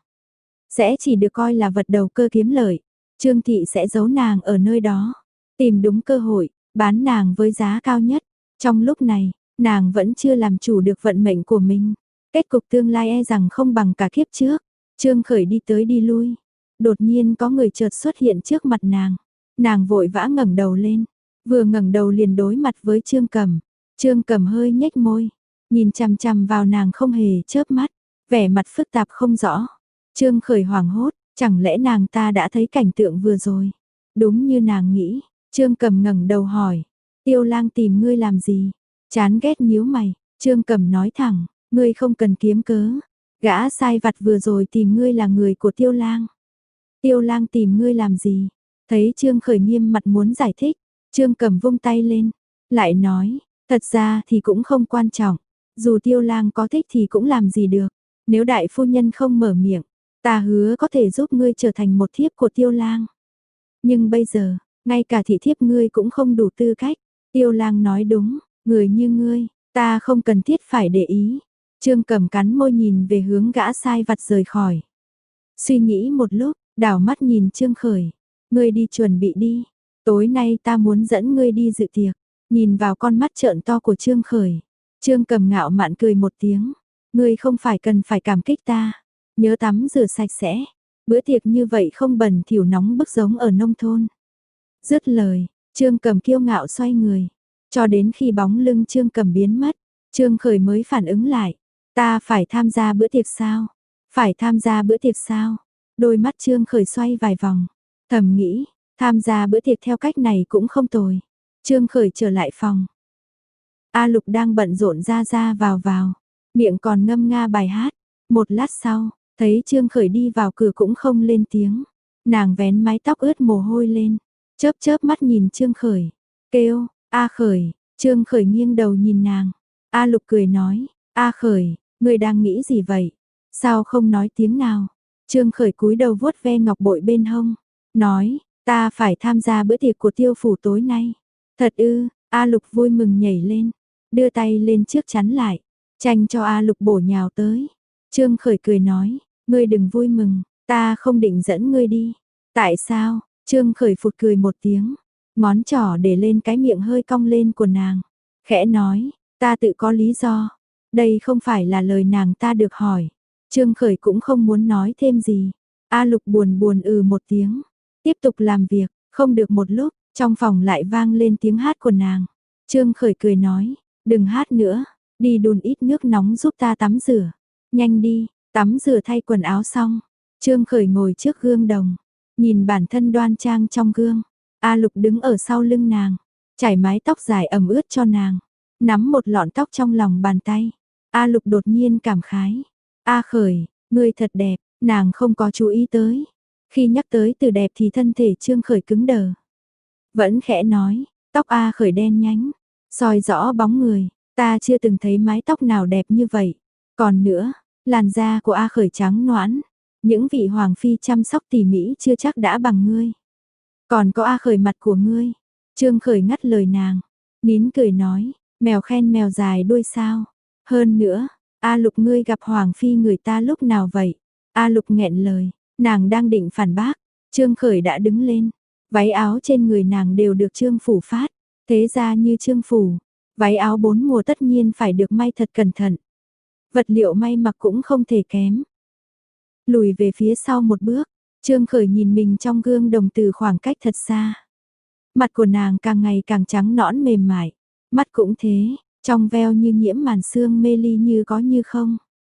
sẽ chỉ được coi là vật đầu cơ kiếm lợi. Trương thị sẽ giấu nàng ở nơi đó, tìm đúng cơ hội, bán nàng với giá cao nhất. Trong lúc này, nàng vẫn chưa làm chủ được vận mệnh của mình. Kết cục tương lai e rằng không bằng cả kiếp trước. Trương Khởi đi tới đi lui, đột nhiên có người chợt xuất hiện trước mặt nàng. Nàng vội vã ngẩng đầu lên, vừa ngẩng đầu liền đối mặt với Trương Cẩm. Trương Cẩm hơi nhếch môi, nhìn chằm chằm vào nàng không hề chớp mắt, vẻ mặt phức tạp không rõ. Trương Khởi hoảng hốt, chẳng lẽ nàng ta đã thấy cảnh tượng vừa rồi? Đúng như nàng nghĩ, Trương Cẩm ngẩng đầu hỏi, Tiêu Lang tìm ngươi làm gì? Chán ghét nhíu mày, Trương Cẩm nói thẳng, ngươi không cần kiếm cớ, gã sai vặt vừa rồi tìm ngươi là người của Tiêu Lang. Tiêu Lang tìm ngươi làm gì? Thấy Trương Khởi nghiêm mặt muốn giải thích, Trương Cẩm vung tay lên, lại nói, thật ra thì cũng không quan trọng, dù Tiêu Lang có thích thì cũng làm gì được, nếu đại phu nhân không mở miệng, ta hứa có thể giúp ngươi trở thành một thiếp của Tiêu Lang. Nhưng bây giờ, ngay cả thị thiếp ngươi cũng không đủ tư cách. Tiêu Lang nói đúng, người như ngươi, ta không cần thiết phải để ý. Trương Cẩm cắn môi nhìn về hướng gã sai vặt rời khỏi. Suy nghĩ một lúc, đảo mắt nhìn Trương Khởi, ngươi đi chuẩn bị đi, tối nay ta muốn dẫn ngươi đi dự tiệc. Nhìn vào con mắt trợn to của Trương Khởi, Trương Cẩm ngạo mạn cười một tiếng, ngươi không phải cần phải cảm kích ta, nhớ tắm rửa sạch sẽ, bữa tiệc như vậy không bẩn thỉu nóng bức giống ở nông thôn. Dứt lời, Trương Cẩm kiêu ngạo xoay người, cho đến khi bóng lưng Trương Cẩm biến mất, Trương Khởi mới phản ứng lại, ta phải tham gia bữa tiệc sao? Phải tham gia bữa tiệc sao? Đôi mắt Trương Khởi xoay vài vòng, thầm nghĩ, tham gia bữa tiệc theo cách này cũng không tồi. Trương Khởi trở lại phòng. A Lục đang bận rộn ra ra vào vào, miệng còn ngâm nga bài hát. Một lát sau, thấy Trương Khởi đi vào cửa cũng không lên tiếng. Nàng vén mái tóc ướt mồ hôi lên, chớp chớp mắt nhìn Trương Khởi, kêu, A Khởi. Trương Khởi nghiêng đầu nhìn nàng. A Lục cười nói, A Khởi, ngươi đang nghĩ gì vậy? Sao không nói tiếng nào? Trương Khởi cúi đầu vuốt ve ngọc bội bên hông, nói, ta phải tham gia bữa tiệc của Tiêu phủ tối nay. Thật ư? A Lục vui mừng nhảy lên, đưa tay lên trước chắn lại, tranh cho A Lục bổ nhào tới. Trương Khởi cười nói, ngươi đừng vui mừng, ta không định dẫn ngươi đi. Tại sao? Trương Khởi phụt cười một tiếng, ngón trỏ để lên cái miệng hơi cong lên của nàng, khẽ nói, ta tự có lý do. Đây không phải là lời nàng ta được hỏi. Trương Khởi cũng không muốn nói thêm gì. A Lục buồn buồn ừ một tiếng, tiếp tục làm việc. Không được một lúc, trong phòng lại vang lên tiếng hát của nàng. Trương Khởi cười nói, đừng hát nữa, đi đun ít nước nóng giúp ta tắm rửa. Nhanh đi, tắm rửa thay quần áo xong. Trương Khởi ngồi trước gương đồng, nhìn bản thân đoan trang trong gương. A Lục đứng ở sau lưng nàng, chải mái tóc dài ẩm ướt cho nàng, nắm một lọn tóc trong lòng bàn tay. A Lục đột nhiên cảm khái, A Khởi, ngươi thật đẹp. Nàng không có chú ý tới, khi nhắc tới từ đẹp thì thân thể Trương Khởi cứng đờ. Vẫn khẽ nói, tóc A Khởi đen nhánh, soi rõ bóng người, ta chưa từng thấy mái tóc nào đẹp như vậy. Còn nữa, làn da của A Khởi trắng nõn, những vị hoàng phi chăm sóc tỉ mỉ chưa chắc đã bằng ngươi. Còn có A Khởi mặt của ngươi. Trương Khởi ngắt lời nàng, nín cười nói, mèo khen mèo dài đuôi sao. Hơn nữa, A Lục ngươi gặp hoàng phi người ta lúc nào vậy? A Lục nghẹn lời, nàng đang định phản bác, Trương Khởi đã đứng lên, váy áo trên người nàng đều được Trương phủ phát, thế ra như Trương phủ, váy áo bốn mùa tất nhiên phải được may thật cẩn thận. Vật liệu may mặc cũng không thể kém. Lùi về phía sau một bước, Trương Khởi nhìn mình trong gương đồng từ khoảng cách thật xa. Mặt của nàng càng ngày càng trắng nõn mềm mại, mắt cũng thế, trong veo như nhiễm màn sương mê ly như có như không.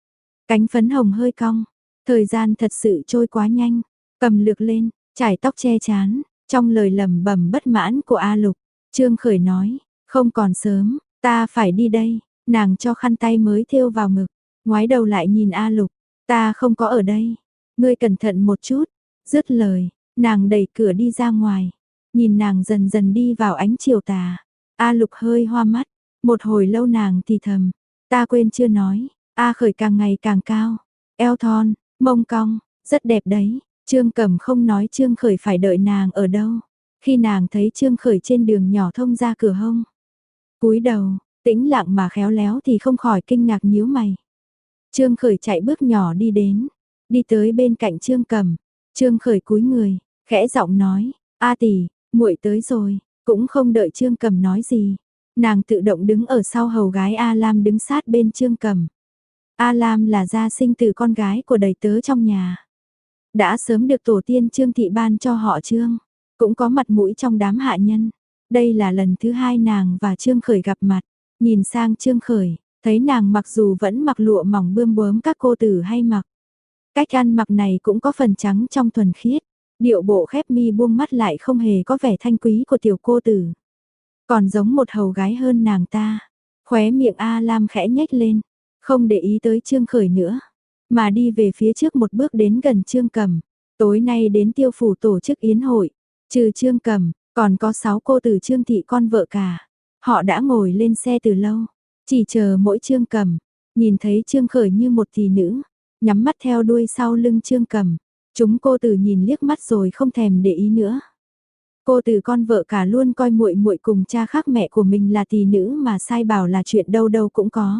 Cánh phấn hồng hơi cong, thời gian thật sự trôi quá nhanh, cầm lược lên, chải tóc che chán, trong lời lẩm bẩm bất mãn của A Lục, Trương Khởi nói, không còn sớm, ta phải đi đây, nàng cho khăn tay mới thêu vào ngực, ngoái đầu lại nhìn A Lục, ta không có ở đây, ngươi cẩn thận một chút, dứt lời, nàng đẩy cửa đi ra ngoài, nhìn nàng dần dần đi vào ánh chiều tà, A Lục hơi hoa mắt, một hồi lâu nàng thì thầm, ta quên chưa nói, A Khởi càng ngày càng cao, eo thon, mông cong, rất đẹp đấy. Trương Cẩm không nói Trương Khởi phải đợi nàng ở đâu. Khi nàng thấy Trương Khởi trên đường nhỏ thông ra cửa hông, cúi đầu, tĩnh lặng mà khéo léo thì không khỏi kinh ngạc nhíu mày. Trương Khởi chạy bước nhỏ đi đến, đi tới bên cạnh Trương Cẩm. Trương Khởi cúi người, khẽ giọng nói, "A tỷ, muội tới rồi." Cũng không đợi Trương Cẩm nói gì, nàng tự động đứng ở sau hầu gái A Lam đứng sát bên Trương Cẩm. A Lam là gia sinh từ con gái của đầy tớ trong nhà. Đã sớm được tổ tiên Trương thị ban cho họ Trương, cũng có mặt mũi trong đám hạ nhân. Đây là lần thứ hai nàng và Trương Khởi gặp mặt, nhìn sang Trương Khởi, thấy nàng mặc dù vẫn mặc lụa mỏng bươm bướm các cô tử hay mặc. Cách ăn mặc này cũng có phần trắng trong thuần khiết, điệu bộ khép mi buông mắt lại không hề có vẻ thanh quý của tiểu cô tử. Còn giống một hầu gái hơn nàng ta, khóe miệng A Lam khẽ nhếch lên, không để ý tới Trương Khởi nữa, mà đi về phía trước một bước đến gần Trương Cẩm. Tối nay đến Tiêu phủ tổ chức yến hội, trừ Trương Cẩm, còn có sáu cô tử Trương thị con vợ cả. Họ đã ngồi lên xe từ lâu, chỉ chờ mỗi Trương Cẩm. Nhìn thấy Trương Khởi như một thị nữ, nhắm mắt theo đuôi sau lưng Trương Cẩm. Chúng cô tử nhìn liếc mắt rồi không thèm để ý nữa. Cô tử con vợ cả luôn coi muội muội cùng cha khác mẹ của mình là thị nữ mà sai bảo là chuyện đâu đâu cũng có.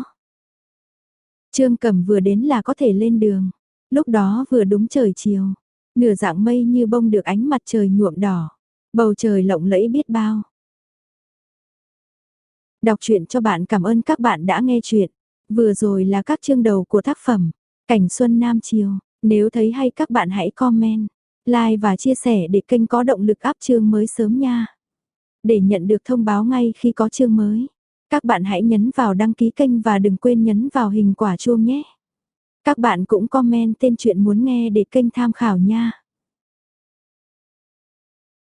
Trương Cẩm vừa đến là có thể lên đường. Lúc đó vừa đúng trời chiều, nửa dạng mây như bông được ánh mặt trời nhuộm đỏ, bầu trời lộng lẫy biết bao. Đọc truyện cho bạn, cảm ơn các bạn đã nghe truyện. Vừa rồi là các chương đầu của tác phẩm Cảnh Xuân Nam Chiều. Nếu thấy hay các bạn hãy comment, like và chia sẻ để kênh có động lực up chương mới sớm nha. Để nhận được thông báo ngay khi có chương mới, các bạn hãy nhấn vào đăng ký kênh và đừng quên nhấn vào hình quả chuông nhé. Các bạn cũng comment tên truyện muốn nghe để kênh tham khảo nha.